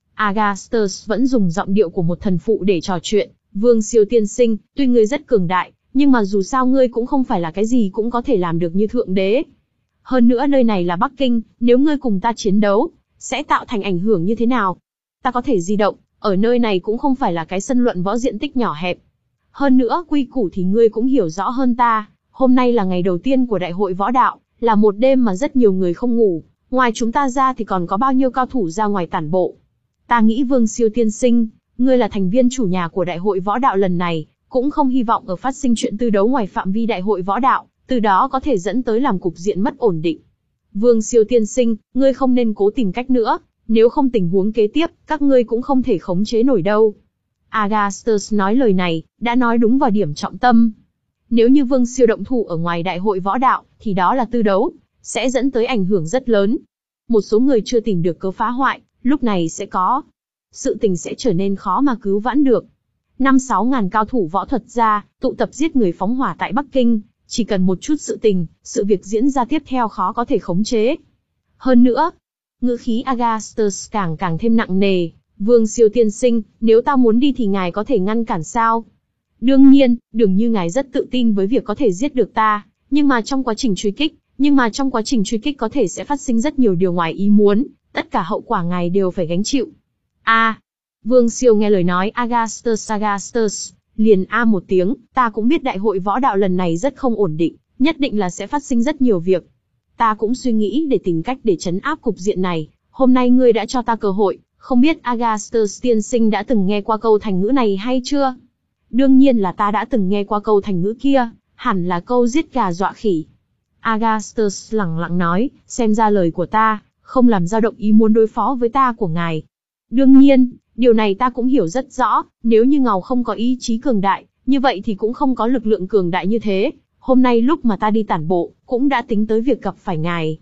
Agastos vẫn dùng giọng điệu của một thần phụ để trò chuyện. Vương Siêu tiên sinh, tuy ngươi rất cường đại, nhưng mà dù sao ngươi cũng không phải là cái gì cũng có thể làm được như thượng đế. Hơn nữa nơi này là Bắc Kinh, nếu ngươi cùng ta chiến đấu, sẽ tạo thành ảnh hưởng như thế nào? Ta có thể di động, ở nơi này cũng không phải là cái sân luận võ diện tích nhỏ hẹp. Hơn nữa quy củ thì ngươi cũng hiểu rõ hơn ta, hôm nay là ngày đầu tiên của đại hội võ đạo, là một đêm mà rất nhiều người không ngủ, ngoài chúng ta ra thì còn có bao nhiêu cao thủ ra ngoài tản bộ. Ta nghĩ Vương Siêu tiên sinh, ngươi là thành viên chủ nhà của đại hội võ đạo lần này, cũng không hy vọng ở phát sinh chuyện tư đấu ngoài phạm vi đại hội võ đạo, từ đó có thể dẫn tới làm cục diện mất ổn định. Vương Siêu tiên sinh, ngươi không nên cố tìm cách nữa, nếu không tình huống kế tiếp, các ngươi cũng không thể khống chế nổi đâu. Agastos nói lời này, đã nói đúng vào điểm trọng tâm. Nếu như Vương Siêu động thủ ở ngoài đại hội võ đạo, thì đó là tư đấu, sẽ dẫn tới ảnh hưởng rất lớn. Một số người chưa tìm được cớ phá hoại, lúc này sẽ có. Sự tình sẽ trở nên khó mà cứu vãn được. Năm sáu ngàn cao thủ võ thuật ra, tụ tập giết người phóng hỏa tại Bắc Kinh, chỉ cần một chút sự tình, sự việc diễn ra tiếp theo khó có thể khống chế. Hơn nữa, ngữ khí Agastos càng càng thêm nặng nề. Vương Siêu tiên sinh, nếu ta muốn đi thì ngài có thể ngăn cản sao? Đương nhiên, Đường Như ngài rất tự tin với việc có thể giết được ta, nhưng mà trong quá trình truy kích, nhưng mà trong quá trình truy kích có thể sẽ phát sinh rất nhiều điều ngoài ý muốn, tất cả hậu quả ngài đều phải gánh chịu. A, Vương Siêu nghe lời nói Agastos Agastos, liền a một tiếng, ta cũng biết đại hội võ đạo lần này rất không ổn định, nhất định là sẽ phát sinh rất nhiều việc. Ta cũng suy nghĩ để tìm cách để trấn áp cục diện này, hôm nay ngươi đã cho ta cơ hội, không biết Agastos tiên sinh đã từng nghe qua câu thành ngữ này hay chưa? Đương nhiên là ta đã từng nghe qua câu thành ngữ kia, hẳn là câu giết gà dọa khỉ. Agastos lẳng lặng nói, xem ra lời của ta, không làm dao động ý muốn đối phó với ta của ngài. Đương nhiên, điều này ta cũng hiểu rất rõ, nếu như Ngào không có ý chí cường đại, như vậy thì cũng không có lực lượng cường đại như thế. Hôm nay lúc mà ta đi tản bộ, cũng đã tính tới việc gặp phải ngài.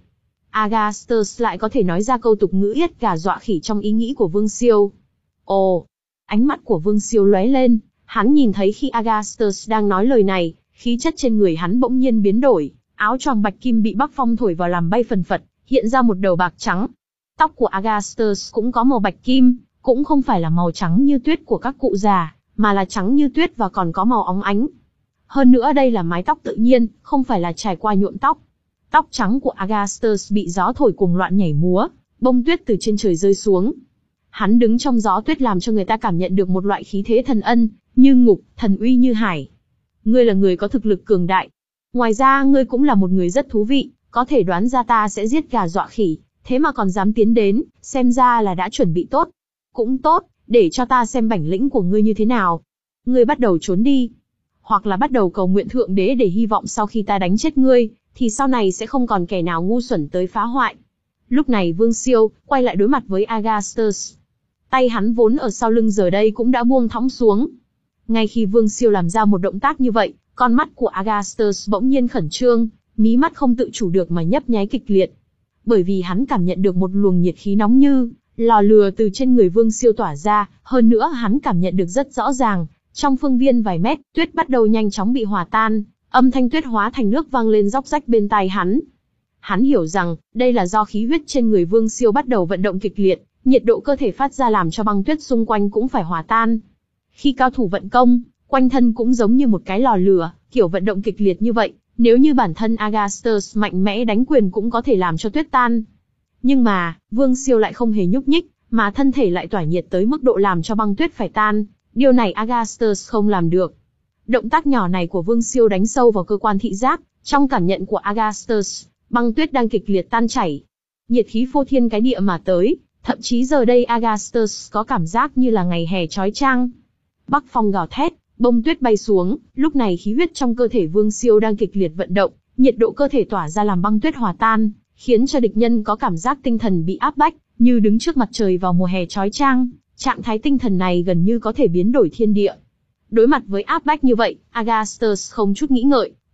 Agastos lại có thể nói ra câu tục ngữ yết gà dọa khỉ trong ý nghĩ của Vương Siêu. Ồ, ánh mắt của Vương Siêu lóe lên, hắn nhìn thấy khi Agastos đang nói lời này, khí chất trên người hắn bỗng nhiên biến đổi, áo choàng bạch kim bị bắc phong thổi vào làm bay phần phật, hiện ra một đầu bạc trắng. Tóc của Agastos cũng có màu bạch kim, cũng không phải là màu trắng như tuyết của các cụ già, mà là trắng như tuyết và còn có màu óng ánh. Hơn nữa đây là mái tóc tự nhiên, không phải là trải qua nhuộm tóc. Tóc trắng của Agastos bị gió thổi cuồng loạn nhảy múa, bông tuyết từ trên trời rơi xuống. Hắn đứng trong gió tuyết làm cho người ta cảm nhận được một loại khí thế thần ân, như ngục, thần uy như hải. Ngươi là người có thực lực cường đại. Ngoài ra ngươi cũng là một người rất thú vị, có thể đoán ra ta sẽ giết gà dọa khỉ, thế mà còn dám tiến đến, xem ra là đã chuẩn bị tốt. Cũng tốt, để cho ta xem bản lĩnh của ngươi như thế nào. Ngươi bắt đầu trốn đi, hoặc là bắt đầu cầu nguyện thượng đế để hy vọng sau khi ta đánh chết ngươi, thì sau này sẽ không còn kẻ nào ngu xuẩn tới phá hoại. Lúc này Vương Siêu quay lại đối mặt với Agastos. Tay hắn vốn ở sau lưng giờ đây cũng đã buông thõng xuống. Ngay khi Vương Siêu làm ra một động tác như vậy, con mắt của Agastos bỗng nhiên khẩn trương, mí mắt không tự chủ được mà nhấp nháy kịch liệt. Bởi vì hắn cảm nhận được một luồng nhiệt khí nóng như lò lửa từ trên người Vương Siêu tỏa ra, hơn nữa hắn cảm nhận được rất rõ ràng, trong phương viên vài mét, tuyết bắt đầu nhanh chóng bị hòa tan, âm thanh tuyết hóa thành nước vang lên róc rách bên tai hắn. Hắn hiểu rằng, đây là do khí huyết trên người Vương Siêu bắt đầu vận động kịch liệt, nhiệt độ cơ thể phát ra làm cho băng tuyết xung quanh cũng phải hòa tan. Khi cao thủ vận công, quanh thân cũng giống như một cái lò lửa, kiểu vận động kịch liệt như vậy, nếu như bản thân Agastos mạnh mẽ đánh quyền cũng có thể làm cho tuyết tan. Nhưng mà, Vương Siêu lại không hề nhúc nhích, mà thân thể lại tỏa nhiệt tới mức độ làm cho băng tuyết phải tan. Điều này Agastos không làm được. Động tác nhỏ này của Vương Siêu đánh sâu vào cơ quan thị giác, trong cảm nhận của Agastos, băng tuyết đang kịch liệt tan chảy. Nhiệt khí phô thiên cái địa mà tới, thậm chí giờ đây Agastos có cảm giác như là ngày hè chói chang. Bắc phong gào thét, bông tuyết bay xuống, lúc này khí huyết trong cơ thể Vương Siêu đang kịch liệt vận động, nhiệt độ cơ thể tỏa ra làm băng tuyết hòa tan, khiến cho địch nhân có cảm giác tinh thần bị áp bách, như đứng trước mặt trời vào mùa hè chói chang. Trạng thái tinh thần này gần như có thể biến đổi thiên địa. Đối mặt với áp bách như vậy, Agastos không chút nghĩ ngợi,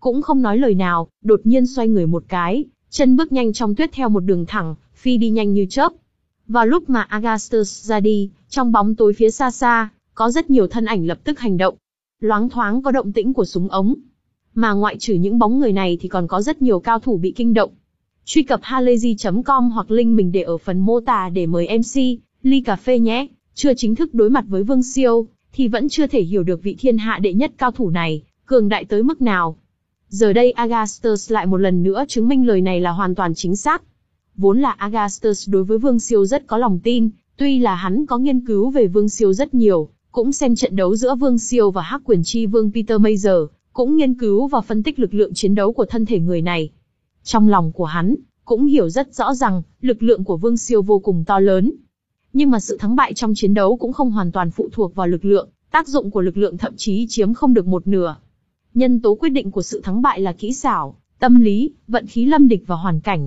cũng không nói lời nào, đột nhiên xoay người một cái, chân bước nhanh trong tuyết theo một đường thẳng, phi đi nhanh như chớp. Vào lúc mà Augustus ra đi, trong bóng tối phía xa xa, có rất nhiều thân ảnh lập tức hành động. Loáng thoáng có động tĩnh của súng ống. Mà ngoại trừ những bóng người này thì còn có rất nhiều cao thủ bị kinh động. Truy cập halayzi chấm com hoặc link mình để ở phần mô tả để mời em xê, ly cà phê nhé. Chưa chính thức đối mặt với Vương Siêu, thì vẫn chưa thể hiểu được vị thiên hạ đệ nhất cao thủ này, cường đại tới mức nào. Giờ đây Augustus lại một lần nữa chứng minh lời này là hoàn toàn chính xác. Vốn là Augustus đối với Vương Siêu rất có lòng tin, tuy là hắn có nghiên cứu về Vương Siêu rất nhiều, cũng xem trận đấu giữa Vương Siêu và Hắc Quyền Chi Vương Peter Mayer, cũng nghiên cứu và phân tích lực lượng chiến đấu của thân thể người này. Trong lòng của hắn, cũng hiểu rất rõ rằng, lực lượng của Vương Siêu vô cùng to lớn. Nhưng mà sự thắng bại trong chiến đấu cũng không hoàn toàn phụ thuộc vào lực lượng, tác dụng của lực lượng thậm chí chiếm không được một nửa. Nhân tố quyết định của sự thắng bại là kỹ xảo, tâm lý, vận khí lâm địch và hoàn cảnh.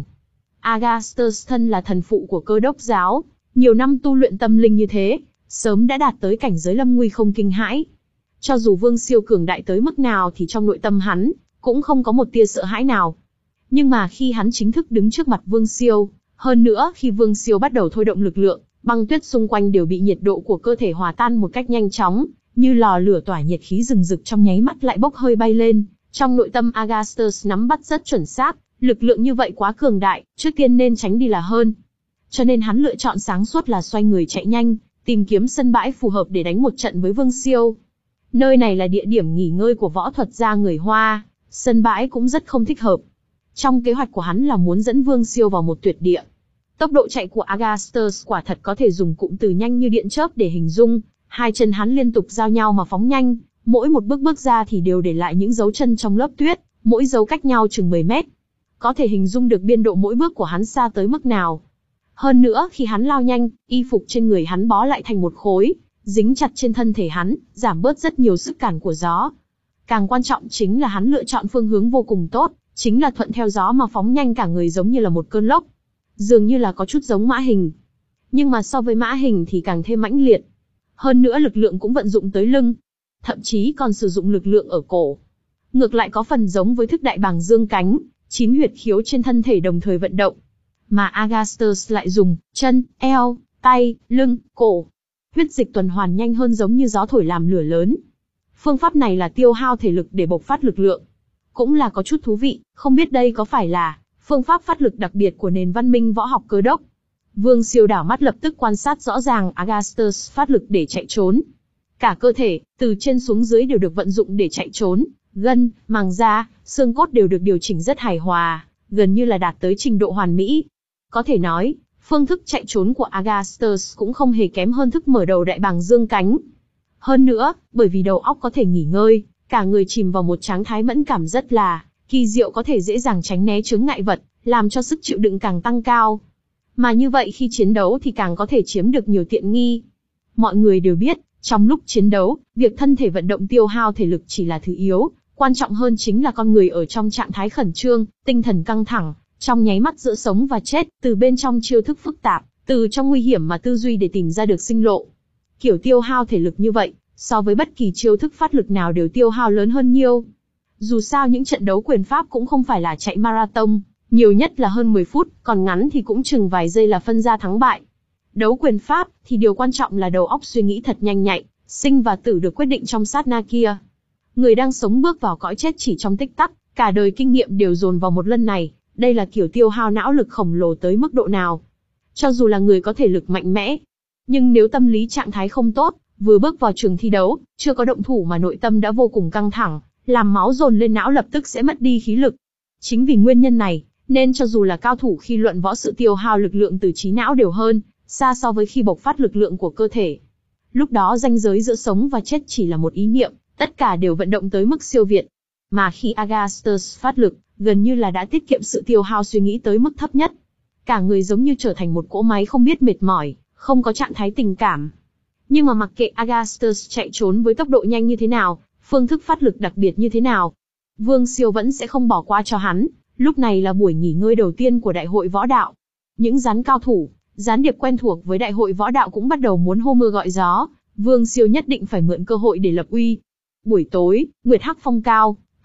Augustus thân là thần phụ của Cơ Đốc giáo, nhiều năm tu luyện tâm linh như thế, sớm đã đạt tới cảnh giới lâm nguy không kinh hãi. Cho dù Vương Siêu cường đại tới mức nào thì trong nội tâm hắn, cũng không có một tia sợ hãi nào. Nhưng mà khi hắn chính thức đứng trước mặt Vương Siêu, hơn nữa khi Vương Siêu bắt đầu thôi động lực lượng, băng tuyết xung quanh đều bị nhiệt độ của cơ thể hòa tan một cách nhanh chóng, như lò lửa tỏa nhiệt khí rừng rực trong nháy mắt lại bốc hơi bay lên. Trong nội tâm Augustus nắm bắt rất chuẩn xác, lực lượng như vậy quá cường đại, trước tiên nên tránh đi là hơn. Cho nên hắn lựa chọn sáng suốt là xoay người chạy nhanh, tìm kiếm sân bãi phù hợp để đánh một trận với Vương Siêu. Nơi này là địa điểm nghỉ ngơi của võ thuật gia người Hoa, sân bãi cũng rất không thích hợp. Trong kế hoạch của hắn là muốn dẫn Vương Siêu vào một tuyệt địa. Tốc độ chạy của Augustus quả thật có thể dùng cụm từ nhanh như điện chớp để hình dung, hai chân hắn liên tục giao nhau mà phóng nhanh, mỗi một bước bước ra thì đều để lại những dấu chân trong lớp tuyết, mỗi dấu cách nhau chừng mười mét. Có thể hình dung được biên độ mỗi bước của hắn xa tới mức nào. Hơn nữa khi hắn lao nhanh, y phục trên người hắn bó lại thành một khối, dính chặt trên thân thể hắn, giảm bớt rất nhiều sức cản của gió. Càng quan trọng chính là hắn lựa chọn phương hướng vô cùng tốt, chính là thuận theo gió mà phóng nhanh cả người giống như là một cơn lốc. Dường như là có chút giống mã hình. Nhưng mà so với mã hình thì càng thêm mãnh liệt. Hơn nữa lực lượng cũng vận dụng tới lưng. Thậm chí còn sử dụng lực lượng ở cổ. Ngược lại có phần giống với thức đại bàng dương cánh, chín huyệt khiếu trên thân thể đồng thời vận động. Mà Augustus lại dùng chân, eo, tay, lưng, cổ. Huyết dịch tuần hoàn nhanh hơn giống như gió thổi làm lửa lớn. Phương pháp này là tiêu hao thể lực để bộc phát lực lượng. Cũng là có chút thú vị, không biết đây có phải là phương pháp phát lực đặc biệt của nền văn minh võ học Cơ Đốc. Vương Siêu đảo mắt lập tức quan sát rõ ràng Augustus phát lực để chạy trốn. Cả cơ thể, từ trên xuống dưới đều được vận dụng để chạy trốn, gân, màng da, xương cốt đều được điều chỉnh rất hài hòa, gần như là đạt tới trình độ hoàn mỹ. Có thể nói, phương thức chạy trốn của Augustus cũng không hề kém hơn thức mở đầu đại bàng dương cánh. Hơn nữa, bởi vì đầu óc có thể nghỉ ngơi, cả người chìm vào một trạng thái mẫn cảm rất là kỳ diệu, có thể dễ dàng tránh né chướng ngại vật, làm cho sức chịu đựng càng tăng cao. Mà như vậy khi chiến đấu thì càng có thể chiếm được nhiều tiện nghi. Mọi người đều biết, trong lúc chiến đấu, việc thân thể vận động tiêu hao thể lực chỉ là thứ yếu, quan trọng hơn chính là con người ở trong trạng thái khẩn trương, tinh thần căng thẳng, trong nháy mắt giữa sống và chết, từ bên trong chiêu thức phức tạp, từ trong nguy hiểm mà tư duy để tìm ra được sinh lộ. Kiểu tiêu hao thể lực như vậy, so với bất kỳ chiêu thức phát lực nào đều tiêu hao lớn hơn nhiều. Dù sao những trận đấu quyền pháp cũng không phải là chạy marathon, nhiều nhất là hơn mười phút, còn ngắn thì cũng chừng vài giây là phân ra thắng bại. Đấu quyền pháp thì điều quan trọng là đầu óc suy nghĩ thật nhanh nhạy, sinh và tử được quyết định trong sát na kia. Người đang sống bước vào cõi chết chỉ trong tích tắc, cả đời kinh nghiệm đều dồn vào một lần này, đây là kiểu tiêu hao não lực khổng lồ tới mức độ nào. Cho dù là người có thể lực mạnh mẽ, nhưng nếu tâm lý trạng thái không tốt, vừa bước vào trường thi đấu, chưa có động thủ mà nội tâm đã vô cùng căng thẳng, làm máu dồn lên não lập tức sẽ mất đi khí lực. Chính vì nguyên nhân này, nên cho dù là cao thủ khi luận võ sự tiêu hao lực lượng từ trí não đều hơn, xa so với khi bộc phát lực lượng của cơ thể. Lúc đó ranh giới giữa sống và chết chỉ là một ý niệm, tất cả đều vận động tới mức siêu việt. Mà khi Augustus phát lực, gần như là đã tiết kiệm sự tiêu hao suy nghĩ tới mức thấp nhất. Cả người giống như trở thành một cỗ máy không biết mệt mỏi, không có trạng thái tình cảm. Nhưng mà mặc kệ Augustus chạy trốn với tốc độ nhanh như thế nào, phương thức phát lực đặc biệt như thế nào, Vương Siêu vẫn sẽ không bỏ qua cho hắn. Lúc này là buổi nghỉ ngơi đầu tiên của Đại hội Võ Đạo. Những gián cao thủ, gián điệp quen thuộc với Đại hội Võ Đạo cũng bắt đầu muốn hô mưa gọi gió, Vương Siêu nhất định phải mượn cơ hội để lập uy. Buổi tối, Nguyệt Hắc Phong cao,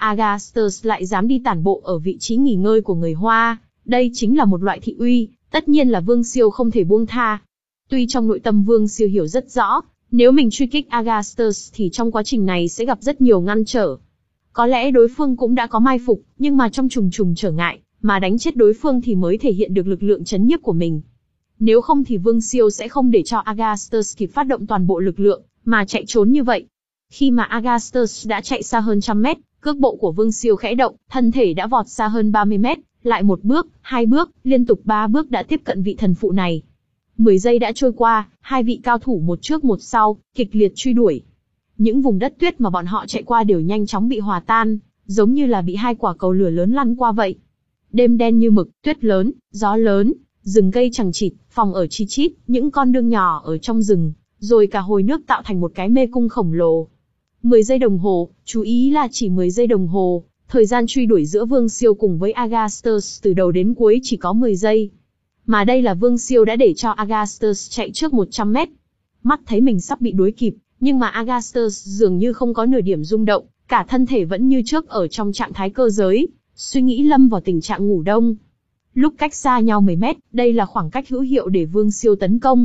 Augustus lại dám đi tản bộ ở vị trí nghỉ ngơi của người Hoa, đây chính là một loại thị uy, tất nhiên là Vương Siêu không thể buông tha. Tuy trong nội tâm Vương Siêu hiểu rất rõ, nếu mình truy kích Augustus thì trong quá trình này sẽ gặp rất nhiều ngăn trở. Có lẽ đối phương cũng đã có mai phục, nhưng mà trong trùng trùng trở ngại, mà đánh chết đối phương thì mới thể hiện được lực lượng chấn nhiếp của mình. Nếu không thì Vương Siêu sẽ không để cho Augustus kịp phát động toàn bộ lực lượng, mà chạy trốn như vậy. Khi mà Augustus đã chạy xa hơn trăm mét, cước bộ của Vương Siêu khẽ động, thân thể đã vọt xa hơn ba mươi mét, lại một bước, hai bước, liên tục ba bước đã tiếp cận vị thần phụ này. Mười giây đã trôi qua, hai vị cao thủ một trước một sau, kịch liệt truy đuổi. Những vùng đất tuyết mà bọn họ chạy qua đều nhanh chóng bị hòa tan, giống như là bị hai quả cầu lửa lớn lăn qua vậy. Đêm đen như mực, tuyết lớn, gió lớn, rừng cây chằng chịt, phòng ở chi chít, những con đường nhỏ ở trong rừng, rồi cả hồ nước tạo thành một cái mê cung khổng lồ. mười giây đồng hồ, chú ý là chỉ mười giây đồng hồ, thời gian truy đuổi giữa Vương Siêu cùng với Augustus từ đầu đến cuối chỉ có mười giây. Mà đây là Vương Siêu đã để cho Augustus chạy trước một trăm mét. Mắt thấy mình sắp bị đuổi kịp, nhưng mà Augustus dường như không có nửa điểm rung động, cả thân thể vẫn như trước ở trong trạng thái cơ giới, suy nghĩ lâm vào tình trạng ngủ đông. Lúc cách xa nhau mười mét, đây là khoảng cách hữu hiệu để Vương Siêu tấn công.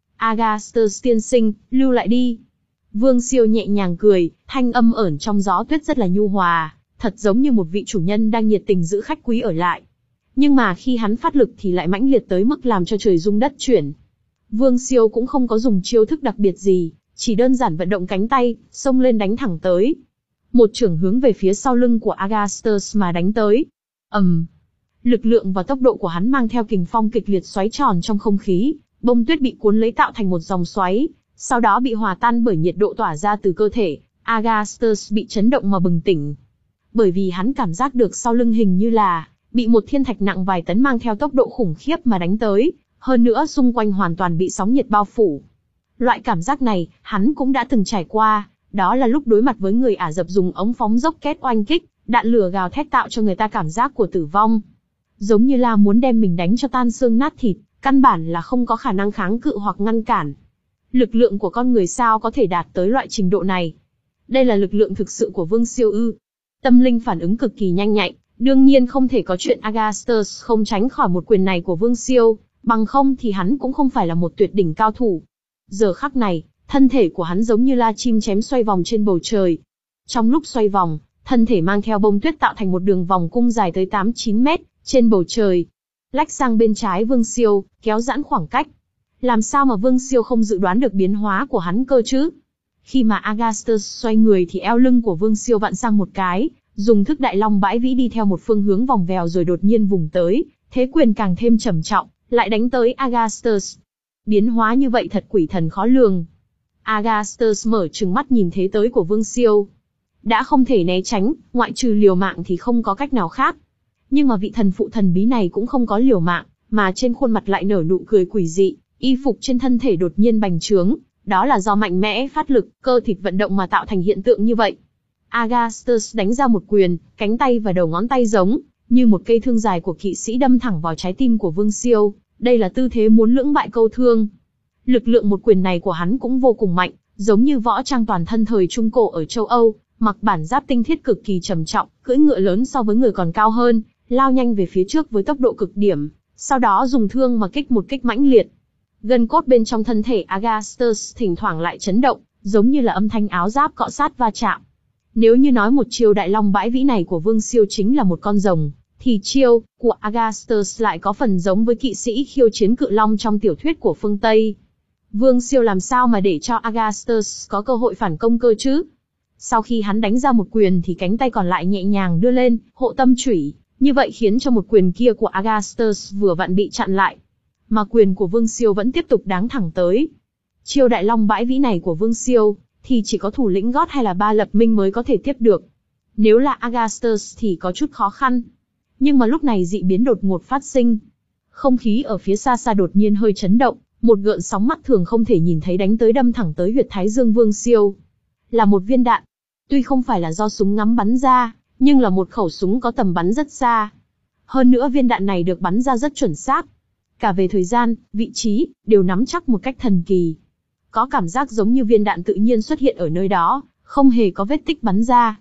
Augustus tiên sinh, lưu lại đi. Vương Siêu nhẹ nhàng cười, thanh âm ẩn trong gió tuyết rất là nhu hòa, thật giống như một vị chủ nhân đang nhiệt tình giữ khách quý ở lại. Nhưng mà khi hắn phát lực thì lại mãnh liệt tới mức làm cho trời rung đất chuyển. Vương Siêu cũng không có dùng chiêu thức đặc biệt gì, chỉ đơn giản vận động cánh tay, xông lên đánh thẳng tới. Một chưởng hướng về phía sau lưng của Augustus mà đánh tới. ầm, um, lực lượng và tốc độ của hắn mang theo kình phong kịch liệt xoáy tròn trong không khí, bông tuyết bị cuốn lấy tạo thành một dòng xoáy, sau đó bị hòa tan bởi nhiệt độ tỏa ra từ cơ thể. Augustus bị chấn động mà bừng tỉnh, bởi vì hắn cảm giác được sau lưng hình như là bị một thiên thạch nặng vài tấn mang theo tốc độ khủng khiếp mà đánh tới, hơn nữa xung quanh hoàn toàn bị sóng nhiệt bao phủ. Loại cảm giác này, hắn cũng đã từng trải qua, đó là lúc đối mặt với người Ả Rập dùng ống phóng dốc két oanh kích, đạn lửa gào thét tạo cho người ta cảm giác của tử vong. Giống như là muốn đem mình đánh cho tan xương nát thịt, căn bản là không có khả năng kháng cự hoặc ngăn cản. Lực lượng của con người sao có thể đạt tới loại trình độ này? Đây là lực lượng thực sự của Vương Siêu ư? Tâm linh phản ứng cực kỳ nhanh nhạy, đương nhiên không thể có chuyện Augustus không tránh khỏi một quyền này của Vương Siêu, bằng không thì hắn cũng không phải là một tuyệt đỉnh cao thủ. Giờ khắc này, thân thể của hắn giống như la chim chém xoay vòng trên bầu trời. Trong lúc xoay vòng, thân thể mang theo bông tuyết tạo thành một đường vòng cung dài tới tám chín mét, trên bầu trời. Lách sang bên trái Vương Siêu, kéo giãn khoảng cách. Làm sao mà Vương Siêu không dự đoán được biến hóa của hắn cơ chứ? Khi mà Augustus xoay người thì eo lưng của Vương Siêu vặn sang một cái, dùng thức Đại Long Bãi Vĩ đi theo một phương hướng vòng vèo rồi đột nhiên vùng tới, thế quyền càng thêm trầm trọng, lại đánh tới Augustus. Biến hóa như vậy thật quỷ thần khó lường. Augustus mở trừng mắt nhìn thế tới của Vương Siêu. Đã không thể né tránh, ngoại trừ liều mạng thì không có cách nào khác. Nhưng mà vị thần phụ thần bí này cũng không có liều mạng, mà trên khuôn mặt lại nở nụ cười quỷ dị, y phục trên thân thể đột nhiên bành trướng, đó là do mạnh mẽ phát lực, cơ thịt vận động mà tạo thành hiện tượng như vậy. Augustus đánh ra một quyền, cánh tay và đầu ngón tay giống như một cây thương dài của kỵ sĩ đâm thẳng vào trái tim của Vương Siêu, đây là tư thế muốn lưỡng bại câu thương. Lực lượng một quyền này của hắn cũng vô cùng mạnh, giống như võ trang toàn thân thời Trung Cổ ở châu Âu, mặc bản giáp tinh thiết cực kỳ trầm trọng, cưỡi ngựa lớn so với người còn cao hơn, lao nhanh về phía trước với tốc độ cực điểm, sau đó dùng thương mà kích một kích mãnh liệt. Gân cốt bên trong thân thể Augustus thỉnh thoảng lại chấn động, giống như là âm thanh áo giáp cọ sát va chạm. Nếu như nói một chiêu Đại Long Bãi Vĩ này của Vương Siêu chính là một con rồng, thì chiêu của Augustus lại có phần giống với kỵ sĩ khiêu chiến cự long trong tiểu thuyết của phương Tây. Vương Siêu làm sao mà để cho Augustus có cơ hội phản công cơ chứ? Sau khi hắn đánh ra một quyền thì cánh tay còn lại nhẹ nhàng đưa lên, hộ tâm chủy, như vậy khiến cho một quyền kia của Augustus vừa vặn bị chặn lại. Mà quyền của Vương Siêu vẫn tiếp tục đáng thẳng tới. Chiêu Đại Long Bãi Vĩ này của Vương Siêu thì chỉ có thủ lĩnh gót hay là Ba Lập Minh mới có thể tiếp được. Nếu là Augustus thì có chút khó khăn. Nhưng mà lúc này dị biến đột ngột phát sinh. Không khí ở phía xa xa đột nhiên hơi chấn động, một gợn sóng mắt thường không thể nhìn thấy đánh tới đâm thẳng tới huyệt thái dương Vương Siêu. Là một viên đạn. Tuy không phải là do súng ngắm bắn ra, nhưng là một khẩu súng có tầm bắn rất xa. Hơn nữa viên đạn này được bắn ra rất chuẩn xác. Cả về thời gian, vị trí, đều nắm chắc một cách thần kỳ. Có cảm giác giống như viên đạn tự nhiên xuất hiện ở nơi đó, không hề có vết tích bắn ra.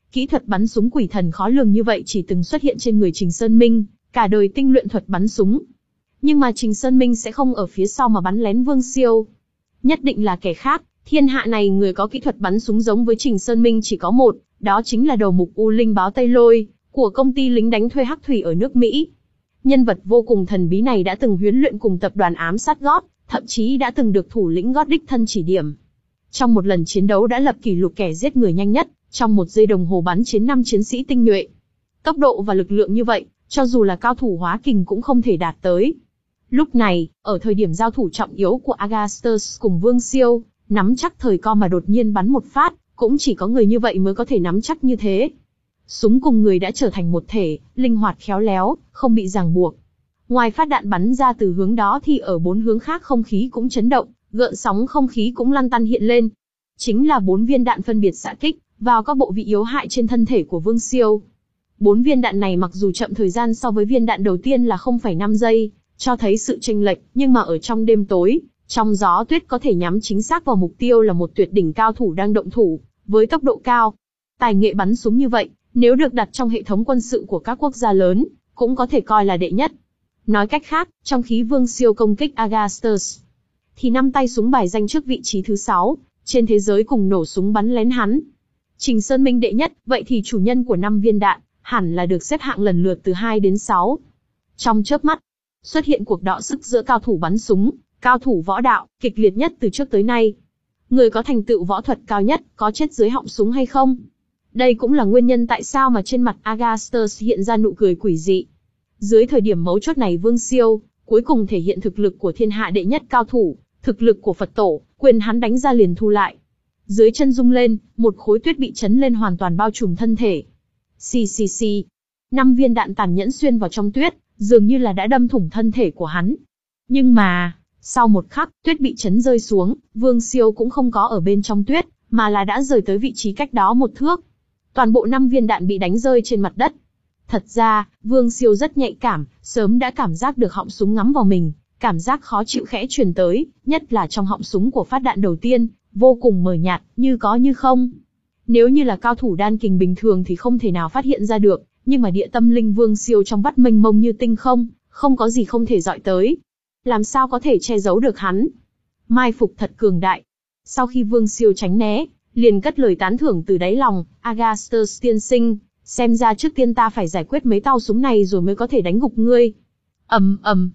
Kỹ thuật bắn súng quỷ thần khó lường như vậy chỉ từng xuất hiện trên người Trình Sơn Minh, cả đời tinh luyện thuật bắn súng. Nhưng mà Trình Sơn Minh sẽ không ở phía sau mà bắn lén Vương Siêu. Nhất định là kẻ khác, thiên hạ này người có kỹ thuật bắn súng giống với Trình Sơn Minh chỉ có một, đó chính là đầu mục U Linh báo Tây Lôi, của công ty lính đánh thuê Hắc Thủy ở nước Mỹ. Nhân vật vô cùng thần bí này đã từng huấn luyện cùng tập đoàn ám sát gót, thậm chí đã từng được thủ lĩnh gót đích thân chỉ điểm. Trong một lần chiến đấu đã lập kỷ lục kẻ giết người nhanh nhất, trong một giây đồng hồ bắn chiến năm chiến sĩ tinh nhuệ. Tốc độ và lực lượng như vậy, cho dù là cao thủ hóa kình cũng không thể đạt tới. Lúc này, ở thời điểm giao thủ trọng yếu của Agastus cùng Vương Siêu, nắm chắc thời co mà đột nhiên bắn một phát, cũng chỉ có người như vậy mới có thể nắm chắc như thế. Súng cùng người đã trở thành một thể, linh hoạt khéo léo, không bị ràng buộc. Ngoài phát đạn bắn ra từ hướng đó thì ở bốn hướng khác không khí cũng chấn động, gợn sóng không khí cũng lăn tăn hiện lên. Chính là bốn viên đạn phân biệt xạ kích vào các bộ vị yếu hại trên thân thể của Vương Siêu. Bốn viên đạn này mặc dù chậm thời gian so với viên đạn đầu tiên là không phẩy năm giây, cho thấy sự chênh lệch, nhưng mà ở trong đêm tối, trong gió tuyết có thể nhắm chính xác vào mục tiêu là một tuyệt đỉnh cao thủ đang động thủ, với tốc độ cao. Tài nghệ bắn súng như vậy, nếu được đặt trong hệ thống quân sự của các quốc gia lớn, cũng có thể coi là đệ nhất. Nói cách khác, trong khi Vương Siêu công kích Agastus, thì năm tay súng bài danh trước vị trí thứ sáu, trên thế giới cùng nổ súng bắn lén hắn. Trình Sơn Minh đệ nhất, vậy thì chủ nhân của năm viên đạn, hẳn là được xếp hạng lần lượt từ hai đến sáu. Trong chớp mắt, xuất hiện cuộc đọ sức giữa cao thủ bắn súng, cao thủ võ đạo, kịch liệt nhất từ trước tới nay. Người có thành tựu võ thuật cao nhất, có chết dưới họng súng hay không? Đây cũng là nguyên nhân tại sao mà trên mặt Agastus hiện ra nụ cười quỷ dị. Dưới thời điểm mấu chốt này Vương Siêu, cuối cùng thể hiện thực lực của thiên hạ đệ nhất cao thủ, thực lực của Phật tổ, quyền hắn đánh ra liền thu lại. Dưới chân rung lên, một khối tuyết bị chấn lên hoàn toàn bao trùm thân thể. Xì xì xì. Năm viên đạn tàn nhẫn xuyên vào trong tuyết, dường như là đã đâm thủng thân thể của hắn. Nhưng mà, sau một khắc, tuyết bị chấn rơi xuống, Vương Siêu cũng không có ở bên trong tuyết, mà là đã rời tới vị trí cách đó một thước. Toàn bộ năm viên đạn bị đánh rơi trên mặt đất. Thật ra, Vương Siêu rất nhạy cảm, sớm đã cảm giác được họng súng ngắm vào mình, cảm giác khó chịu khẽ truyền tới, nhất là trong họng súng của phát đạn đầu tiên, vô cùng mờ nhạt, như có như không. Nếu như là cao thủ đan kình bình thường thì không thể nào phát hiện ra được, nhưng mà địa tâm linh Vương Siêu trong vắt mênh mông như tinh không, không có gì không thể dọi tới. Làm sao có thể che giấu được hắn? Mai phục thật cường đại. Sau khi Vương Siêu tránh né, liền cất lời tán thưởng từ đáy lòng, Agastus tiên sinh, xem ra trước tiên ta phải giải quyết mấy tao súng này rồi mới có thể đánh gục ngươi. Ầm ầm.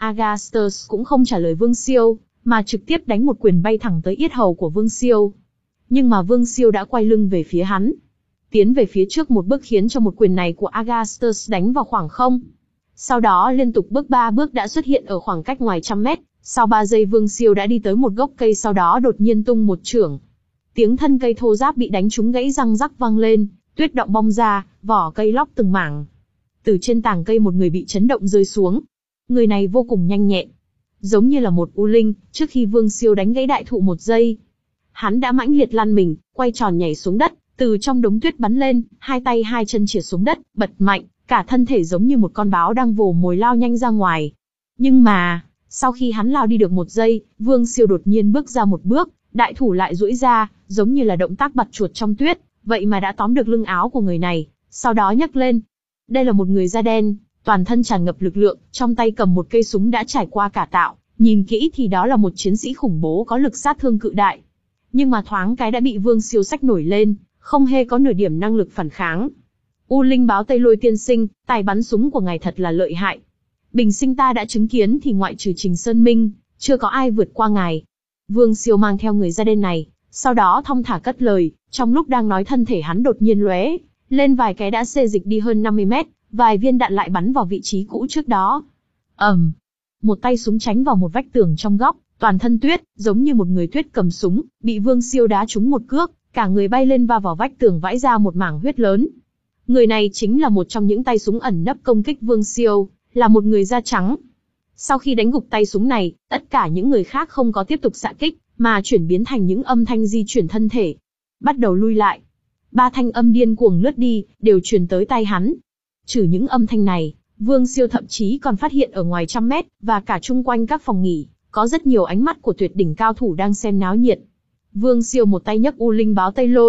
Agastus cũng không trả lời Vương Siêu, mà trực tiếp đánh một quyền bay thẳng tới yết hầu của Vương Siêu. Nhưng mà Vương Siêu đã quay lưng về phía hắn, tiến về phía trước một bước khiến cho một quyền này của Agastus đánh vào khoảng không. Sau đó liên tục bước ba bước đã xuất hiện ở khoảng cách ngoài trăm mét, sau ba giây Vương Siêu đã đi tới một gốc cây sau đó đột nhiên tung một chưởng. Tiếng thân cây thô ráp bị đánh trúng gãy răng rắc vang lên, tuyết động bong ra, vỏ cây lóc từng mảng. Từ trên tàng cây một người bị chấn động rơi xuống. Người này vô cùng nhanh nhẹn, giống như là một u linh, trước khi Vương Siêu đánh gãy đại thụ một giây. Hắn đã mãnh liệt lăn mình, quay tròn nhảy xuống đất, từ trong đống tuyết bắn lên, hai tay hai chân chĩa xuống đất, bật mạnh, cả thân thể giống như một con báo đang vồ mồi lao nhanh ra ngoài. Nhưng mà, sau khi hắn lao đi được một giây, Vương Siêu đột nhiên bước ra một bước, đại thủ lại duỗi ra, giống như là động tác bặt chuột trong tuyết, vậy mà đã tóm được lưng áo của người này, sau đó nhấc lên. Đây là một người da đen, toàn thân tràn ngập lực lượng, trong tay cầm một cây súng đã trải qua cải tạo, nhìn kỹ thì đó là một chiến sĩ khủng bố có lực sát thương cự đại. Nhưng mà thoáng cái đã bị Vương Siêu xách nổi lên, không hề có nửa điểm năng lực phản kháng. U Linh báo Tây Lôi tiên sinh, tài bắn súng của ngài thật là lợi hại. Bình sinh ta đã chứng kiến thì ngoại trừ Trình Sơn Minh, chưa có ai vượt qua ngài. Vương Siêu mang theo người da đen này, sau đó thong thả cất lời, trong lúc đang nói thân thể hắn đột nhiên lóe lên vài cái đã xê dịch đi hơn năm mươi mét, vài viên đạn lại bắn vào vị trí cũ trước đó. ầm, um, một tay súng tránh vào một vách tường trong góc, toàn thân tuyết, giống như một người tuyết cầm súng, bị Vương Siêu đá trúng một cước, cả người bay lên va vào vách tường vãi ra một mảng huyết lớn. Người này chính là một trong những tay súng ẩn nấp công kích Vương Siêu, là một người da trắng. Sau khi đánh gục tay súng này, tất cả những người khác không có tiếp tục xạ kích, mà chuyển biến thành những âm thanh di chuyển thân thể. Bắt đầu lui lại. Ba thanh âm điên cuồng lướt đi, đều truyền tới tai hắn. Trừ những âm thanh này, Vương Siêu thậm chí còn phát hiện ở ngoài trăm mét, và cả chung quanh các phòng nghỉ, có rất nhiều ánh mắt của tuyệt đỉnh cao thủ đang xem náo nhiệt. Vương Siêu một tay nhấc U Linh báo Tây Lôi,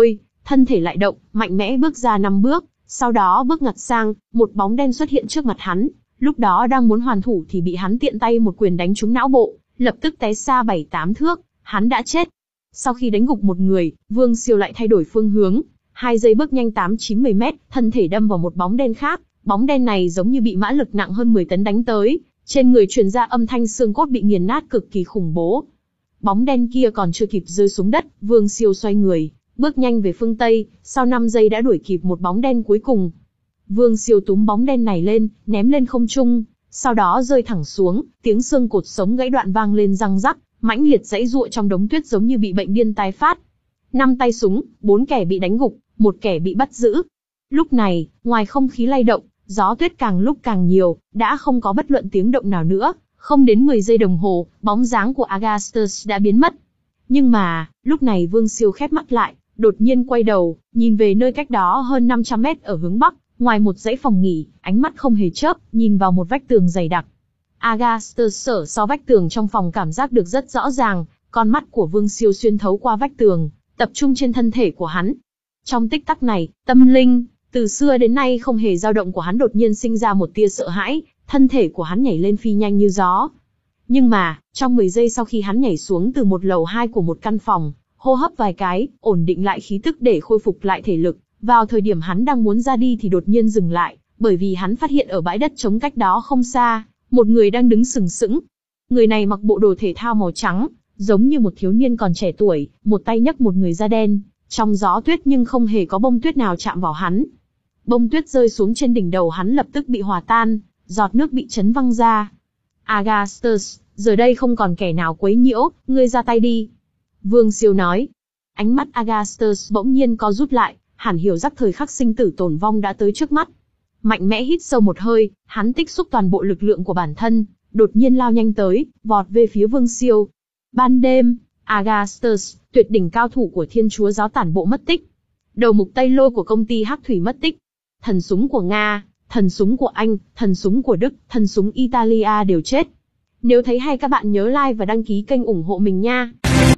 thân thể lại động, mạnh mẽ bước ra năm bước, sau đó bước ngặt sang, một bóng đen xuất hiện trước mặt hắn. Lúc đó đang muốn hoàn thủ thì bị hắn tiện tay một quyền đánh trúng não bộ, lập tức té xa bảy tám thước, hắn đã chết. Sau khi đánh gục một người, Vương Siêu lại thay đổi phương hướng, hai giây bước nhanh tám chín mười mét, thân thể đâm vào một bóng đen khác. Bóng đen này giống như bị mã lực nặng hơn mười tấn đánh tới, trên người truyền ra âm thanh xương cốt bị nghiền nát cực kỳ khủng bố. Bóng đen kia còn chưa kịp rơi xuống đất, Vương Siêu xoay người, bước nhanh về phương Tây, sau năm giây đã đuổi kịp một bóng đen cuối cùng. Vương Siêu túm bóng đen này lên, ném lên không trung, sau đó rơi thẳng xuống, tiếng xương cột sống gãy đoạn vang lên răng rắc, mãnh liệt giãy giụa trong đống tuyết giống như bị bệnh điên tái phát. Năm tay súng, bốn kẻ bị đánh gục, một kẻ bị bắt giữ. Lúc này, ngoài không khí lay động, gió tuyết càng lúc càng nhiều, đã không có bất luận tiếng động nào nữa. Không đến mười giây đồng hồ, bóng dáng của Augustus đã biến mất. Nhưng mà, lúc này Vương Siêu khép mắt lại, đột nhiên quay đầu, nhìn về nơi cách đó hơn năm trăm mét ở hướng bắc, ngoài một dãy phòng nghỉ, ánh mắt không hề chớp, nhìn vào một vách tường dày đặc. Augustus sở sau vách tường trong phòng cảm giác được rất rõ ràng, con mắt của Vương Siêu xuyên thấu qua vách tường, tập trung trên thân thể của hắn. Trong tích tắc này, tâm linh, từ xưa đến nay không hề dao động của hắn đột nhiên sinh ra một tia sợ hãi, thân thể của hắn nhảy lên phi nhanh như gió. Nhưng mà, trong mười giây sau khi hắn nhảy xuống từ một lầu hai của một căn phòng, hô hấp vài cái, ổn định lại khí tức để khôi phục lại thể lực, vào thời điểm hắn đang muốn ra đi thì đột nhiên dừng lại, bởi vì hắn phát hiện ở bãi đất trống cách đó không xa, một người đang đứng sừng sững. Người này mặc bộ đồ thể thao màu trắng, giống như một thiếu niên còn trẻ tuổi, một tay nhấc một người da đen, trong gió tuyết nhưng không hề có bông tuyết nào chạm vào hắn. Bông tuyết rơi xuống trên đỉnh đầu hắn lập tức bị hòa tan, giọt nước bị chấn văng ra. Augustus, giờ đây không còn kẻ nào quấy nhiễu, ngươi ra tay đi. Vương Siêu nói. Ánh mắt Augustus bỗng nhiên co rút lại, hẳn hiểu rắc thời khắc sinh tử tồn vong đã tới trước mắt. Mạnh mẽ hít sâu một hơi, hắn tích xúc toàn bộ lực lượng của bản thân, đột nhiên lao nhanh tới, vọt về phía Vương Siêu. Ban đêm, Augustus, tuyệt đỉnh cao thủ của Thiên Chúa giáo tản bộ mất tích. Đầu mục Tây Lôi của công ty Hắc Thủy mất tích. Thần súng của Nga, thần súng của Anh, thần súng của Đức, thần súng Italia đều chết. Nếu thấy hay các bạn nhớ like và đăng ký kênh ủng hộ mình nha.